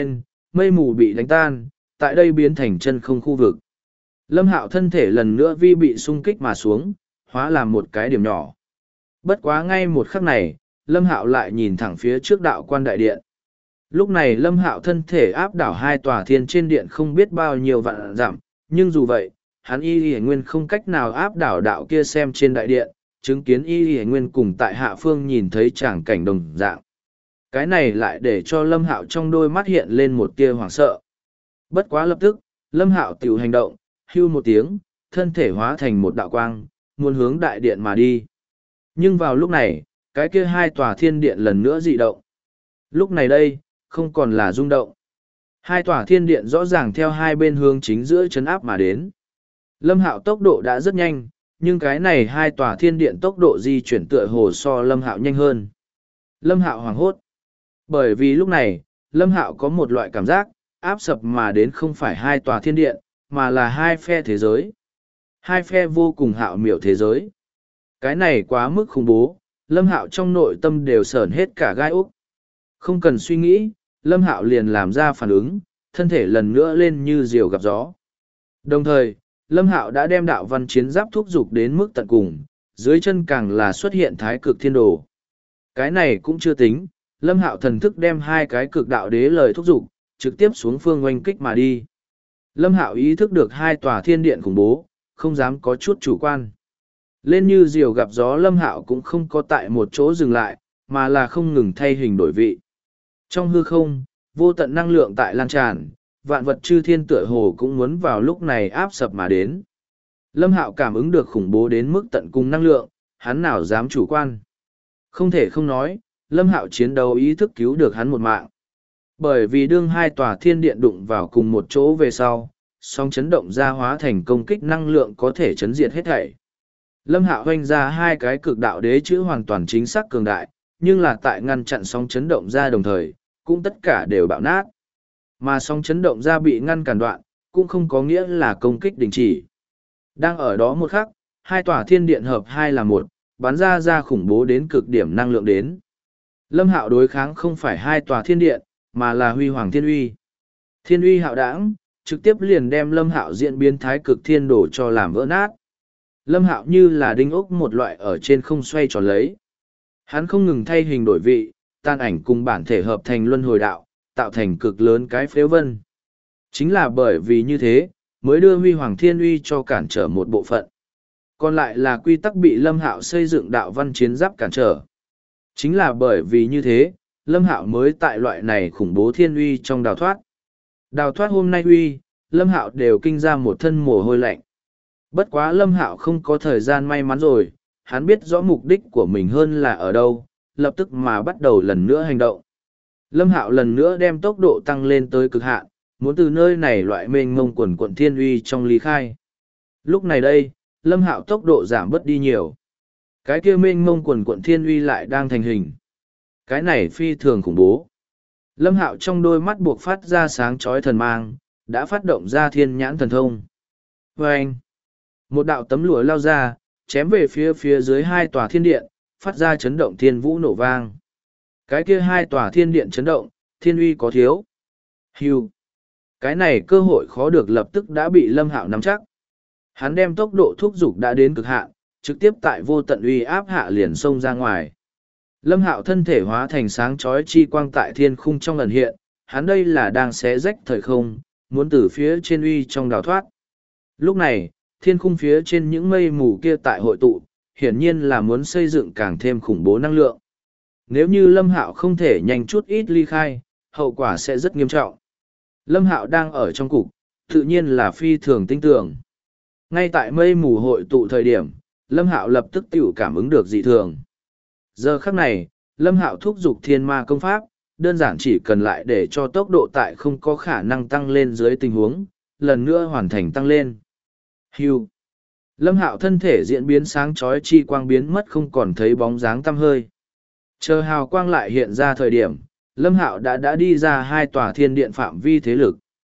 mây mù bị đánh tan, tại đây biến thành chân không khu vực. Lâm Hạo thân thể lần nữa vi bị xung kích mà xuống, hóa làm một cái điểm nhỏ. Bất quá ngay một khắc này, Lâm Hạo lại nhìn thẳng phía trước đạo quan đại điện. Lúc này Lâm Hạo thân thể áp đảo hai tòa thiên trên điện không biết bao nhiêu vạn dặm, nhưng dù vậy, hắn Y Nguyên không cách nào áp đảo đạo kia xem trên đại điện, chứng kiến Y Nguyên cùng tại hạ phương nhìn thấy tràng cảnh đồng dạng. Cái này lại để cho Lâm Hạo trong đôi mắt hiện lên một tia hoảng sợ. Bất quá lập tức, Lâm Hạo tiểu hành động, hưu một tiếng, thân thể hóa thành một đạo quang, muốn hướng đại điện mà đi. Nhưng vào lúc này, cái kia hai tòa thiên điện lần nữa dị động. Lúc này đây, không còn là rung động. Hai tòa thiên điện rõ ràng theo hai bên hướng chính giữa chấn áp mà đến. Lâm Hạo tốc độ đã rất nhanh, nhưng cái này hai tòa thiên điện tốc độ di chuyển tựa hồ so Lâm Hạo nhanh hơn. Lâm Hạo hoảng hốt. Bởi vì lúc này, Lâm Hạo có một loại cảm giác, áp sập mà đến không phải hai tòa thiên điện, mà là hai phe thế giới. Hai phe vô cùng hạo miểu thế giới. Cái này quá mức khủng bố, Lâm Hạo trong nội tâm đều sởn hết cả gai úc. Không cần suy nghĩ, Lâm Hạo liền làm ra phản ứng, thân thể lần nữa lên như diều gặp gió. Đồng thời, Lâm Hạo đã đem đạo văn chiến giáp thúc giục đến mức tận cùng, dưới chân càng là xuất hiện thái cực thiên đồ. Cái này cũng chưa tính, Lâm Hạo thần thức đem hai cái cực đạo đế lời thúc giục, trực tiếp xuống phương oanh kích mà đi. Lâm Hạo ý thức được hai tòa thiên điện khủng bố, không dám có chút chủ quan. Lên như diều gặp gió Lâm Hạo cũng không có tại một chỗ dừng lại, mà là không ngừng thay hình đổi vị. Trong hư không, vô tận năng lượng tại lan tràn, vạn vật chư thiên tựa hồ cũng muốn vào lúc này áp sập mà đến. Lâm Hạo cảm ứng được khủng bố đến mức tận cùng năng lượng, hắn nào dám chủ quan. Không thể không nói, Lâm Hạo chiến đấu ý thức cứu được hắn một mạng. Bởi vì đương hai tòa thiên điện đụng vào cùng một chỗ về sau, song chấn động ra hóa thành công kích năng lượng có thể chấn diệt hết thảy. Lâm Hạo hoanh ra hai cái cực đạo đế chữ hoàn toàn chính xác cường đại, nhưng là tại ngăn chặn sóng chấn động ra đồng thời, cũng tất cả đều bạo nát. Mà sóng chấn động ra bị ngăn cản đoạn, cũng không có nghĩa là công kích đình chỉ. Đang ở đó một khắc, hai tòa thiên điện hợp hai là một, bắn ra khủng bố đến cực điểm năng lượng đến. Lâm Hạo đối kháng không phải hai tòa thiên điện, mà là huy hoàng thiên uy. Thiên uy hạo đãng, trực tiếp liền đem Lâm Hạo diễn biến thái cực thiên đổ cho làm vỡ nát. Lâm Hạo như là đinh ốc một loại ở trên không xoay tròn lấy. Hắn không ngừng thay hình đổi vị, tan ảnh cùng bản thể hợp thành luân hồi đạo, tạo thành cực lớn cái phếu vân. Chính là bởi vì như thế, mới đưa huy hoàng thiên uy cho cản trở một bộ phận. Còn lại là quy tắc bị Lâm Hạo xây dựng đạo văn chiến giáp cản trở. Chính là bởi vì như thế, Lâm Hạo mới tại loại này khủng bố thiên uy trong đào thoát. Đào thoát hôm nay uy, Lâm Hạo đều kinh ra một thân mồ hôi lạnh. Bất quá Lâm Hạo không có thời gian may mắn rồi, hắn biết rõ mục đích của mình hơn là ở đâu, lập tức mà bắt đầu lần nữa hành động. Lâm Hạo lần nữa đem tốc độ tăng lên tới cực hạn, muốn từ nơi này loại mênh mông quần quận thiên uy trong ly khai. Lúc này đây, Lâm Hạo tốc độ giảm bớt đi nhiều. Cái kia mênh mông quần quận thiên uy lại đang thành hình. Cái này phi thường khủng bố. Lâm Hạo trong đôi mắt buộc phát ra sáng chói thần mang, đã phát động ra thiên nhãn thần thông. Vâng! Một đạo tấm lụa lao ra, chém về phía dưới hai tòa thiên điện, phát ra chấn động thiên vũ nổ vang. Cái kia hai tòa thiên điện chấn động, thiên uy có thiếu. Hưu! Cái này cơ hội khó được lập tức đã bị Lâm Hạo nắm chắc. Hắn đem tốc độ thúc giục đã đến cực hạn, trực tiếp tại vô tận uy áp hạ liền xông ra ngoài. Lâm Hạo thân thể hóa thành sáng chói chi quang tại thiên khung trong ẩn hiện, hắn đây là đang xé rách thời không, muốn từ phía trên uy trong đào thoát. Lúc này, thiên khung phía trên những mây mù kia tại hội tụ, hiển nhiên là muốn xây dựng càng thêm khủng bố năng lượng. Nếu như Lâm Hạo không thể nhanh chút ít ly khai, hậu quả sẽ rất nghiêm trọng. Lâm Hạo đang ở trong cục, tự nhiên là phi thường tinh tường. Ngay tại mây mù hội tụ thời điểm, Lâm Hạo lập tức tiểu cảm ứng được dị thường. Giờ khắc này, Lâm Hạo thúc giục thiên ma công pháp, đơn giản chỉ cần lại để cho tốc độ tại không có khả năng tăng lên dưới tình huống, lần nữa hoàn thành tăng lên. Hưu. Lâm Hạo thân thể diễn biến sáng chói chi quang biến mất không còn thấy bóng dáng tăm hơi. Chờ hào quang lại hiện ra thời điểm, Lâm Hạo đã đi ra hai tòa thiên điện phạm vi thế lực.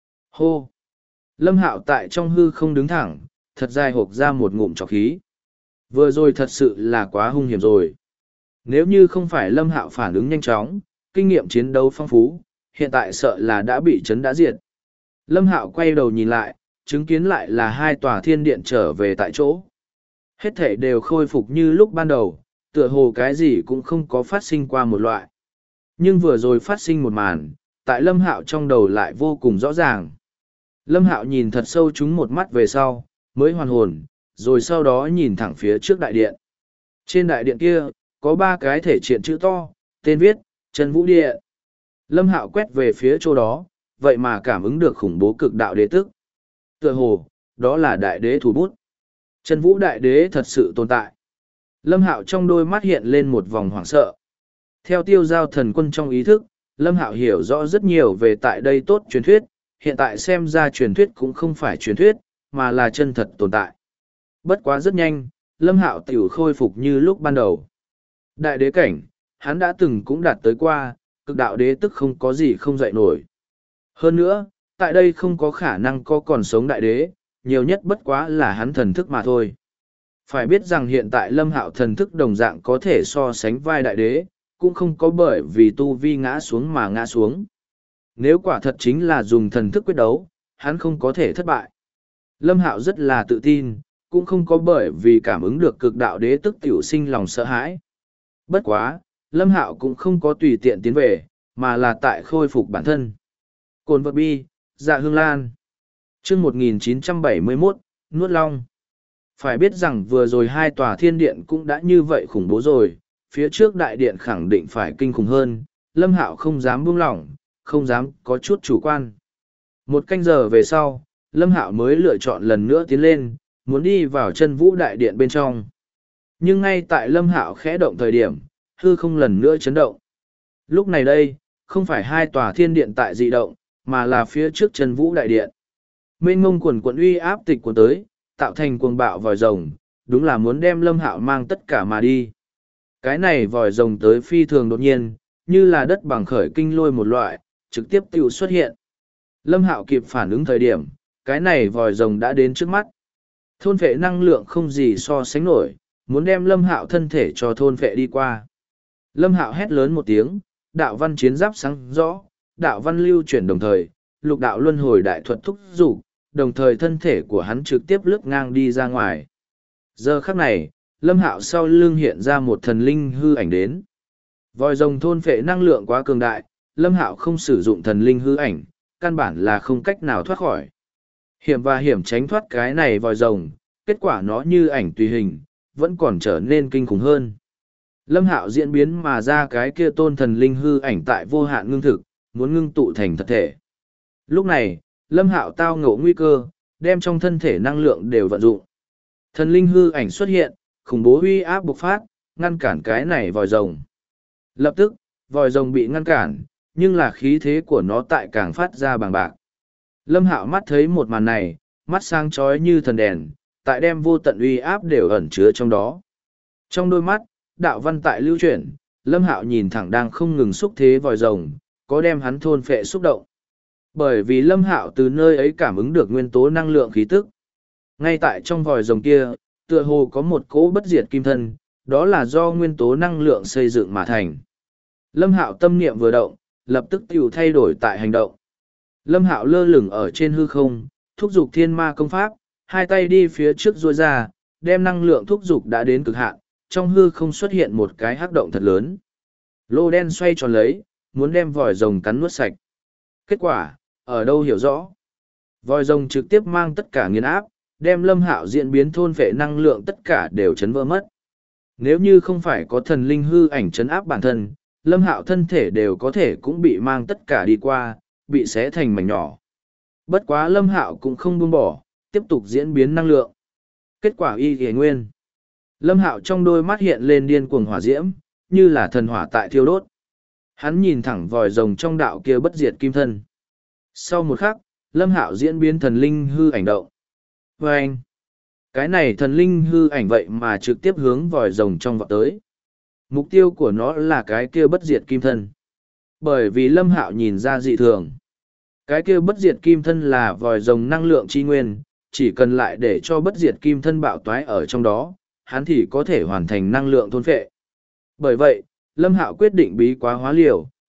Hô! Lâm Hạo tại trong hư không đứng thẳng, thật dài hộp ra một ngụm trọc khí. Vừa rồi thật sự là quá hung hiểm rồi. Nếu như không phải Lâm Hạo phản ứng nhanh chóng, kinh nghiệm chiến đấu phong phú, hiện tại sợ là đã bị chấn đã diệt. Lâm Hạo quay đầu nhìn lại, chứng kiến lại là hai tòa thiên điện trở về tại chỗ. Hết thể đều khôi phục như lúc ban đầu, tựa hồ cái gì cũng không có phát sinh qua một loại. Nhưng vừa rồi phát sinh một màn, tại Lâm Hạo trong đầu lại vô cùng rõ ràng. Lâm Hạo nhìn thật sâu chúng một mắt về sau, mới hoàn hồn, rồi sau đó nhìn thẳng phía trước đại điện. Trên đại điện kia, có ba cái thể triện chữ to, tên viết, Chân Vũ Điện. Lâm Hạo quét về phía chỗ đó, vậy mà cảm ứng được khủng bố cực đạo đế tức. Tựa hồ, đó là đại đế thủ bút. Chân Vũ đại đế thật sự tồn tại. Lâm Hạo trong đôi mắt hiện lên một vòng hoảng sợ. Theo tiêu giao thần quân trong ý thức, Lâm Hạo hiểu rõ rất nhiều về tại đây tốt truyền thuyết, hiện tại xem ra truyền thuyết cũng không phải truyền thuyết, mà là chân thật tồn tại. Bất quá rất nhanh, Lâm Hạo tiểu khôi phục như lúc ban đầu. Đại đế cảnh, hắn đã từng cũng đạt tới qua, cực đạo đế tức không có gì không dậy nổi. Hơn nữa, tại đây không có khả năng có còn sống đại đế, nhiều nhất bất quá là hắn thần thức mà thôi. Phải biết rằng hiện tại Lâm Hạo thần thức đồng dạng có thể so sánh vai đại đế, cũng không có bởi vì tu vi ngã xuống mà ngã xuống. Nếu quả thật chính là dùng thần thức quyết đấu, hắn không có thể thất bại. Lâm Hạo rất là tự tin, cũng không có bởi vì cảm ứng được cực đạo đế tức tiểu sinh lòng sợ hãi. Bất quá, Lâm Hạo cũng không có tùy tiện tiến về, mà là tại khôi phục bản thân. Cồn vật bi, dạ hương lan. Chương 1971, Nuốt Long. Phải biết rằng vừa rồi hai tòa thiên điện cũng đã như vậy khủng bố rồi, phía trước đại điện khẳng định phải kinh khủng hơn, Lâm Hạo không dám buông lỏng, không dám có chút chủ quan. Một canh giờ về sau, Lâm Hạo mới lựa chọn lần nữa tiến lên, muốn đi vào Chân Vũ đại điện bên trong. Nhưng ngay tại Lâm Hạo khẽ động thời điểm, hư không lần nữa chấn động. Lúc này đây, không phải hai tòa thiên điện tại dị động, mà là phía trước Chân Vũ đại điện. Mênh mông quần quận uy áp tịch cuốn tới, tạo thành cuồng bạo vòi rồng, đúng là muốn đem Lâm Hạo mang tất cả mà đi. Cái này vòi rồng tới phi thường đột nhiên, như là đất bằng khởi kinh lôi một loại, trực tiếp tự xuất hiện. Lâm Hạo kịp phản ứng thời điểm, cái này vòi rồng đã đến trước mắt. Thôn phệ năng lượng không gì so sánh nổi, muốn đem Lâm Hạo thân thể cho thôn phệ đi qua. Lâm Hạo hét lớn một tiếng, đạo văn chiến giáp sáng rõ, đạo văn lưu chuyển đồng thời, lục đạo luân hồi đại thuật thúc dục, đồng thời thân thể của hắn trực tiếp lướt ngang đi ra ngoài. Giờ khắc này, Lâm Hạo sau lưng hiện ra một thần linh hư ảnh đến. Vòi rồng thôn phệ năng lượng quá cường đại, Lâm Hạo không sử dụng thần linh hư ảnh, căn bản là không cách nào thoát khỏi. Hiểm tránh thoát cái này vòi rồng, kết quả nó như ảnh tùy hình, vẫn còn trở nên kinh khủng hơn. Lâm Hạo diễn biến mà ra cái kia tôn thần linh hư ảnh tại vô hạn ngưng thực, muốn ngưng tụ thành thật thể. Lúc này, Lâm Hạo tao ngộ nguy cơ, đem trong thân thể năng lượng đều vận dụng. Thần linh hư ảnh xuất hiện, khủng bố uy áp bộc phát, ngăn cản cái này vòi rồng. Lập tức, vòi rồng bị ngăn cản, nhưng là khí thế của nó tại càng phát ra bằng bạc. Lâm Hạo mắt thấy một màn này, mắt sáng chói như thần đèn, tại đem vô tận uy áp đều ẩn chứa trong đó. Trong đôi mắt, đạo văn tại lưu chuyển, Lâm Hạo nhìn thẳng đang không ngừng xúc thế vòi rồng, có đem hắn thôn phệ xúc động. Bởi vì Lâm Hạo từ nơi ấy cảm ứng được nguyên tố năng lượng khí tức. Ngay tại trong vòi rồng kia, tựa hồ có một cỗ bất diệt kim thân, đó là do nguyên tố năng lượng xây dựng mà thành. Lâm Hạo tâm niệm vừa động, lập tức tiểu thay đổi tại hành động. Lâm Hạo lơ lửng ở trên hư không, thúc giục thiên ma công pháp, hai tay đi phía trước duỗi ra, đem năng lượng thúc giục đã đến cực hạn, trong hư không xuất hiện một cái hắc động thật lớn. Lô đen xoay tròn lấy, muốn đem vòi rồng cắn nuốt sạch. Kết quả, ở đâu hiểu rõ. Vòi rồng trực tiếp mang tất cả nghiền áp, đem Lâm Hạo diễn biến thôn phệ năng lượng tất cả đều chấn vỡ mất. Nếu như không phải có thần linh hư ảnh chấn áp bản thân, Lâm Hạo thân thể đều có thể cũng bị mang tất cả đi qua, bị xé thành mảnh nhỏ. Bất quá Lâm Hạo cũng không buông bỏ, tiếp tục diễn biến năng lượng. Kết quả y ghề nguyên. Lâm Hạo trong đôi mắt hiện lên điên cuồng hỏa diễm, như là thần hỏa tại thiêu đốt. Hắn nhìn thẳng vòi rồng trong đạo kia bất diệt kim thân. Sau một khắc, Lâm Hạo diễn biến thần linh hư ảnh động. Và anh, cái này thần linh hư ảnh vậy mà trực tiếp hướng vòi rồng trong vọt tới. Mục tiêu của nó là cái kia bất diệt kim thân. Bởi vì Lâm Hạo nhìn ra dị thường. Cái kia bất diệt kim thân là vòi rồng năng lượng chi nguyên, chỉ cần lại để cho bất diệt kim thân bạo toái ở trong đó, hắn thì có thể hoàn thành năng lượng thôn phệ. Bởi vậy, Lâm Hạo quyết định bí quá hóa liều,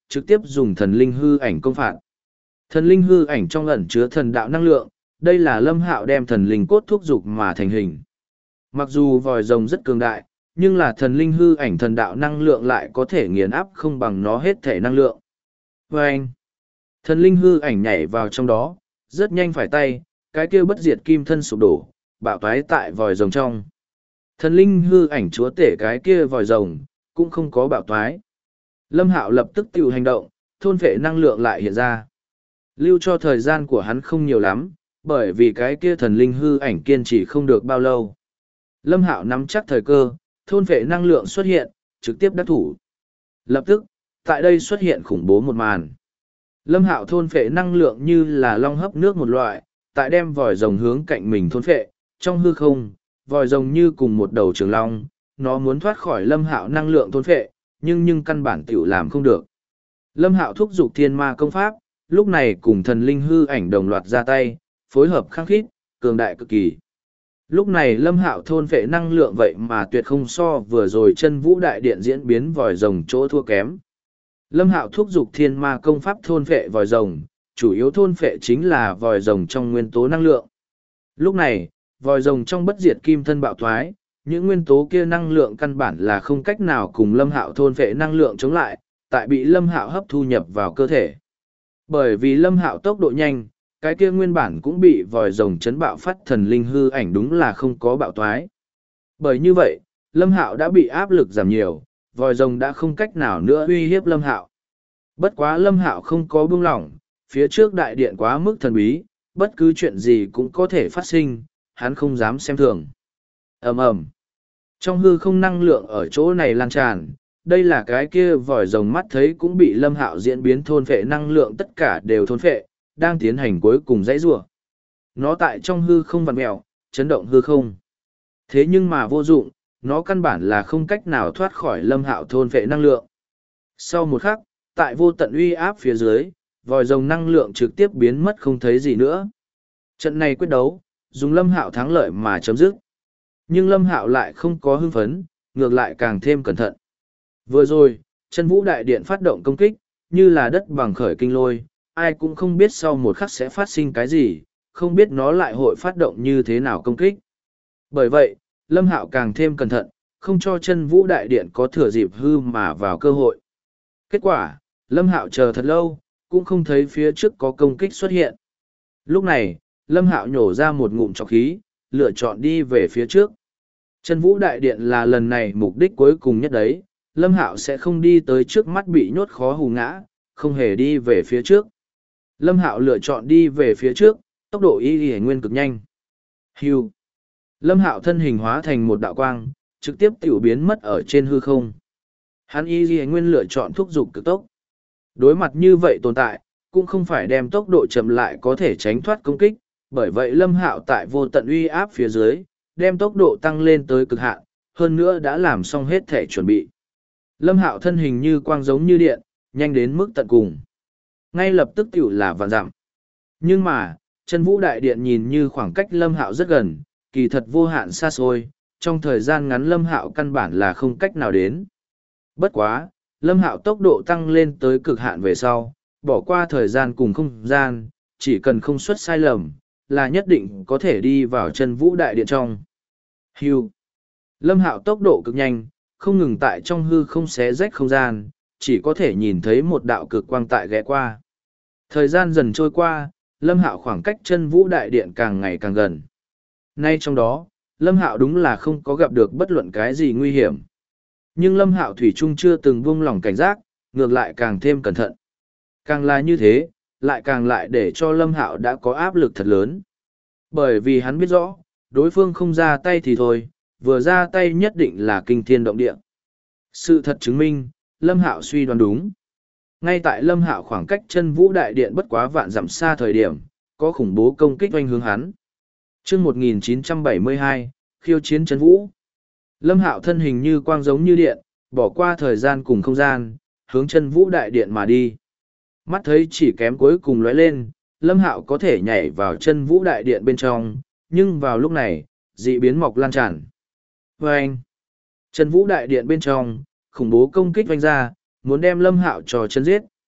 trực tiếp dùng thần linh hư ảnh công phạt. Thần linh hư ảnh trong ẩn chứa thần đạo năng lượng, đây là Lâm Hạo đem thần linh cốt thúc dục mà thành hình. Mặc dù vòi rồng rất cường đại, nhưng là thần linh hư ảnh thần đạo năng lượng lại có thể nghiền áp không bằng nó hết thể năng lượng. Và anh, thần linh hư ảnh nhảy vào trong đó, rất nhanh phải tay, cái kia bất diệt kim thân sụp đổ, bạo toái tại vòi rồng trong. Thần linh hư ảnh chúa tể cái kia vòi rồng, cũng không có bạo toái. Lâm Hạo lập tức tự hành động, thôn phệ năng lượng lại hiện ra. Lưu cho thời gian của hắn không nhiều lắm, bởi vì cái kia thần linh hư ảnh kiên trì không được bao lâu. Lâm Hạo nắm chắc thời cơ, thôn phệ năng lượng xuất hiện, trực tiếp đắc thủ. Lập tức, tại đây xuất hiện khủng bố một màn. Lâm Hạo thôn phệ năng lượng như là long hấp nước một loại, tại đem vòi rồng hướng cạnh mình thôn phệ, trong hư không, vòi rồng như cùng một đầu trường long, nó muốn thoát khỏi Lâm Hạo năng lượng thôn phệ, nhưng căn bản tiểu làm không được. Lâm Hạo thúc giục thiên ma công pháp, lúc này cùng thần linh hư ảnh đồng loạt ra tay, phối hợp khăng khít, cường đại cực kỳ. Lúc này Lâm Hạo thôn phệ năng lượng vậy mà tuyệt không so vừa rồi chân vũ đại điện diễn biến vòi rồng chỗ thua kém. Lâm Hạo thúc giục thiên ma công pháp thôn phệ vòi rồng, chủ yếu thôn phệ chính là vòi rồng trong nguyên tố năng lượng. Lúc này, vòi rồng trong bất diệt kim thân bạo thoái, những nguyên tố kia năng lượng căn bản là không cách nào cùng Lâm Hạo thôn phệ năng lượng chống lại, tại bị Lâm Hạo hấp thu nhập vào cơ thể. Bởi vì Lâm Hạo tốc độ nhanh, cái kia nguyên bản cũng bị vòi rồng chấn bạo phát thần linh hư ảnh đúng là không có bạo thoái. Bởi như vậy, Lâm Hạo đã bị áp lực giảm nhiều, vòi rồng đã không cách nào nữa uy hiếp Lâm Hạo. Bất quá Lâm Hạo không có buông lỏng, phía trước đại điện quá mức thần bí, bất cứ chuyện gì cũng có thể phát sinh, hắn không dám xem thường. Ầm ầm. Trong hư không năng lượng ở chỗ này lan tràn, đây là cái kia vòi rồng mắt thấy cũng bị Lâm Hạo diễn biến thôn phệ năng lượng tất cả đều thôn phệ, đang tiến hành cuối cùng dãy rủa. Nó tại trong hư không vặn mèo, chấn động hư không. Thế nhưng mà vô dụng, nó căn bản là không cách nào thoát khỏi Lâm Hạo thôn phệ năng lượng. Sau một khắc, tại vô tận uy áp phía dưới, vòi rồng năng lượng trực tiếp biến mất không thấy gì nữa. Trận này quyết đấu, dùng Lâm Hạo thắng lợi mà chấm dứt. Nhưng Lâm Hạo lại không có hưng phấn, ngược lại càng thêm cẩn thận. Vừa rồi, chân vũ đại điện phát động công kích, như là đất bằng khởi kinh lôi, ai cũng không biết sau một khắc sẽ phát sinh cái gì, không biết nó lại hội phát động như thế nào công kích. Bởi vậy, Lâm Hạo càng thêm cẩn thận, không cho chân vũ đại điện có thừa dịp hư mà vào cơ hội. Kết quả, Lâm Hạo chờ thật lâu, cũng không thấy phía trước có công kích xuất hiện. Lúc này, Lâm Hạo nhổ ra một ngụm trọc khí, lựa chọn đi về phía trước. Chân vũ đại điện là lần này mục đích cuối cùng nhất đấy, Lâm Hạo sẽ không đi tới trước mắt bị nhốt khó hù ngã, không hề đi về phía trước. Lâm Hạo lựa chọn đi về phía trước, tốc độ y nguyên cực nhanh. Hưu. Lâm Hạo thân hình hóa thành một đạo quang, trực tiếp tiểu biến mất ở trên hư không. Hắn y nguyên lựa chọn thúc giục cực tốc. Đối mặt như vậy tồn tại, cũng không phải đem tốc độ chậm lại có thể tránh thoát công kích, bởi vậy Lâm Hạo tại vô tận uy áp phía dưới, đem tốc độ tăng lên tới cực hạn, hơn nữa đã làm xong hết thể chuẩn bị. Lâm Hạo thân hình như quang giống như điện, nhanh đến mức tận cùng. Ngay lập tức tiểu là vạn dặm. Nhưng mà, chân vũ đại điện nhìn như khoảng cách Lâm Hạo rất gần, kỳ thật vô hạn xa xôi, trong thời gian ngắn Lâm Hạo căn bản là không cách nào đến. Bất quá, Lâm Hạo tốc độ tăng lên tới cực hạn về sau, bỏ qua thời gian cùng không gian, chỉ cần không xuất sai lầm, là nhất định có thể đi vào chân vũ đại điện trong. Hưu. Lâm Hạo tốc độ cực nhanh, không ngừng tại trong hư không xé rách không gian, chỉ có thể nhìn thấy một đạo cực quang tại ghé qua. Thời gian dần trôi qua, Lâm Hạo khoảng cách chân vũ đại điện càng ngày càng gần. Nay trong đó, Lâm Hạo đúng là không có gặp được bất luận cái gì nguy hiểm. Nhưng Lâm Hạo thủy chung chưa từng buông lỏng cảnh giác, ngược lại càng thêm cẩn thận. Càng là như thế, lại càng lại để cho Lâm Hạo đã có áp lực thật lớn. Bởi vì hắn biết rõ, đối phương không ra tay thì thôi, vừa ra tay nhất định là kinh thiên động địa. Sự thật chứng minh, Lâm Hạo suy đoán đúng. Ngay tại Lâm Hạo khoảng cách chân vũ đại điện bất quá vạn dặm xa thời điểm, có khủng bố công kích oanh hướng hắn. Chương 1972, khiêu chiến chân vũ. Lâm Hạo thân hình như quang giống như điện, bỏ qua thời gian cùng không gian, hướng chân vũ đại điện mà đi. Mắt thấy chỉ kém cuối cùng lóe lên, Lâm Hạo có thể nhảy vào chân vũ đại điện bên trong, nhưng vào lúc này, dị biến mọc lan tràn. Vâng! Chân vũ đại điện bên trong, khủng bố công kích vanh ra, muốn đem Lâm Hạo cho chân giết.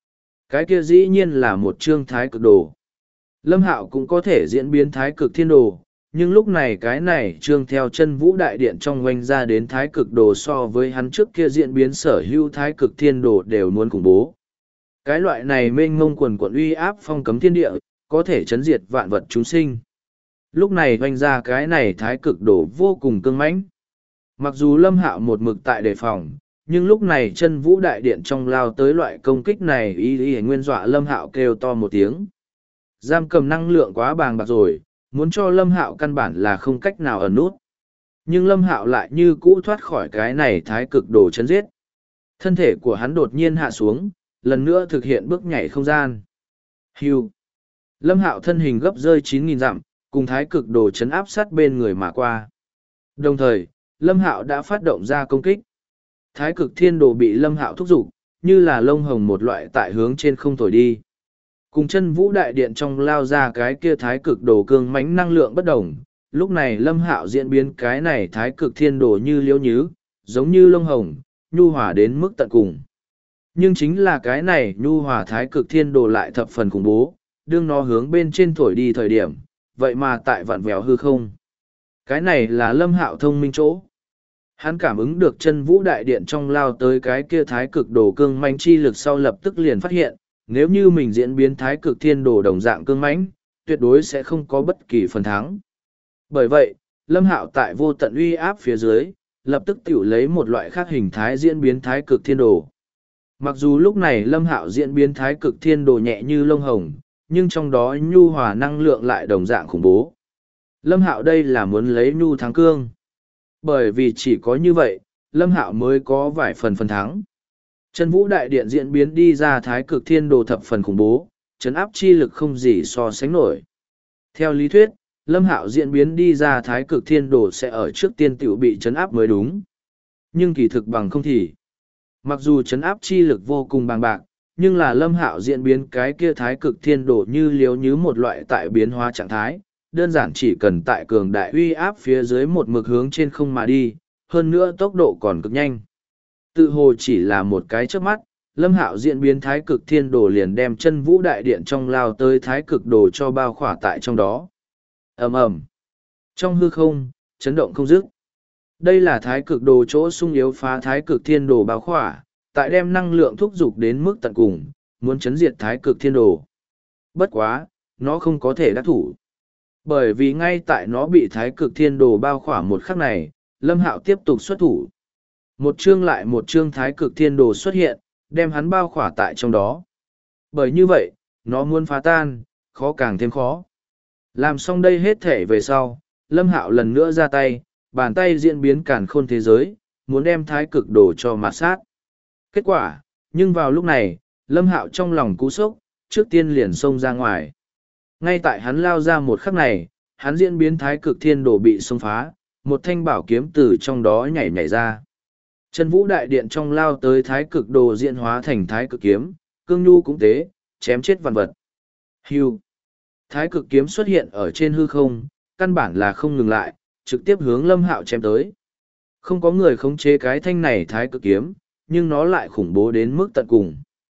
Cái kia dĩ nhiên là một chương thái cực đồ. Lâm Hạo cũng có thể diễn biến thái cực thiên đồ, nhưng lúc này cái này chương theo chân vũ đại điện trong oanh ra đến thái cực đồ so với hắn trước kia diễn biến sở hữu thái cực thiên đồ đều muốn khủng bố. Cái loại này mênh mông quần quận uy áp phong cấm thiên địa, có thể chấn diệt vạn vật chúng sinh. Lúc này oanh ra cái này thái cực đồ vô cùng cương mãnh. Mặc dù Lâm Hạo một mực tại đề phòng, nhưng lúc này chân vũ đại điện trong lao tới loại công kích này y nguyên dọa Lâm Hạo kêu to một tiếng. Giam cầm năng lượng quá bàng bạc rồi, muốn cho Lâm Hạo căn bản là không cách nào ẩn nút. Nhưng Lâm Hạo lại như cũ thoát khỏi cái này thái cực đồ chấn giết. Thân thể của hắn đột nhiên hạ xuống, lần nữa thực hiện bước nhảy không gian. Hưu. Lâm Hạo thân hình gấp rơi 9.000 dặm, cùng thái cực đồ chấn áp sát bên người mà qua. Đồng thời, Lâm Hạo đã phát động ra công kích. Thái cực thiên đồ bị Lâm Hạo thúc giục, như là lông hồng một loại tại hướng trên không thổi đi. Cùng chân vũ đại điện trong lao ra cái kia thái cực đồ cương mãnh năng lượng bất đồng, lúc này Lâm Hạo diễn biến cái này thái cực thiên đồ như liễu nhứ, giống như lông hồng, nhu hòa đến mức tận cùng. Nhưng chính là cái này nhu hòa thái cực thiên đồ lại thập phần khủng bố, đương nó hướng bên trên thổi đi thời điểm, vậy mà tại vạn vẹo hư không. Cái này là Lâm Hạo thông minh chỗ. Hắn cảm ứng được chân vũ đại điện trong lao tới cái kia thái cực đồ cương mãnh chi lực sau lập tức liền phát hiện, nếu như mình diễn biến thái cực thiên đồ đồng dạng cương mãnh, tuyệt đối sẽ không có bất kỳ phần thắng. Bởi vậy, Lâm Hạo tại vô tận uy áp phía dưới, lập tức tiểu lấy một loại khác hình thái diễn biến thái cực thiên đồ. Mặc dù lúc này Lâm Hạo diễn biến thái cực thiên đồ nhẹ như lông hồng, nhưng trong đó nhu hòa năng lượng lại đồng dạng khủng bố. Lâm Hạo đây là muốn lấy nhu thắng cương. Bởi vì chỉ có như vậy, Lâm Hạo mới có vài phần thắng. Chân vũ đại điện diễn biến đi ra thái cực thiên đồ thập phần khủng bố, chấn áp chi lực không gì so sánh nổi. Theo lý thuyết, Lâm Hạo diễn biến đi ra thái cực thiên đồ sẽ ở trước tiên tiểu bị chấn áp mới đúng. Nhưng kỳ thực bằng không thì. Mặc dù chấn áp chi lực vô cùng bằng bạc, nhưng là Lâm Hạo diễn biến cái kia thái cực thiên đồ như liếu như một loại tại biến hóa trạng thái, đơn giản chỉ cần tại cường đại uy áp phía dưới một mực hướng trên không mà đi, hơn nữa tốc độ còn cực nhanh. Tự hồ chỉ là một cái chớp mắt, Lâm Hạo diễn biến thái cực thiên đồ liền đem chân vũ đại điện trong lao tới thái cực đồ cho bao khỏa tại trong đó. Ầm ầm. Trong hư không, chấn động không dứt. Đây là thái cực đồ chỗ sung yếu phá thái cực thiên đồ bao khỏa, tại đem năng lượng thúc giục đến mức tận cùng, muốn chấn diệt thái cực thiên đồ. Bất quá, nó không có thể đắc thủ. Bởi vì ngay tại nó bị thái cực thiên đồ bao khỏa một khắc này, Lâm Hạo tiếp tục xuất thủ. Một chương lại một chương thái cực thiên đồ xuất hiện, đem hắn bao khỏa tại trong đó. Bởi như vậy, nó muốn phá tan, khó càng thêm khó. Làm xong đây hết thể về sau, Lâm Hạo lần nữa ra tay, bàn tay diễn biến càn khôn thế giới, muốn đem thái cực đồ cho mạt sát. Kết quả, nhưng vào lúc này, Lâm Hạo trong lòng cú sốc, trước tiên liền xông ra ngoài. Ngay tại hắn lao ra một khắc này, hắn diễn biến thái cực thiên đồ bị xông phá, một thanh bảo kiếm từ trong đó nhảy ra. Chân vũ đại điện trong lao tới thái cực đồ diễn hóa thành thái cực kiếm, cương nhu cũng thế, chém chết vạn vật. Hưu. Thái cực kiếm xuất hiện ở trên hư không, căn bản là không ngừng lại, trực tiếp hướng Lâm Hạo chém tới. Không có người khống chế cái thanh này thái cực kiếm, nhưng nó lại khủng bố đến mức tận cùng.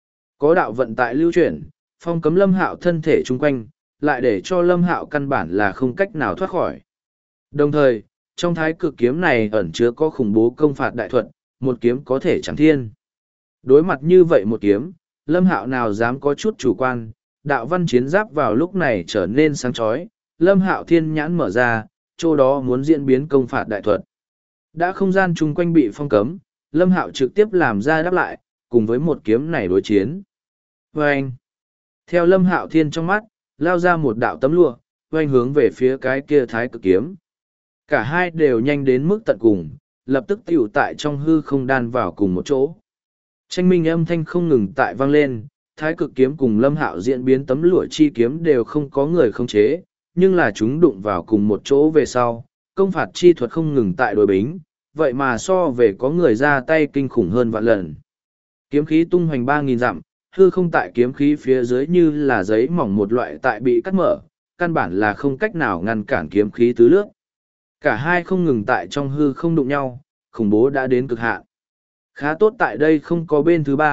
Có đạo vận tại lưu chuyển, phong cấm Lâm Hạo thân thể chung quanh, lại để cho Lâm Hạo căn bản là không cách nào thoát khỏi. Đồng thời, trong thái cực kiếm này ẩn chứa có khủng bố công phạt đại thuật, một kiếm có thể chẳng thiên. Đối mặt như vậy một kiếm, Lâm Hạo nào dám có chút chủ quan, đạo văn chiến giáp vào lúc này trở nên sáng chói, Lâm Hạo thiên nhãn mở ra, chỗ đó muốn diễn biến công phạt đại thuật. Đã không gian chung quanh bị phong cấm, Lâm Hạo trực tiếp làm ra đáp lại, cùng với một kiếm này đối chiến. Vâng! Theo Lâm Hạo thiên trong mắt, lao ra một đạo tấm lụa, vâng hướng về phía cái kia thái cực kiếm. Cả hai đều nhanh đến mức tận cùng, lập tức tiểu tại trong hư không đan vào cùng một chỗ. Tranh minh âm thanh không ngừng tại vang lên, thái cực kiếm cùng Lâm Hạo diễn biến tấm lụa chi kiếm đều không có người khống chế, nhưng là chúng đụng vào cùng một chỗ về sau, công phạt chi thuật không ngừng tại đối bính, vậy mà so về có người ra tay kinh khủng hơn vạn lần. Kiếm khí tung hoành 3.000 dặm, hư không tại kiếm khí phía dưới như là giấy mỏng một loại tại bị cắt mở, căn bản là không cách nào ngăn cản kiếm khí tứ lướt. Cả hai không ngừng tại trong hư không đụng nhau, khủng bố đã đến cực hạn. Khá tốt tại đây không có bên thứ ba,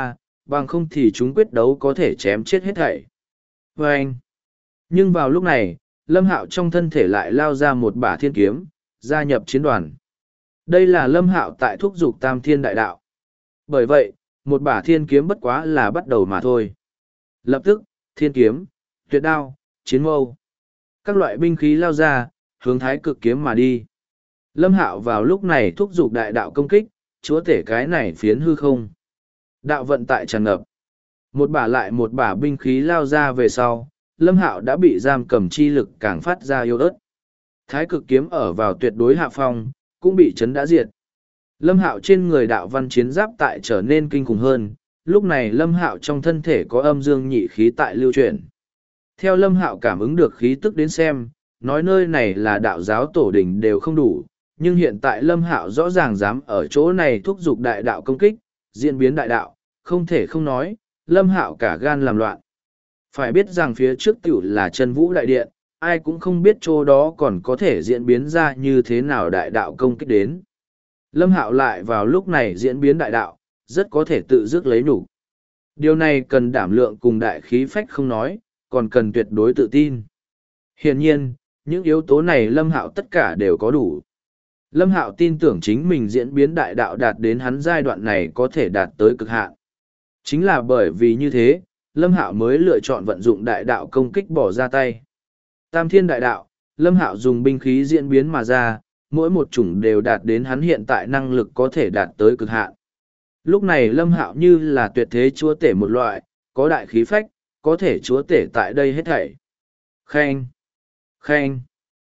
bằng không thì chúng quyết đấu có thể chém chết hết thảy. Và anh. Nhưng vào lúc này, Lâm Hạo trong thân thể lại lao ra một bả thiên kiếm, gia nhập chiến đoàn. Đây là Lâm Hạo tại thúc dục Tam Thiên Đại Đạo. Bởi vậy, một bả thiên kiếm bất quá là bắt đầu mà thôi. Lập tức, thiên kiếm, tuyệt đao, chiến mâu. Các loại binh khí lao ra, hướng Thái Cực kiếm mà đi. Lâm Hạo vào lúc này thúc dục đại đạo công kích, chúa tể cái này phiến hư không. Đạo vận tại tràn ngập. Một bả lại một bả binh khí lao ra về sau, Lâm Hạo đã bị giam cầm chi lực càng phát ra yếu ớt. Thái Cực kiếm ở vào tuyệt đối hạ phong, cũng bị chấn đã diệt. Lâm Hạo trên người đạo văn chiến giáp tại trở nên kinh khủng hơn, lúc này Lâm Hạo trong thân thể có âm dương nhị khí tại lưu chuyển. Theo Lâm Hạo cảm ứng được khí tức đến xem, nói nơi này là đạo giáo tổ đình đều không đủ, nhưng hiện tại Lâm Hạo rõ ràng dám ở chỗ này thúc giục đại đạo công kích, diễn biến đại đạo, không thể không nói, Lâm Hạo cả gan làm loạn. Phải biết rằng phía trước tiểu là Chân Vũ Đại Điện, ai cũng không biết chỗ đó còn có thể diễn biến ra như thế nào đại đạo công kích đến. Lâm Hạo lại vào lúc này diễn biến đại đạo, rất có thể tự dứt lấy nhục. Điều này cần đảm lượng cùng đại khí phách không nói, còn cần tuyệt đối tự tin. Hiển nhiên, những yếu tố này Lâm Hạo tất cả đều có đủ. Lâm Hạo tin tưởng chính mình diễn biến đại đạo đạt đến hắn giai đoạn này có thể đạt tới cực hạn. Chính là bởi vì như thế, Lâm Hạo mới lựa chọn vận dụng đại đạo công kích bỏ ra tay. Tam Thiên Đại Đạo, Lâm Hạo dùng binh khí diễn biến mà ra, mỗi một chủng đều đạt đến hắn hiện tại năng lực có thể đạt tới cực hạn. Lúc này Lâm Hạo như là tuyệt thế chúa tể một loại, có đại khí phách, có thể chúa tể tại đây hết thảy. Khen! Khen!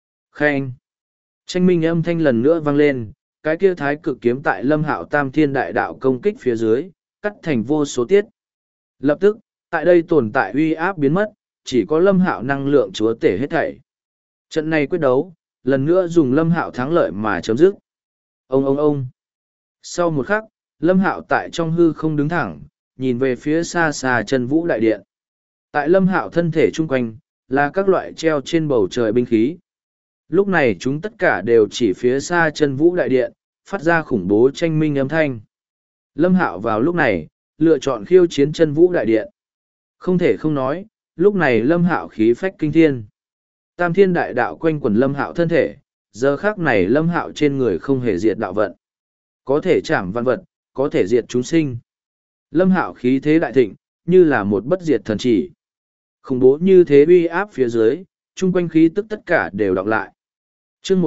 Khen! Tranh minh âm thanh lần nữa vang lên, cái kia Thái Cực kiếm tại Lâm Hạo Tam Thiên Đại Đạo công kích phía dưới, cắt thành vô số tiết. Lập tức, tại đây tồn tại uy áp biến mất, chỉ có Lâm Hạo năng lượng chúa tể hết thảy. Trận này quyết đấu, lần nữa dùng Lâm Hạo thắng lợi mà chấm dứt. Ông. Sau một khắc, Lâm Hạo tại trong hư không đứng thẳng, nhìn về phía xa xa Chân Vũ Đại Điện. Tại Lâm Hạo thân thể chung quanh, là các loại treo trên bầu trời binh khí. Lúc này chúng tất cả đều chỉ phía xa Chân Vũ Đại Điện, phát ra khủng bố tranh minh âm thanh. Lâm Hạo vào lúc này, lựa chọn khiêu chiến Chân Vũ Đại Điện. Không thể không nói, lúc này Lâm Hạo khí phách kinh thiên. Tam Thiên Đại Đạo quanh quẩn Lâm Hạo thân thể, giờ khắc này Lâm Hạo trên người không hề diệt đạo vận. Có thể chạm văn vật, có thể diệt chúng sinh. Lâm Hạo khí thế đại thịnh, như là một bất diệt thần chỉ. Khủng bố như thế uy áp phía dưới, chung quanh khí tức tất cả đều đọc lại. Chương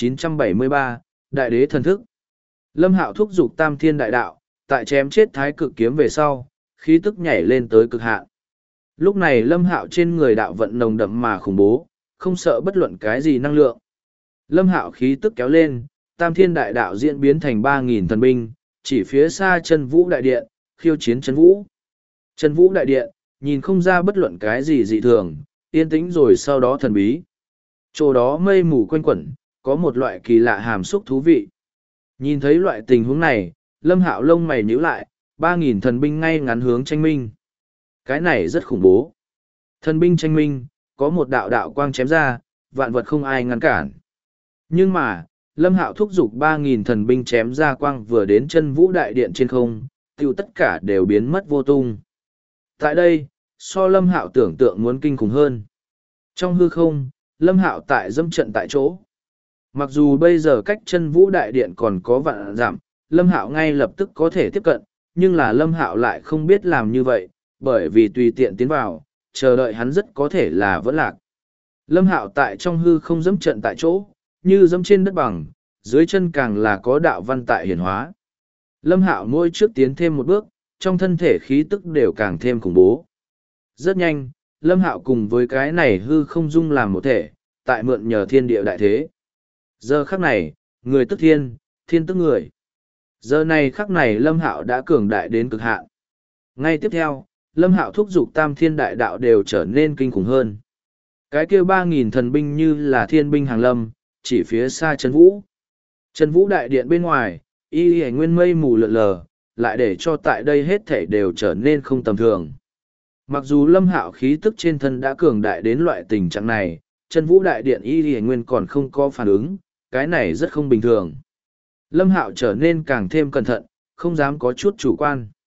1973, Đại Đế Thần Thức. Lâm Hạo thúc giục Tam Thiên Đại Đạo, tại chém chết Thái Cực kiếm về sau, khí tức nhảy lên tới cực hạn. Lúc này Lâm Hạo trên người đạo vận nồng đậm mà khủng bố, không sợ bất luận cái gì năng lượng. Lâm Hạo khí tức kéo lên, Tam Thiên Đại Đạo diễn biến thành 3.000 thần binh, chỉ phía xa Chân Vũ Đại Điện, khiêu chiến Chân Vũ. Chân Vũ Đại Điện, nhìn không ra bất luận cái gì dị thường, yên tĩnh rồi sau đó thần bí. Chỗ đó mây mù quanh quẩn, có một loại kỳ lạ hàm xúc thú vị. Nhìn thấy loại tình huống này, Lâm Hạo lông mày nhíu lại, 3.000 thần binh ngay ngắn hướng tranh minh. Cái này rất khủng bố. Thần binh tranh minh, có một đạo đạo quang chém ra, vạn vật không ai ngăn cản. Nhưng mà, Lâm Hạo thúc giục 3.000 thần binh chém ra quang vừa đến Chân Vũ Đại Điện trên không, tiêu tất cả đều biến mất vô tung. Tại đây, so Lâm Hạo tưởng tượng muốn kinh khủng hơn. Trong hư không, Lâm Hạo tại dâm trận tại chỗ. Mặc dù bây giờ cách Chân Vũ Đại Điện còn có vạn dặm, Lâm Hạo ngay lập tức có thể tiếp cận, nhưng là Lâm Hạo lại không biết làm như vậy, bởi vì tùy tiện tiến vào, chờ đợi hắn rất có thể là vỡ lạc. Lâm Hạo tại trong hư không dẫm trận tại chỗ, như dẫm trên đất bằng, dưới chân càng là có đạo văn tại hiển hóa. Lâm Hạo mỗi trước tiến thêm một bước, trong thân thể khí tức đều càng thêm khủng bố. Rất nhanh, Lâm Hạo cùng với cái này hư không dung làm một thể, tại mượn nhờ thiên địa đại thế. Giờ khắc này, người tức thiên, thiên tức người. Giờ này khắc này Lâm Hạo đã cường đại đến cực hạn. Ngay tiếp theo, Lâm Hạo thúc giục Tam Thiên Đại Đạo đều trở nên kinh khủng hơn. Cái kia 3.000 thần binh như là thiên binh hàng lâm, chỉ phía xa Chân Vũ. Chân Vũ Đại Điện bên ngoài, y nguyên mây mù lượn lờ, lại để cho tại đây hết thảy đều trở nên không tầm thường. Mặc dù Lâm Hạo khí tức trên thân đã cường đại đến loại tình trạng này, Chân Vũ Đại Điện y nguyên còn không có phản ứng, cái này rất không bình thường. Lâm Hạo trở nên càng thêm cẩn thận, không dám có chút chủ quan.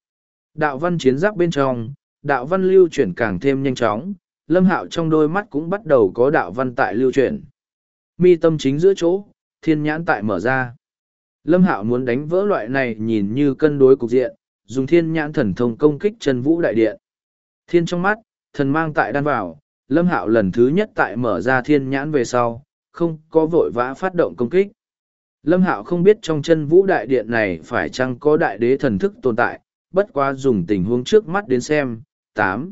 Đạo văn chiến giáp bên trong, đạo văn lưu chuyển càng thêm nhanh chóng, Lâm Hạo trong đôi mắt cũng bắt đầu có đạo văn tại lưu chuyển. Mi tâm chính giữa chỗ, thiên nhãn tại mở ra. Lâm Hạo muốn đánh vỡ loại này nhìn như cân đối cục diện, dùng thiên nhãn thần thông công kích chân vũ đại điện. Thiên trong mắt, thần mang tại đan vào, Lâm Hạo lần thứ nhất tại mở ra thiên nhãn về sau, không có vội vã phát động công kích. Lâm Hạo không biết trong chân vũ đại điện này phải chăng có đại đế thần thức tồn tại, bất quá dùng tình huống trước mắt đến xem, 8,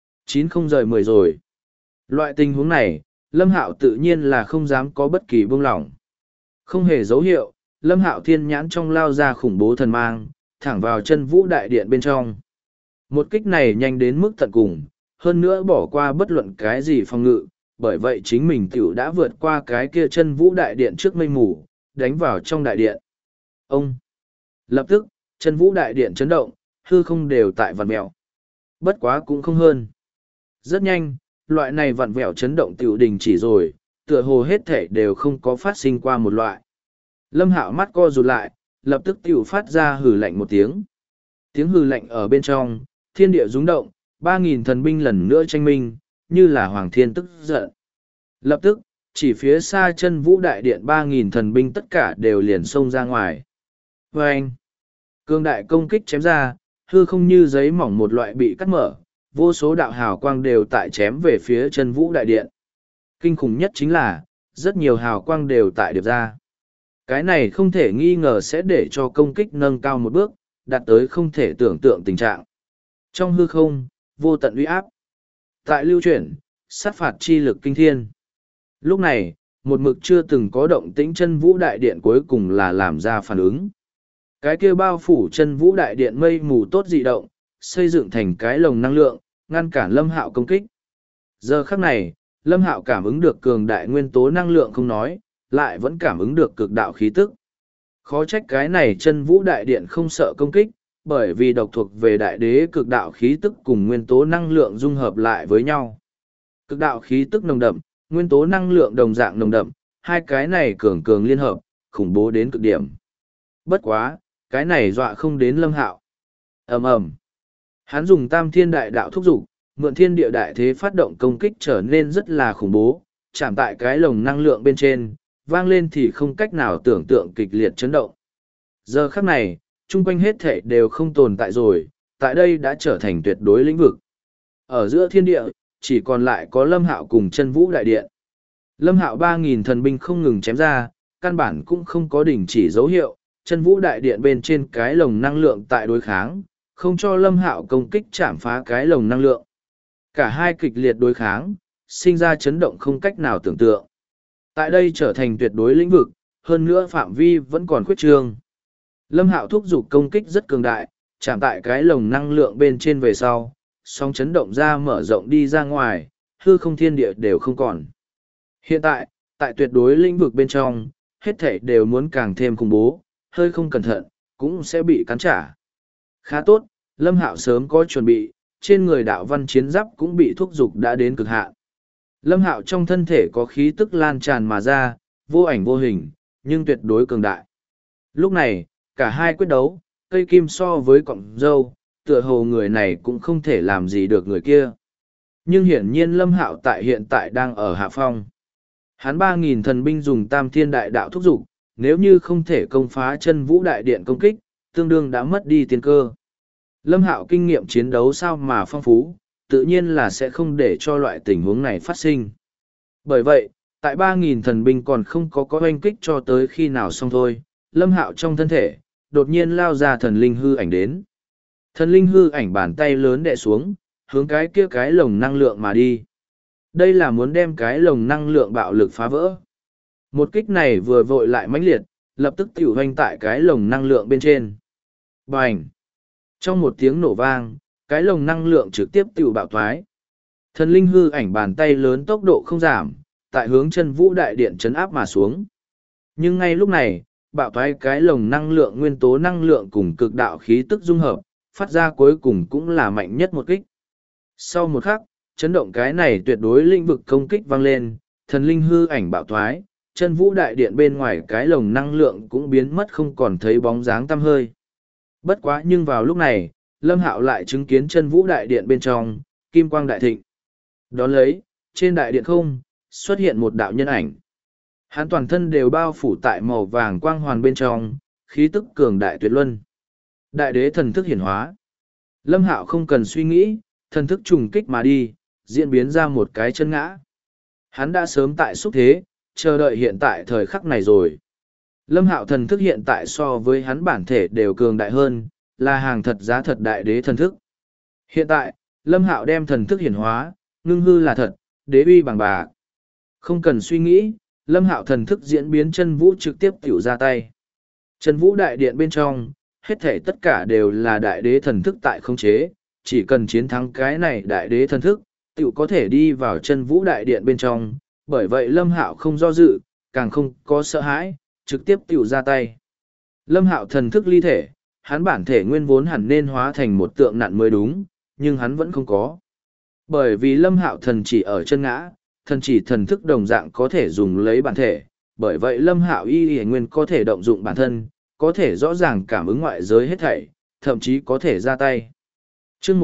9 không rời 10 rồi. Loại tình huống này, Lâm Hạo tự nhiên là không dám có bất kỳ buông lỏng. Không hề dấu hiệu, Lâm Hạo thiên nhãn trong lao ra khủng bố thần mang, thẳng vào chân vũ đại điện bên trong. Một kích này nhanh đến mức tận cùng, hơn nữa bỏ qua bất luận cái gì phòng ngự, bởi vậy chính mình tiểu đã vượt qua cái kia chân vũ đại điện trước mây mù, đánh vào trong đại điện. Ông! Lập tức, chân vũ đại điện chấn động, hư không đều tại vặn mèo. Bất quá cũng không hơn. Rất nhanh, loại này vặn vẹo chấn động tiểu đình chỉ rồi, tựa hồ hết thể đều không có phát sinh qua một loại. Lâm Hạo mắt co rụt lại, lập tức tiểu phát ra hừ lạnh một tiếng. Tiếng hừ lạnh ở bên trong, thiên địa rung động, 3.000 thần binh lần nữa tranh minh, như là hoàng thiên tức giận. Lập tức, chỉ phía xa chân vũ đại điện 3.000 thần binh tất cả đều liền xông ra ngoài. Và anh, cương đại công kích chém ra, hư không như giấy mỏng một loại bị cắt mở, vô số đạo hào quang đều tại chém về phía chân vũ đại điện. Kinh khủng nhất chính là, rất nhiều hào quang đều tại điệp ra. Cái này không thể nghi ngờ sẽ để cho công kích nâng cao một bước, đạt tới không thể tưởng tượng tình trạng. Trong hư không, vô tận uy áp. Tại lưu chuyển, sát phạt chi lực kinh thiên. Lúc này, một mực chưa từng có động tĩnh chân vũ đại điện cuối cùng là làm ra phản ứng. Cái kia bao phủ chân vũ đại điện mây mù tốt dị động, xây dựng thành cái lồng năng lượng, ngăn cản Lâm Hạo công kích. Giờ khắc này, Lâm Hạo cảm ứng được cường đại nguyên tố năng lượng không nói, lại vẫn cảm ứng được cực đạo khí tức. Khó trách cái này chân vũ đại điện không sợ công kích, bởi vì độc thuộc về đại đế cực đạo khí tức cùng nguyên tố năng lượng dung hợp lại với nhau. Cực đạo khí tức nồng đậm, nguyên tố năng lượng đồng dạng nồng đậm, hai cái này cường cường liên hợp, khủng bố đến cực điểm. Bất quá, cái này dọa không đến Lâm Hạo. Ầm ầm. Hắn dùng Tam Thiên Đại Đạo thúc dục, mượn thiên địa đại thế phát động công kích trở nên rất là khủng bố, chạm tại cái lồng năng lượng bên trên, vang lên thì không cách nào tưởng tượng kịch liệt chấn động. Giờ khắc này, chung quanh hết thể đều không tồn tại rồi, tại đây đã trở thành tuyệt đối lĩnh vực. Ở giữa thiên địa, chỉ còn lại có Lâm Hạo cùng chân vũ đại điện. Lâm Hạo 3.000 thần binh không ngừng chém ra, căn bản cũng không có đình chỉ dấu hiệu, chân vũ đại điện bên trên cái lồng năng lượng tại đối kháng, không cho Lâm Hạo công kích chạm phá cái lồng năng lượng. Cả hai kịch liệt đối kháng, sinh ra chấn động không cách nào tưởng tượng. Tại đây trở thành tuyệt đối lĩnh vực, hơn nữa phạm vi vẫn còn khuyết trương. Lâm Hạo thúc giục công kích rất cường đại, chạm tại cái lồng năng lượng bên trên về sau, song chấn động ra mở rộng đi ra ngoài, hư không thiên địa đều không còn. Hiện tại, tại tuyệt đối lĩnh vực bên trong, hết thảy đều muốn càng thêm khủng bố, hơi không cẩn thận, cũng sẽ bị cắn trả. Khá tốt, Lâm Hạo sớm có chuẩn bị, trên người đạo văn chiến giáp cũng bị thúc giục đã đến cực hạn. Lâm Hạo trong thân thể có khí tức lan tràn mà ra, vô ảnh vô hình, nhưng tuyệt đối cường đại. Lúc này, cả hai quyết đấu, cây kim so với cọng dâu, tựa hồ người này cũng không thể làm gì được người kia. Nhưng hiển nhiên Lâm Hạo tại hiện tại đang ở hạ phong. Hắn 3.000 thần binh dùng Tam Thiên Đại Đạo thúc giục, nếu như không thể công phá chân vũ đại điện công kích, tương đương đã mất đi tiên cơ. Lâm Hạo kinh nghiệm chiến đấu sao mà phong phú, tự nhiên là sẽ không để cho loại tình huống này phát sinh. Bởi vậy, tại 3.000 thần binh còn không có oanh kích cho tới khi nào xong thôi, Lâm Hạo trong thân thể, đột nhiên lao ra thần linh hư ảnh đến. Thần linh hư ảnh bàn tay lớn đè xuống, hướng cái kia cái lồng năng lượng mà đi. Đây là muốn đem cái lồng năng lượng bạo lực phá vỡ. Một kích này vừa vội lại mãnh liệt, lập tức tiểu hoành tại cái lồng năng lượng bên trên. Bành! Trong một tiếng nổ vang, cái lồng năng lượng trực tiếp tiểu bạo thoái. Thần linh hư ảnh bàn tay lớn tốc độ không giảm, tại hướng chân vũ đại điện chấn áp mà xuống. Nhưng ngay lúc này, bạo thoái cái lồng năng lượng nguyên tố năng lượng cùng cực đạo khí tức dung hợp, phát ra cuối cùng cũng là mạnh nhất một kích. Sau một khắc, chấn động cái này tuyệt đối lĩnh vực công kích vang lên, thần linh hư ảnh bạo thoái, chân vũ đại điện bên ngoài cái lồng năng lượng cũng biến mất không còn thấy bóng dáng tăm hơi. Bất quá nhưng vào lúc này, Lâm Hạo lại chứng kiến chân vũ đại điện bên trong, kim quang đại thịnh. Đón lấy, trên đại điện không, xuất hiện một đạo nhân ảnh. Hắn toàn thân đều bao phủ tại màu vàng quang hoàn bên trong, khí tức cường đại tuyệt luân. Đại đế thần thức hiển hóa. Lâm Hạo không cần suy nghĩ, thần thức trùng kích mà đi, diễn biến ra một cái chân ngã. Hắn đã sớm tại xúc thế, chờ đợi hiện tại thời khắc này rồi. Lâm Hạo thần thức hiện tại so với hắn bản thể đều cường đại hơn, là hàng thật giá thật đại đế thần thức. Hiện tại, Lâm Hạo đem thần thức hiển hóa, ngưng hư là thật, đế uy bằng bạc. Không cần suy nghĩ, Lâm Hạo thần thức diễn biến chân vũ trực tiếp tiểu ra tay. Chân vũ đại điện bên trong, hết thể tất cả đều là đại đế thần thức tại khống chế, chỉ cần chiến thắng cái này đại đế thần thức, tiểu có thể đi vào chân vũ đại điện bên trong, bởi vậy Lâm Hạo không do dự, càng không có sợ hãi, trực tiếp tiểu ra tay. Lâm Hạo thần thức ly thể, hắn bản thể nguyên vốn hẳn nên hóa thành một tượng nặn mới đúng, nhưng hắn vẫn không có. Bởi vì Lâm Hạo thần chỉ ở chân ngã, thần chỉ thần thức đồng dạng có thể dùng lấy bản thể, bởi vậy Lâm Hạo y nguyên có thể động dụng bản thân, có thể rõ ràng cảm ứng ngoại giới hết thảy, thậm chí có thể ra tay. Chương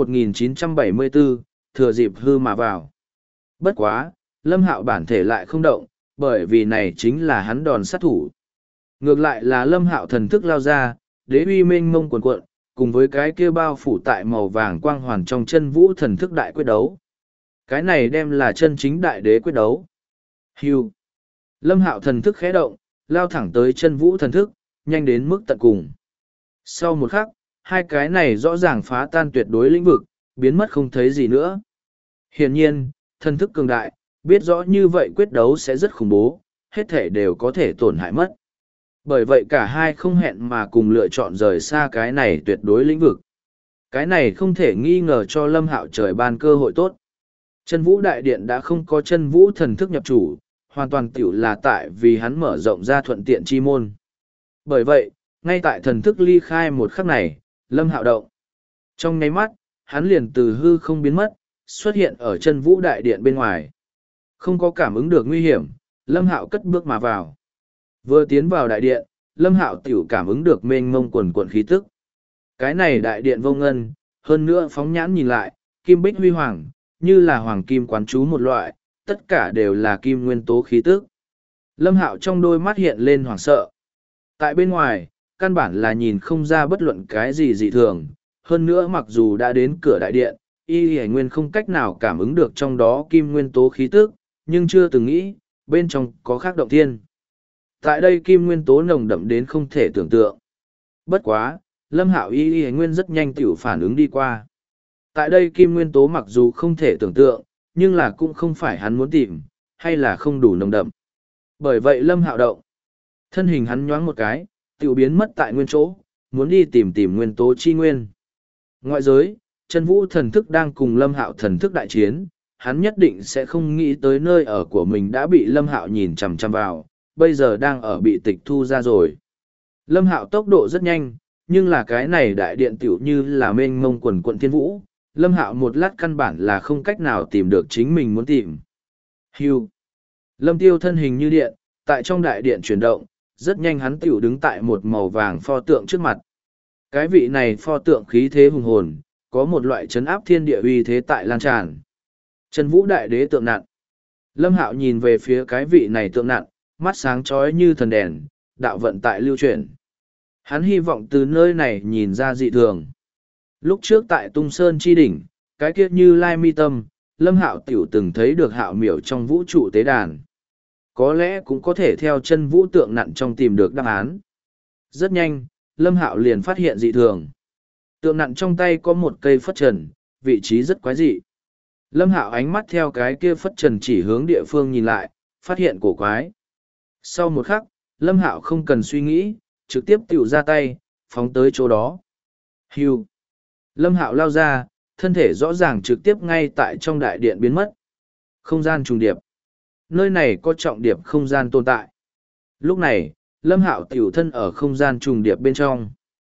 1974, thừa dịp hư mà vào. Bất quá, Lâm Hạo bản thể lại không động, bởi vì này chính là hắn đòn sát thủ. Ngược lại là Lâm Hạo thần thức lao ra, đế uy mênh mông cuồn cuộn, cùng với cái kia bao phủ tại màu vàng quang hoàn trong chân vũ thần thức đại quyết đấu. Cái này đem là chân chính đại đế quyết đấu. Hưu. Lâm Hạo thần thức khẽ động, lao thẳng tới chân vũ thần thức, nhanh đến mức tận cùng. Sau một khắc, hai cái này rõ ràng phá tan tuyệt đối lĩnh vực, biến mất không thấy gì nữa. Hiển nhiên, thần thức cường đại, biết rõ như vậy quyết đấu sẽ rất khủng bố, hết thể đều có thể tổn hại mất. Bởi vậy cả hai không hẹn mà cùng lựa chọn rời xa cái này tuyệt đối lĩnh vực. Cái này không thể nghi ngờ cho Lâm Hạo trời ban cơ hội tốt. Chân vũ đại điện đã không có chân vũ thần thức nhập chủ, hoàn toàn tiểu là tại vì hắn mở rộng ra thuận tiện chi môn. Bởi vậy, ngay tại thần thức ly khai một khắc này, Lâm Hạo động. Trong nháy mắt, hắn liền từ hư không biến mất, xuất hiện ở chân vũ đại điện bên ngoài. Không có cảm ứng được nguy hiểm, Lâm Hạo cất bước mà vào. Vừa tiến vào đại điện, Lâm Hạo tiểu cảm ứng được mênh mông quần quần khí tức. Cái này đại điện vô ngân, hơn nữa phóng nhãn nhìn lại, kim bích huy hoàng, như là hoàng kim quán chú một loại, tất cả đều là kim nguyên tố khí tức. Lâm Hạo trong đôi mắt hiện lên hoảng sợ. Tại bên ngoài, căn bản là nhìn không ra bất luận cái gì dị thường, hơn nữa mặc dù đã đến cửa đại điện, y hải nguyên không cách nào cảm ứng được trong đó kim nguyên tố khí tức, nhưng chưa từng nghĩ, bên trong có khác động thiên. Tại đây kim nguyên tố nồng đậm đến không thể tưởng tượng. Bất quá, Lâm Hạo y hải nguyên rất nhanh tiểu phản ứng đi qua. Tại đây kim nguyên tố mặc dù không thể tưởng tượng, nhưng là cũng không phải hắn muốn tìm, hay là không đủ nồng đậm. Bởi vậy Lâm Hạo động. Thân hình hắn nhoáng một cái, tiểu biến mất tại nguyên chỗ, muốn đi tìm nguyên tố chi nguyên. Ngoại giới, chân vũ thần thức đang cùng Lâm Hạo thần thức đại chiến, hắn nhất định sẽ không nghĩ tới nơi ở của mình đã bị Lâm Hạo nhìn chằm chằm vào, bây giờ đang ở bị tịch thu ra rồi. Lâm Hạo tốc độ rất nhanh, nhưng là cái này đại điện tiểu như là mênh mông quần quận thiên vũ, Lâm Hạo một lát căn bản là không cách nào tìm được chính mình muốn tìm. Hưu. Lâm Tiêu thân hình như điện, tại trong đại điện chuyển động, rất nhanh hắn tiểu đứng tại một màu vàng pho tượng trước mặt. Cái vị này pho tượng khí thế hùng hồn, có một loại chấn áp thiên địa uy thế tại lan tràn. Chân vũ đại đế tượng nặn. Lâm Hạo nhìn về phía cái vị này tượng nặn, mắt sáng chói như thần đèn, đạo vận tại lưu chuyển. Hắn hy vọng từ nơi này nhìn ra dị thường. Lúc trước tại Tung Sơn chi đỉnh, cái kia Như Lai mi tâm, Lâm Hạo tiểu từng thấy được Hạo miểu trong vũ trụ tế đàn. Có lẽ cũng có thể theo chân vũ tượng nặn trong tìm được đáp án. Rất nhanh, Lâm Hạo liền phát hiện dị thường. Tượng nặn trong tay có một cây phất trần, vị trí rất quái dị. Lâm Hạo ánh mắt theo cái kia phất trần chỉ hướng địa phương nhìn lại, phát hiện cổ quái. Sau một khắc, Lâm Hạo không cần suy nghĩ, trực tiếp tiểu ra tay, phóng tới chỗ đó. Hưu. Lâm Hạo lao ra, thân thể rõ ràng trực tiếp ngay tại trong đại điện biến mất. Không gian trùng điệp. Nơi này có trọng điệp không gian tồn tại. Lúc này, Lâm Hạo tiểu thân ở không gian trùng điệp bên trong.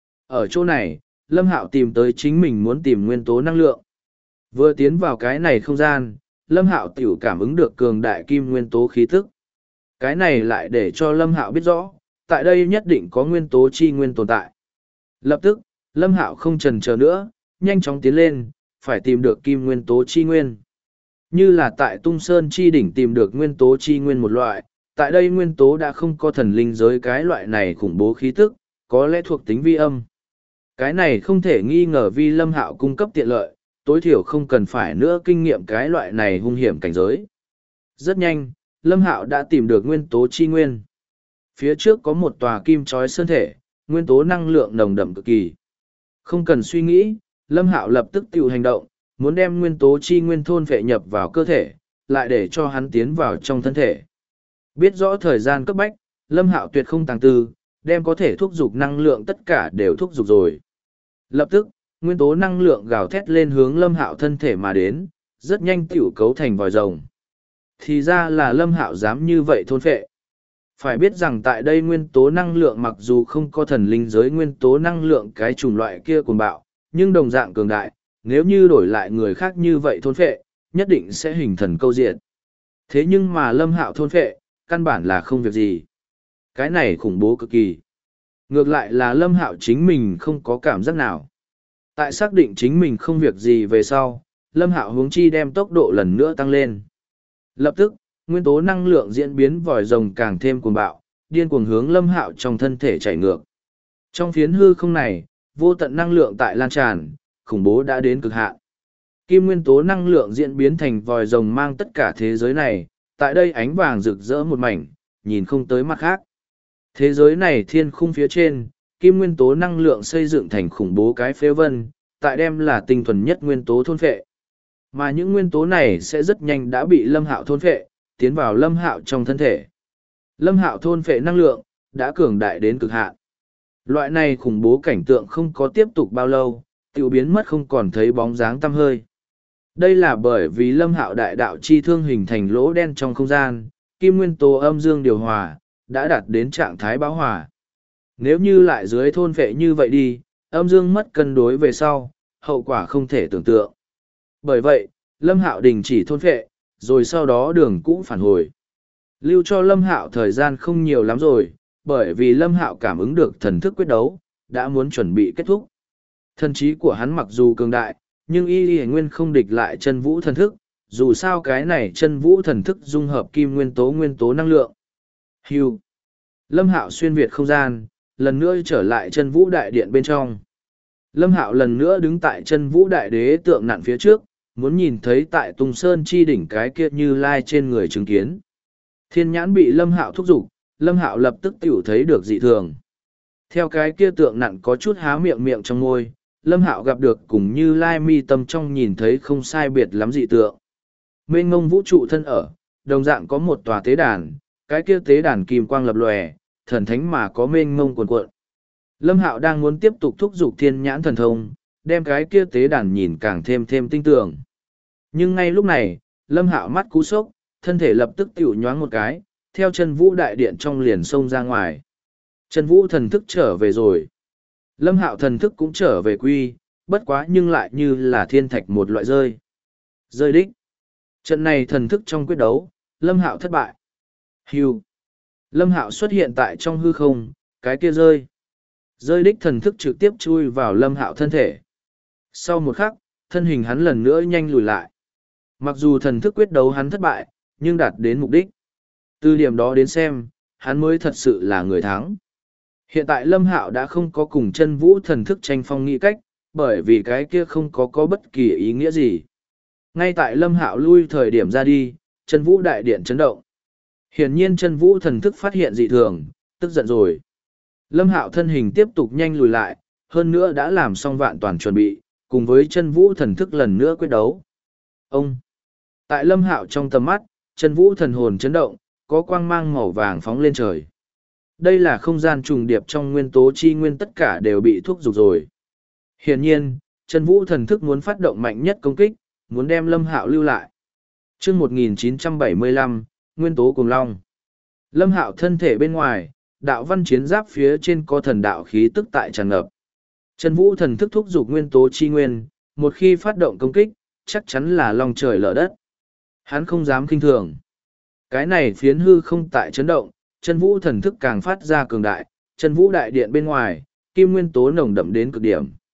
Ở chỗ này, Lâm Hạo tìm tới chính mình muốn tìm nguyên tố năng lượng. Vừa tiến vào cái này không gian, Lâm Hạo tiểu cảm ứng được cường đại kim nguyên tố khí tức. Cái này lại để cho Lâm Hạo biết rõ, tại đây nhất định có nguyên tố chi nguyên tồn tại. Lập tức, Lâm Hạo không chần chờ nữa, nhanh chóng tiến lên, phải tìm được kim nguyên tố chi nguyên. Như là tại Tung Sơn chi đỉnh tìm được nguyên tố chi nguyên một loại, tại đây nguyên tố đã không có thần linh giới cái loại này khủng bố khí tức, có lẽ thuộc tính vi âm. Cái này không thể nghi ngờ vì Lâm Hạo cung cấp tiện lợi, tối thiểu không cần phải nữa kinh nghiệm cái loại này hung hiểm cảnh giới. Rất nhanh, Lâm Hạo đã tìm được nguyên tố chi nguyên. Phía trước có một tòa kim chói sơn thể, nguyên tố năng lượng nồng đậm cực kỳ. Không cần suy nghĩ, Lâm Hạo lập tức tự hành động, muốn đem nguyên tố chi nguyên thôn phệ nhập vào cơ thể, lại để cho hắn tiến vào trong thân thể. Biết rõ thời gian cấp bách, Lâm Hạo tuyệt không tàng tư, đem có thể thúc giục năng lượng tất cả đều thúc giục rồi. Lập tức, nguyên tố năng lượng gào thét lên hướng Lâm Hạo thân thể mà đến, rất nhanh tiểu cấu thành vòi rồng. Thì ra là Lâm Hạo dám như vậy thôn phệ. Phải biết rằng tại đây nguyên tố năng lượng mặc dù không có thần linh giới nguyên tố năng lượng cái chủng loại kia cuồng bạo, nhưng đồng dạng cường đại, nếu như đổi lại người khác như vậy thôn phệ, nhất định sẽ hình thần câu diện. Thế nhưng mà Lâm Hạo thôn phệ, căn bản là không việc gì. Cái này khủng bố cực kỳ. Ngược lại là Lâm Hạo chính mình không có cảm giác nào. Tại xác định chính mình không việc gì về sau, Lâm Hạo hướng chi đem tốc độ lần nữa tăng lên. Lập tức, nguyên tố năng lượng diễn biến vòi rồng càng thêm cuồng bạo, điên cuồng hướng Lâm Hạo trong thân thể chảy ngược. Trong phiến hư không này, vô tận năng lượng tại lan tràn, khủng bố đã đến cực hạn. Kim nguyên tố năng lượng diễn biến thành vòi rồng mang tất cả thế giới này, tại đây ánh vàng rực rỡ một mảnh, nhìn không tới mặt khác. Thế giới này thiên khung phía trên, kim nguyên tố năng lượng xây dựng thành khủng bố cái phế vân, tại đem là tinh thuần nhất nguyên tố thôn phệ. Mà những nguyên tố này sẽ rất nhanh đã bị Lâm Hạo thôn phệ, tiến vào Lâm Hạo trong thân thể. Lâm Hạo thôn phệ năng lượng, đã cường đại đến cực hạn. Loại này khủng bố cảnh tượng không có tiếp tục bao lâu, tiểu biến mất không còn thấy bóng dáng tăm hơi. Đây là bởi vì Lâm Hạo đại đạo chi thương hình thành lỗ đen trong không gian, kim nguyên tố âm dương điều hòa, đã đạt đến trạng thái bão hòa. Nếu như lại dưới thôn phệ như vậy đi, âm dương mất cân đối về sau, hậu quả không thể tưởng tượng. Bởi vậy, Lâm Hạo đình chỉ thôn phệ, rồi sau đó đường cũ phản hồi. Lưu cho Lâm Hạo thời gian không nhiều lắm rồi, bởi vì Lâm Hạo cảm ứng được thần thức quyết đấu, đã muốn chuẩn bị kết thúc. Thần trí của hắn mặc dù cường đại, nhưng y nguyên không địch lại chân vũ thần thức, dù sao cái này chân vũ thần thức dung hợp kim nguyên tố năng lượng. Hưu. Lâm Hạo xuyên việt không gian, lần nữa trở lại chân vũ đại điện bên trong. Lâm Hạo lần nữa đứng tại chân vũ đại đế tượng nặn phía trước, muốn nhìn thấy tại Tùng Sơn chi đỉnh cái kia Như Lai trên người chứng kiến. Thiên nhãn bị Lâm Hạo thúc giục, Lâm Hạo lập tức tiểu thấy được dị thường. Theo cái kia tượng nặn có chút há miệng miệng trong môi, Lâm Hạo gặp được cùng Như Lai mi tâm trong nhìn thấy không sai biệt lắm dị tượng. Mênh ngông vũ trụ thân ở, đồng dạng có một tòa tế đàn, cái kia tế đàn kim quang lập lòe, thần thánh mà có mênh mông cuồn cuộn. Lâm Hạo đang muốn tiếp tục thúc giục thiên nhãn thần thông, đem cái kia tế đàn nhìn càng thêm tinh tường. Nhưng ngay lúc này, Lâm Hạo mắt cú sốc, thân thể lập tức tiểu nhoáng một cái, theo chân vũ đại điện trong liền xông ra ngoài. Chân vũ thần thức trở về rồi. Lâm Hạo thần thức cũng trở về quy, bất quá nhưng lại như là thiên thạch một loại rơi. Rơi đích. Trận này thần thức trong quyết đấu, Lâm Hạo thất bại. Hưu. Lâm Hạo xuất hiện tại trong hư không, cái kia rơi. Rơi đích thần thức trực tiếp chui vào Lâm Hạo thân thể. Sau một khắc, thân hình hắn lần nữa nhanh lùi lại. Mặc dù thần thức quyết đấu hắn thất bại, nhưng đạt đến mục đích. Từ điểm đó đến xem, hắn mới thật sự là người thắng. Hiện tại Lâm Hạo đã không có cùng chân vũ thần thức tranh phong nghĩ cách, bởi vì cái kia không có bất kỳ ý nghĩa gì. Ngay tại Lâm Hạo lui thời điểm ra đi, chân vũ đại điện chấn động. Hiển nhiên chân vũ thần thức phát hiện dị thường, tức giận rồi. Lâm Hạo thân hình tiếp tục nhanh lùi lại, hơn nữa đã làm xong vạn toàn chuẩn bị, cùng với chân vũ thần thức lần nữa quyết đấu. Ông! Tại Lâm Hạo trong tầm mắt, chân vũ thần hồn chấn động, có quang mang màu vàng phóng lên trời. Đây là không gian trùng điệp trong nguyên tố chi nguyên tất cả đều bị thúc giục rồi. Hiển nhiên, chân vũ thần thức muốn phát động mạnh nhất công kích, muốn đem Lâm Hạo lưu lại. Chương 1975, Nguyên tố cùng long. Lâm Hạo thân thể bên ngoài, đạo văn chiến giáp phía trên có thần đạo khí tức tại tràn ngập. Chân vũ thần thức thúc giục nguyên tố chi nguyên, một khi phát động công kích, chắc chắn là long trời lở đất. Hắn không dám kinh thường. Cái này phiến hư không tại chấn động, chân vũ thần thức càng phát ra cường đại, chân vũ đại điện bên ngoài, kim nguyên tố nồng đậm đến cực điểm.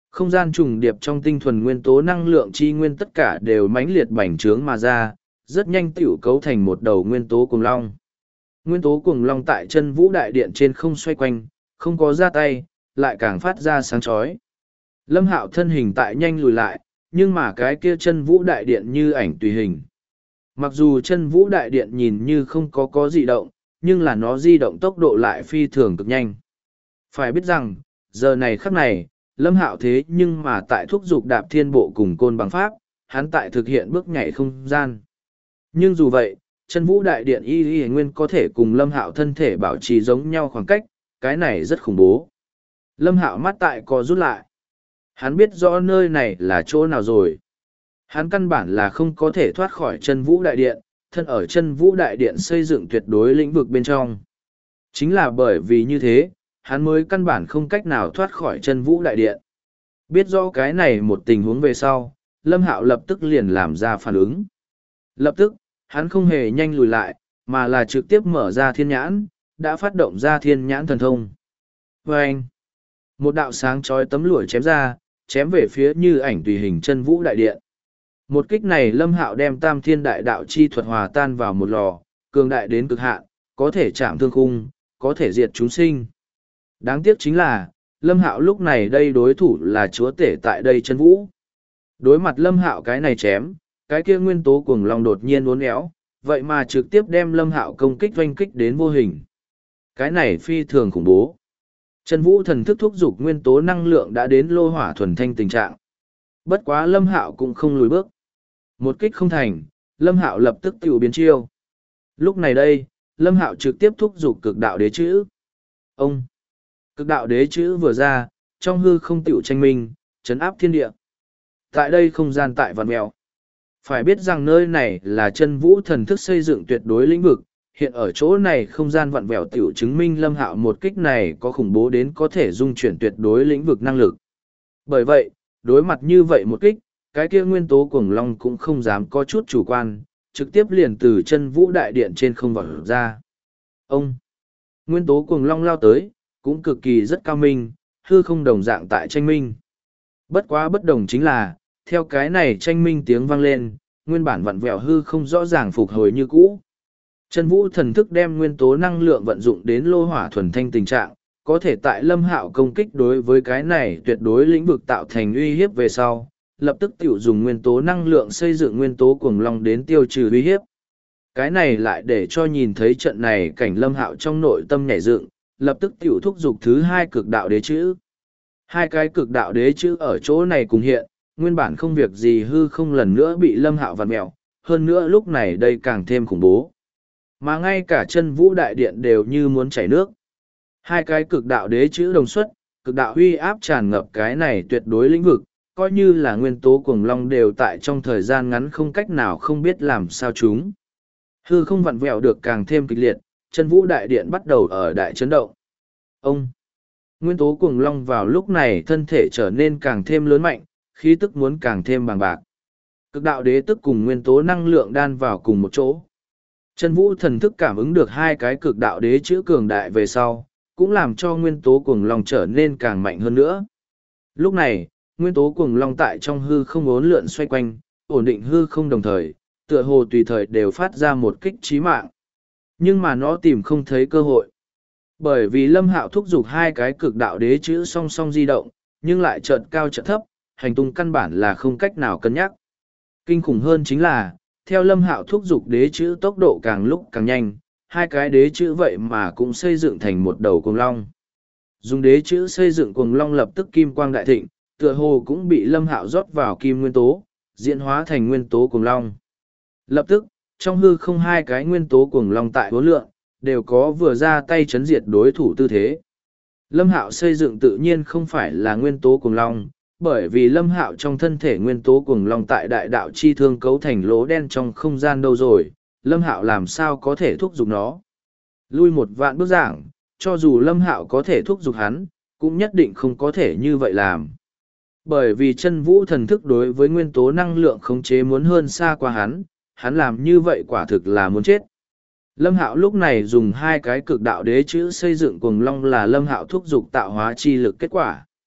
Không gian trùng điệp trong tinh thuần nguyên tố năng lượng chi nguyên tất cả đều mãnh liệt bành trướng mà ra, rất nhanh tiểu cấu thành một đầu nguyên tố cuồng long. Nguyên tố cuồng long tại chân vũ đại điện trên không xoay quanh, không có ra tay, lại càng phát ra sáng chói. Lâm Hạo thân hình tại nhanh lùi lại, nhưng mà cái kia chân vũ đại điện như ảnh tùy hình. Mặc dù chân vũ đại điện nhìn như không có dị động, nhưng là nó di động tốc độ lại phi thường cực nhanh. Phải biết rằng, giờ này khắc này, Lâm Hạo thế nhưng mà tại thúc dục đạp thiên bộ cùng côn bằng pháp, hắn tại thực hiện bước nhảy không gian. Nhưng dù vậy, chân vũ đại điện y nguyên có thể cùng Lâm Hạo thân thể bảo trì giống nhau khoảng cách, cái này rất khủng bố. Lâm Hạo mắt tại co rút lại. Hắn biết rõ nơi này là chỗ nào rồi. Hắn căn bản là không có thể thoát khỏi chân vũ đại điện, thân ở chân vũ đại điện xây dựng tuyệt đối lĩnh vực bên trong. Chính là bởi vì như thế, hắn mới căn bản không cách nào thoát khỏi chân vũ đại điện. Biết rõ cái này một tình huống về sau, Lâm Hạo lập tức liền làm ra phản ứng. Lập tức, hắn không hề nhanh lùi lại, mà là trực tiếp mở ra thiên nhãn, đã phát động ra thiên nhãn thần thông. Vâng! Một đạo sáng chói tấm lụa chém ra, chém về phía như ảnh tùy hình chân vũ đại điện. Một kích này Lâm Hạo đem tam thiên đại đạo chi thuật hòa tan vào một lò, cường đại đến cực hạn, có thể chạm thương khung, có thể diệt chúng sinh. Đáng tiếc chính là, Lâm Hạo lúc này đây đối thủ là chúa tể tại đây chân vũ. Đối mặt Lâm Hạo cái này chém, cái kia nguyên tố cuồng long đột nhiên uốn éo, vậy mà trực tiếp đem Lâm Hạo công kích oanh kích đến vô hình. Cái này phi thường khủng bố. Chân vũ thần thức thúc giục nguyên tố năng lượng đã đến lô hỏa thuần thanh tình trạng. Bất quá Lâm Hạo cũng không lùi bước. Một kích không thành, Lâm Hạo lập tức tiểu biến chiêu. Lúc này đây, Lâm Hạo trực tiếp thúc giục cực đạo đế chữ. Ông! Cực đạo đế chữ vừa ra, trong hư không tiểu tranh minh, chấn áp thiên địa. Tại đây không gian tại vạn mèo. Phải biết rằng nơi này là chân vũ thần thức xây dựng tuyệt đối lĩnh vực, hiện ở chỗ này không gian vặn vẹo tiểu chứng minh Lâm Hạo một kích này có khủng bố đến có thể dung chuyển tuyệt đối lĩnh vực năng lực. Bởi vậy, đối mặt như vậy một kích, cái kia nguyên tố cuồng long cũng không dám có chút chủ quan, trực tiếp liền từ chân vũ đại điện trên không vọt ra. Ông! Nguyên tố cuồng long lao tới, cũng cực kỳ rất cao minh, hư không đồng dạng tại tranh minh. Bất quá bất đồng chính là, theo cái này tranh minh tiếng vang lên, nguyên bản vặn vẹo hư không rõ ràng phục hồi như cũ. Chân vũ thần thức đem nguyên tố năng lượng vận dụng đến lô hỏa thuần thanh tình trạng, có thể tại Lâm Hạo công kích đối với cái này tuyệt đối lĩnh vực tạo thành uy hiếp về sau, lập tức tiểu dùng nguyên tố năng lượng xây dựng nguyên tố cuồng long đến tiêu trừ uy hiếp. Cái này lại để cho nhìn thấy trận này cảnh Lâm Hạo trong nội tâm nhảy dựng, lập tức tiểu thúc giục thứ hai cực đạo đế chữ. Hai cái cực đạo đế chữ ở chỗ này cùng hiện, nguyên bản không việc gì hư không lần nữa bị Lâm Hạo vặn mẹo, hơn nữa lúc này đây càng thêm khủng bố. Mà ngay cả chân vũ đại điện đều như muốn chảy nước. Hai cái cực đạo đế chữ đồng xuất, cực đạo uy áp tràn ngập cái này tuyệt đối lĩnh vực, coi như là nguyên tố cuồng long đều tại trong thời gian ngắn không cách nào không biết làm sao chúng. Hư không vặn vẹo được càng thêm kịch liệt, chân vũ đại điện bắt đầu ở đại chấn động. Ông! Nguyên tố cuồng long vào lúc này thân thể trở nên càng thêm lớn mạnh, khí tức muốn càng thêm bằng bạc. Cực đạo đế tức cùng nguyên tố năng lượng đan vào cùng một chỗ. Chân vũ thần thức cảm ứng được hai cái cực đạo đế chữ cường đại về sau, cũng làm cho nguyên tố cuồng long trở nên càng mạnh hơn nữa. Lúc này, nguyên tố cuồng long tại trong hư không uốn lượn xoay quanh, ổn định hư không đồng thời, tựa hồ tùy thời đều phát ra một kích chí mạng. Nhưng mà nó tìm không thấy cơ hội. Bởi vì Lâm Hạo thúc giục hai cái cực đạo đế chữ song song di động, nhưng lại chợt cao chợt thấp, hành tung căn bản là không cách nào cân nhắc. Kinh khủng hơn chính là, theo Lâm Hạo thúc giục đế chữ tốc độ càng lúc càng nhanh, hai cái đế chữ vậy mà cũng xây dựng thành một đầu cuồng long. Dùng đế chữ xây dựng cuồng long lập tức kim quang đại thịnh, tựa hồ cũng bị Lâm Hạo rót vào kim nguyên tố, diễn hóa thành nguyên tố cuồng long. Lập tức, trong hư không hai cái nguyên tố cuồng long tại hố lượng, đều có vừa ra tay chấn diệt đối thủ tư thế. Lâm Hạo xây dựng tự nhiên không phải là nguyên tố cuồng long, bởi vì Lâm Hạo trong thân thể nguyên tố cuồng long tại đại đạo chi thương cấu thành lỗ đen trong không gian đâu rồi, Lâm Hạo làm sao có thể thúc giục nó. Lui một vạn bước giảng, cho dù Lâm Hạo có thể thúc giục hắn, cũng nhất định không có thể như vậy làm. Bởi vì chân vũ thần thức đối với nguyên tố năng lượng khống chế muốn hơn xa qua hắn làm như vậy quả thực là muốn chết. Lâm Hạo lúc này dùng hai cái cực đạo đế chữ xây dựng cuồng long là Lâm Hạo thúc giục tạo hóa chi lực kết quả.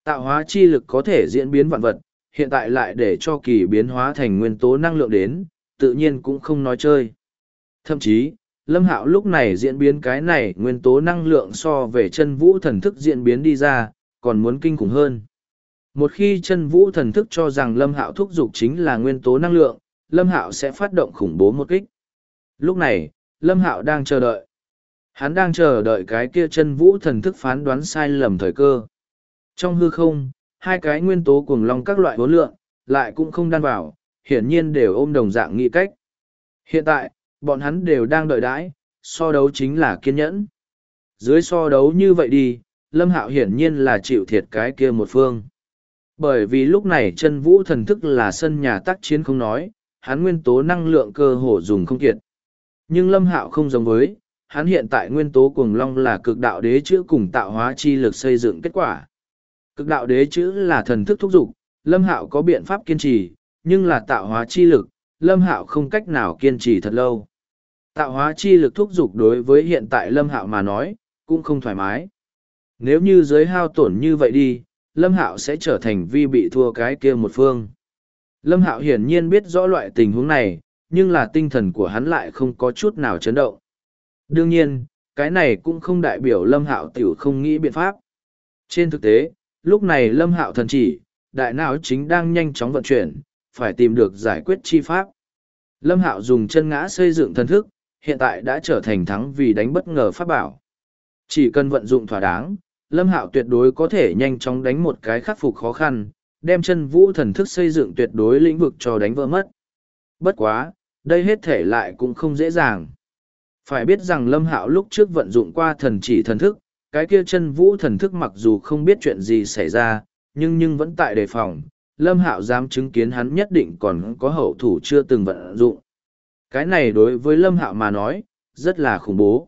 Tạo hóa chi lực có thể diễn biến vạn vật, hiện tại lại để cho kỳ biến hóa thành nguyên tố năng lượng đến, tự nhiên cũng không nói chơi. Thậm chí, Lâm Hạo lúc này diễn biến cái này nguyên tố năng lượng so về chân vũ thần thức diễn biến đi ra, còn muốn kinh khủng hơn. Một khi chân vũ thần thức cho rằng Lâm Hạo thúc giục chính là nguyên tố năng lượng, Lâm Hạo sẽ phát động khủng bố một kích. Lúc này, Lâm Hạo đang chờ đợi. Hắn đang chờ đợi cái kia chân vũ thần thức phán đoán sai lầm thời cơ. Trong hư không, hai cái nguyên tố cuồng long các loại hỗn lượng, lại cũng không đan vào, hiển nhiên đều ôm đồng dạng nghị cách. Hiện tại, bọn hắn đều đang đợi đãi, so đấu chính là kiên nhẫn. Dưới so đấu như vậy đi, Lâm Hạo hiển nhiên là chịu thiệt cái kia một phương. Bởi vì lúc này chân vũ thần thức là sân nhà tác chiến không nói, hắn nguyên tố năng lượng cơ hồ dùng không kiệt. Nhưng Lâm Hạo không giống với, hắn hiện tại nguyên tố cuồng long là cực đạo đế chữ cùng tạo hóa chi lực xây dựng kết quả. Cực đạo đế chữ là thần thức thúc dục, Lâm Hạo có biện pháp kiên trì, nhưng là tạo hóa chi lực, Lâm Hạo không cách nào kiên trì thật lâu. Tạo hóa chi lực thúc dục đối với hiện tại Lâm Hạo mà nói, cũng không thoải mái. Nếu như giới hao tổn như vậy đi, Lâm Hạo sẽ trở thành vi bị thua cái kia một phương. Lâm Hạo hiển nhiên biết rõ loại tình huống này, nhưng là tinh thần của hắn lại không có chút nào chấn động. Đương nhiên, cái này cũng không đại biểu Lâm Hạo tiểu không nghĩ biện pháp. Trên thực tế, lúc này Lâm Hạo thần chỉ, đại não chính đang nhanh chóng vận chuyển, phải tìm được giải quyết chi pháp. Lâm Hạo dùng chân ngã xây dựng thần thức, hiện tại đã trở thành thắng vì đánh bất ngờ pháp bảo. Chỉ cần vận dụng thỏa đáng, Lâm Hạo tuyệt đối có thể nhanh chóng đánh một cái khắc phục khó khăn, đem chân vũ thần thức xây dựng tuyệt đối lĩnh vực cho đánh vỡ mất. Bất quá, đây hết thể lại cũng không dễ dàng. Phải biết rằng Lâm Hạo lúc trước vận dụng qua thần chỉ thần thức, cái kia chân vũ thần thức mặc dù không biết chuyện gì xảy ra, nhưng vẫn tại đề phòng, Lâm Hạo dám chứng kiến hắn nhất định còn có hậu thủ chưa từng vận dụng. Cái này đối với Lâm Hạo mà nói, rất là khủng bố.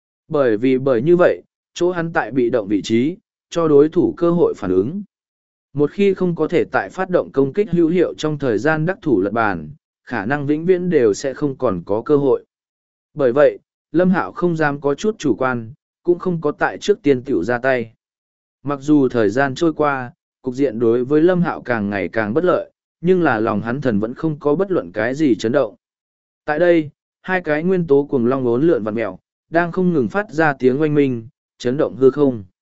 Bởi như vậy, chỗ hắn tại bị động vị trí, cho đối thủ cơ hội phản ứng. Một khi không có thể tại phát động công kích hữu hiệu trong thời gian đắc thủ lật bàn, khả năng vĩnh viễn đều sẽ không còn có cơ hội. Bởi vậy, Lâm Hạo không dám có chút chủ quan, cũng không có tại trước tiên tiểu ra tay. Mặc dù thời gian trôi qua, cục diện đối với Lâm Hạo càng ngày càng bất lợi, nhưng là lòng hắn thần vẫn không có bất luận cái gì chấn động. Tại đây, hai cái nguyên tố cuồng long uốn lượn vặn mèo, đang không ngừng phát ra tiếng oanh minh, chấn động hư không.